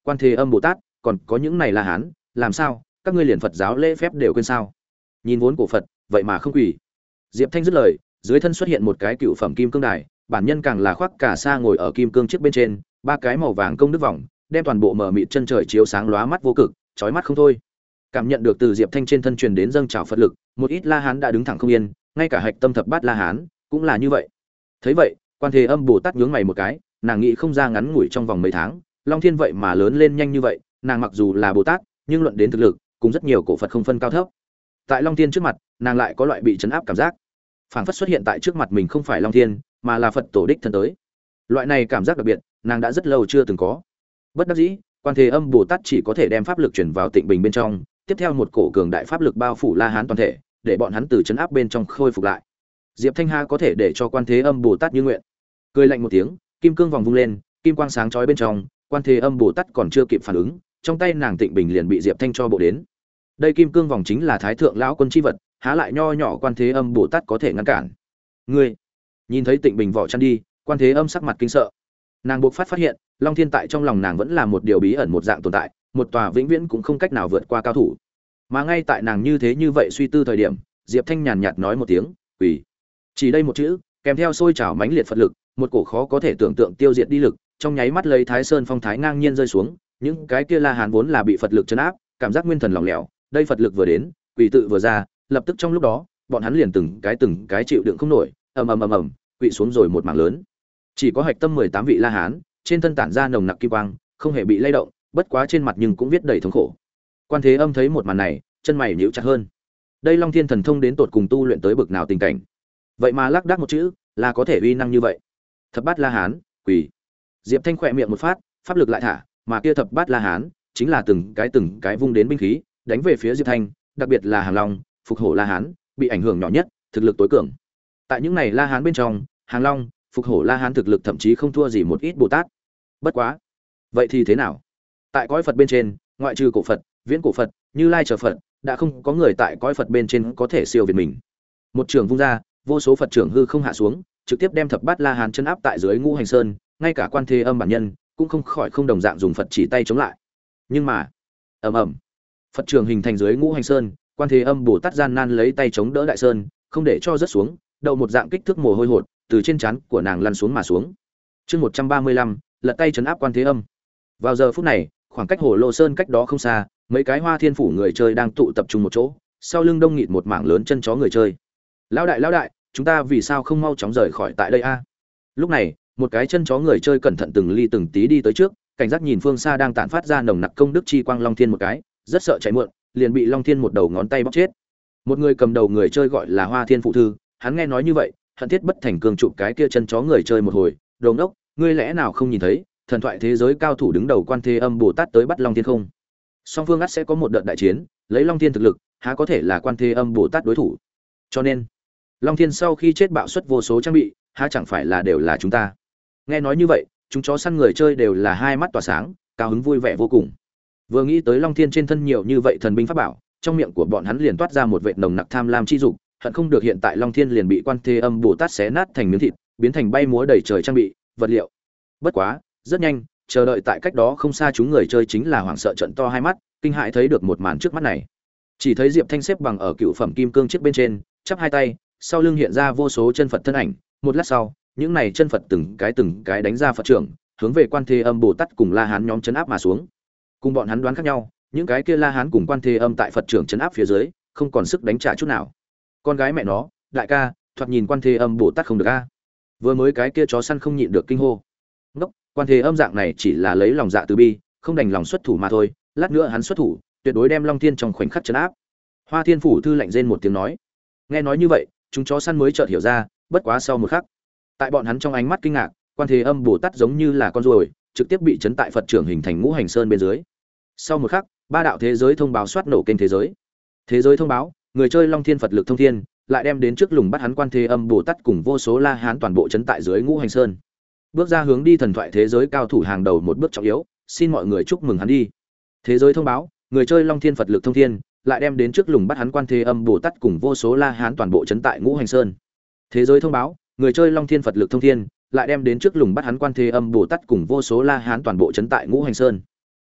Quan Thế Âm Bồ Tát, còn có những này La Hán, làm sao, các ngươi liền Phật giáo lễ phép đều quên sao? Nhìn vốn cổ Phật, vậy mà không quỳ. Diệp Thanh dứt lời, dưới thân xuất hiện một cái cựu phẩm kim cương đài, bản nhân càng là khoác cả sa ngồi ở kim cương chiếc bên trên, ba cái màu vàng công đức vòng, đem toàn bộ mờ mịt chân trời chiếu sáng lóa mắt vô cực, chói mắt không thôi. Cảm nhận được từ Diệp Thanh trên thân truyền đến dâng trào Phật lực, một ít La Hán đã đứng thẳng không yên, ngay cả hạch tâm thập bát La Hán cũng là như vậy. Thấy vậy, Quan Thế Âm Bồ Tát nhướng mày một cái, nàng nghĩ không ra ngắn ngủi trong vòng mấy tháng, Long Thiên vậy mà lớn lên nhanh như vậy, nàng mặc dù là Bồ Tát, nhưng luận đến thực lực, cũng rất nhiều cổ Phật không phân cao thấp. Tại Long Thiên trước mặt, nàng lại có loại bị trấn áp cảm giác. Phảng phất xuất hiện tại trước mặt mình không phải Long Thiên, mà là Phật tổ đích thân tới. Loại này cảm giác đặc biệt, nàng đã rất lâu chưa từng có. Bất đắc dĩ, Quan Thế Âm Bồ Tát chỉ có thể đem pháp lực chuyển vào Tịnh Bình bên trong, tiếp theo một cổ cường đại pháp lực bao phủ La Hán toàn thể, để bọn hắn từ trấn áp bên trong khôi phục lại. Diệp Thanh Ha có thể để cho Quan Thế Âm Bồ Tát như nguyện. Cười lạnh một tiếng, kim cương vòng vung lên, kim quang sáng chói bên trong, Quan Thế Âm Bồ Tát còn chưa kịp phản ứng, trong tay nàng Tịnh Bình liền bị Diệp Thanh cho bộ đến. Đây kim cương vòng chính là Thái thượng lão quân chi vật, há lại nho nhỏ Quan Thế Âm Bồ Tát có thể ngăn cản. Ngươi, nhìn thấy Tịnh Bình vỏ chăn đi, Quan Thế Âm sắc mặt kinh sợ. Nàng buộc phát phát hiện, Long Thiên tại trong lòng nàng vẫn là một điều bí ẩn một dạng tồn tại, một tòa vĩnh viễn cũng không cách nào vượt qua cao thủ. Mà ngay tại nàng như thế như vậy suy tư thời điểm, Diệp Thanh nhàn nhạt nói một tiếng, "Quỷ." Chỉ đây một chữ, kèm theo sôi trào mãnh liệt Phật lực, một cổ khó có thể tưởng tượng tiêu diệt đi lực, trong nháy mắt lấy Thái Sơn phong thái ngang nhiên rơi xuống, những cái kia La Hán vốn là bị Phật lực trấn áp, cảm giác nguyên thần lỏng lẻo, đây Phật lực vừa đến, quỷ tự vừa ra, lập tức trong lúc đó, bọn hắn liền từng cái từng cái chịu đựng không nổi, ầm ầm ầm ầm, quỷ xuống rồi một mảng lớn. Chỉ có hạch tâm mười tám vị La Hán, trên thân tản ra nồng nặc kim quang, không hề bị lay động, bất quá trên mặt nhưng cũng viết đầy thống khổ. Quan Thế Âm thấy một màn này, chân mày nhíu chặt hơn. Đây Long Thiên thần thông đến tột cùng tu luyện tới bực nào tình cảnh? Vậy mà lắc đắc một chữ, là có thể uy năng như vậy. Thập bát La Hán, quỷ. Diệp Thanh khỏe miệng một phát, pháp lực lại thả, mà kia thập bát La Hán chính là từng cái từng cái vung đến binh khí, đánh về phía Diệp Thanh, đặc biệt là Hàng Long, Phục Hổ La Hán, bị ảnh hưởng nhỏ nhất, thực lực tối cường. Tại những này La Hán bên trong, Hàng Long, Phục Hổ La Hán thực lực thậm chí không thua gì một ít Bồ Tát. Bất quá, vậy thì thế nào? Tại cõi Phật bên trên, ngoại trừ cổ Phật, viễn cổ Phật, Như Lai chờ Phật, đã không có người tại cõi Phật bên trên có thể siêu việt mình. Một trường vung ra, vô số Phật trưởng hư không hạ xuống, trực tiếp đem thập bát La Hán chân áp tại dưới Ngũ Hành Sơn, ngay cả Quan Thế Âm bản nhân cũng không khỏi không đồng dạng dùng Phật chỉ tay chống lại. Nhưng mà, ầm ầm, Phật trường hình thành dưới Ngũ Hành Sơn, Quan Thế Âm Bồ Tát gian nan lấy tay chống đỡ đại sơn, không để cho rớt xuống, đầu một dạng kích thước mồ hôi hột từ trên trán của nàng lăn xuống mà xuống. Chương một trăm ba mươi lăm, lật tay trấn áp Quan Thế Âm. Vào giờ phút này, khoảng cách Hồ Lô Sơn cách đó không xa, mấy cái Hoa Thiên phủ người chơi đang tụ tập trung một chỗ, sau lưng đông nghịt một mảng lớn chân chó người chơi. Lão đại, lão đại, chúng ta vì sao không mau chóng rời khỏi tại đây a? Lúc này, một cái chân chó người chơi cẩn thận từng ly từng tí đi tới trước, cảnh giác nhìn phương xa đang tản phát ra nồng nặc công đức chi quang Long Thiên một cái, rất sợ chạy muộn, liền bị Long Thiên một đầu ngón tay bóp chết. Một người cầm đầu người chơi gọi là Hoa Thiên phụ thư, hắn nghe nói như vậy, hận thiết bất thành cường chụp cái kia chân chó người chơi một hồi, đồ ngốc, ngươi lẽ nào không nhìn thấy, thần thoại thế giới cao thủ đứng đầu Quan Thế Âm Bồ Tát tới bắt Long Thiên không? Song phương ắt sẽ có một đợt đại chiến, lấy Long Thiên thực lực, há có thể là Quan Thế Âm Bồ Tát đối thủ. Cho nên, Long Thiên sau khi chết bạo xuất vô số trang bị, há chẳng phải là đều là chúng ta. Nghe nói như vậy, chúng chó săn người chơi đều là hai mắt tỏa sáng, cao hứng vui vẻ vô cùng. Vừa nghĩ tới Long Thiên trên thân nhiều như vậy thần binh pháp bảo, trong miệng của bọn hắn liền toát ra một vệt nồng nặc tham lam chi dục, hận không được hiện tại Long Thiên liền bị Quan Thế Âm Bồ Tát xé nát thành miếng thịt, biến thành bay múa đầy trời trang bị, vật liệu. Bất quá, rất nhanh, chờ đợi tại cách đó không xa chúng người chơi chính là hoảng sợ trận to hai mắt, kinh hãi thấy được một màn trước mắt này. Chỉ thấy Diệp Thanh xếp bằng ở cựu phẩm kim cương chiếc bên trên, chắp hai tay, sau lưng hiện ra vô số chân Phật thân ảnh, một lát sau, những này chân Phật từng cái từng cái đánh ra Phật trưởng, hướng về Quan Thế Âm Bồ Tát cùng La Hán nhóm trấn áp mà xuống. Cùng bọn hắn đoán khác nhau, những cái kia La Hán cùng Quan Thế Âm tại Phật trưởng trấn áp phía dưới, không còn sức đánh trả chút nào. Con gái mẹ nó, đại ca, thoạt nhìn Quan Thế Âm Bồ Tát không được a. Vừa mới cái kia chó săn không nhịn được kinh hô. Ngốc, Quan Thế Âm dạng này chỉ là lấy lòng dạ từ bi, không đành lòng xuất thủ mà thôi, lát nữa hắn xuất thủ, tuyệt đối đem Long Thiên trong khoảnh khắc trấn áp. Hoa Thiên phủ thư lạnh rên một tiếng nói. Nghe nói như vậy, chúng chó săn mới chợt hiểu ra, bất quá sau một khắc, tại bọn hắn trong ánh mắt kinh ngạc, Quan Thế Âm Bồ Tát giống như là con ruồi, trực tiếp bị chấn tại Phật trưởng hình thành Ngũ Hành Sơn bên dưới. Sau một khắc, ba đạo thế giới thông báo soát nổ kênh thế giới. Thế giới thông báo, người chơi Long Thiên Phật lực thông thiên, lại đem đến trước lùng bắt hắn Quan Thế Âm Bồ Tát cùng vô số La Hán toàn bộ chấn tại dưới Ngũ Hành Sơn. Bước ra hướng đi thần thoại thế giới cao thủ hàng đầu một bước trọng yếu, xin mọi người chúc mừng hắn đi. Thế giới thông báo, người chơi Long Thiên Phật lực thông thiên, lại đem đến trước lùng bắt hắn Quan Thế Âm Bồ Tát cùng vô số La Hán toàn bộ chấn tại Ngũ Hành Sơn. Thế giới thông báo, người chơi Long Thiên Phật lực thông thiên, lại đem đến trước lùng bắt hắn Quan Thế Âm Bồ Tát cùng vô số La Hán toàn bộ chấn tại Ngũ Hành Sơn.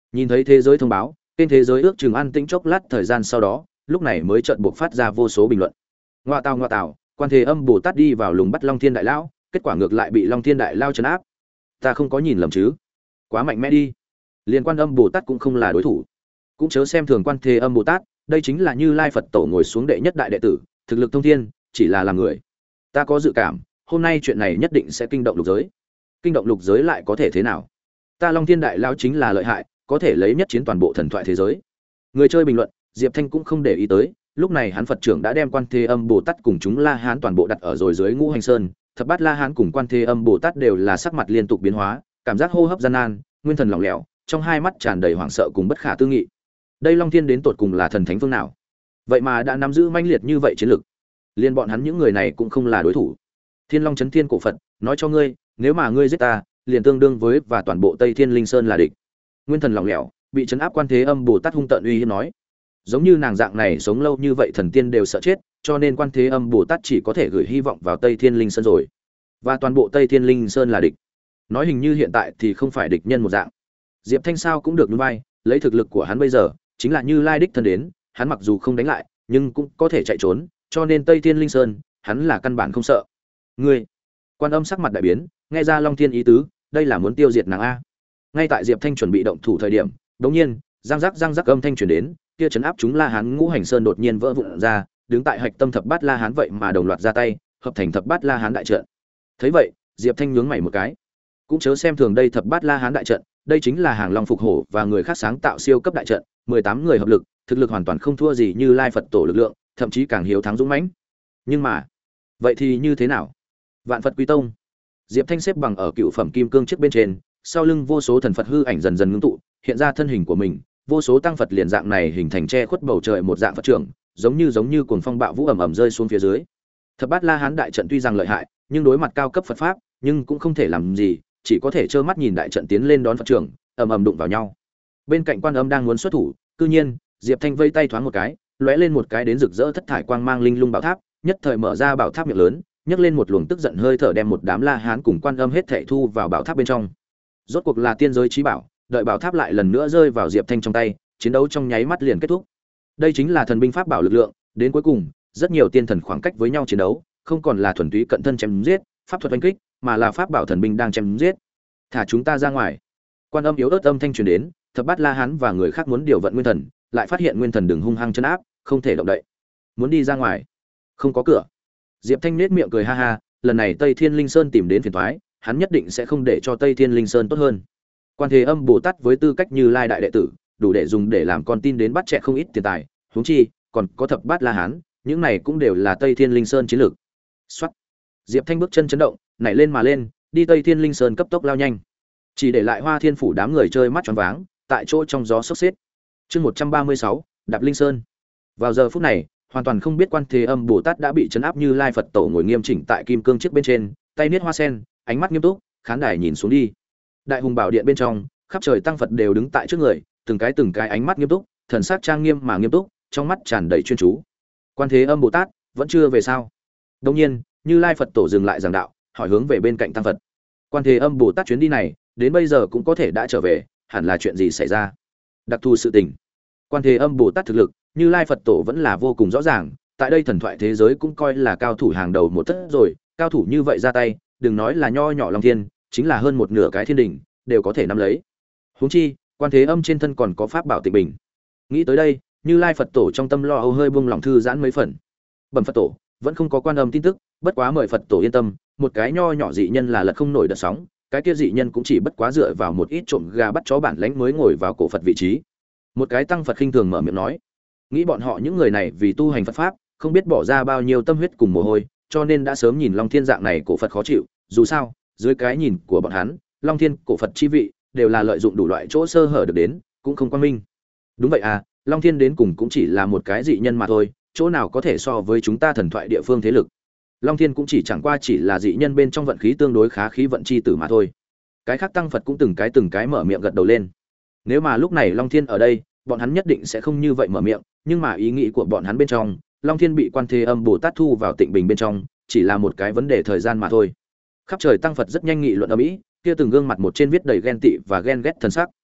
Nhìn thấy thế giới thông báo, kênh thế giới ước chừng an tĩnh chốc lát thời gian sau đó, lúc này mới chợt buộc phát ra vô số bình luận. Ngoa tào ngoa tào, Quan Thế Âm Bồ Tát đi vào lùng bắt Long Thiên Đại Lão, kết quả ngược lại bị Long Thiên Đại Lao trấn áp. Ta không có nhìn lầm chứ? Quá mạnh mẽ đi. Liên Quan Âm Bồ Tát cũng không là đối thủ. Cũng chớ xem thường Quan Thế Âm Bồ Tát, đây chính là Như Lai Phật Tổ ngồi xuống đệ nhất đại đệ tử, thực lực thông thiên, chỉ là làm người. Ta có dự cảm, hôm nay chuyện này nhất định sẽ kinh động lục giới. Kinh động lục giới lại có thể thế nào? Ta Long Thiên Đại Lao chính là lợi hại, có thể lấy nhất chiến toàn bộ thần thoại thế giới. Người chơi bình luận, Diệp Thanh cũng không để ý tới, lúc này hắn Phật trưởng đã đem Quan Thế Âm Bồ Tát cùng chúng La Hán toàn bộ đặt ở rồi dưới Ngũ Hành Sơn, Thập Bát La Hán cùng Quan Thế Âm Bồ Tát đều là sắc mặt liên tục biến hóa, cảm giác hô hấp gian nan, nguyên thần lỏng lẻo, trong hai mắt tràn đầy hoảng sợ cùng bất khả tư nghị. Đây Long Thiên đến tột cùng là thần thánh phương nào? Vậy mà đã nắm giữ manh liệt như vậy chiến lực. Liên bọn hắn những người này cũng không là đối thủ. Thiên Long Chấn Thiên cổ Phật, nói cho ngươi, nếu mà ngươi giết ta, liền tương đương với và toàn bộ Tây Thiên Linh Sơn là địch. Nguyên thần lỏng lẻo, bị trấn áp Quan Thế Âm Bồ Tát hung tợn uy hiếp nói, giống như nàng dạng này sống lâu như vậy thần tiên đều sợ chết, cho nên Quan Thế Âm Bồ Tát chỉ có thể gửi hy vọng vào Tây Thiên Linh Sơn rồi, và toàn bộ Tây Thiên Linh Sơn là địch. Nói hình như hiện tại thì không phải địch nhân một dạng. Diệp Thanh sao cũng được nhún vai, lấy thực lực của hắn bây giờ, chính là Như Lai đích thân đến, hắn mặc dù không đánh lại, nhưng cũng có thể chạy trốn, cho nên Tây Thiên Linh Sơn, hắn là căn bản không sợ. Ngươi, Quan Âm sắc mặt đại biến, nghe ra Long Thiên ý tứ, đây là muốn tiêu diệt nàng a. Ngay tại Diệp Thanh chuẩn bị động thủ thời điểm, đột nhiên, răng rắc răng rắc âm thanh truyền đến, kia trấn áp chúng La Hán Ngũ Hành Sơn đột nhiên vỡ vụn ra, đứng tại hạch tâm Thập Bát La Hán vậy mà đồng loạt ra tay, hợp thành Thập Bát La Hán đại trận. Thấy vậy, Diệp Thanh nhướng mày một cái. Cũng chớ xem thường đây Thập Bát La Hán đại trận, đây chính là Hàng Long Phục Hổ và người khác sáng tạo siêu cấp đại trận, mười tám người hợp lực, thực lực hoàn toàn không thua gì Như Lai Phật Tổ lực lượng, thậm chí càng hiếu thắng dũng mãnh. Nhưng mà, vậy thì như thế nào? Vạn Phật Quy Tông. Diệp Thanh xếp bằng ở cựu phẩm kim cương chiếc bên trên, sau lưng vô số thần Phật hư ảnh dần dần ngưng tụ, hiện ra thân hình của mình, vô số tăng Phật liền dạng này hình thành che khuất bầu trời một dạng Phật trưởng, giống như giống như cuồng phong bạo vũ ầm ầm rơi xuống phía dưới. Thập Bát La Hán đại trận tuy rằng lợi hại, nhưng đối mặt cao cấp Phật pháp, nhưng cũng không thể làm gì, chỉ có thể trơ mắt nhìn đại trận tiến lên đón Phật trưởng, ầm ầm đụng vào nhau. Bên cạnh Quan Âm đang muốn xuất thủ, cư nhiên, Diệp Thanh vây tay thoáng một cái, lóe lên một cái đến rực rỡ thất thải quang mang linh lung bảo tháp, nhất thời mở ra bảo tháp miệng lớn, nhấc lên một luồng tức giận hơi thở đem một đám La Hán cùng Quan Âm hết thảy thu vào bảo tháp bên trong. Rốt cuộc là tiên giới chí bảo, đợi bảo tháp lại lần nữa rơi vào Diệp Thanh trong tay, chiến đấu trong nháy mắt liền kết thúc. Đây chính là thần binh pháp bảo lực lượng, đến cuối cùng, rất nhiều tiên thần khoảng cách với nhau chiến đấu, không còn là thuần túy cận thân chém giết, pháp thuật đánh kích, mà là pháp bảo thần binh đang chém giết. Thả chúng ta ra ngoài. Quan Âm yếu ớt âm thanh truyền đến, Thập Bát La Hán và người khác muốn điều vận nguyên thần, lại phát hiện nguyên thần đừng hung hăng chân áp, không thể động đậy. Muốn đi ra ngoài, không có cửa. Diệp Thanh nhếch miệng cười ha ha, lần này Tây Thiên Linh Sơn tìm đến phiền toái, hắn nhất định sẽ không để cho Tây Thiên Linh Sơn tốt hơn. Quan Thế Âm Bồ Tát với tư cách Như Lai đại đệ tử, đủ để dùng để làm con tin đến bắt trẻ không ít tiền tài, huống chi còn có Thập Bát La Hán, những này cũng đều là Tây Thiên Linh Sơn chiến lược. Soát. Diệp Thanh bước chân chấn động, nảy lên mà lên, đi Tây Thiên Linh Sơn cấp tốc lao nhanh. Chỉ để lại Hoa Thiên phủ đám người chơi mắt choáng váng, tại chỗ trong gió sốc xếp. Chương một trăm ba mươi sáu, Đạp Linh Sơn. Vào giờ phút này, hoàn toàn không biết Quan Thế Âm Bồ Tát đã bị trấn áp Như Lai Phật Tổ ngồi nghiêm chỉnh tại kim cương chiếc bên trên, tay niết hoa sen, ánh mắt nghiêm túc, khán đài nhìn xuống đi. Đại hùng bảo điện bên trong, khắp trời tăng Phật đều đứng tại trước người, từng cái từng cái ánh mắt nghiêm túc, thần sắc trang nghiêm mà nghiêm túc, trong mắt tràn đầy chuyên chú. Quan Thế Âm Bồ Tát vẫn chưa về sao? Đương nhiên, Như Lai Phật Tổ dừng lại giảng đạo, hỏi hướng về bên cạnh tăng Phật. Quan Thế Âm Bồ Tát chuyến đi này, đến bây giờ cũng có thể đã trở về, hẳn là chuyện gì xảy ra? Đặc thù sự tình. Quan Thế Âm Bồ Tát thực lực, Như Lai Phật Tổ vẫn là vô cùng rõ ràng, tại đây thần thoại thế giới cũng coi là cao thủ hàng đầu một tất rồi, cao thủ như vậy ra tay, đừng nói là nho nhỏ Long Thiên, chính là hơn một nửa cái thiên đỉnh đều có thể nắm lấy. Huống chi, Quan Thế Âm trên thân còn có pháp bảo tịnh bình. Nghĩ tới đây, Như Lai Phật Tổ trong tâm lo âu hơi buông lòng thư giãn mấy phần. Bẩm Phật Tổ, vẫn không có Quan Âm tin tức, bất quá mời Phật Tổ yên tâm, một cái nho nhỏ dị nhân là lật không nổi đợt sóng, cái kia dị nhân cũng chỉ bất quá dựa vào một ít trộm gà bắt chó bản lãnh mới ngồi vào cổ Phật vị trí. Một cái tăng Phật khinh thường mở miệng nói, nghĩ bọn họ những người này vì tu hành Phật pháp, không biết bỏ ra bao nhiêu tâm huyết cùng mồ hôi, cho nên đã sớm nhìn Long Thiên dạng này cổ Phật khó chịu, dù sao, dưới cái nhìn của bọn hắn, Long Thiên cổ Phật chi vị đều là lợi dụng đủ loại chỗ sơ hở được đến, cũng không quan minh. Đúng vậy à, Long Thiên đến cùng cũng chỉ là một cái dị nhân mà thôi, chỗ nào có thể so với chúng ta thần thoại địa phương thế lực. Long Thiên cũng chỉ chẳng qua chỉ là dị nhân bên trong vận khí tương đối khá khí vận chi tử mà thôi. Cái khác tăng Phật cũng từng cái từng cái mở miệng gật đầu lên. Nếu mà lúc này Long Thiên ở đây, bọn hắn nhất định sẽ không như vậy mở miệng, nhưng mà ý nghĩ của bọn hắn bên trong, Long Thiên bị Quan Thế Âm Bồ Tát thu vào tịnh bình bên trong, chỉ là một cái vấn đề thời gian mà thôi. Khắp trời tăng Phật rất nhanh nghị luận ầm ĩ, kia từng gương mặt một trên viết đầy ghen tị và ghen ghét thần sắc.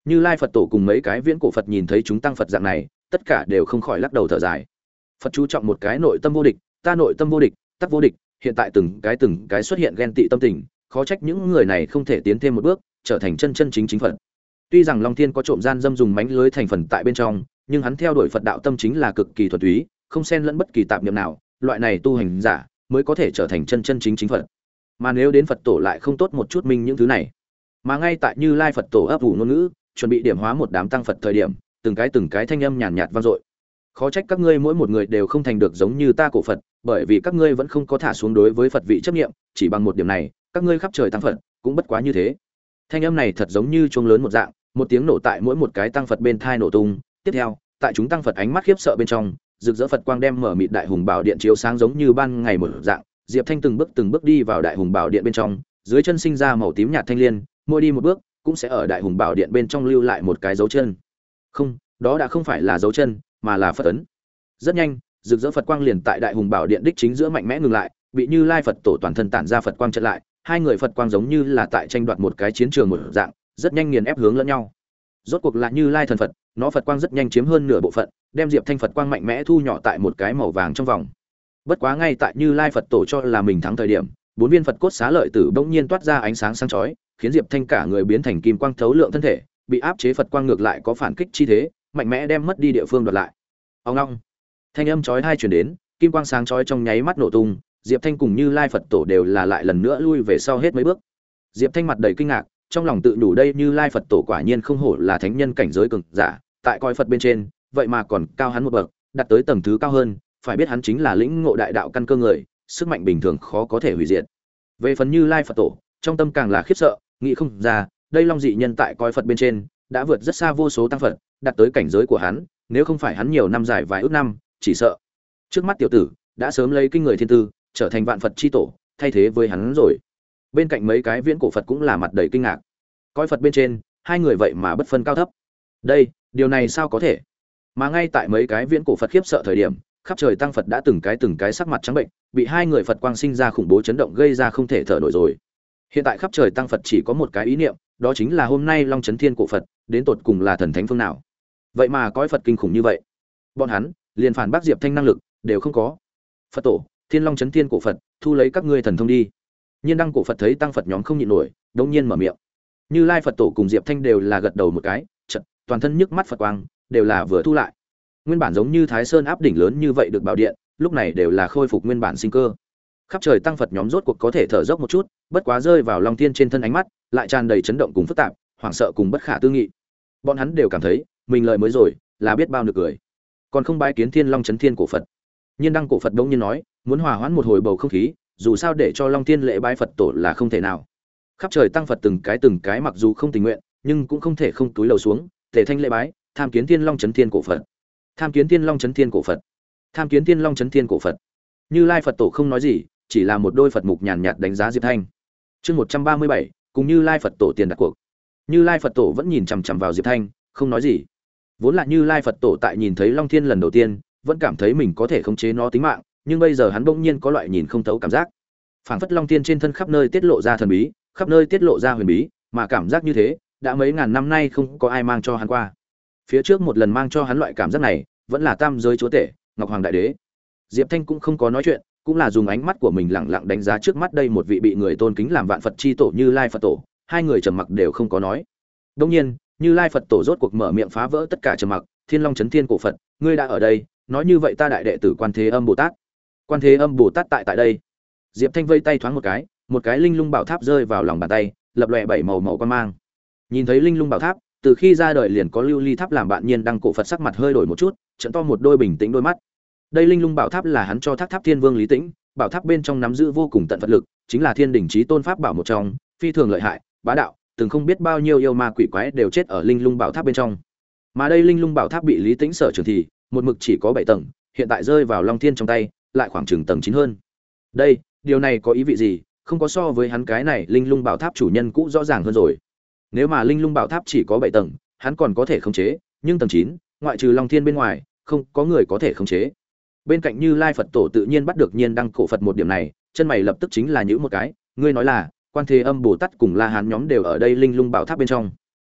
Như Lai Phật Tổ cùng mấy cái viễn cổ Phật nhìn thấy chúng tăng Phật dạng này, tất cả đều không khỏi lắc đầu thở dài. Phật chú trọng một cái nội tâm vô địch, ta nội tâm vô địch, tắc vô địch, hiện tại từng cái từng cái xuất hiện ghen tị tâm tình, khó trách những người này không thể tiến thêm một bước, trở thành chân chân chính chính Phật. Tuy rằng Long Thiên có trộm gian dâm dùng mánh lưới thành phần tại bên trong, nhưng hắn theo đuổi Phật đạo tâm chính là cực kỳ thuần túy, không xen lẫn bất kỳ tạp niệm nào, loại này tu hành giả mới có thể trở thành chân chân chính chính Phật. Mà nếu đến Phật Tổ lại không tốt một chút minh những thứ này. Mà ngay tại Như Lai Phật Tổ ấp ủ ngôn ngữ, chuẩn bị điểm hóa một đám tăng Phật thời điểm, từng cái từng cái thanh âm nhàn nhạt vang dội. Khó trách các ngươi mỗi một người đều không thành được giống như ta cổ Phật, bởi vì các ngươi vẫn không có thả xuống đối với Phật vị chấp niệm, chỉ bằng một điểm này, các ngươi khắp trời tăng Phật, cũng bất quá như thế. Thanh âm này thật giống như chuông lớn một dạng, một tiếng nổ tại mỗi một cái tăng Phật bên thai nổ tung, tiếp theo, tại chúng tăng Phật ánh mắt khiếp sợ bên trong, rực rỡ Phật quang đem mở mịt đại hùng bảo điện chiếu sáng giống như ban ngày một dạng, Diệp Thanh từng bước từng bước đi vào đại hùng bảo điện bên trong, dưới chân sinh ra màu tím nhạt thanh liên, mỗi đi một bước cũng sẽ ở đại hùng bảo điện bên trong lưu lại một cái dấu chân. Không, đó đã không phải là dấu chân, mà là Phật ấn. Rất nhanh, rực rỡ Phật quang liền tại đại hùng bảo điện đích chính giữa mạnh mẽ ngừng lại, bị Như Lai Phật Tổ toàn thân tản ra Phật quang chặn lại, hai người Phật quang giống như là tại tranh đoạt một cái chiến trường một dạng, rất nhanh nghiền ép hướng lẫn nhau. Rốt cuộc là Như Lai thần Phật, nó Phật quang rất nhanh chiếm hơn nửa bộ phận, đem Diệp Thanh Phật quang mạnh mẽ thu nhỏ tại một cái màu vàng trong vòng. Bất quá ngay tại Như Lai Phật Tổ cho là mình thắng thời điểm, bốn viên Phật cốt xá lợi tử bỗng nhiên toát ra ánh sáng sáng chói, khiến Diệp Thanh cả người biến thành kim quang thấu lượng thân thể, bị áp chế Phật quang ngược lại có phản kích chi thế, mạnh mẽ đem mất đi địa phương đoạt lại. Ong ong. Thanh âm chói tai truyền đến, kim quang sáng chói trong nháy mắt nổ tung, Diệp Thanh cùng Như Lai Phật Tổ đều là lại lần nữa lui về sau hết mấy bước. Diệp Thanh mặt đầy kinh ngạc, trong lòng tự nhủ đây Như Lai Phật Tổ quả nhiên không hổ là thánh nhân cảnh giới cường giả, tại coi Phật bên trên, vậy mà còn cao hắn một bậc, đạt tới tầng thứ cao hơn, phải biết hắn chính là lĩnh ngộ đại đạo căn cơ người, sức mạnh bình thường khó có thể hủy diệt. Về phần Như Lai Phật Tổ, trong tâm càng là khiếp sợ, nghĩ không ra, đây Long dị nhân tại coi Phật bên trên, đã vượt rất xa vô số tăng Phật, đạt tới cảnh giới của hắn, nếu không phải hắn nhiều năm dài vài ước năm, chỉ sợ trước mắt tiểu tử đã sớm lấy kinh người thiên tư, trở thành vạn Phật chi tổ, thay thế với hắn rồi. Bên cạnh mấy cái viễn cổ Phật cũng là mặt đầy kinh ngạc. Coi Phật bên trên, hai người vậy mà bất phân cao thấp. Đây, điều này sao có thể? Mà ngay tại mấy cái viễn cổ Phật khiếp sợ thời điểm, khắp trời tăng Phật đã từng cái từng cái sắc mặt trắng bệnh, bị hai người Phật quang sinh ra khủng bố chấn động gây ra không thể thở nổi rồi. Hiện tại khắp trời tăng Phật chỉ có một cái ý niệm, đó chính là hôm nay Long Chấn Thiên cổ Phật, đến tột cùng là thần thánh phương nào? Vậy mà coi Phật kinh khủng như vậy. Bọn hắn, liền phản bác Diệp Thanh năng lực đều không có. Phật Tổ, Thiên Long Chấn Thiên cổ Phật, thu lấy các ngươi thần thông đi. Nhiên đăng cổ Phật thấy tăng Phật nhóm không nhịn nổi, đột nhiên mở miệng. Như Lai Phật Tổ cùng Diệp Thanh đều là gật đầu một cái, chợt, toàn thân nhức mắt Phật quang, đều là vừa thu lại. Nguyên bản giống như Thái Sơn áp đỉnh lớn như vậy được bảo điện, lúc này đều là khôi phục nguyên bản sinh cơ. Khắp trời tăng Phật nhóm rốt cuộc có thể thở dốc một chút, bất quá rơi vào Long Thiên trên thân ánh mắt, lại tràn đầy chấn động cùng phức tạp, hoảng sợ cùng bất khả tư nghị. Bọn hắn đều cảm thấy, mình lời mới rồi, là biết bao nực cười. Còn không bái kiến Thiên Long Chấn Thiên cổ Phật. Nhiên đăng cổ Phật đống nhiên nói, muốn hòa hoãn một hồi bầu không khí, dù sao để cho Long Thiên lễ bái Phật tổ là không thể nào. Khắp trời tăng Phật từng cái từng cái mặc dù không tình nguyện, nhưng cũng không thể không túi lầu xuống, thể thanh lễ bái, tham kiến Thiên Long Chấn Thiên cổ Phật. Tham kiến Thiên Long Chấn Thiên cổ Phật. Tham kiến Thiên Long Chấn Thiên cổ Phật. Như Lai Phật tổ không nói gì, chỉ là một đôi Phật mục nhàn nhạt đánh giá Diệp Thanh. Chương một trăm ba mươi bảy, cùng Như Lai Phật tổ tiền đặt cuộc. Như Lai Phật tổ vẫn nhìn chằm chằm vào Diệp Thanh, không nói gì. Vốn là Như Lai Phật tổ tại nhìn thấy Long Thiên lần đầu tiên, vẫn cảm thấy mình có thể khống chế nó tính mạng, nhưng bây giờ hắn bỗng nhiên có loại nhìn không thấu cảm giác. Phảng phất Long Thiên trên thân khắp nơi tiết lộ ra thần bí, khắp nơi tiết lộ ra huyền bí, mà cảm giác như thế, đã mấy ngàn năm nay không có ai mang cho hắn qua. Phía trước một lần mang cho hắn loại cảm giác này, vẫn là Tam giới chúa tể, Ngọc Hoàng đại đế. Diệp Thanh cũng không có nói chuyện, cũng là dùng ánh mắt của mình lặng lặng đánh giá trước mắt đây một vị bị người tôn kính làm vạn Phật chi tổ Như Lai Phật tổ, hai người trầm mặc đều không có nói. Đương nhiên, Như Lai Phật tổ rốt cuộc mở miệng phá vỡ tất cả trầm mặc, Thiên Long Chấn Thiên cổ Phật, ngươi đã ở đây, nói như vậy ta đại đệ tử Quan Thế Âm Bồ Tát. Quan Thế Âm Bồ Tát tại tại đây. Diệp Thanh vây tay thoáng một cái, một cái linh lung bảo tháp rơi vào lòng bàn tay, lập lòe bảy màu màu quan mang. Nhìn thấy linh lung bảo tháp, từ khi ra đời liền có lưu ly tháp làm bạn nhiên đăng cổ Phật sắc mặt hơi đổi một chút, trợn to một đôi bình tĩnh đôi mắt. Đây linh lung bảo tháp là hắn cho Thác Tháp Thiên Vương Lý Tĩnh, bảo tháp bên trong nắm giữ vô cùng tận Phật lực, chính là thiên đỉnh chí tôn pháp bảo một trong, phi thường lợi hại, bá đạo, từng không biết bao nhiêu yêu ma quỷ quái đều chết ở linh lung bảo tháp bên trong. Mà đây linh lung bảo tháp bị Lý Tĩnh sở trường thì, một mực chỉ có bảy tầng, hiện tại rơi vào Long Thiên trong tay, lại khoảng chừng tầng chín hơn. Đây, điều này có ý vị gì? Không có so với hắn cái này linh lung bảo tháp chủ nhân cũ rõ ràng hơn rồi. Nếu mà linh lung bảo tháp chỉ có bảy tầng, hắn còn có thể khống chế, nhưng tầng chín, ngoại trừ Long Thiên bên ngoài, không có người có thể khống chế. Bên cạnh Như Lai Phật tổ tự nhiên bắt được nhiên đăng cổ Phật một điểm này, chân mày lập tức chính là nhíu một cái, ngươi nói là Quan Thế Âm Bồ Tát cùng La Hán nhóm đều ở đây linh lung bảo tháp bên trong.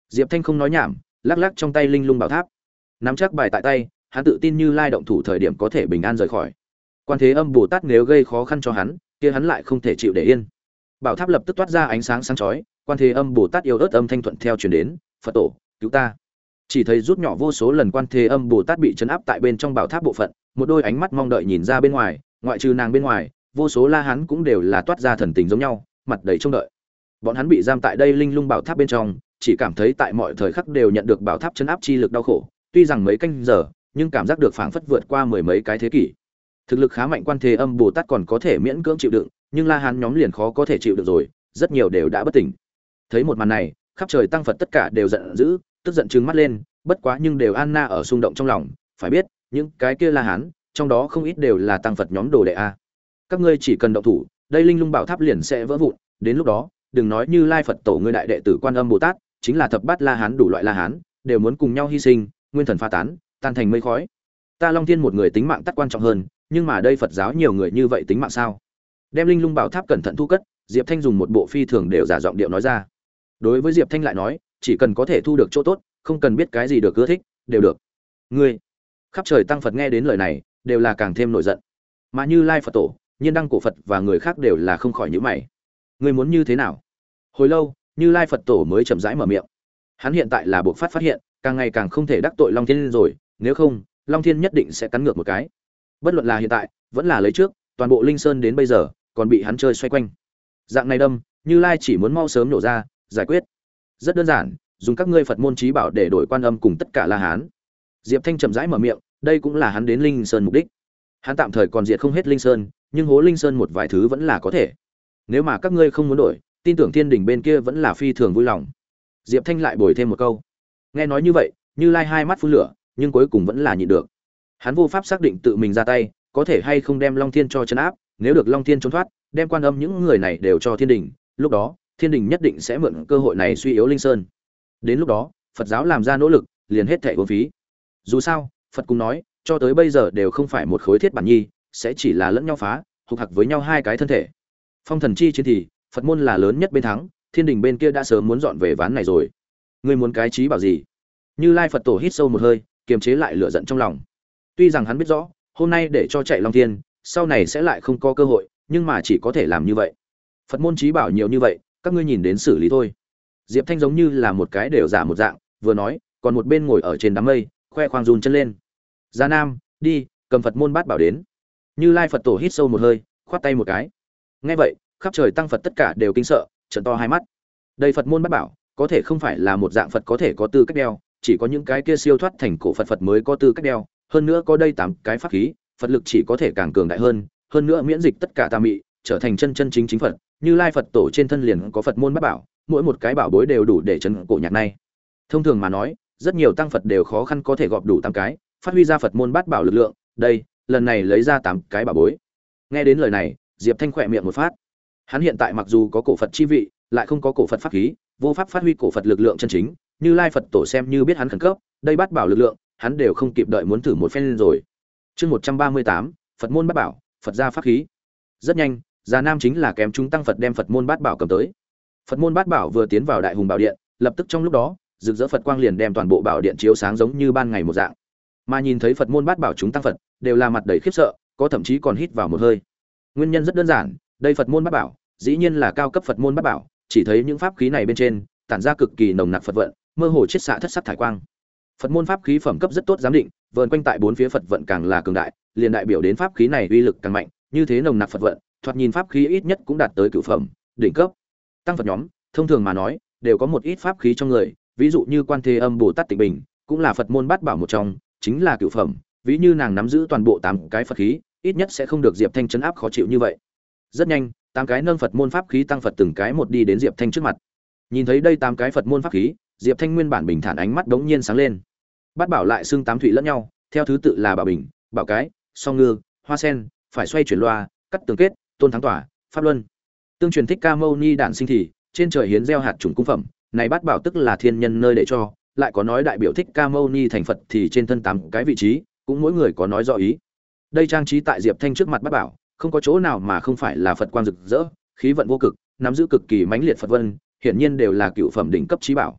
Diệp Thanh không nói nhảm, lắc lắc trong tay linh lung bảo tháp, nắm chắc bài tại tay, hắn tự tin Như Lai động thủ thời điểm có thể bình an rời khỏi. Quan Thế Âm Bồ Tát nếu gây khó khăn cho hắn, kia hắn lại không thể chịu để yên. Bảo tháp lập tức toát ra ánh sáng sáng chói, Quan Thế Âm Bồ Tát yêu ớt âm thanh thuận theo truyền đến, "Phật tổ, cứu ta." Chỉ thấy rút nhỏ vô số lần Quan Thế Âm Bồ Tát bị trấn áp tại bên trong bảo tháp bộ phận, một đôi ánh mắt mong đợi nhìn ra bên ngoài, ngoại trừ nàng bên ngoài, vô số La Hán cũng đều là toát ra thần tình giống nhau, mặt đầy trông đợi. Bọn hắn bị giam tại đây linh lung bảo tháp bên trong, chỉ cảm thấy tại mọi thời khắc đều nhận được bảo tháp trấn áp chi lực đau khổ, tuy rằng mấy canh giờ, nhưng cảm giác được phảng phất vượt qua mười mấy cái thế kỷ. Thực lực khá mạnh Quan Thế Âm Bồ Tát còn có thể miễn cưỡng chịu đựng, nhưng La Hán nhóm liền khó có thể chịu được rồi, rất nhiều đều đã bất tỉnh. Thấy một màn này, khắp trời tăng Phật tất cả đều giận dữ, tức giận trừng mắt lên, bất quá nhưng đều Anna ở xung động trong lòng, phải biết, những cái kia La Hán, trong đó không ít đều là tăng Phật nhóm đồ đệ a. Các ngươi chỉ cần động thủ, đây linh lung bảo tháp liền sẽ vỡ vụn, đến lúc đó, đừng nói Như Lai Phật tổ ngươi đại đệ tử Quan Âm Bồ Tát, chính là thập bát La Hán đủ loại La Hán, đều muốn cùng nhau hy sinh, nguyên thần pha tán, tan thành mây khói. Ta Long Thiên một người tính mạng tắc quan trọng hơn, nhưng mà đây Phật giáo nhiều người như vậy tính mạng sao? Đem linh lung bảo tháp cẩn thận thu cất, Diệp Thanh dùng một bộ phi thường đều giả giọng điệu nói ra. Đối với Diệp Thanh lại nói, chỉ cần có thể thu được chỗ tốt, không cần biết cái gì được ưa thích, đều được. Ngươi, khắp trời tăng Phật nghe đến lời này, đều là càng thêm nổi giận. Mà Như Lai Phật tổ, Nhiên Đăng cổ Phật và người khác đều là không khỏi nhíu mày. Ngươi muốn như thế nào? Hồi lâu, Như Lai Phật tổ mới chậm rãi mở miệng. Hắn hiện tại là buộc phát phát hiện, càng ngày càng không thể đắc tội Long Thiên rồi, nếu không, Long Thiên nhất định sẽ cắn ngược một cái. Bất luận là hiện tại, vẫn là lấy trước, toàn bộ Linh Sơn đến bây giờ, còn bị hắn chơi xoay quanh. Dạng này đâm, Như Lai chỉ muốn mau sớm nổ ra, giải quyết. Rất đơn giản, dùng các ngươi Phật môn trí bảo để đổi Quan Âm cùng tất cả La Hán. Diệp Thanh chậm rãi mở miệng, đây cũng là hắn đến Linh Sơn mục đích. Hắn tạm thời còn diệt không hết Linh Sơn, nhưng hố Linh Sơn một vài thứ vẫn là có thể. Nếu mà các ngươi không muốn đổi, tin tưởng Thiên Đình bên kia vẫn là phi thường vui lòng. Diệp Thanh lại bồi thêm một câu. Nghe nói như vậy, Như Lai hai mắt phun lửa, nhưng cuối cùng vẫn là nhịn được. Hắn vô pháp xác định tự mình ra tay, có thể hay không đem Long Thiên cho trấn áp, nếu được Long Thiên trốn thoát, đem Quan Âm những người này đều cho Thiên Đình, lúc đó, Thiên Đình nhất định sẽ mượn cơ hội này suy yếu Linh Sơn. Đến lúc đó, Phật giáo làm ra nỗ lực, liền hết thảy uổng phí. Dù sao, Phật cũng nói, cho tới bây giờ đều không phải một khối thiết bản nhi, sẽ chỉ là lẫn nhau phá, hục hặc với nhau hai cái thân thể. Phong thần chi chiến thì, Phật môn là lớn nhất bên thắng, Thiên Đình bên kia đã sớm muốn dọn về ván này rồi. Ngươi muốn cái trí bảo gì? Như Lai Phật tổ hít sâu một hơi, kiềm chế lại lửa giận trong lòng. Tuy rằng hắn biết rõ, hôm nay để cho chạy Long Thiên, sau này sẽ lại không có cơ hội, nhưng mà chỉ có thể làm như vậy. Phật môn trí bảo nhiều như vậy, các ngươi nhìn đến xử lý thôi. Diệp Thanh giống như là một cái đều giả một dạng, vừa nói, còn một bên ngồi ở trên đám mây, khoe khoang run chân lên. Gia Nam, đi, cầm Phật môn bát bảo đến. Như Lai Phật tổ hít sâu một hơi, khoát tay một cái. Nghe vậy, khắp trời tăng Phật tất cả đều kinh sợ, trợn to hai mắt. Đây Phật môn bát bảo, có thể không phải là một dạng Phật có thể có tư cách đeo, chỉ có những cái kia siêu thoát thành cổ Phật Phật mới có tư cách đeo, hơn nữa có đây tám cái pháp khí, Phật lực chỉ có thể càng cường đại hơn, hơn nữa miễn dịch tất cả tà mị, trở thành chân chân chính chính Phật. Như Lai Phật tổ trên thân liền có Phật môn bát bảo, mỗi một cái bảo bối đều đủ để trấn cổ nhạc này. Thông thường mà nói, rất nhiều tăng Phật đều khó khăn có thể gọp đủ tám cái, phát huy ra Phật môn bát bảo lực lượng, đây, lần này lấy ra tám cái bảo bối. Nghe đến lời này, Diệp Thanh khỏe miệng một phát. Hắn hiện tại mặc dù có cổ Phật chi vị, lại không có cổ Phật pháp khí, vô pháp phát huy cổ Phật lực lượng chân chính, Như Lai Phật tổ xem như biết hắn khẩn cấp, đây bát bảo lực lượng, hắn đều không kịp đợi muốn thử một phen rồi. Chương một trăm ba mươi tám, Phật môn bát bảo, Phật gia pháp khí. Rất nhanh, Già Nam chính là kém chúng tăng Phật đem Phật môn bát bảo cầm tới. Phật môn bát bảo vừa tiến vào Đại Hùng Bảo Điện, lập tức trong lúc đó, rực rỡ Phật quang liền đem toàn bộ bảo điện chiếu sáng giống như ban ngày một dạng. Mà nhìn thấy Phật môn bát bảo chúng tăng Phật, đều là mặt đầy khiếp sợ, có thậm chí còn hít vào một hơi. Nguyên nhân rất đơn giản, đây Phật môn bát bảo, dĩ nhiên là cao cấp Phật môn bát bảo, chỉ thấy những pháp khí này bên trên, tản ra cực kỳ nồng nặc Phật vận, mơ hồ chiết xạ thất sắc thải quang. Phật môn pháp khí phẩm cấp rất tốt giám định, vờn quanh tại bốn phía Phật vận càng là cường đại, liền đại biểu đến pháp khí này uy lực càng mạnh, như thế nồng nặc Phật vận, thoạt nhìn pháp khí ít nhất cũng đạt tới cửu phẩm, đỉnh cấp. Tăng Phật nhóm, thông thường mà nói, đều có một ít pháp khí trong người, ví dụ như Quan Thế Âm Bồ Tát Tịnh Bình, cũng là Phật môn bát bảo một trong, chính là cửu phẩm, ví như nàng nắm giữ toàn bộ tám cái Phật khí, ít nhất sẽ không được Diệp Thanh trấn áp khó chịu như vậy. Rất nhanh, tám cái nâng Phật môn pháp khí tăng Phật từng cái một đi đến Diệp Thanh trước mặt. Nhìn thấy đây tám cái Phật môn pháp khí, Diệp Thanh nguyên bản bình thản ánh mắt đống nhiên sáng lên. Bát bảo lại xưng tám thụy lẫn nhau, theo thứ tự là Bảo Bình, Bảo Cái, Song Ngư, Hoa Sen, phải xoay chuyển loa, cắt tường kết, tôn thắng tỏa, pháp luân. Tương truyền Thích Ca Mâu Ni đản sinh thì, trên trời hiến gieo hạt chủng cung phẩm, này bát bảo tức là thiên nhân nơi để cho, lại có nói đại biểu Thích Ca Mâu Ni thành Phật thì trên thân tám cái vị trí, cũng mỗi người có nói rõ ý. Đây trang trí tại Diệp Thanh trước mặt bát bảo, không có chỗ nào mà không phải là Phật quang rực rỡ, khí vận vô cực, nắm giữ cực kỳ mãnh liệt Phật vân, hiển nhiên đều là cựu phẩm đỉnh cấp trí bảo.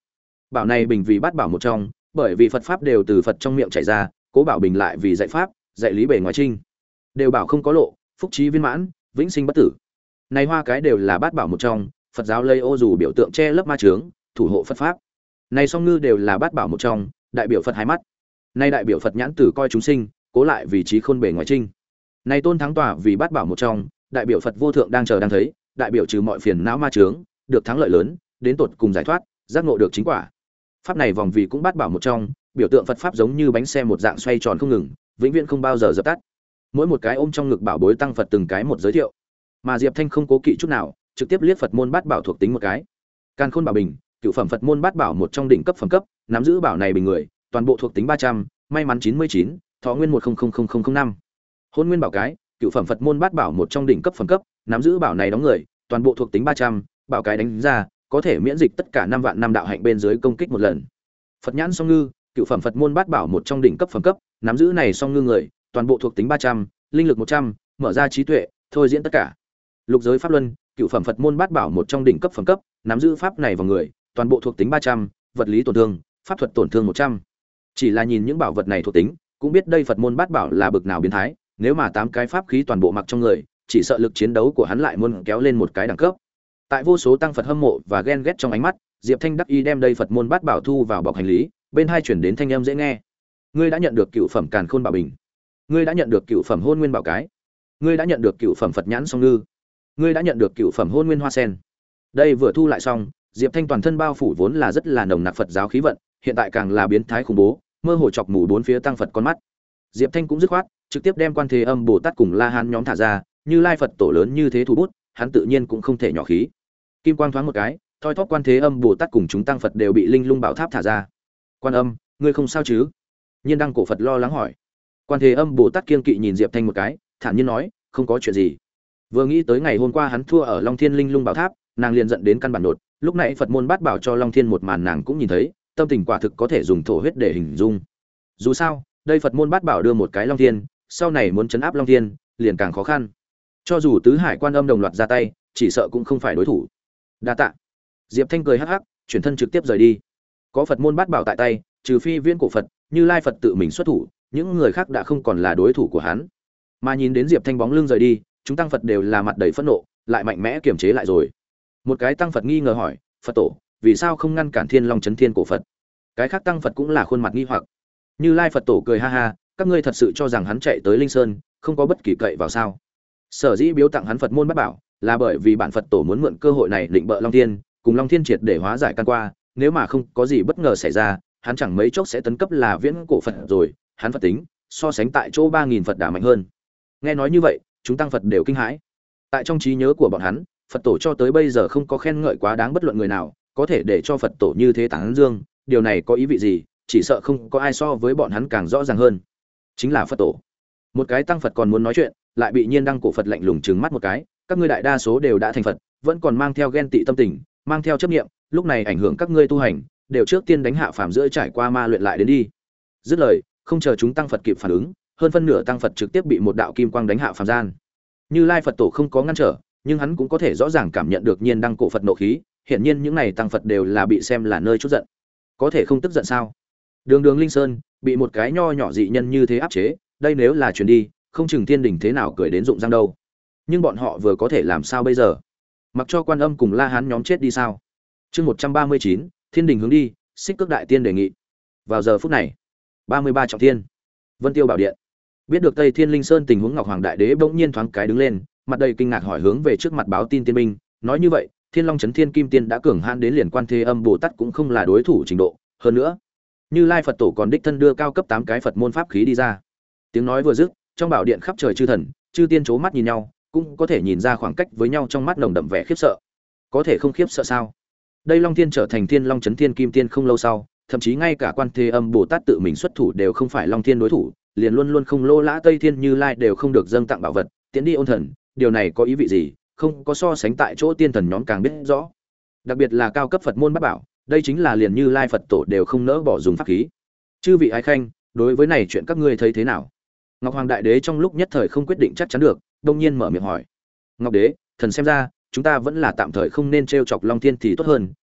Bảo này bình vì bát bảo một trong, bởi vì Phật pháp đều từ Phật trong miệng chảy ra, Cố Bảo Bình lại vì dạy pháp, dạy lý bề ngoài trinh. Đều bảo không có lộ, phúc trí viên mãn, vĩnh sinh bất tử. Này hoa cái đều là bát bảo một trong, Phật giáo lấy ô dù biểu tượng che lấp ma chướng, thủ hộ Phật pháp. Này song ngư đều là bát bảo một trong, đại biểu Phật hai mắt. Này đại biểu Phật nhãn tử coi chúng sinh, cố lại vì trí khôn bề ngoài trinh. Này tôn thắng tỏa vì bát bảo một trong, đại biểu Phật vô thượng đang chờ đang thấy, đại biểu trừ mọi phiền não ma chướng, được thắng lợi lớn, đến tột cùng giải thoát, giác ngộ được chính quả. Pháp này vòng vì cũng bát bảo một trong, biểu tượng Phật pháp giống như bánh xe một dạng xoay tròn không ngừng, vĩnh viễn không bao giờ dập tắt. Mỗi một cái ôm trong ngực bảo bối tăng Phật từng cái một giới thiệu. Mà Diệp Thanh không cố kỵ chút nào, trực tiếp liếc Phật môn bát bảo thuộc tính một cái. Càn Khôn Bảo Bình, cựu phẩm Phật môn bát bảo một trong đỉnh cấp phẩm cấp, nắm giữ bảo này bình người, toàn bộ thuộc tính ba trăm, may mắn chín mươi chín, thọ nguyên một không không không không không năm. Hôn Nguyên Bảo cái, cựu phẩm Phật môn bát bảo một trong đỉnh cấp phẩm cấp, nắm giữ bảo này đóng người, toàn bộ thuộc tính ba trăm, bảo cái đánh ra, có thể miễn dịch tất cả năm vạn năm đạo hạnh bên dưới công kích một lần. Phật nhãn song ngư, cựu phẩm Phật môn bát bảo một trong đỉnh cấp phẩm cấp, nắm giữ này song ngư người, toàn bộ thuộc tính ba trăm, linh lực một trăm, mở ra trí tuệ, thôi diễn tất cả. Lục giới pháp luân, cựu phẩm Phật môn bát bảo một trong đỉnh cấp phẩm cấp, nắm giữ pháp này vào người, toàn bộ thuộc tính ba trăm, vật lý tổn thương, pháp thuật tổn thương một trăm. Chỉ là nhìn những bảo vật này thuộc tính, cũng biết đây Phật môn bát bảo là bực nào biến thái, nếu mà tám cái pháp khí toàn bộ mặc trong người, chỉ sợ lực chiến đấu của hắn lại muốn kéo lên một cái đẳng cấp. Tại vô số tăng Phật hâm mộ và ghen ghét trong ánh mắt, Diệp Thanh đắc ý đem đây Phật môn bát bảo thu vào bọc hành lý, bên hai chuyển đến thanh âm dễ nghe. Ngươi đã nhận được cựu phẩm Càn Khôn Bảo Bình, ngươi đã nhận được cựu phẩm Hôn Nguyên Bảo cái, ngươi đã nhận được cựu phẩm Phật nhãn song ngư, ngươi đã nhận được cựu phẩm Hôn Nguyên Hoa sen. Đây vừa thu lại xong, Diệp Thanh toàn thân bao phủ vốn là rất là nồng nặc Phật giáo khí vận, hiện tại càng là biến thái khủng bố, mơ hồ chọc mù bốn phía tăng Phật con mắt. Diệp Thanh cũng dứt khoát, trực tiếp đem Quan Thế Âm Bồ Tát cùng La Hán nhóm thả ra, Như Lai Phật tổ lớn như thế thủ bút, hắn tự nhiên cũng không thể nhỏ khí. Kim quang thoáng một cái, thoi thóp Quan Thế Âm Bồ Tát cùng chúng tăng Phật đều bị Linh Lung Bảo Tháp thả ra. Quan Âm, ngươi không sao chứ? Nhiên Đăng cổ Phật lo lắng hỏi. Quan Thế Âm Bồ Tát kiên kỵ nhìn Diệp Thanh một cái, thản nhiên nói, không có chuyện gì. Vừa nghĩ tới ngày hôm qua hắn thua ở Long Thiên Linh Lung Bảo Tháp, nàng liền giận đến căn bản nột. Lúc nãy Phật môn bát bảo cho Long Thiên một màn nàng cũng nhìn thấy, tâm tình quả thực có thể dùng thổ huyết để hình dung. Dù sao, đây Phật môn bát bảo đưa một cái Long Thiên, sau này muốn chấn áp Long Thiên, liền càng khó khăn. Cho dù tứ hải Quan Âm đồng loạt ra tay, chỉ sợ cũng không phải đối thủ. Đa tạ. Diệp Thanh cười hắc hắc, chuyển thân trực tiếp rời đi. Có Phật môn bát bảo tại tay, trừ phi Viễn Cổ Phật, Như Lai Phật tự mình xuất thủ, những người khác đã không còn là đối thủ của hắn. Mà nhìn đến Diệp Thanh bóng lưng rời đi, chúng tăng Phật đều là mặt đầy phẫn nộ, lại mạnh mẽ kiềm chế lại rồi. Một cái tăng Phật nghi ngờ hỏi, Phật tổ, vì sao không ngăn cản Thiên Long chấn thiên cổ Phật? Cái khác tăng Phật cũng là khuôn mặt nghi hoặc. Như Lai Phật tổ cười ha ha, các ngươi thật sự cho rằng hắn chạy tới Linh Sơn, không có bất kỳ cậy vào sao? Sở dĩ biếu tặng hắn Phật môn bát bảo, là bởi vì bản Phật tổ muốn mượn cơ hội này định bợ Long Thiên, cùng Long Thiên triệt để hóa giải căn qua, nếu mà không có gì bất ngờ xảy ra, hắn chẳng mấy chốc sẽ tấn cấp là Viễn Cổ Phật rồi, hắn Phật tính, so sánh tại chỗ ba nghìn Phật đã mạnh hơn. Nghe nói như vậy, chúng tăng Phật đều kinh hãi. Tại trong trí nhớ của bọn hắn, Phật tổ cho tới bây giờ không có khen ngợi quá đáng bất luận người nào, có thể để cho Phật tổ như thế tán dương, điều này có ý vị gì, chỉ sợ không có ai so với bọn hắn càng rõ ràng hơn. Chính là Phật tổ. Một cái tăng Phật còn muốn nói chuyện, lại bị Nhiên Đăng cổ Phật lạnh lùng trừng mắt một cái, các ngươi đại đa số đều đã thành Phật, vẫn còn mang theo ghen tị tâm tình, mang theo chấp niệm, lúc này ảnh hưởng các ngươi tu hành, đều trước tiên đánh hạ phàm giữa trải qua ma luyện lại đến đi. Dứt lời, không chờ chúng tăng Phật kịp phản ứng, hơn phân nửa tăng Phật trực tiếp bị một đạo kim quang đánh hạ phàm gian. Như Lai Phật tổ không có ngăn trở, nhưng hắn cũng có thể rõ ràng cảm nhận được Nhiên Đăng cổ Phật nộ khí, hiển nhiên những này tăng Phật đều là bị xem là nơi chút giận. Có thể không tức giận sao? Đường Đường Linh Sơn, bị một cái nho nhỏ dị nhân như thế áp chế, đây nếu là truyền đi, không chừng thiên đình thế nào cười đến rụng răng đâu. Nhưng bọn họ vừa có thể làm sao bây giờ? Mặc cho Quan Âm cùng La Hán nhóm chết đi sao? Chương một trăm ba mươi chín, Thiên đình hướng đi, Xích Cước đại tiên đề nghị. Vào giờ phút này, ba mươi ba trọng thiên, Vân Tiêu bảo điện. Biết được Tây Thiên Linh Sơn tình huống, Ngọc Hoàng đại đế bỗng nhiên thoáng cái đứng lên, mặt đầy kinh ngạc hỏi hướng về trước mặt báo tin tiên binh, nói như vậy, Thiên Long chấn Thiên Kim Tiên đã cường hãn đến liền Quan Thế Âm Bồ Tát cũng không là đối thủ trình độ, hơn nữa, Như Lai Phật tổ còn đích thân đưa cao cấp tám cái Phật môn pháp khí đi ra. Tiếng nói vừa dứt, trong bảo điện khắp trời chư thần, chư tiên chố mắt nhìn nhau, cũng có thể nhìn ra khoảng cách với nhau trong mắt nồng đậm vẻ khiếp sợ. Có thể không khiếp sợ sao? Đây Long Thiên trở thành Thiên Long chấn Thiên Kim Tiên không lâu sau, thậm chí ngay cả Quan Thế Âm Bồ Tát tự mình xuất thủ đều không phải Long Thiên đối thủ, liền luôn luôn không lô lã Tây Thiên Như Lai đều không được dâng tặng bảo vật, tiến đi ôn thần, điều này có ý vị gì? Không có so sánh tại chỗ tiên thần nhóm càng biết rõ. Đặc biệt là cao cấp Phật môn bát bảo, đây chính là liền Như Lai Phật tổ đều không nỡ bỏ dùng pháp khí. Chư vị ái khanh, đối với này chuyện các ngươi thấy thế nào? Ngọc Hoàng đại đế trong lúc nhất thời không quyết định chắc chắn được, đông nhiên mở miệng hỏi. Ngọc đế, thần xem ra, chúng ta vẫn là tạm thời không nên trêu chọc Long Thiên thì tốt hơn,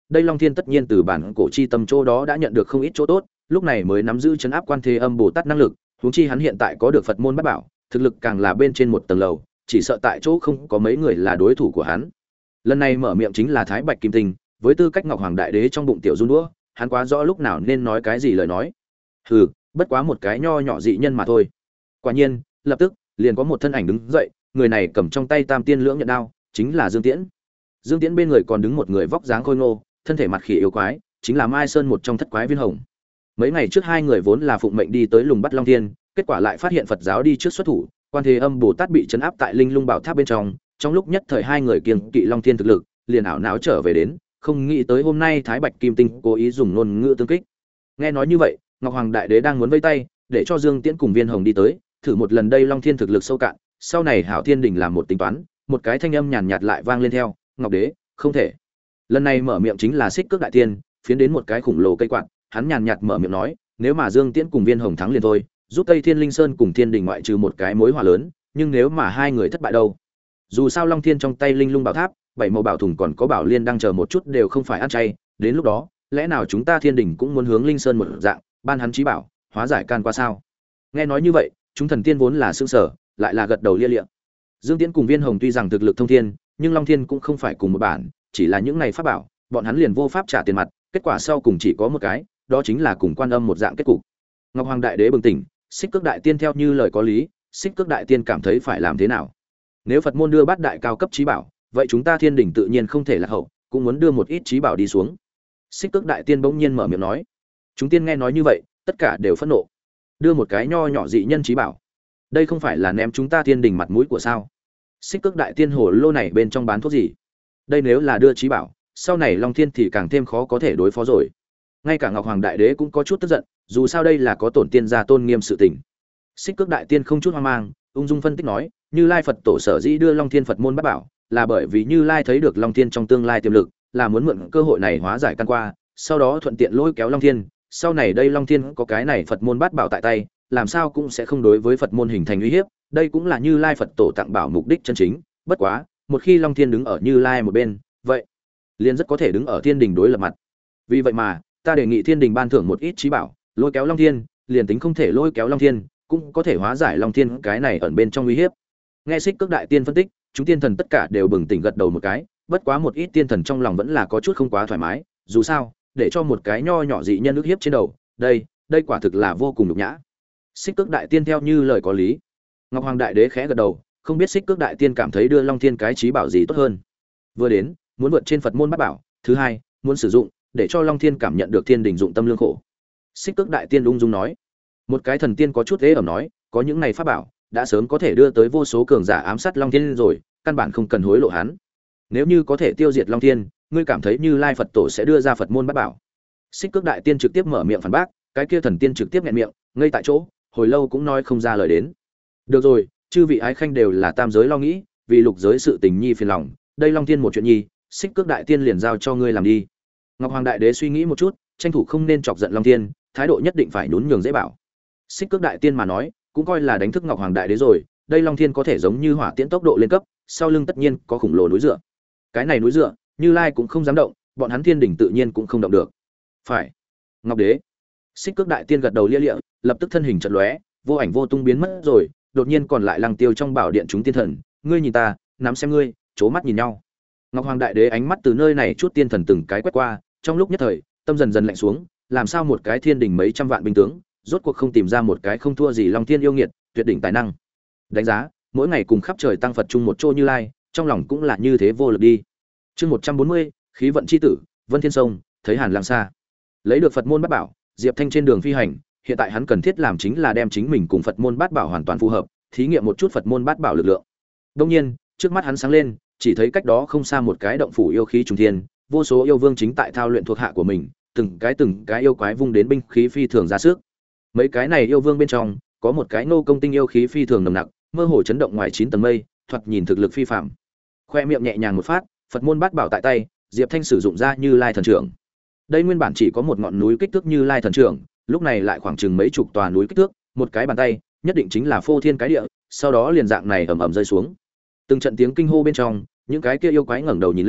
đây Long Thiên tất nhiên từ bản cổ chi tâm chỗ đó đã nhận được không ít chỗ tốt, lúc này mới nắm giữ trấn áp Quan Thế Âm Bồ Tát năng lực, huống chi hắn hiện tại có được Phật môn bát bảo, thực lực càng là bên trên một tầng lầu, chỉ sợ tại chỗ không có mấy người là đối thủ của hắn. Lần này mở miệng chính là Thái Bạch Kim Tinh, với tư cách Ngọc Hoàng Đại Đế trong bụng tiểu run đũa, hắn quá rõ lúc nào nên nói cái gì lời nói. Hừ, bất quá một cái nho nhỏ dị nhân mà thôi. Quả nhiên, lập tức liền có một thân ảnh đứng dậy, người này cầm trong tay Tam Tiên Lưỡng Nhận đao, chính là Dương Tiễn. Dương Tiễn bên người còn đứng một người vóc dáng khôi ngô, thân thể mặt khỉ yêu quái, chính là Mai Sơn một trong thất quái Viên Hồng. Mấy ngày trước hai người vốn là phụng mệnh đi tới lùng bắt Long Thiên, kết quả lại phát hiện Phật giáo đi trước xuất thủ, Quan Thế Âm Bồ Tát bị trấn áp tại Linh Lung Bảo Tháp bên trong, trong lúc nhất thời hai người kiêng kỵ Long Thiên thực lực, liền ảo não trở về đến, không nghĩ tới hôm nay Thái Bạch Kim Tinh cố ý dùng ngôn ngữ tương kích. Nghe nói như vậy, Ngọc Hoàng Đại Đế đang muốn vây tay, để cho Dương Tiễn cùng Viên Hồng đi tới, thử một lần đây Long Thiên thực lực sâu cạn, sau này Hảo Thiên Đình làm một tính toán, một cái thanh âm nhàn nhạt lại vang lên theo, Ngọc Đế, không thể. Lần này mở miệng chính là Xích Cước Đại Tiên, phiến đến một cái khủng lồ cây quạt, hắn nhàn nhạt mở miệng nói, nếu mà Dương Tiễn cùng Viên Hồng thắng liền thôi, giúp Tây Thiên Linh Sơn cùng Thiên Đình ngoại trừ một cái mối họa lớn, nhưng nếu mà hai người thất bại đâu? Dù sao Long Thiên trong tay Linh Lung Bảo Tháp, bảy màu bảo thùng còn có Bảo Liên đang chờ một chút đều không phải ăn chay, đến lúc đó, lẽ nào chúng ta Thiên Đình cũng muốn hướng Linh Sơn một dạng, ban hắn chí bảo, hóa giải can qua sao? Nghe nói như vậy, chúng thần tiên vốn là sững sờ, lại là gật đầu lia lịa. Dương Tiễn cùng Viên Hồng tuy rằng thực lực thông thiên, nhưng Long Thiên cũng không phải cùng một bản, chỉ là những này pháp bảo, bọn hắn liền vô pháp trả tiền mặt, kết quả sau cùng chỉ có một cái, đó chính là cùng Quan Âm một dạng kết cục. Ngọc Hoàng Đại Đế bừng tỉnh, Xích Cước Đại Tiên theo như lời có lý, Xích Cước Đại Tiên cảm thấy phải làm thế nào? Nếu Phật môn đưa bát đại cao cấp chí bảo, vậy chúng ta Thiên Đình tự nhiên không thể lạc hậu, cũng muốn đưa một ít chí bảo đi xuống. Xích Cước Đại Tiên bỗng nhiên mở miệng nói. Chúng tiên nghe nói như vậy, tất cả đều phẫn nộ. Đưa một cái nho nhỏ dị nhân chí bảo, đây không phải là ném chúng ta Thiên Đình mặt mũi của sao? Xích Cước Đại Tiên hồ lô này bên trong bán thuốc gì? Đây nếu là đưa chí bảo, sau này Long Thiên thì càng thêm khó có thể đối phó rồi. Ngay cả Ngọc Hoàng Đại Đế cũng có chút tức giận, dù sao đây là có tổn tiên gia tôn nghiêm sự tình. Xích Cước Đại Tiên không chút hoang mang, ung dung phân tích nói, Như Lai Phật Tổ sở dĩ đưa Long Thiên Phật môn bát bảo, là bởi vì Như Lai thấy được Long Thiên trong tương lai tiềm lực, là muốn mượn cơ hội này hóa giải căn qua, sau đó thuận tiện lôi kéo Long Thiên, sau này đây Long Thiên có cái này Phật môn bát bảo tại tay, làm sao cũng sẽ không đối với Phật môn hình thành uy hiếp, đây cũng là Như Lai Phật Tổ tặng bảo mục đích chân chính, bất quá, một khi Long Thiên đứng ở Như Lai một bên, vậy liền rất có thể đứng ở Thiên Đình đối lập mặt. Vì vậy mà, ta đề nghị Thiên Đình ban thưởng một ít chí bảo, lôi kéo Long Thiên, liền tính không thể lôi kéo Long Thiên, cũng có thể hóa giải Long Thiên cái này ẩn bên trong uy hiếp. Nghe Xích Cước Đại Tiên phân tích, chúng tiên thần tất cả đều bừng tỉnh gật đầu một cái, bất quá một ít tiên thần trong lòng vẫn là có chút không quá thoải mái, dù sao, để cho một cái nho nhỏ dị nhân ức hiếp trên đầu, đây, đây quả thực là vô cùng nhục nhã. Xích Cước Đại Tiên theo như lời có lý. Ngọc Hoàng Đại Đế khẽ gật đầu, không biết Xích Cước Đại Tiên cảm thấy đưa Long Thiên cái chí bảo gì tốt hơn. Vừa đến, muốn vượt trên Phật môn bát bảo, thứ hai, muốn sử dụng để cho Long Thiên cảm nhận được Thiên Đình dụng tâm lương khổ. Xích Cước Đại Tiên ung dung nói. Một cái thần tiên có chút ế ẩm nói, có những này pháp bảo, đã sớm có thể đưa tới vô số cường giả ám sát Long Thiên rồi, căn bản không cần hối lộ hắn. Nếu như có thể tiêu diệt Long Thiên, ngươi cảm thấy Như Lai Phật Tổ sẽ đưa ra Phật môn bát bảo? Xích Cước Đại Tiên trực tiếp mở miệng phản bác, cái kia thần tiên trực tiếp nghẹn miệng, ngây tại chỗ, hồi lâu cũng nói không ra lời đến. Được rồi, chư vị ái khanh đều là tam giới lo nghĩ, vì lục giới sự tình nhi phiền lòng, đây Long Thiên một chuyện nhi, Xích Cước Đại Tiên liền giao cho ngươi làm đi. Ngọc Hoàng Đại Đế suy nghĩ một chút, tranh thủ không nên chọc giận Long Thiên, thái độ nhất định phải nhún nhường dễ bảo. Xích Cước Đại Tiên mà nói, cũng coi là đánh thức Ngọc Hoàng Đại Đế rồi, đây Long Thiên có thể giống như hỏa tiễn tốc độ lên cấp, sau lưng tất nhiên có khủng lồ núi dựa. Cái này núi dựa, Như Lai cũng không dám động, bọn hắn Thiên Đình tự nhiên cũng không động được. Phải. Ngọc Đế. Xích Cước Đại Tiên gật đầu lia lịa, lập tức thân hình chợt lóe, vô ảnh vô tung biến mất rồi, đột nhiên còn lại Lăng Tiêu trong bảo điện chúng tiên thần, ngươi nhìn ta, nắm xem ngươi, chố mắt nhìn nhau. Ngọc Hoàng Đại Đế ánh mắt từ nơi này chút tiên thần từng cái quét qua, trong lúc nhất thời, tâm dần dần lạnh xuống, làm sao một cái Thiên Đình mấy trăm vạn binh tướng, rốt cuộc không tìm ra một cái không thua gì Long Thiên yêu nghiệt, tuyệt đỉnh tài năng. Đánh giá, mỗi ngày cùng khắp trời tăng Phật chung một chỗ Như Lai, trong lòng cũng là như thế vô lực đi. Chương một trăm bốn mươi, khí vận chi tử, Vân Thiên Sông, thấy Hàn Lang xa. Lấy được Phật môn bát bảo, Diệp Thanh trên đường phi hành, hiện tại hắn cần thiết làm chính là đem chính mình cùng Phật môn bát bảo hoàn toàn phù hợp, thí nghiệm một chút Phật môn bát bảo lực lượng. Đương nhiên, trước mắt hắn sáng lên, chỉ thấy cách đó không xa một cái động phủ yêu khí trùng thiên, vô số yêu vương chính tại thao luyện thuộc hạ của mình, từng cái từng cái yêu quái vung đến binh khí phi thường ra sức. Mấy cái này yêu vương bên trong, có một cái nô công tinh yêu khí phi thường nồng nặc, mơ hồ chấn động ngoài chín tầng mây, thoạt nhìn thực lực phi phàm. Khoe miệng nhẹ nhàng một phát, Phật môn bát bảo tại tay, Diệp Thanh sử dụng ra Như Lai thần trưởng. Đây nguyên bản chỉ có một ngọn núi kích thước Như Lai thần trưởng, lúc này lại khoảng chừng mấy chục tòa núi kích thước, một cái bàn tay, nhất định chính là phô thiên cái địa, sau đó liền dạng này ầm ầm rơi xuống. Từng trận tiếng kinh hô bên trong, những cái kia yêu quái ngẩng đầu nhìn lên,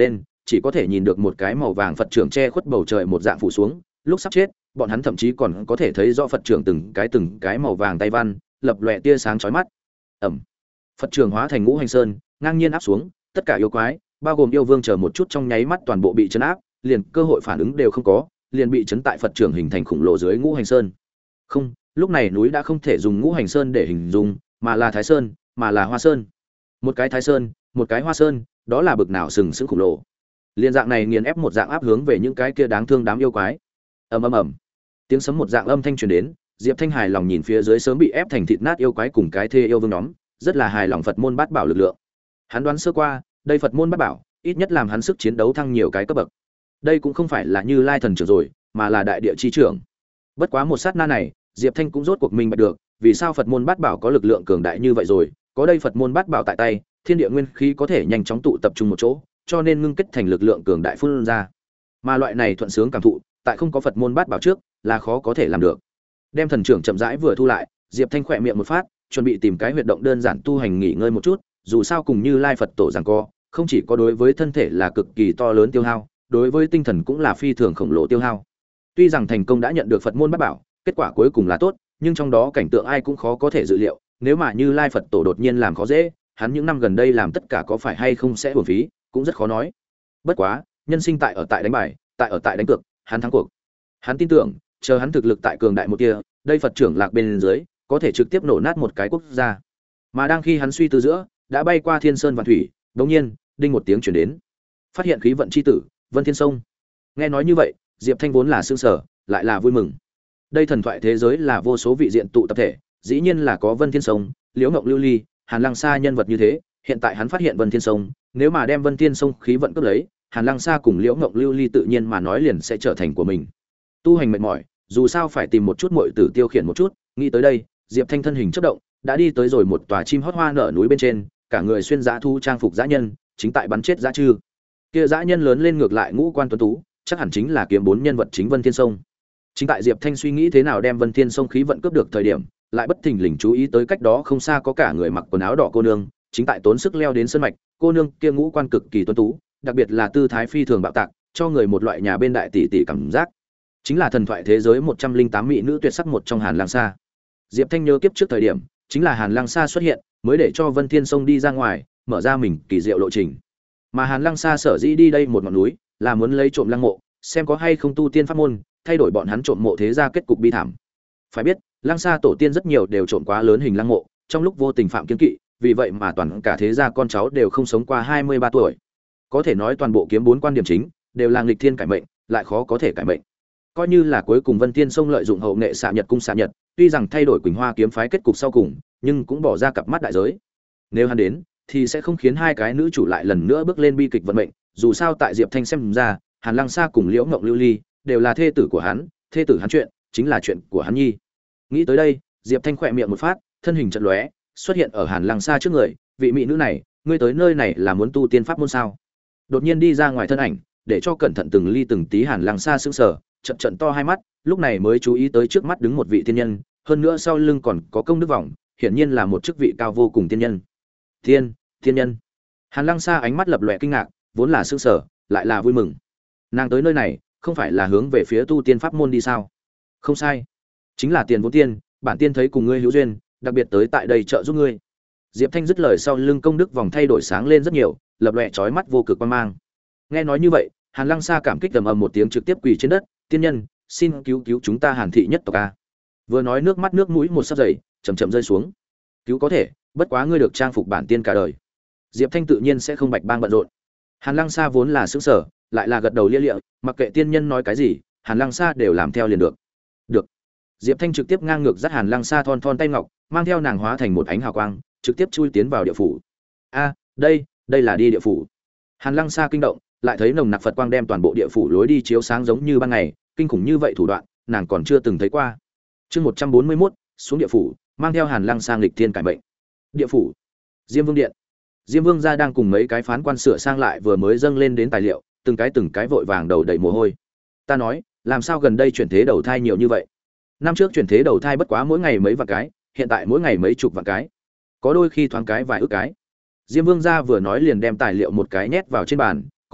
chỉ có thể nhìn được một cái màu vàng Phật trưởng che khuất bầu trời một dạng phủ xuống, lúc sắp chết, bọn hắn thậm chí còn có thể thấy rõ Phật trưởng từng cái từng cái màu vàng tay văn, lập lòe tia sáng chói mắt. Ầm. Phật trưởng hóa thành ngũ hành sơn, ngang nhiên áp xuống, tất cả yêu quái, bao gồm yêu vương chờ một chút trong nháy mắt toàn bộ bị chấn áp, liền cơ hội phản ứng đều không có, liền bị chấn tại Phật trưởng hình thành khủng lồ dưới ngũ hành sơn. Không, lúc này núi đã không thể dùng ngũ hành sơn để hình dung, mà là Thái Sơn, mà là Hoa Sơn. Một cái Thái Sơn, một cái Hoa Sơn, đó là bực nào sừng sững khủng lồ. Liên dạng này nghiền ép một dạng áp hướng về những cái kia đáng thương đám yêu quái. Ầm ầm ầm. Tiếng sấm một dạng âm thanh truyền đến, Diệp Thanh hài lòng nhìn phía dưới sớm bị ép thành thịt nát yêu quái cùng cái thê yêu vương nhóm, rất là hài lòng Phật môn bát bảo lực lượng. Hắn đoán sơ qua, đây Phật môn bát bảo, ít nhất làm hắn sức chiến đấu thăng nhiều cái cấp bậc. Đây cũng không phải là Như Lai thần trưởng rồi, mà là đại địa chi trưởng. Bất quá một sát na này, Diệp Thanh cũng rốt cuộc minh bạch được, vì sao Phật môn bát bảo có lực lượng cường đại như vậy rồi, có đây Phật môn bát bảo tại tay, thiên địa nguyên khí có thể nhanh chóng tụ tập trung một chỗ, cho nên ngưng kết thành lực lượng cường đại phun ra. Mà loại này thuận sướng cảm thụ, tại không có Phật môn bát bảo trước, là khó có thể làm được. Đem thần trưởng chậm rãi vừa thu lại, Diệp Thanh khỏe miệng một phát, chuẩn bị tìm cái huyệt động đơn giản tu hành nghỉ ngơi một chút, dù sao cùng Như Lai Phật tổ giằng co, không chỉ có đối với thân thể là cực kỳ to lớn tiêu hao, đối với tinh thần cũng là phi thường khổng lồ tiêu hao. Tuy rằng thành công đã nhận được Phật môn bát bảo, kết quả cuối cùng là tốt, nhưng trong đó cảnh tượng ai cũng khó có thể dự liệu, nếu mà Như Lai Phật tổ đột nhiên làm khó dễ, hắn những năm gần đây làm tất cả có phải hay không sẽ uổng phí, cũng rất khó nói. Bất quá, nhân sinh tại ở tại đánh bài, tại ở tại đánh cược, hắn thắng cuộc. Hắn tin tưởng, chờ hắn thực lực tại cường đại một kia, đây Phật trưởng lạc bên dưới, có thể trực tiếp nổ nát một cái quốc gia. Mà đang khi hắn suy tư giữa, đã bay qua thiên sơn vạn thủy, đột nhiên, đinh một tiếng truyền đến. Phát hiện khí vận chi tử, Vân Thiên Sông. Nghe nói như vậy, Diệp Thanh vốn là sương sở, lại là vui mừng. Đây thần thoại thế giới là vô số vị diện tụ tập thể, dĩ nhiên là có Vân Thiên Sông, Liễu Ngộng Lưu Ly, Hàn Lăng Sa nhân vật như thế, hiện tại hắn phát hiện Vân Thiên Sông, nếu mà đem Vân Thiên Sông khí vận cướp lấy, Hàn Lăng Sa cùng Liễu Ngộng Lưu Ly tự nhiên mà nói liền sẽ trở thành của mình. Tu hành mệt mỏi, dù sao phải tìm một chút muội tử tiêu khiển một chút, nghĩ tới đây, Diệp Thanh thân hình chớp động, đã đi tới rồi một tòa chim hót hoa nở núi bên trên, cả người xuyên dã thu trang phục dã nhân, chính tại bắn chết dã chư. Kia dã nhân lớn lên ngược lại ngũ quan tuấn tú, chắc hẳn chính là kiếm bốn nhân vật chính Vân Thiên Sông. Chính tại Diệp Thanh suy nghĩ thế nào đem Vân Thiên Sông khí vận cướp được thời điểm, lại bất thình lình chú ý tới cách đó không xa có cả người mặc quần áo đỏ cô nương, chính tại tốn sức leo đến sơn mạch, cô nương kia ngũ quan cực kỳ tuấn tú, đặc biệt là tư thái phi thường bạo tạc, cho người một loại nhà bên đại tỷ tỷ cảm giác. Chính là thần thoại thế giới một trăm linh tám mỹ nữ tuyệt sắc một trong Hàn Lăng Sa. Diệp Thanh nhớ kiếp trước thời điểm, chính là Hàn Lăng Sa xuất hiện, mới để cho Vân Thiên Sông đi ra ngoài, mở ra mình kỳ diệu lộ trình. Mà Hàn Lăng Sa sở dĩ đi đây một ngọn núi, là muốn lấy trộm lăng mộ, xem có hay không tu tiên pháp môn, thay đổi bọn hắn trộm mộ thế gia kết cục bi thảm. Phải biết, Lăng Sa tổ tiên rất nhiều đều trộm quá lớn hình lăng mộ, trong lúc vô tình phạm kiên kỵ, vì vậy mà toàn cả thế gia con cháu đều không sống qua hai mươi ba tuổi. Có thể nói toàn bộ kiếm bốn quan điểm chính đều là nghịch thiên cải mệnh, lại khó có thể cải mệnh. Coi như là cuối cùng Vân Tiên Sông lợi dụng hậu nghệ xạ nhật cung xạ nhật, tuy rằng thay đổi Quỳnh Hoa kiếm phái kết cục sau cùng, nhưng cũng bỏ ra cặp mắt đại giới. Nếu hắn đến, thì sẽ không khiến hai cái nữ chủ lại lần nữa bước lên bi kịch vận mệnh, dù sao tại Diệp Thanh xem ra, Hàn Lăng Sa cùng Liễu Ngộng Lưu Ly đều là thê tử của hắn, thê tử hắn chuyện chính là chuyện của hắn nhi. Nghĩ tới đây, Diệp Thanh khỏe miệng một phát, thân hình chợt lóe, xuất hiện ở Hàn Lăng Sa trước người, vị mỹ nữ này, ngươi tới nơi này là muốn tu tiên pháp môn sao? Đột nhiên đi ra ngoài thân ảnh, để cho cẩn thận từng ly từng tí Hàn Lăng Sa sững sờ, trận trận to hai mắt, lúc này mới chú ý tới trước mắt đứng một vị tiên nhân, hơn nữa sau lưng còn có công đức vòng, hiển nhiên là một chức vị cao vô cùng tiên nhân. Tiên, tiên nhân. Hàn Lăng Sa ánh mắt lập lòe kinh ngạc, vốn là sững sờ, lại là vui mừng. Nàng tới nơi này, không phải là hướng về phía tu tiên pháp môn đi sao? Không sai, chính là tiền vốn tiên, bản tiên thấy cùng ngươi hữu duyên, đặc biệt tới tại đây trợ giúp ngươi. Diệp Thanh dứt lời sau lưng công đức vòng thay đổi sáng lên rất nhiều, lập lòe chói mắt vô cực quan mang. Nghe nói như vậy, Hàn Lăng Sa cảm kích ầm ầm một tiếng trực tiếp quỳ trên đất, tiên nhân, xin cứu cứu chúng ta Hàn thị nhất tộc a. Vừa nói nước mắt nước mũi một sắp dày, chậm chậm rơi xuống. Cứu có thể, bất quá ngươi được trang phục bản tiên cả đời. Diệp Thanh tự nhiên sẽ không bạch bang bận rộn. Hàn Lăng Sa vốn là sững sờ, lại là gật đầu lia lịa, mặc kệ tiên nhân nói cái gì, Hàn Lăng Sa đều làm theo liền được. Được. Diệp Thanh trực tiếp ngang ngược dắt Hàn Lăng Sa thon thon tay ngọc, mang theo nàng hóa thành một ánh hào quang, trực tiếp chui tiến vào địa phủ. A, đây, đây là đi địa phủ. Hàn Lăng Sa kinh động, lại thấy nồng nặc Phật quang đem toàn bộ địa phủ lối đi chiếu sáng giống như ban ngày, kinh khủng như vậy thủ đoạn, nàng còn chưa từng thấy qua. Chương một trăm bốn mươi mốt, xuống địa phủ, mang theo Hàn Lăng Sa nghịch thiên cải mệnh. Địa phủ. Diêm Vương điện. Diêm Vương gia đang cùng mấy cái phán quan sửa sang lại vừa mới dâng lên đến tài liệu, từng cái từng cái vội vàng đầu đầy mồ hôi. Ta nói, làm sao gần đây chuyển thế đầu thai nhiều như vậy? Năm trước chuyển thế đầu thai bất quá mỗi ngày mấy vạn cái, hiện tại mỗi ngày mấy chục vạn cái. Có đôi khi thoáng cái vài ức cái. Diêm Vương gia vừa nói liền đem tài liệu một cái nhét vào trên bàn, có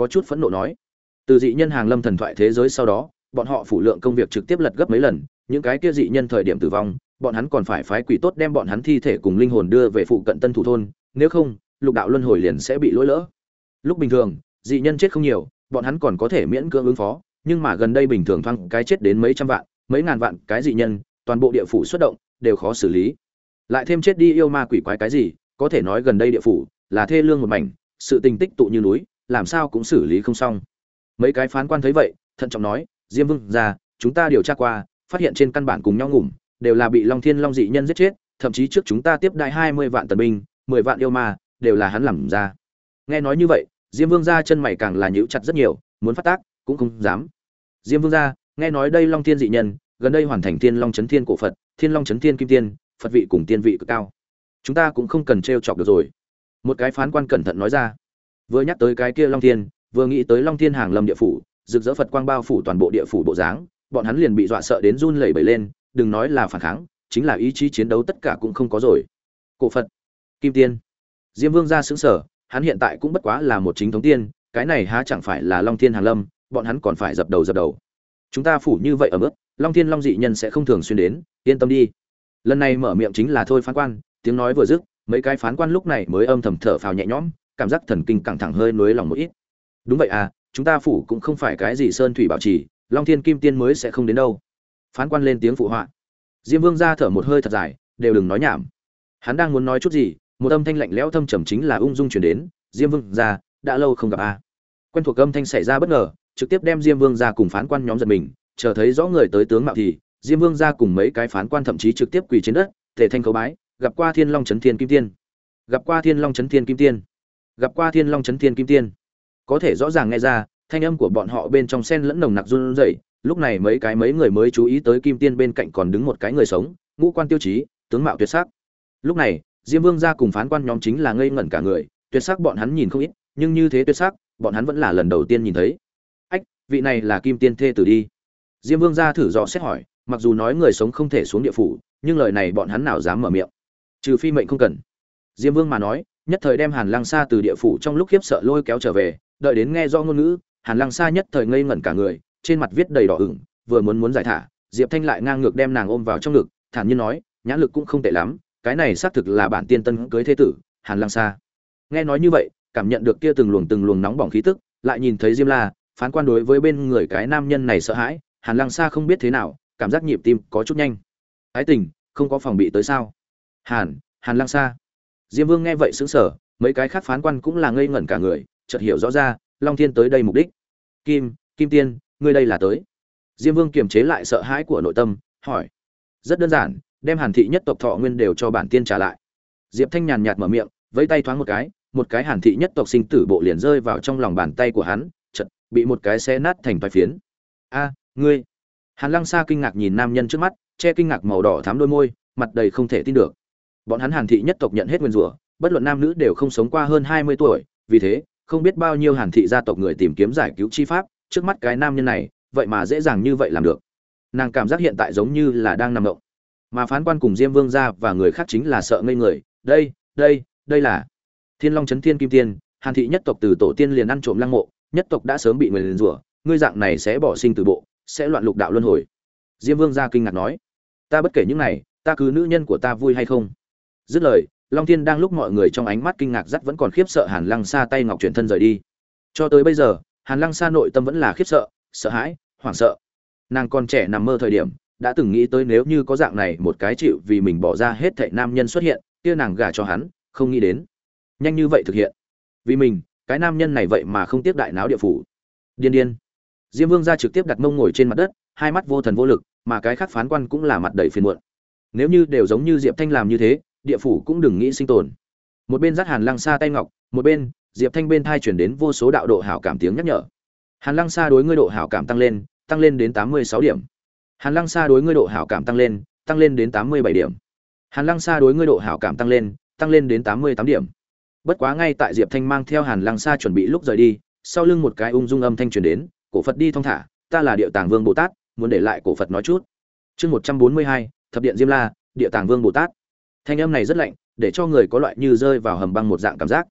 có chút phẫn nộ nói. Từ dị nhân hàng lâm thần thoại thế giới sau đó, bọn họ phủ lượng công việc trực tiếp lật gấp mấy lần, những cái kia dị nhân thời điểm tử vong, bọn hắn còn phải phái quỷ tốt đem bọn hắn thi thể cùng linh hồn đưa về phụ cận Tân Thủ thôn, nếu không, lục đạo luân hồi liền sẽ bị lỗi lỡ. Lúc bình thường, dị nhân chết không nhiều, bọn hắn còn có thể miễn cưỡng ứng phó, nhưng mà gần đây bình thường thoáng cái chết đến mấy trăm vạn, mấy ngàn vạn cái dị nhân, toàn bộ địa phủ xuất động, đều khó xử lý. Lại thêm chết đi yêu ma quỷ quái cái gì, có thể nói gần đây địa phủ là thê lương một mảnh, sự tình tích tụ như núi, làm sao cũng xử lý không xong. Mấy cái phán quan thấy vậy, thận trọng nói, Diêm Vương gia, chúng ta điều tra qua, phát hiện trên căn bản cùng nhau ngủm, đều là bị Long Thiên Long dị nhân giết chết, thậm chí trước chúng ta tiếp đại hai mươi vạn tần binh, mười vạn yêu ma, đều là hắn làm ra. Nghe nói như vậy, Diêm Vương gia chân mày càng là nhíu chặt rất nhiều, muốn phát tác cũng không dám. Diêm Vương gia, nghe nói đây Long Thiên dị nhân, gần đây hoàn thành Thiên Long Chấn Thiên cổ Phật, Thiên Long Chấn Thiên Kim Tiên, Phật vị cùng tiên vị cực cao. Chúng ta cũng không cần trêu chọc được rồi. Một cái phán quan cẩn thận nói ra. Vừa nhắc tới cái kia Long Thiên, vừa nghĩ tới Long Thiên hàng lâm địa phủ, rực rỡ Phật quang bao phủ toàn bộ địa phủ bộ dáng, bọn hắn liền bị dọa sợ đến run lẩy bẩy lên, đừng nói là phản kháng, chính là ý chí chiến đấu tất cả cũng không có rồi. Cổ Phật, Kim Tiên. Diêm Vương gia sững sờ, hắn hiện tại cũng bất quá là một chính thống tiên, cái này há chẳng phải là Long Thiên hàng lâm, bọn hắn còn phải dập đầu dập đầu. Chúng ta phủ như vậy ở mức, Long Thiên Long dị nhân sẽ không thường xuyên đến, yên tâm đi. Lần này mở miệng chính là thôi phán quan, tiếng nói vừa dứt, mấy cái phán quan lúc này mới âm thầm thở phào nhẹ nhõm, cảm giác thần kinh căng thẳng hơi nuối lòng một ít. Đúng vậy à, chúng ta phủ cũng không phải cái gì sơn thủy bảo trì, Long Thiên Kim Tiên mới sẽ không đến đâu. Phán quan lên tiếng phụ họa. Diêm Vương ra thở một hơi thật dài, đều đừng nói nhảm. Hắn đang muốn nói chút gì, một âm thanh lạnh lẽo thâm trầm chính là ung dung truyền đến, Diêm Vương ra, đã lâu không gặp a. À. Quen thuộc âm thanh xảy ra bất ngờ, trực tiếp đem Diêm Vương ra cùng phán quan nhóm giật mình, chờ thấy rõ người tới tướng mạo thì, Diêm Vương ra cùng mấy cái phán quan thậm chí trực tiếp quỳ trên đất, thể thanh khấu bái, gặp qua Thiên Long Chấn Thiên Kim Tiên, gặp qua Thiên Long Chấn Thiên Kim Tiên, gặp qua Thiên Long Chấn Thiên Kim Tiên. Có thể rõ ràng nghe ra, thanh âm của bọn họ bên trong xen lẫn nồng nặc run rẩy, lúc này mấy cái mấy người mới chú ý tới Kim Tiên bên cạnh còn đứng một cái người sống, ngũ quan tiêu chí, tướng mạo tuyệt sắc. Lúc này, Diêm Vương gia cùng phán quan nhóm chính là ngây ngẩn cả người, tuyệt sắc bọn hắn nhìn không ít, nhưng như thế tuyệt sắc, bọn hắn vẫn là lần đầu tiên nhìn thấy. Ách, vị này là Kim Tiên thê tử đi. Diêm Vương gia thử dò xét hỏi, mặc dù nói người sống không thể xuống địa phủ, nhưng lời này bọn hắn nào dám mở miệng. Trừ phi mệnh không cần. Diêm Vương mà nói, nhất thời đem Hàn Lăng Sa từ địa phủ trong lúc khiếp sợ lôi kéo trở về, đợi đến nghe rõ ngôn ngữ, Hàn Lăng Sa nhất thời ngây ngẩn cả người, trên mặt viết đầy đỏ ửng, vừa muốn muốn giải thả, Diệp Thanh lại ngang ngược đem nàng ôm vào trong ngực, thản nhiên nói, nhãn lực cũng không tệ lắm, cái này xác thực là bản tiên tân cưới thế tử, Hàn Lăng Sa. Nghe nói như vậy, cảm nhận được kia từng luồng từng luồng nóng bỏng khí tức, lại nhìn thấy Diêm La, phán quan đối với bên người cái nam nhân này sợ hãi, Hàn Lăng Sa không biết thế nào, cảm giác nhịp tim có chút nhanh. Ái tình, không có phòng bị tới sao? Hàn, Hàn Lăng Sa. Diêm Vương nghe vậy sững sờ, mấy cái khác phán quan cũng là ngây ngẩn cả người, chợt hiểu rõ ra, Long Thiên tới đây mục đích. Kim, Kim Tiên, ngươi đây là tới? Diêm Vương kiềm chế lại sợ hãi của nội tâm, hỏi. Rất đơn giản, đem Hàn thị nhất tộc thọ nguyên đều cho bản tiên trả lại. Diệp Thanh nhàn nhạt mở miệng, vẫy tay thoáng một cái, một cái Hàn thị nhất tộc sinh tử bộ liền rơi vào trong lòng bàn tay của hắn, chợt bị một cái xé nát thành vài phiến. A, ngươi? Hàn Lăng Sa kinh ngạc nhìn nam nhân trước mắt, che kinh ngạc màu đỏ thắm đôi môi, mặt đầy không thể tin được. Bọn hắn Hàn thị nhất tộc nhận hết nguyên rủa, bất luận nam nữ đều không sống qua hơn hai mươi tuổi, vì thế, không biết bao nhiêu Hàn thị gia tộc người tìm kiếm giải cứu chi pháp, trước mắt cái nam nhân này, vậy mà dễ dàng như vậy làm được. Nàng cảm giác hiện tại giống như là đang nằm mộng. Mà phán quan cùng Diêm Vương gia và người khác chính là sợ ngây người, đây, đây, đây là Thiên Long Chấn Thiên Kim Tiên, Hàn thị nhất tộc từ tổ tiên liền ăn trộm lăng mộ, nhất tộc đã sớm bị nguyền rủa, ngươi dạng này sẽ bỏ sinh từ bộ, sẽ loạn lục đạo luân hồi. Diêm Vương gia kinh ngạc nói, ta bất kể những này, ta cứ nữ nhân của ta vui hay không? Dứt lời, Long Thiên đang lúc mọi người trong ánh mắt kinh ngạc rất vẫn còn khiếp sợ, Hàn Lăng Sa tay ngọc chuyển thân rời đi. Cho tới bây giờ, Hàn Lăng Sa nội tâm vẫn là khiếp sợ, sợ hãi, hoảng sợ. Nàng còn trẻ nằm mơ thời điểm, đã từng nghĩ tới nếu như có dạng này một cái chịu vì mình bỏ ra hết thảy nam nhân xuất hiện, kia nàng gả cho hắn, không nghĩ đến nhanh như vậy thực hiện. Vì mình, cái nam nhân này vậy mà không tiếp đại náo địa phủ. Điên điên. Diêm Vương gia trực tiếp đặt mông ngồi trên mặt đất, hai mắt vô thần vô lực, mà cái khác phán quan cũng là mặt đầy phiền muộn. Nếu như đều giống như Diệp Thanh làm như thế, địa phủ cũng đừng nghĩ sinh tồn. Một bên dắt Hàn Lăng Sa tay ngọc, một bên, Diệp Thanh bên thai truyền đến vô số đạo độ hảo cảm tiếng nhắc nhở. Hàn Lăng Sa đối ngươi độ hảo cảm tăng lên, tăng lên đến tám mươi sáu điểm. Hàn Lăng Sa đối ngươi độ hảo cảm tăng lên, tăng lên đến tám mươi bảy điểm. Hàn Lăng Sa đối ngươi độ hảo cảm tăng lên, tăng lên đến tám mươi tám điểm. Bất quá ngay tại Diệp Thanh mang theo Hàn Lăng Sa chuẩn bị lúc rời đi, sau lưng một cái ung dung âm thanh truyền đến, cổ Phật đi thong thả, ta là Địa Tàng Vương Bồ Tát, muốn để lại cổ Phật nói chút. Chương một trăm bốn mươi hai, Thập Điện Diêm La, Địa Tàng Vương Bồ Tát. Thanh âm này rất lạnh, để cho người có loại như rơi vào hầm băng một dạng cảm giác.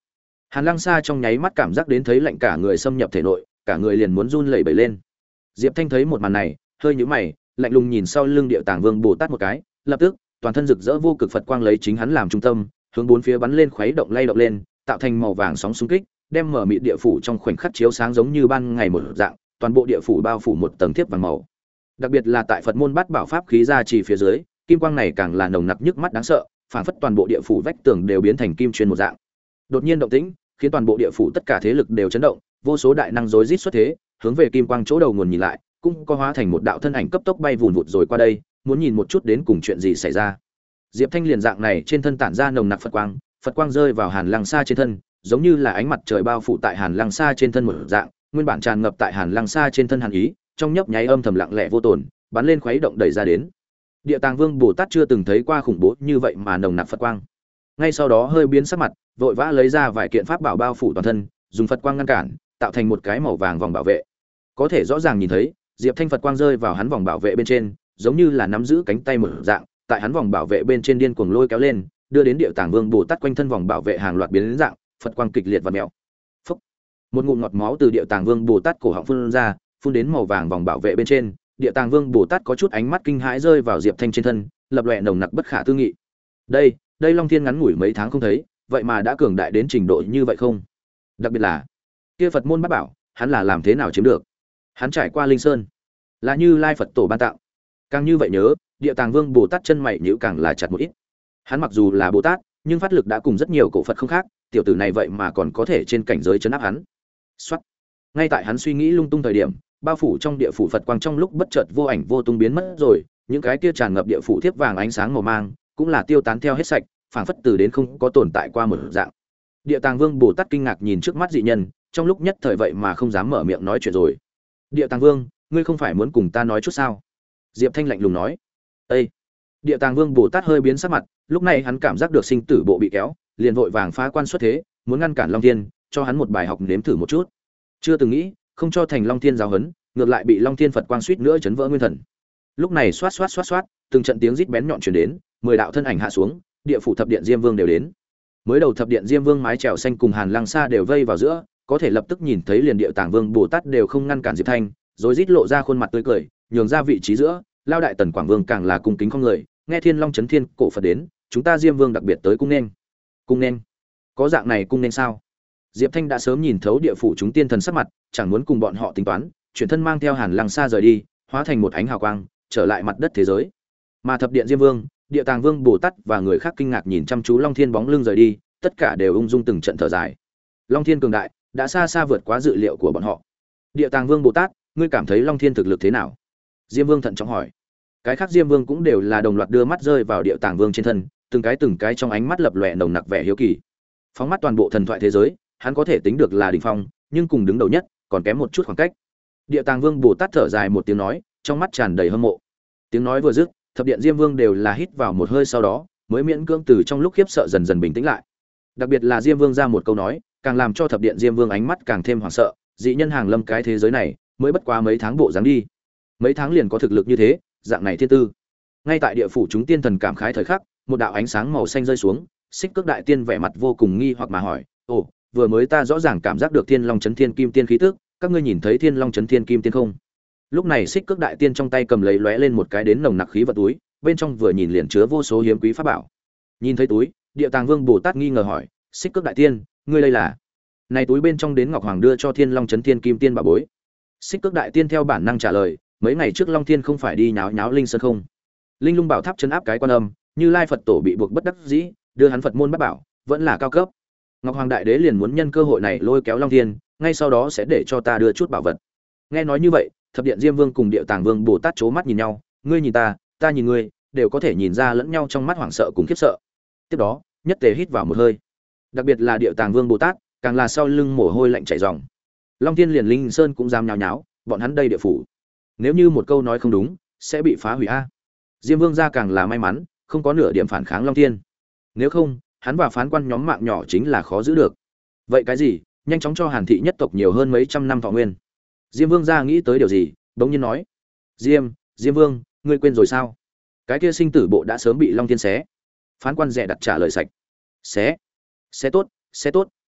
Hàn Lăng Sa trong nháy mắt cảm giác đến thấy lạnh cả người xâm nhập thể nội, cả người liền muốn run lẩy bẩy lên. Diệp Thanh thấy một màn này, hơi nhíu mày, lạnh lùng nhìn sau lưng Điệu Tàng Vương Bồ Tát một cái, lập tức, toàn thân rực rỡ vô cực Phật quang lấy chính hắn làm trung tâm, hướng bốn phía bắn lên khuấy động lay động lên, tạo thành màu vàng sóng xung kích, đem mở mịt địa phủ trong khoảnh khắc chiếu sáng giống như ban ngày một dạng, toàn bộ địa phủ bao phủ một tầng thiếp vàng màu. Đặc biệt là tại Phật môn Bát Bảo pháp khí ra chỉ phía dưới, kim quang này càng là nồng nặc nhức mắt đáng sợ, phảng phất toàn bộ địa phủ vách tường đều biến thành kim chuyên một dạng. Đột nhiên động tĩnh, khiến toàn bộ địa phủ tất cả thế lực đều chấn động, vô số đại năng rối rít xuất thế, hướng về kim quang chỗ đầu nguồn nhìn lại, cũng có hóa thành một đạo thân ảnh cấp tốc bay vụn vụt rồi qua đây, muốn nhìn một chút đến cùng chuyện gì xảy ra. Diệp Thanh liền dạng này trên thân tản ra nồng nặc Phật quang, Phật quang rơi vào Hàn Lăng Sa trên thân, giống như là ánh mặt trời bao phủ tại Hàn Lăng Sa trên thân một dạng, nguyên bản tràn ngập tại Hàn Lăng Sa trên thân hàn ý, trong nhấp nháy âm thầm lặng lẽ vô tổn, bắn lên khuấy động đẩy ra đến. Địa Tàng Vương Bồ Tát chưa từng thấy qua khủng bố như vậy mà nồng nặc Phật quang. Ngay sau đó hơi biến sắc mặt, vội vã lấy ra vài kiện pháp bảo bao phủ toàn thân, dùng Phật quang ngăn cản, tạo thành một cái màu vàng vòng bảo vệ. Có thể rõ ràng nhìn thấy, Diệp Thanh Phật quang rơi vào hắn vòng bảo vệ bên trên, giống như là nắm giữ cánh tay một dạng, tại hắn vòng bảo vệ bên trên điên cuồng lôi kéo lên, đưa đến Địa Tàng Vương Bồ Tát quanh thân vòng bảo vệ hàng loạt biến đến dạng, Phật quang kịch liệt và mèo. Phốc. Một ngụm ngọt máu từ Địa Tàng Vương Bồ Tát cổ họng phun ra, phun đến màu vàng vòng bảo vệ bên trên, Địa Tàng Vương Bồ Tát có chút ánh mắt kinh hãi rơi vào Diệp Thanh trên thân, lập lòe nồng nặc bất khả tư nghị. Đây, đây Long Thiên ngắn ngủi mấy tháng không thấy, vậy mà đã cường đại đến trình độ như vậy không? Đặc biệt là, kia Phật môn Bát Bảo, hắn là làm thế nào chiếm được? Hắn trải qua Linh Sơn, là Như Lai Phật tổ ban tặng. Càng như vậy nhớ, Địa Tàng Vương Bồ Tát chân mày nhíu càng là chặt một ít. Hắn mặc dù là Bồ Tát, nhưng phát lực đã cùng rất nhiều cổ Phật không khác, tiểu tử này vậy mà còn có thể trên cảnh giới trấn áp hắn. Soát. Ngay tại hắn suy nghĩ lung tung thời điểm, bao phủ trong địa phủ Phật quang trong lúc bất chợt vô ảnh vô tung biến mất rồi, những cái kia tràn ngập địa phủ thiếp vàng ánh sáng màu mang, cũng là tiêu tán theo hết sạch, phảng phất từ đến không có tồn tại qua một dạng. Địa Tàng Vương Bồ Tát kinh ngạc nhìn trước mắt dị nhân, trong lúc nhất thời vậy mà không dám mở miệng nói chuyện rồi. Địa Tàng Vương, ngươi không phải muốn cùng ta nói chút sao? Diệp Thanh lạnh lùng nói. Ê! Địa Tàng Vương Bồ Tát hơi biến sắc mặt, lúc này hắn cảm giác được sinh tử bộ bị kéo, liền vội vàng phá quan xuất thế, muốn ngăn cản Long Thiên, cho hắn một bài học nếm thử một chút. Chưa từng nghĩ, không cho thành Long Thiên giáo huấn, ngược lại bị Long Thiên Phật quang suýt nữa chấn vỡ nguyên thần. Lúc này xoát xoát xoát xoát, từng trận tiếng rít bén nhọn truyền đến, mười đạo thân ảnh hạ xuống, địa phủ thập điện Diêm Vương đều đến. Mới đầu thập điện Diêm Vương mái chèo xanh cùng Hàn Lăng Sa đều vây vào giữa, có thể lập tức nhìn thấy liền Địa Tàng Vương Bồ Tát đều không ngăn cản Diệp Thanh, rồi rít lộ ra khuôn mặt tươi cười, nhường ra vị trí giữa, lao đại Tần Quảng Vương càng là cung kính không người, nghe Thiên Long chấn thiên cổ Phật đến, chúng ta Diêm Vương đặc biệt tới cung nên. Cung nên? Có dạng này cung nên sao? Diệp Thanh đã sớm nhìn thấu địa phủ chúng tiên thần sắc mặt, chẳng muốn cùng bọn họ tính toán, chuyển thân mang theo Hàn Lăng Sa rời đi, hóa thành một ánh hào quang, trở lại mặt đất thế giới. Mà thập điện Diêm Vương, Địa Tàng Vương Bồ Tát và người khác kinh ngạc nhìn chăm chú Long Thiên bóng lưng rời đi, tất cả đều ung dung từng trận thở dài. Long Thiên cường đại, đã xa xa vượt quá dự liệu của bọn họ. Địa Tàng Vương Bồ Tát, ngươi cảm thấy Long Thiên thực lực thế nào? Diêm Vương thận trọng hỏi. Cái khác Diêm Vương cũng đều là đồng loạt đưa mắt rơi vào Địa Tàng Vương trên thân, từng cái từng cái trong ánh mắt lập lòe nồng nặc vẻ hiếu kỳ. Phóng mắt toàn bộ thần thoại thế giới, hắn có thể tính được là đỉnh phong, nhưng cùng đứng đầu nhất, còn kém một chút khoảng cách. Địa Tàng Vương Bồ Tát thở dài một tiếng nói, trong mắt tràn đầy hâm mộ. Tiếng nói vừa dứt, thập điện Diêm Vương đều là hít vào một hơi sau đó, mới miễn cưỡng từ trong lúc khiếp sợ dần dần bình tĩnh lại. Đặc biệt là Diêm Vương ra một câu nói, càng làm cho thập điện Diêm Vương ánh mắt càng thêm hoảng sợ, dị nhân hàng lâm cái thế giới này, mới bất quá mấy tháng bộ dáng đi. Mấy tháng liền có thực lực như thế, dạng này thiên tư. Ngay tại địa phủ chúng tiên thần cảm khái thời khắc, một đạo ánh sáng màu xanh rơi xuống, Xích Cước Đại Tiên vẻ mặt vô cùng nghi hoặc mà hỏi, "Ồ, vừa mới ta rõ ràng cảm giác được Thiên Long chấn thiên kim tiên khí tức, các ngươi nhìn thấy Thiên Long chấn thiên kim tiên không?" Lúc này Xích Cước Đại Tiên trong tay cầm lấy lóe lên một cái đến nồng nặc khí vật túi, bên trong vừa nhìn liền chứa vô số hiếm quý pháp bảo. Nhìn thấy túi, Địa Tàng Vương Bồ Tát nghi ngờ hỏi, "Xích Cước Đại Tiên, ngươi đây là?" Này túi bên trong đến Ngọc Hoàng đưa cho Thiên Long chấn thiên kim tiên bảo bối. Xích Cước Đại Tiên theo bản năng trả lời, mấy ngày trước Long Thiên không phải đi nháo nháo Linh Sơn không? Linh Lung Bảo Tháp trấn áp cái quan âm, Như Lai Phật tổ bị buộc bất đắc dĩ, đưa hắn Phật môn Bát Bảo, vẫn là cao cấp. Ngọc Hoàng Đại Đế liền muốn nhân cơ hội này lôi kéo Long Thiên, ngay sau đó sẽ để cho ta đưa chút bảo vật. Nghe nói như vậy, thập điện Diêm Vương cùng Địa Tàng Vương Bồ Tát chố mắt nhìn nhau, ngươi nhìn ta, ta nhìn ngươi, đều có thể nhìn ra lẫn nhau trong mắt hoảng sợ cùng khiếp sợ. Tiếp đó, nhất tề hít vào một hơi. Đặc biệt là Địa Tàng Vương Bồ Tát, càng là sau lưng mồ hôi lạnh chảy ròng. Long Thiên liền Linh Sơn cũng dám nháo nháo, bọn hắn đây địa phủ, nếu như một câu nói không đúng, sẽ bị phá hủy a. Diêm Vương gia càng là may mắn, không có nửa điểm phản kháng Long Thiên. Nếu không, hắn và phán quan nhóm mạng nhỏ chính là khó giữ được. Vậy cái gì? Nhanh chóng cho Hàn thị nhất tộc nhiều hơn mấy trăm năm thọ nguyên. Diêm Vương gia nghĩ tới điều gì, bỗng nhiên nói: "Diêm, Diêm Vương, ngươi quên rồi sao? Cái kia sinh tử bộ đã sớm bị Long Thiên xé." Phán quan rẻ đặt trả lời sạch: "Xé? Xé tốt, xé tốt,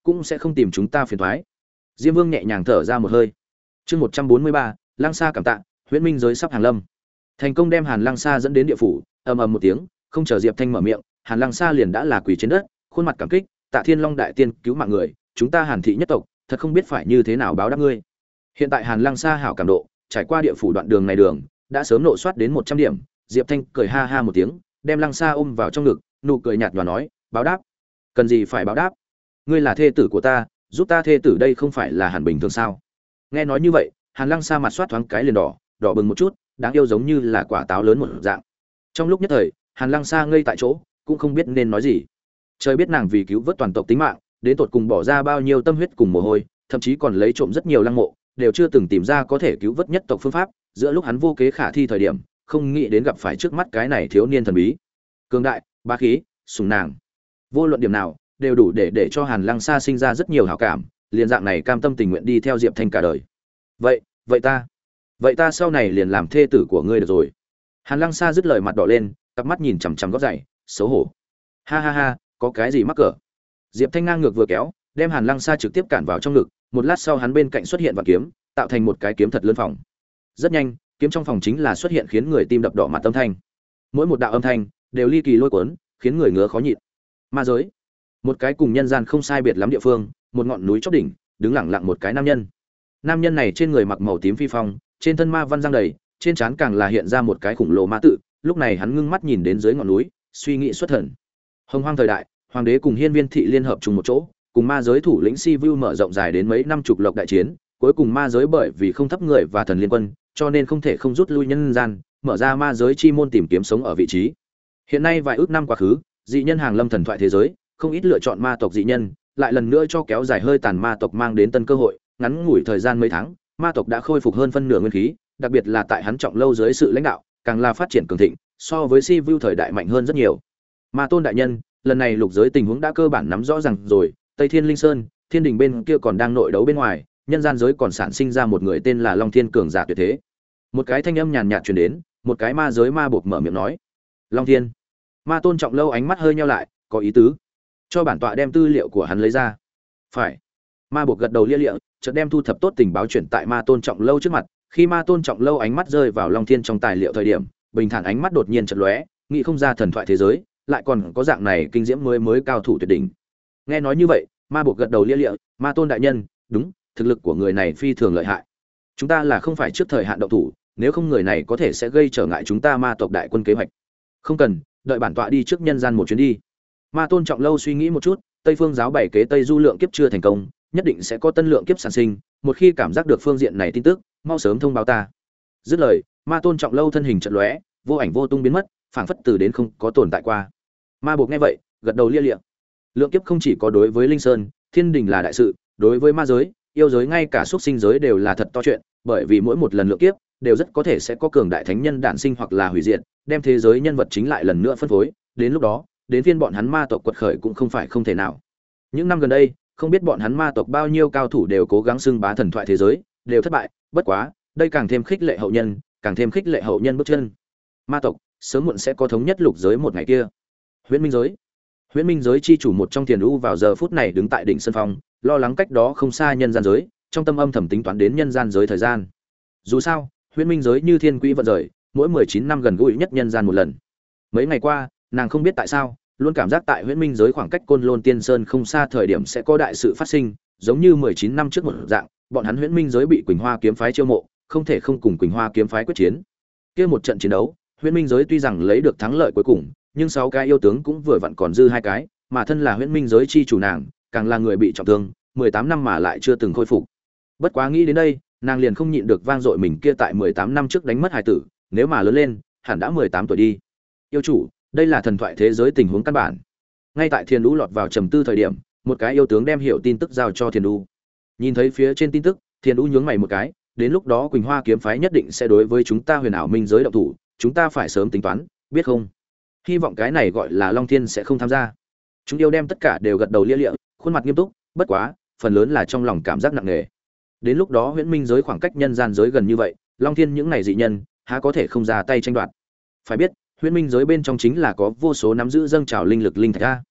cũng sẽ không tìm chúng ta phiền toái. Diêm Vương nhẹ nhàng thở ra một hơi. Chương một trăm bốn mươi ba, Lăng Sa cảm tạ, huyễn minh giới sắp hàng lâm. Thành công đem Hàn Lăng Sa dẫn đến địa phủ, ầm ầm một tiếng, không chờ Diệp Thanh mở miệng, Hàn Lăng Sa liền đã là quỳ trên đất, khuôn mặt cảm kích, tạ Thiên Long đại tiên cứu mạng người, chúng ta Hàn thị nhất tộc, thật không biết phải như thế nào báo đáp ngươi. Hiện tại Hàn Lăng Sa hảo cảm độ, trải qua địa phủ đoạn đường này đường, đã sớm nộ soát đến một trăm điểm, Diệp Thanh cười ha ha một tiếng, đem Lăng Sa ôm vào trong ngực, nụ cười nhạt nhòa nói, báo đáp? Cần gì phải báo đáp? Ngươi là thê tử của ta, giúp ta thê tử đây không phải là hẳn bình thường sao? Nghe nói như vậy, Hàn Lăng Sa mặt soát thoáng cái liền đỏ, đỏ bừng một chút, đáng yêu giống như là quả táo lớn một dạng. Trong lúc nhất thời, Hàn Lăng Sa ngây tại chỗ, cũng không biết nên nói gì. Trời biết nàng vì cứu vớt toàn tộc tính mạng, đến tột cùng bỏ ra bao nhiêu tâm huyết cùng mồ hôi, thậm chí còn lấy trộm rất nhiều lăng mộ, đều chưa từng tìm ra có thể cứu vớt nhất tộc phương pháp, giữa lúc hắn vô kế khả thi thời điểm, không nghĩ đến gặp phải trước mắt cái này thiếu niên thần bí. Cường đại, bá khí, sủng nàng. Vô luận điểm nào, đều đủ để để cho Hàn Lăng Sa sinh ra rất nhiều hảo cảm, liền dạng này cam tâm tình nguyện đi theo Diệp Thanh cả đời. Vậy, vậy ta, vậy ta sau này liền làm thê tử của ngươi được rồi. Hàn Lăng Sa dứt lời mặt đỏ lên, cặp mắt nhìn chằm chằm gót giày, xấu hổ. Ha ha ha, có cái gì mắc cỡ? Diệp Thanh ngang ngược vừa kéo, đem Hàn Lăng Sa trực tiếp cản vào trong ngực, một lát sau hắn bên cạnh xuất hiện vạn kiếm, tạo thành một cái kiếm thật lớn phòng. Rất nhanh, kiếm trong phòng chính là xuất hiện khiến người tim đập đỏ mặt âm thanh. Mỗi một đạo âm thanh đều ly kỳ lôi cuốn, khiến người ngứa khó nhịn. Ma giới, một cái cùng nhân gian không sai biệt lắm địa phương, một ngọn núi chóp đỉnh, đứng lặng lặng một cái nam nhân. Nam nhân này trên người mặc màu tím phi phong, trên thân ma văn giăng đầy, trên trán càng là hiện ra một cái khủng lồ ma tự, lúc này hắn ngưng mắt nhìn đến dưới ngọn núi, suy nghĩ xuất thần. Hồng Hoang thời đại, hoàng đế cùng Hiên Viên thị liên hợp chung một chỗ, cùng ma giới thủ lĩnh Si Vu mở rộng dài đến mấy năm chục lộc đại chiến, cuối cùng ma giới bởi vì không thấp người và thần liên quân, cho nên không thể không rút lui nhân gian, mở ra ma giới chi môn tìm kiếm sống ở vị trí. Hiện nay vài ước năm quá khứ, dị nhân hàng lâm thần thoại thế giới, không ít lựa chọn ma tộc dị nhân, lại lần nữa cho kéo dài hơi tàn ma tộc mang đến tân cơ hội, ngắn ngủi thời gian mấy tháng, ma tộc đã khôi phục hơn phân nửa nguyên khí, đặc biệt là tại hắn trọng lâu dưới sự lãnh đạo, càng là phát triển cường thịnh, so với Si Vu thời đại mạnh hơn rất nhiều. Ma Tôn đại nhân, lần này lục giới tình huống đã cơ bản nắm rõ ràng rồi, Tây Thiên Linh Sơn, Thiên Đình bên kia còn đang nội đấu bên ngoài, nhân gian giới còn sản sinh ra một người tên là Long Thiên cường giả tuyệt thế. Một cái thanh âm nhàn nhạt truyền đến, một cái ma giới ma buộc mở miệng nói: "Long Thiên." Ma Tôn trọng lâu ánh mắt hơi nheo lại, có ý tứ. Cho bản tọa đem tư liệu của hắn lấy ra. Phải. Ma buộc gật đầu lia lịa, chợt đem thu thập tốt tình báo chuyển tại Ma Tôn trọng lâu trước mặt. Khi Ma Tôn trọng lâu ánh mắt rơi vào Long Thiên trong tài liệu thời điểm, bình thản ánh mắt đột nhiên chợt lóe, nghĩ không ra thần thoại thế giới lại còn có dạng này kinh diễm mới mới cao thủ tuyệt đỉnh. Nghe nói như vậy, Ma buộc gật đầu lia lịa, Ma Tôn đại nhân, đúng, thực lực của người này phi thường lợi hại. Chúng ta là không phải trước thời hạn động thủ, nếu không người này có thể sẽ gây trở ngại chúng ta ma tộc đại quân kế hoạch. Không cần, đợi bản tọa đi trước nhân gian một chuyến đi. Ma Tôn trọng lâu suy nghĩ một chút, Tây Phương giáo bảy kế Tây Du lượng kiếp chưa thành công, nhất định sẽ có tân lượng kiếp sản sinh, một khi cảm giác được phương diện này tin tức, mau sớm thông báo ta. Dứt lời, Ma Tôn trọng lâu thân hình chợt lóe, vô ảnh vô tung biến mất, phảng phất từ đến không có tồn tại qua. Ma buộc nghe vậy, gật đầu lia lịa. Lượng kiếp không chỉ có đối với Linh Sơn, Thiên Đình là đại sự, đối với ma giới, yêu giới ngay cả xuất sinh giới đều là thật to chuyện, bởi vì mỗi một lần lượng kiếp đều rất có thể sẽ có cường đại thánh nhân đản sinh hoặc là hủy diệt, đem thế giới nhân vật chính lại lần nữa phân phối, đến lúc đó, đến phiên bọn hắn ma tộc quật khởi cũng không phải không thể nào. Những năm gần đây, không biết bọn hắn ma tộc bao nhiêu cao thủ đều cố gắng xưng bá thần thoại thế giới, đều thất bại, bất quá, đây càng thêm khích lệ hậu nhân, càng thêm khích lệ hậu nhân bước chân. Ma tộc sớm muộn sẽ có thống nhất lục giới một ngày kia. Huyễn Minh giới. Huyễn Minh giới chi chủ một trong Tiền U vào giờ phút này đứng tại đỉnh sân phong, lo lắng cách đó không xa nhân gian giới, trong tâm âm thầm tính toán đến nhân gian giới thời gian. Dù sao, Huyễn Minh giới như thiên quỹ vận rời, mỗi mười chín năm gần gũi nhất nhân gian một lần. Mấy ngày qua, nàng không biết tại sao, luôn cảm giác tại Huyễn Minh giới khoảng cách Côn Lôn Tiên Sơn không xa thời điểm sẽ có đại sự phát sinh, giống như mười chín năm trước một dạng, bọn hắn Huyễn Minh giới bị Quỳnh Hoa kiếm phái chiêu mộ, không thể không cùng Quỳnh Hoa kiếm phái quyết chiến. Kia một trận chiến đấu, Huyễn Minh giới tuy rằng lấy được thắng lợi cuối cùng, nhưng sáu cái yêu tướng cũng vừa vặn còn dư hai cái, mà thân là Huyễn Minh giới chi chủ nàng, càng là người bị trọng thương, mười tám năm mà lại chưa từng khôi phục. Bất quá nghĩ đến đây, nàng liền không nhịn được vang dội mình kia tại mười tám năm trước đánh mất hài tử, nếu mà lớn lên, hẳn đã mười tám tuổi đi. Yêu chủ, đây là thần thoại thế giới tình huống căn bản. Ngay tại Thiên Lũ lọt vào trầm tư thời điểm, một cái yêu tướng đem hiểu tin tức giao cho Thiên Lũ. Nhìn thấy phía trên tin tức, Thiên Lũ nhướng mày một cái, đến lúc đó Quỳnh Hoa kiếm phái nhất định sẽ đối với chúng ta Huyền Ảo Minh giới động thủ, chúng ta phải sớm tính toán, biết không? Hy vọng cái này gọi là Long Thiên sẽ không tham gia. Chúng yêu đem tất cả đều gật đầu lia lịa, khuôn mặt nghiêm túc, bất quá, phần lớn là trong lòng cảm giác nặng nề. Đến lúc đó Huyễn Minh giới khoảng cách nhân gian giới gần như vậy, Long Thiên những này dị nhân, há có thể không ra tay tranh đoạt. Phải biết, Huyễn Minh giới bên trong chính là có vô số nắm giữ dâng trào linh lực linh thạch a.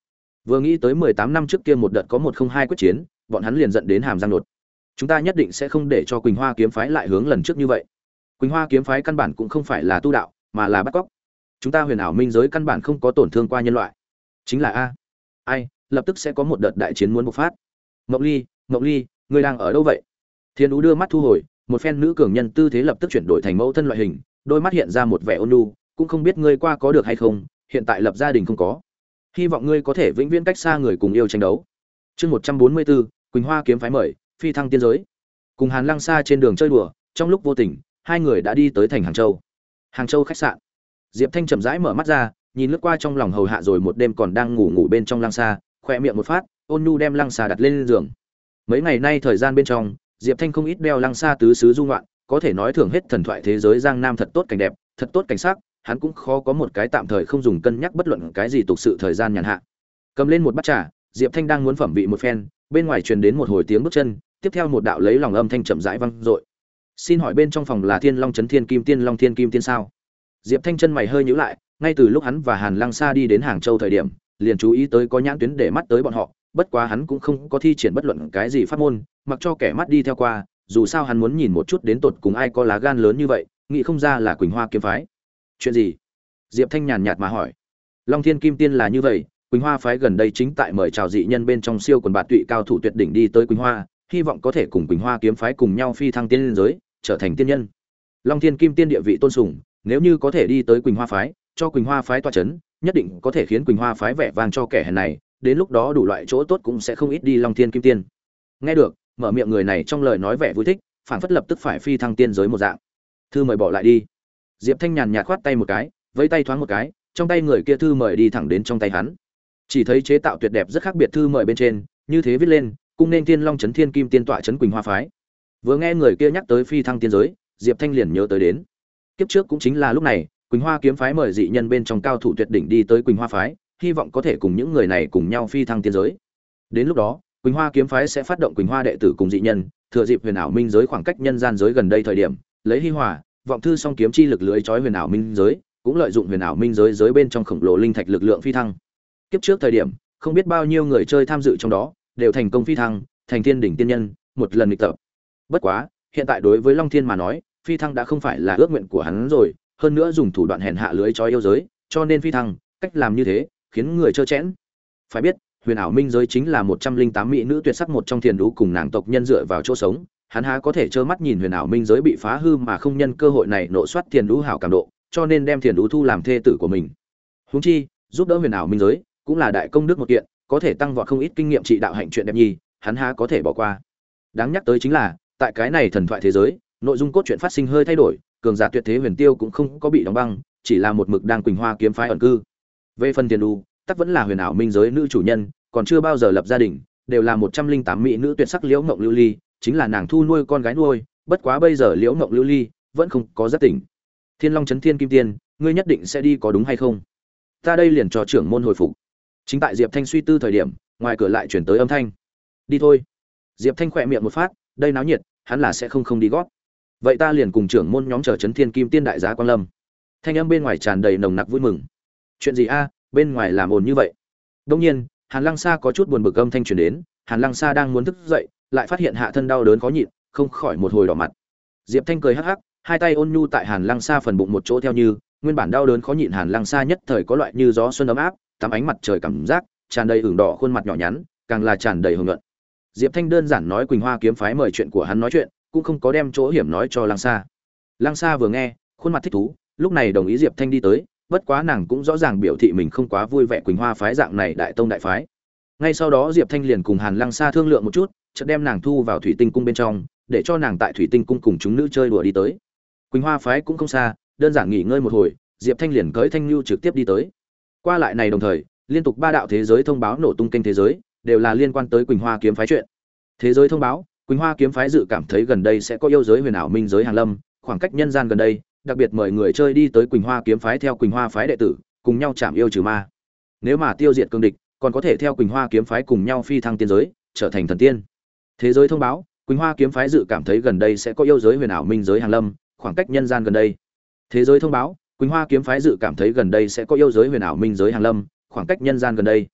Vừa nghĩ tới mười tám năm trước kia một đợt có một không hai quyết chiến, bọn hắn liền giận đến hàm răng nột. Chúng ta nhất định sẽ không để cho Quỳnh Hoa kiếm phái lại hướng lần trước như vậy. Quỳnh Hoa kiếm phái căn bản cũng không phải là tu đạo, mà là bắt cóc. Chúng ta Huyền Ảo Minh giới căn bản không có tổn thương qua nhân loại. Chính là a. Ai, lập tức sẽ có một đợt đại chiến muốn bộc phát. Ngọc Ly, Ngọc Ly, ngươi đang ở đâu vậy? Thiên Ú đưa mắt thu hồi, một phen nữ cường nhân tư thế lập tức chuyển đổi thành mẫu thân loại hình, đôi mắt hiện ra một vẻ ôn nhu, cũng không biết ngươi qua có được hay không, hiện tại lập gia đình không có. Hy vọng ngươi có thể vĩnh viễn cách xa người cùng yêu tranh đấu. Chương một trăm bốn mươi bốn, Quỳnh Hoa kiếm phái mời, phi thăng tiên giới. Cùng Hàn Lăng Sa trên đường chơi đùa, trong lúc vô tình, hai người đã đi tới thành Hàng Châu. Hàng Châu khách sạn. Diệp Thanh chậm rãi mở mắt ra, nhìn lướt qua trong lòng hầu hạ rồi một đêm còn đang ngủ ngủ bên trong Lăng Sa, khỏe miệng một phát, ôn nhu đem Lăng Sa đặt lên giường. Mấy ngày nay thời gian bên trong, Diệp Thanh không ít đeo Lăng Sa tứ xứ du ngoạn, có thể nói thưởng hết thần thoại thế giới Giang Nam thật tốt cảnh đẹp, thật tốt cảnh sắc, hắn cũng khó có một cái tạm thời không dùng cân nhắc bất luận cái gì tục sự thời gian nhàn hạ. Cầm lên một bát trà, Diệp Thanh đang muốn phẩm vị một phen, bên ngoài truyền đến một hồi tiếng bước chân, tiếp theo một đạo lấy lòng âm thanh chậm rãi vang dội. Xin hỏi bên trong phòng là Thiên Long Chấn Thiên Kim Tiên Long Thiên Kim Tiên sao? Diệp Thanh chân mày hơi nhíu lại, ngay từ lúc hắn và Hàn Lăng Sa đi đến Hàng Châu thời điểm, liền chú ý tới có nhãn tuyến để mắt tới bọn họ, bất quá hắn cũng không có thi triển bất luận cái gì pháp môn, mặc cho kẻ mắt đi theo qua, dù sao hắn muốn nhìn một chút đến tột cùng ai có lá gan lớn như vậy, nghĩ không ra là Quỳnh Hoa kiếm phái. Chuyện gì? Diệp Thanh nhàn nhạt mà hỏi. Long Thiên Kim Tiên là như vậy, Quỳnh Hoa phái gần đây chính tại mời chào dị nhân bên trong siêu quần bạt tụy cao thủ tuyệt đỉnh đi tới Quỳnh Hoa, hy vọng có thể cùng Quỳnh Hoa kiếm phái cùng nhau phi thăng tiên giới, trở thành tiên nhân. Long Thiên Kim Tiên địa vị tôn sùng, nếu như có thể đi tới Quỳnh Hoa phái, cho Quỳnh Hoa phái tọa chấn, nhất định có thể khiến Quỳnh Hoa phái vẻ vang cho kẻ hèn này, đến lúc đó đủ loại chỗ tốt cũng sẽ không ít đi Long Thiên Kim Tiên. Nghe được, mở miệng người này trong lời nói vẻ vui thích, phảng phất lập tức phải phi thăng tiên giới một dạng. Thư mời bỏ lại đi. Diệp Thanh nhàn nhạt khoát tay một cái, vẫy tay thoáng một cái, trong tay người kia thư mời đi thẳng đến trong tay hắn. Chỉ thấy chế tạo tuyệt đẹp rất khác biệt thư mời bên trên, như thế viết lên, cung nên Thiên Long Chấn Thiên Kim Tiên tọa chấn Quỳnh Hoa phái. Vừa nghe người kia nhắc tới phi thăng tiên giới, Diệp Thanh liền nhớ tới đến. Kiếp trước cũng chính là lúc này, Quỳnh Hoa kiếm phái mời dị nhân bên trong cao thủ tuyệt đỉnh đi tới Quỳnh Hoa phái, hy vọng có thể cùng những người này cùng nhau phi thăng tiên giới. Đến lúc đó, Quỳnh Hoa kiếm phái sẽ phát động Quỳnh Hoa đệ tử cùng dị nhân, thừa dịp huyền ảo minh giới khoảng cách nhân gian giới gần đây thời điểm, lấy hi hòa, vọng thư song kiếm chi lực lưới chói huyền ảo minh giới, cũng lợi dụng huyền ảo minh giới giới bên trong khổng lồ linh thạch lực lượng phi thăng. Kiếp trước thời điểm, không biết bao nhiêu người chơi tham dự trong đó, đều thành công phi thăng, thành thiên đỉnh tiên nhân, một lần nghịch tập. Bất quá, hiện tại đối với Long Thiên mà nói, phi thăng đã không phải là ước nguyện của hắn rồi, hơn nữa dùng thủ đoạn hèn hạ lưới chói yêu giới, cho nên phi thăng, cách làm như thế, khiến người trơ chẽn. Phải biết, huyền ảo minh giới chính là một trăm linh tám mỹ nữ tuyệt sắc một trong thiền đú cùng nàng tộc nhân dựa vào chỗ sống, hắn há có thể trơ mắt nhìn huyền ảo minh giới bị phá hư mà không nhân cơ hội này nộ soát thiền đú hảo cảm độ, cho nên đem thiền đú thu làm thê tử của mình. Huống chi, giúp đỡ huyền ảo minh giới, cũng là đại công đức một kiện, có thể tăng vọt không ít kinh nghiệm trị đạo hạnh chuyện đẹp nhi, hắn há có thể bỏ qua. Đáng nhắc tới chính là, tại cái này thần thoại thế giới, nội dung cốt truyện phát sinh hơi thay đổi, cường giả tuyệt thế Huyền Tiêu cũng không có bị đóng băng, chỉ là một mực đang Quỳnh Hoa kiếm phái ẩn cư. Về phần Tiền Đu, tất vẫn là huyền ảo minh giới nữ chủ nhân, còn chưa bao giờ lập gia đình, đều là một trăm linh tám mỹ nữ tuyệt sắc Liễu Ngộng Lưu Ly, chính là nàng thu nuôi con gái nuôi, bất quá bây giờ Liễu Ngộng Lưu Ly vẫn không có giác tỉnh. Thiên Long Chấn Thiên Kim Tiên, ngươi nhất định sẽ đi có đúng hay không? Ta đây liền cho trưởng môn hồi phục. Chính tại Diệp Thanh suy tư thời điểm, ngoài cửa lại chuyển tới âm thanh. Đi thôi. Diệp Thanh khỏe miệng một phát, đây náo nhiệt, hắn là sẽ không không đi gót. Vậy ta liền cùng trưởng môn nhóm chờ Chấn Thiên Kim Tiên đại giá quang lâm. Thanh âm bên ngoài tràn đầy nồng nặc vui mừng. Chuyện gì a, bên ngoài làm ồn như vậy? Đương nhiên, Hàn Lăng Sa có chút buồn bực âm thanh truyền đến, Hàn Lăng Sa đang muốn thức dậy, lại phát hiện hạ thân đau đớn khó nhịn, không khỏi một hồi đỏ mặt. Diệp Thanh cười hắc hắc, hai tay ôn nhu tại Hàn Lăng Sa phần bụng một chỗ theo như, nguyên bản đau đớn khó nhịn Hàn Lăng Sa nhất thời có loại như gió xuân ấm áp, tắm ánh mặt trời cảm giác, tràn đầy ửng đỏ khuôn mặt nhỏ nhắn, càng là tràn đầy hồng nhuận. Diệp Thanh đơn giản nói Quỳnh Hoa kiếm phái mời chuyện của hắn nói chuyện, cũng không có đem chỗ hiểm nói cho Lăng Sa. Lăng Sa vừa nghe, khuôn mặt thích thú, lúc này đồng ý Diệp Thanh đi tới, bất quá nàng cũng rõ ràng biểu thị mình không quá vui vẻ Quỳnh Hoa phái dạng này đại tông đại phái. Ngay sau đó Diệp Thanh liền cùng Hàn Lăng Sa thương lượng một chút, chợt đem nàng thu vào Thủy Tinh cung bên trong, để cho nàng tại Thủy Tinh cung cùng chúng nữ chơi đùa đi tới. Quỳnh Hoa phái cũng không xa, đơn giản nghỉ ngơi một hồi, Diệp Thanh liền cưỡi Thanh Nhu trực tiếp đi tới. Qua lại này đồng thời, liên tục ba đạo thế giới thông báo nổ tung kênh thế giới, đều là liên quan tới Quỳnh Hoa kiếm phái chuyện. Thế giới thông báo, Quỳnh Hoa kiếm phái dự cảm thấy gần đây sẽ có yêu giới huyền ảo minh giới hàng lâm, khoảng cách nhân gian gần đây, đặc biệt mời người chơi đi tới Quỳnh Hoa kiếm phái theo Quỳnh Hoa phái đệ tử, cùng nhau chạm yêu trừ ma. Nếu mà tiêu diệt cương địch, còn có thể theo Quỳnh Hoa kiếm phái cùng nhau phi thăng tiên giới, trở thành thần tiên. Thế giới thông báo, Quỳnh Hoa kiếm phái dự cảm thấy gần đây sẽ có yêu giới huyền ảo minh giới hàng lâm, khoảng cách nhân gian gần đây. Thế giới thông báo, Quỳnh Hoa kiếm phái dự cảm thấy gần đây sẽ có yêu giới huyền ảo minh giới hàng lâm, khoảng cách nhân gian gần đây.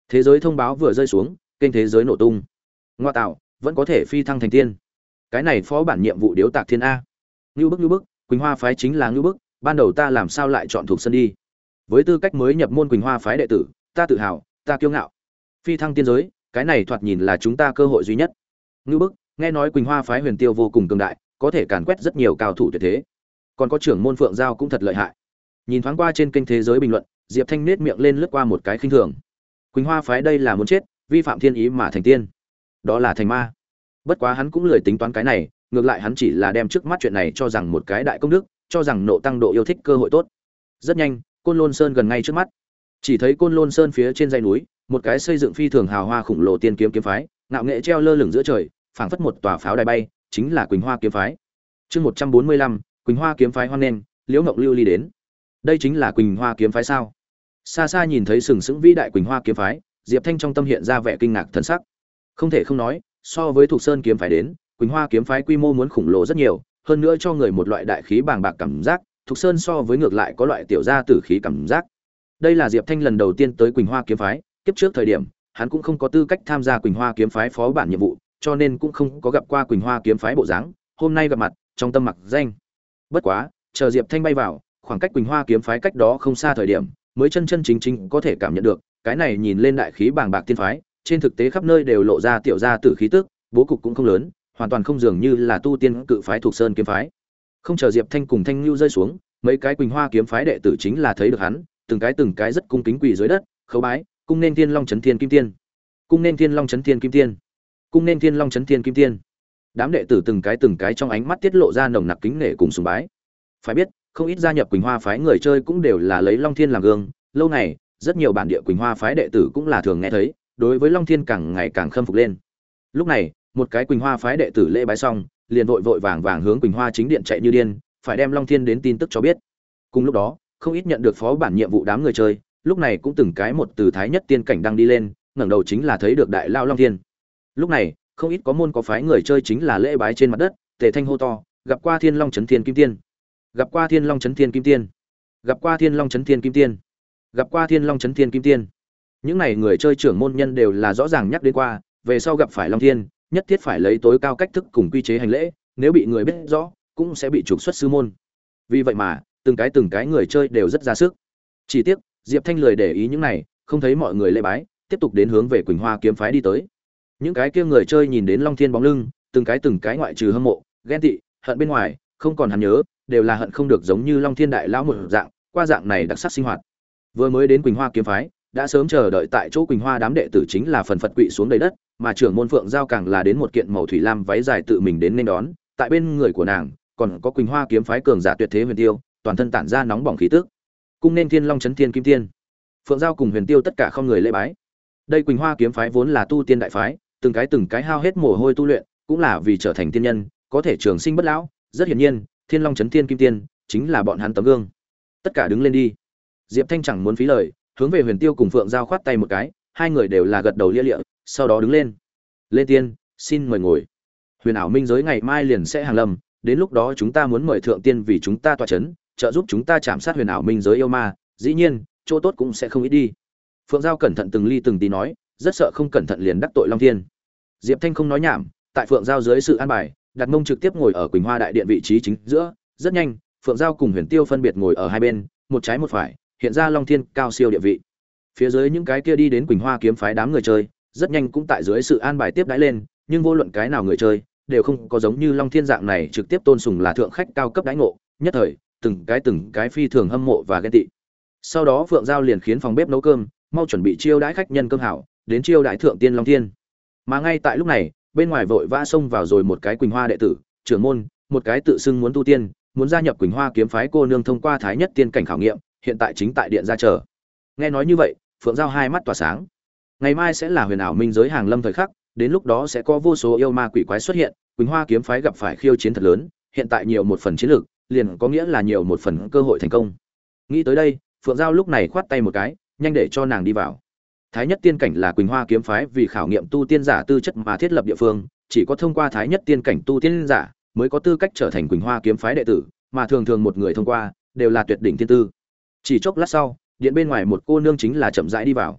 Thế giới thông báo vừa rơi xuống, kênh thế giới nổ tung. Ngoa tạo, vẫn có thể phi thăng thành tiên. Cái này phó bản nhiệm vụ điếu tạc thiên a. Ngưu bức ngưu bức, Quỳnh Hoa phái chính là ngưu bức, ban đầu ta làm sao lại chọn thuộc sân đi? Với tư cách mới nhập môn Quỳnh Hoa phái đệ tử, ta tự hào, ta kiêu ngạo. Phi thăng tiên giới, cái này thoạt nhìn là chúng ta cơ hội duy nhất. Ngưu bức, nghe nói Quỳnh Hoa phái Huyền Tiêu vô cùng cường đại, có thể càn quét rất nhiều cao thủ tuyệt thế. Còn có trưởng môn Phượng Giao cũng thật lợi hại. Nhìn thoáng qua trên kênh thế giới bình luận, Diệp Thanh nết miệng lên lướt qua một cái khinh thường. Quỳnh Hoa phái đây là muốn chết, vi phạm thiên ý mà thành tiên. Đó là thành ma. Bất quá hắn cũng lười tính toán cái này, ngược lại hắn chỉ là đem trước mắt chuyện này cho rằng một cái đại công đức, cho rằng nộ tăng độ yêu thích cơ hội tốt. Rất nhanh, Côn Lôn Sơn gần ngay trước mắt. Chỉ thấy Côn Lôn Sơn phía trên dãy núi, một cái xây dựng phi thường hào hoa khủng lồ tiên kiếm kiếm phái, ngạo nghệ treo lơ lửng giữa trời, phảng phất một tòa pháo đài bay, chính là Quỳnh Hoa kiếm phái. Chương một trăm bốn mươi lăm, Quỳnh Hoa kiếm phái hoan nghênh, Liễu Ngộng Lưu ly đến. Đây chính là Quỳnh Hoa kiếm phái sao? Xa xa nhìn thấy sừng sững vĩ đại Quỳnh Hoa kiếm phái, Diệp Thanh trong tâm hiện ra vẻ kinh ngạc thần sắc. Không thể không nói, so với Thục Sơn kiếm phái đến, Quỳnh Hoa kiếm phái quy mô muốn khủng lồ rất nhiều, hơn nữa cho người một loại đại khí bàng bạc cảm giác, Thục Sơn so với ngược lại có loại tiểu gia tử khí cảm giác. Đây là Diệp Thanh lần đầu tiên tới Quỳnh Hoa kiếm phái, kiếp trước thời điểm, hắn cũng không có tư cách tham gia Quỳnh Hoa kiếm phái phó bản nhiệm vụ, cho nên cũng không có gặp qua Quỳnh Hoa kiếm phái bộ dáng, hôm nay gặp mặt, trong tâm mặc danh. Bất quá, chờ Diệp Thanh bay vào, khoảng cách Quỳnh Hoa kiếm phái cách đó không xa thời điểm, mới chân chân chính chính có thể cảm nhận được, cái này nhìn lên đại khí bàng bạc tiên phái, trên thực tế khắp nơi đều lộ ra tiểu gia tử khí tức, bố cục cũng không lớn, hoàn toàn không dường như là tu tiên cự phái thuộc Sơn kiếm phái. Không chờ Diệp Thanh cùng Thanh Nưu rơi xuống, mấy cái Quỳnh Hoa kiếm phái đệ tử chính là thấy được hắn, từng cái từng cái rất cung kính quỳ dưới đất, khấu bái, cung nên Thiên Long Chấn Thiên Kim Tiên, cung nên Thiên Long Chấn Thiên Kim Tiên, cung nên Thiên Long Chấn Thiên Kim Tiên. Đám đệ tử từng cái từng cái trong ánh mắt tiết lộ ra nồng nặc kính nể cùng sùng bái. Phải biết, không ít gia nhập Quỳnh Hoa phái người chơi cũng đều là lấy Long Thiên làm gương, lâu này, rất nhiều bản địa Quỳnh Hoa phái đệ tử cũng là thường nghe thấy, đối với Long Thiên càng ngày càng khâm phục lên. Lúc này, một cái Quỳnh Hoa phái đệ tử lễ bái xong, liền vội vội vàng vàng hướng Quỳnh Hoa chính điện chạy như điên, phải đem Long Thiên đến tin tức cho biết. Cùng lúc đó, không ít nhận được phó bản nhiệm vụ đám người chơi, lúc này cũng từng cái một từ thái nhất tiên cảnh đang đi lên, ngẩng đầu chính là thấy được đại lao Long Thiên. Lúc này, không ít có môn có phái người chơi chính là lễ bái trên mặt đất, tề thanh hô to, gặp qua Thiên Long Chấn Thiên Kim Tiên, gặp qua Thiên Long Chấn Thiên Kim Tiên, gặp qua Thiên Long Chấn Thiên Kim Tiên, gặp qua Thiên Long Chấn Thiên Kim Tiên. Những này người chơi trưởng môn nhân đều là rõ ràng nhắc đến qua, về sau gặp phải Long Thiên, nhất thiết phải lấy tối cao cách thức cùng quy chế hành lễ, nếu bị người biết rõ, cũng sẽ bị trục xuất sư môn. Vì vậy mà, từng cái từng cái người chơi đều rất ra sức. Chỉ tiếc, Diệp Thanh lười để ý những này, không thấy mọi người lễ bái, tiếp tục đến hướng về Quỳnh Hoa kiếm phái đi tới. Những cái kia người chơi nhìn đến Long Thiên bóng lưng, từng cái từng cái ngoại trừ hâm mộ, ghen tị, hận bên ngoài, không còn hắn nhớ, đều là hận không được giống như Long Thiên đại lão một dạng, qua dạng này đặc sắc sinh hoạt. Vừa mới đến Quỳnh Hoa kiếm phái, đã sớm chờ đợi tại chỗ Quỳnh Hoa đám đệ tử chính là phần phật quỵ xuống đầy đất, mà trưởng môn Phượng Giao càng là đến một kiện màu thủy lam váy dài tự mình đến nên đón, tại bên người của nàng còn có Quỳnh Hoa kiếm phái cường giả tuyệt thế Huyền Tiêu, toàn thân tản ra nóng bỏng khí tức. Cung nên Thiên Long Chấn Thiên Kim Tiên. Phượng Giao cùng Huyền Tiêu tất cả không người lễ bái. Đây Quỳnh Hoa kiếm phái vốn là tu tiên đại phái, từng cái từng cái hao hết mồ hôi tu luyện, cũng là vì trở thành tiên nhân, có thể trường sinh bất lão, rất hiển nhiên, Thiên Long Chấn Thiên Kim Tiên chính là bọn hắn tấm gương. Tất cả đứng lên đi. Diệp Thanh chẳng muốn phí lời, hướng về Huyền Tiêu cùng Phượng Giao khoát tay một cái, hai người đều là gật đầu lia lịa, sau đó đứng lên. Lên tiên, xin mời ngồi. Huyền ảo minh giới ngày mai liền sẽ hàng lâm, đến lúc đó chúng ta muốn mời thượng tiên vì chúng ta tọa chấn, trợ giúp chúng ta chạm sát huyền ảo minh giới yêu ma, dĩ nhiên, chỗ tốt cũng sẽ không ít đi. Phượng Giao cẩn thận từng ly từng tí nói, rất sợ không cẩn thận liền đắc tội Long Thiên. Diệp Thanh không nói nhảm, tại Phượng Giao dưới sự an bài, đặt mông trực tiếp ngồi ở Quỳnh Hoa đại điện vị trí chính giữa, rất nhanh, Phượng Giao cùng Huyền Tiêu phân biệt ngồi ở hai bên, một trái một phải, hiện ra Long Thiên cao siêu địa vị. Phía dưới những cái kia đi đến Quỳnh Hoa kiếm phái đám người chơi, rất nhanh cũng tại dưới sự an bài tiếp đãi lên, nhưng vô luận cái nào người chơi, đều không có giống như Long Thiên dạng này trực tiếp tôn sùng là thượng khách cao cấp đãi ngộ, nhất thời, từng cái từng cái phi thường hâm mộ và ghen tị. Sau đó Phượng Giao liền khiến phòng bếp nấu cơm, mau chuẩn bị chiêu đãi khách nhân cơm hảo, đến chiêu đãi thượng tiên Long Thiên. Mà ngay tại lúc này, bên ngoài vội vã xông vào rồi một cái Quỳnh Hoa đệ tử, trưởng môn, một cái tự xưng muốn tu tiên, muốn gia nhập Quỳnh Hoa kiếm phái cô nương thông qua thái nhất tiên cảnh khảo nghiệm, hiện tại chính tại điện ra chờ. Nghe nói như vậy, Phượng Giao hai mắt tỏa sáng. Ngày mai sẽ là huyền ảo minh giới hàng lâm thời khắc, đến lúc đó sẽ có vô số yêu ma quỷ quái xuất hiện, Quỳnh Hoa kiếm phái gặp phải khiêu chiến thật lớn, hiện tại nhiều một phần chiến lược, liền có nghĩa là nhiều một phần cơ hội thành công. Nghĩ tới đây, Phượng Giao lúc này khoát tay một cái, nhanh để cho nàng đi vào. Thái nhất tiên cảnh là Quỳnh Hoa kiếm phái vì khảo nghiệm tu tiên giả tư chất mà thiết lập địa phương, chỉ có thông qua thái nhất tiên cảnh tu tiên giả mới có tư cách trở thành Quỳnh Hoa kiếm phái đệ tử, mà thường thường một người thông qua đều là tuyệt đỉnh thiên tư. Chỉ chốc lát sau, điện bên ngoài một cô nương chính là chậm rãi đi vào.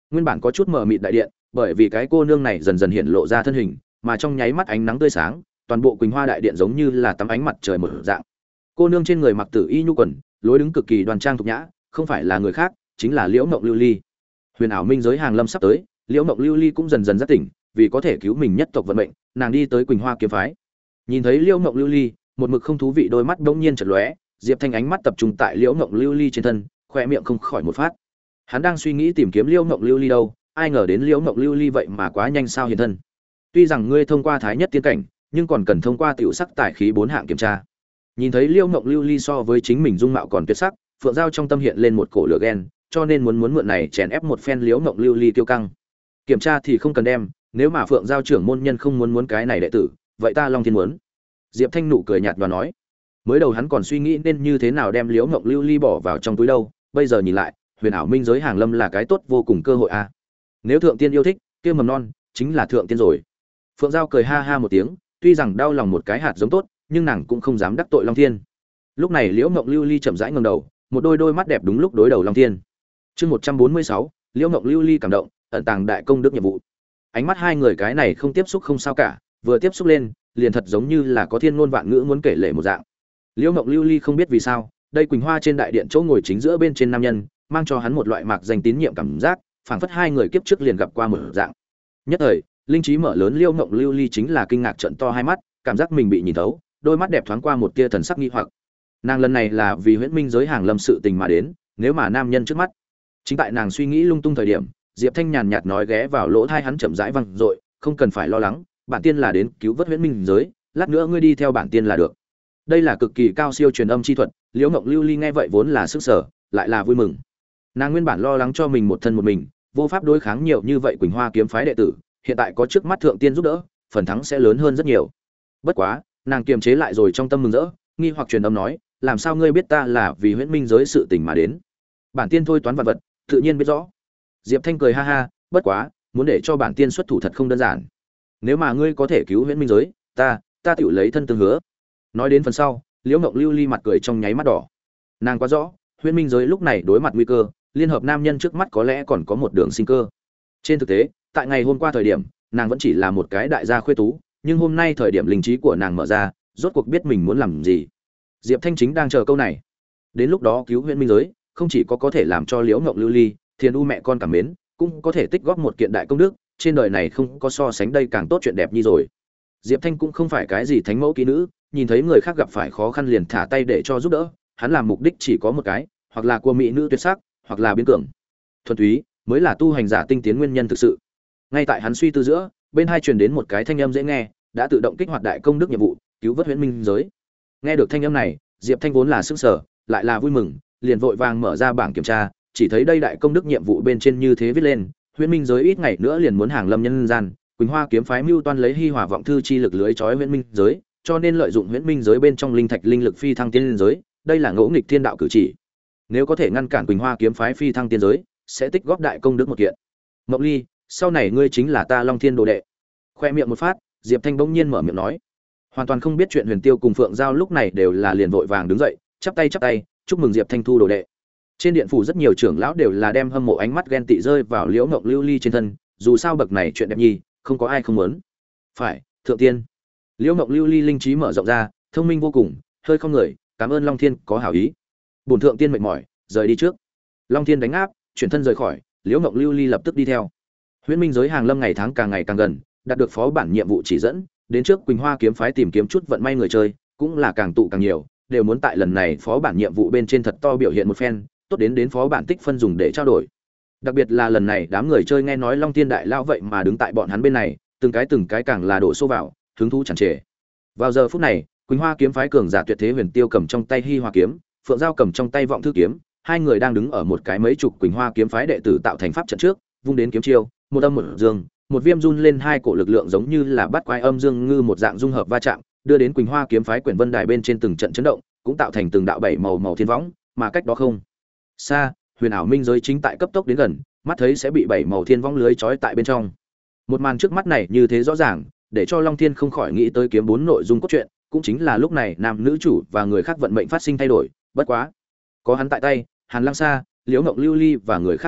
Nguyên bản có chút mờ mịt đại điện, bởi vì cái cô nương này dần dần hiện lộ ra thân hình, mà trong nháy mắt ánh nắng tươi sáng, toàn bộ Quỳnh Hoa đại điện giống như là tắm ánh mặt trời một dạng. Cô nương trên người mặc tử y nhu quần, lối đứng cực kỳ đoan trang thục nhã, không phải là người khác, chính là Liễu Mộng Lưu Ly. Huyền ảo minh giới hàng lâm sắp tới, Liễu Mộng Lưu Ly cũng dần dần giác tỉnh, vì có thể cứu mình nhất tộc vận mệnh, nàng đi tới Quỳnh Hoa kiếm phái. Nhìn thấy Liễu Mộng Lưu Ly, một mực không thú vị đôi mắt bỗng nhiên chợt lóe, Diệp Thanh ánh mắt tập trung tại Liễu Mộng Lưu Ly trên thân, khóe miệng không khỏi một phát. Hắn đang suy nghĩ tìm kiếm Liễu Mộng Lưu Ly đâu, ai ngờ đến Liễu Mộng Lưu Ly vậy mà quá nhanh sao hiện thân. Tuy rằng ngươi thông qua thái nhất tiên cảnh, nhưng còn cần thông qua tiểu sắc tài khí bốn hạng kiểm tra. Nhìn thấy Liễu Mộng Lưu Ly so với chính mình dung mạo còn tuyệt sắc, Phượng Giao trong tâm hiện lên một cổ lửa ghen, cho nên muốn muốn mượn này chèn ép một phen Liễu Mộng Lưu Ly tiêu căng. Kiểm tra thì không cần đem, nếu mà Phượng Giao trưởng môn nhân không muốn muốn cái này đệ tử, vậy ta Long Thiên muốn. Diệp Thanh nụ cười nhạt và nói. Mới đầu hắn còn suy nghĩ nên như thế nào đem Liễu Mộng Lưu Ly bỏ vào trong túi đâu, bây giờ nhìn lại, huyền ảo minh giới hàng lâm là cái tốt vô cùng cơ hội a. Nếu thượng tiên yêu thích, kia mầm non chính là thượng tiên rồi. Phượng Giao cười ha ha một tiếng, tuy rằng đau lòng một cái hạt giống tốt, nhưng nàng cũng không dám đắc tội Long Thiên. Lúc này Liễu Mộng Lưu Ly chậm rãi ngẩng đầu, một đôi đôi mắt đẹp đúng lúc đối đầu Long Thiên. Chương một trăm bốn mươi sáu, Liễu Mộng Lưu Ly cảm động, ẩn tàng đại công đức nhiệm vụ. Ánh mắt hai người cái này không tiếp xúc không sao cả, vừa tiếp xúc lên, liền thật giống như là có thiên ngôn vạn ngữ muốn kể lể một dạng. Liễu Mộng Lưu Ly không biết vì sao, đây Quỳnh Hoa trên đại điện chỗ ngồi chính giữa bên trên nam nhân, mang cho hắn một loại mạc danh tín nhiệm cảm giác, phảng phất hai người kiếp trước liền gặp qua một dạng. Nhất thời, linh trí mở lớn, Liễu Mộng Lưu Ly chính là kinh ngạc trợn to hai mắt, cảm giác mình bị nhìn thấu, đôi mắt đẹp thoáng qua một tia thần sắc nghi hoặc. Nàng lần này là vì huyễn minh giới hàng lâm sự tình mà đến, nếu mà nam nhân trước mắt. Chính tại nàng suy nghĩ lung tung thời điểm, Diệp Thanh nhàn nhạt nói ghé vào lỗ tai hắn chậm rãi vang dội, không cần phải lo lắng, bản tiên là đến cứu vớt huyễn minh giới, lát nữa ngươi đi theo bản tiên là được. Đây là cực kỳ cao siêu truyền âm chi thuật, Liễu Mộng Lưu Ly nghe vậy vốn là sức sở, lại là vui mừng. Nàng nguyên bản lo lắng cho mình một thân một mình, vô pháp đối kháng nhiều như vậy Quỳnh Hoa kiếm phái đệ tử, hiện tại có trước mắt thượng tiên giúp đỡ, phần thắng sẽ lớn hơn rất nhiều. Bất quá, nàng kiềm chế lại rồi trong tâm mừng rỡ, nghi hoặc truyền âm nói, làm sao ngươi biết ta là vì huyễn minh giới sự tình mà đến? Bản tiên thôi toán vật vật, tự nhiên biết rõ. Diệp Thanh cười ha ha, bất quá, muốn để cho bản tiên xuất thủ thật không đơn giản. Nếu mà ngươi có thể cứu huyễn minh giới, ta, ta tự lấy thân tương hứa. Nói đến phần sau, Liễu Mộng Lưu Ly mặt cười trong nháy mắt đỏ. Nàng quá rõ, huyễn minh giới lúc này đối mặt nguy cơ, liên hợp nam nhân trước mắt có lẽ còn có một đường sinh cơ. Trên thực tế, tại ngày hôm qua thời điểm, nàng vẫn chỉ là một cái đại gia khuê tú, nhưng hôm nay thời điểm linh trí của nàng mở ra, rốt cuộc biết mình muốn làm gì. Diệp Thanh chính đang chờ câu này. Đến lúc đó cứu huyễn minh giới, không chỉ có có thể làm cho Liễu Ngộng Lưu Ly, Thiên U mẹ con cảm mến, cũng có thể tích góp một kiện đại công đức, trên đời này không có so sánh đây càng tốt chuyện đẹp như rồi. Diệp Thanh cũng không phải cái gì thánh mẫu kỹ nữ, nhìn thấy người khác gặp phải khó khăn liền thả tay để cho giúp đỡ, hắn làm mục đích chỉ có một cái, hoặc là cua mỹ nữ tuyệt sắc, hoặc là biến cường. Thuần túy mới là tu hành giả tinh tiến nguyên nhân thực sự. Ngay tại hắn suy tư giữa, bên hai truyền đến một cái thanh âm dễ nghe, đã tự động kích hoạt đại công đức nhiệm vụ, cứu vớt huyễn minh giới. Nghe được thanh âm này, Diệp Thanh vốn là sững sờ, lại là vui mừng, liền vội vàng mở ra bảng kiểm tra, chỉ thấy đây đại công đức nhiệm vụ bên trên như thế viết lên, huyễn minh giới ít ngày nữa liền muốn hàng lâm nhân gian, Quỳnh Hoa kiếm phái mưu toan lấy hi hòa vọng thư chi lực lưới trói huyễn minh giới, cho nên lợi dụng huyễn minh giới bên trong linh thạch linh lực phi thăng tiên giới, đây là ngỗ nghịch thiên đạo cử chỉ. Nếu có thể ngăn cản Quỳnh Hoa kiếm phái phi thăng tiên giới, sẽ tích góp đại công đức một kiện. Mộng Ly, sau này ngươi chính là ta Long Thiên đồ đệ. Khoe miệng một phát, Diệp Thanh bỗng nhiên mở miệng nói, hoàn toàn không biết chuyện Huyền Tiêu cùng Phượng Giao lúc này đều là liền vội vàng đứng dậy, chắp tay chắp tay, chúc mừng Diệp Thanh thu đồ đệ. Trên điện phủ rất nhiều trưởng lão đều là đem hâm mộ ánh mắt ghen tị rơi vào Liễu Ngộng Lưu Ly trên thân, dù sao bậc này chuyện đẹp nhi, không có ai không muốn. Phải, thượng tiên. Liễu Ngộng Lưu Ly linh trí mở rộng ra, thông minh vô cùng, hơi không người, cảm ơn Long Thiên có hảo ý. Bổn thượng tiên mệt mỏi, rời đi trước. Long Thiên đánh áp, chuyển thân rời khỏi, Liễu Ngộng Lưu Ly lập tức đi theo. Huyễn minh giới hàng lâm ngày tháng càng ngày càng gần, đạt được phó bản nhiệm vụ chỉ dẫn, đến trước Quỳnh Hoa kiếm phái tìm kiếm chút vận may người chơi, cũng là càng tụ càng nhiều, đều muốn tại lần này phó bản nhiệm vụ bên trên thật to biểu hiện một phen, tốt đến đến phó bản tích phân dùng để trao đổi. Đặc biệt là lần này đám người chơi nghe nói Long Thiên đại lao vậy mà đứng tại bọn hắn bên này, từng cái từng cái càng là đổ xô vào, hứng thú tràn trề. Vào giờ phút này, Quỳnh Hoa kiếm phái cường giả tuyệt thế Huyền Tiêu cầm trong tay Hi Hoa kiếm, Phượng Giao cầm trong tay Vọng Thư kiếm, hai người đang đứng ở một cái mấy chục Quỳnh Hoa kiếm phái đệ tử tạo thành pháp trận trước, vung đến kiếm chiêu, một âm một dương, một viêm run lên, hai cổ lực lượng giống như là bắt quái âm dương ngư một dạng dung hợp va chạm, đưa đến Quỳnh Hoa kiếm phái quyển vân đài bên trên từng trận chấn động, cũng tạo thành từng đạo bảy màu màu thiên võng, mà cách đó không xa, huyền ảo minh giới chính tại cấp tốc đến gần, mắt thấy sẽ bị bảy màu thiên võng lưới trói tại bên trong. Một màn trước mắt này như thế rõ ràng, để cho Long Thiên không khỏi nghĩ tới kiếm bốn nội dung cốt truyện, cũng chính là lúc này nam nữ chủ và người khác vận mệnh phát sinh thay đổi, bất quá, có hắn tại tay, Hàn Lăng Sa, Liễu Ngộng Lưu Ly và người khác vận mệnh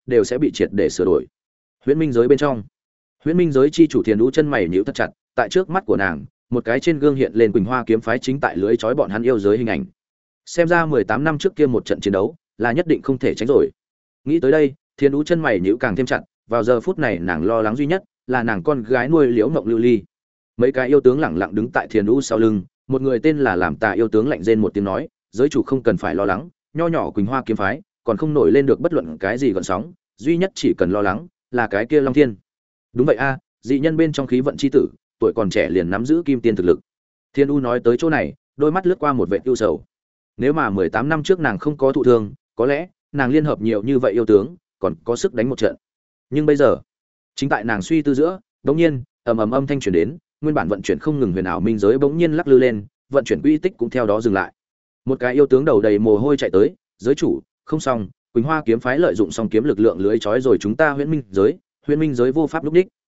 đều sẽ bị triệt để sửa đổi. Huyễn Minh giới bên trong, Huyễn Minh giới chi chủ Thiền Đũ chân mày nhíu thật chặt, tại trước mắt của nàng, một cái trên gương hiện lên Quỳnh Hoa kiếm phái chính tại lưới trói bọn hắn yêu giới hình ảnh. Xem ra mười tám năm trước kia một trận chiến đấu, là nhất định không thể tránh rồi. Nghĩ tới đây, Thiền Đũ chân mày nhíu càng thêm chặt, vào giờ phút này nàng lo lắng duy nhất là nàng con gái nuôi Liễu Mộng Lưu Ly. Mấy cái yêu tướng lẳng lặng đứng tại Thiền Đũ sau lưng, một người tên là Làm Tà yêu tướng lạnh rên một tiếng nói, giới chủ không cần phải lo lắng, nho nhỏ Quỳnh Hoa kiếm phái, còn không nổi lên được bất luận cái gì gợn sóng, duy nhất chỉ cần lo lắng là cái kia Long Thiên. Đúng vậy a, dị nhân bên trong khí vận chi tử, tuổi còn trẻ liền nắm giữ kim tiên thực lực. Thiên U nói tới chỗ này, đôi mắt lướt qua một vẻ ưu sầu. Nếu mà mười tám năm trước nàng không có thụ thương, có lẽ nàng liên hợp nhiều như vậy yêu tướng, còn có sức đánh một trận. Nhưng bây giờ, chính tại nàng suy tư giữa, đột nhiên, ầm ầm âm thanh truyền đến, nguyên bản vận chuyển không ngừng huyền ảo minh giới bỗng nhiên lắc lư lên, vận chuyển quy tích cũng theo đó dừng lại. Một cái yêu tướng đầu đầy mồ hôi chạy tới, giới chủ, không xong, Quỳnh Hoa kiếm phái lợi dụng song kiếm lực lượng lưới trói rồi chúng ta Huyễn Minh giới, Huyễn Minh giới vô pháp lúc đích.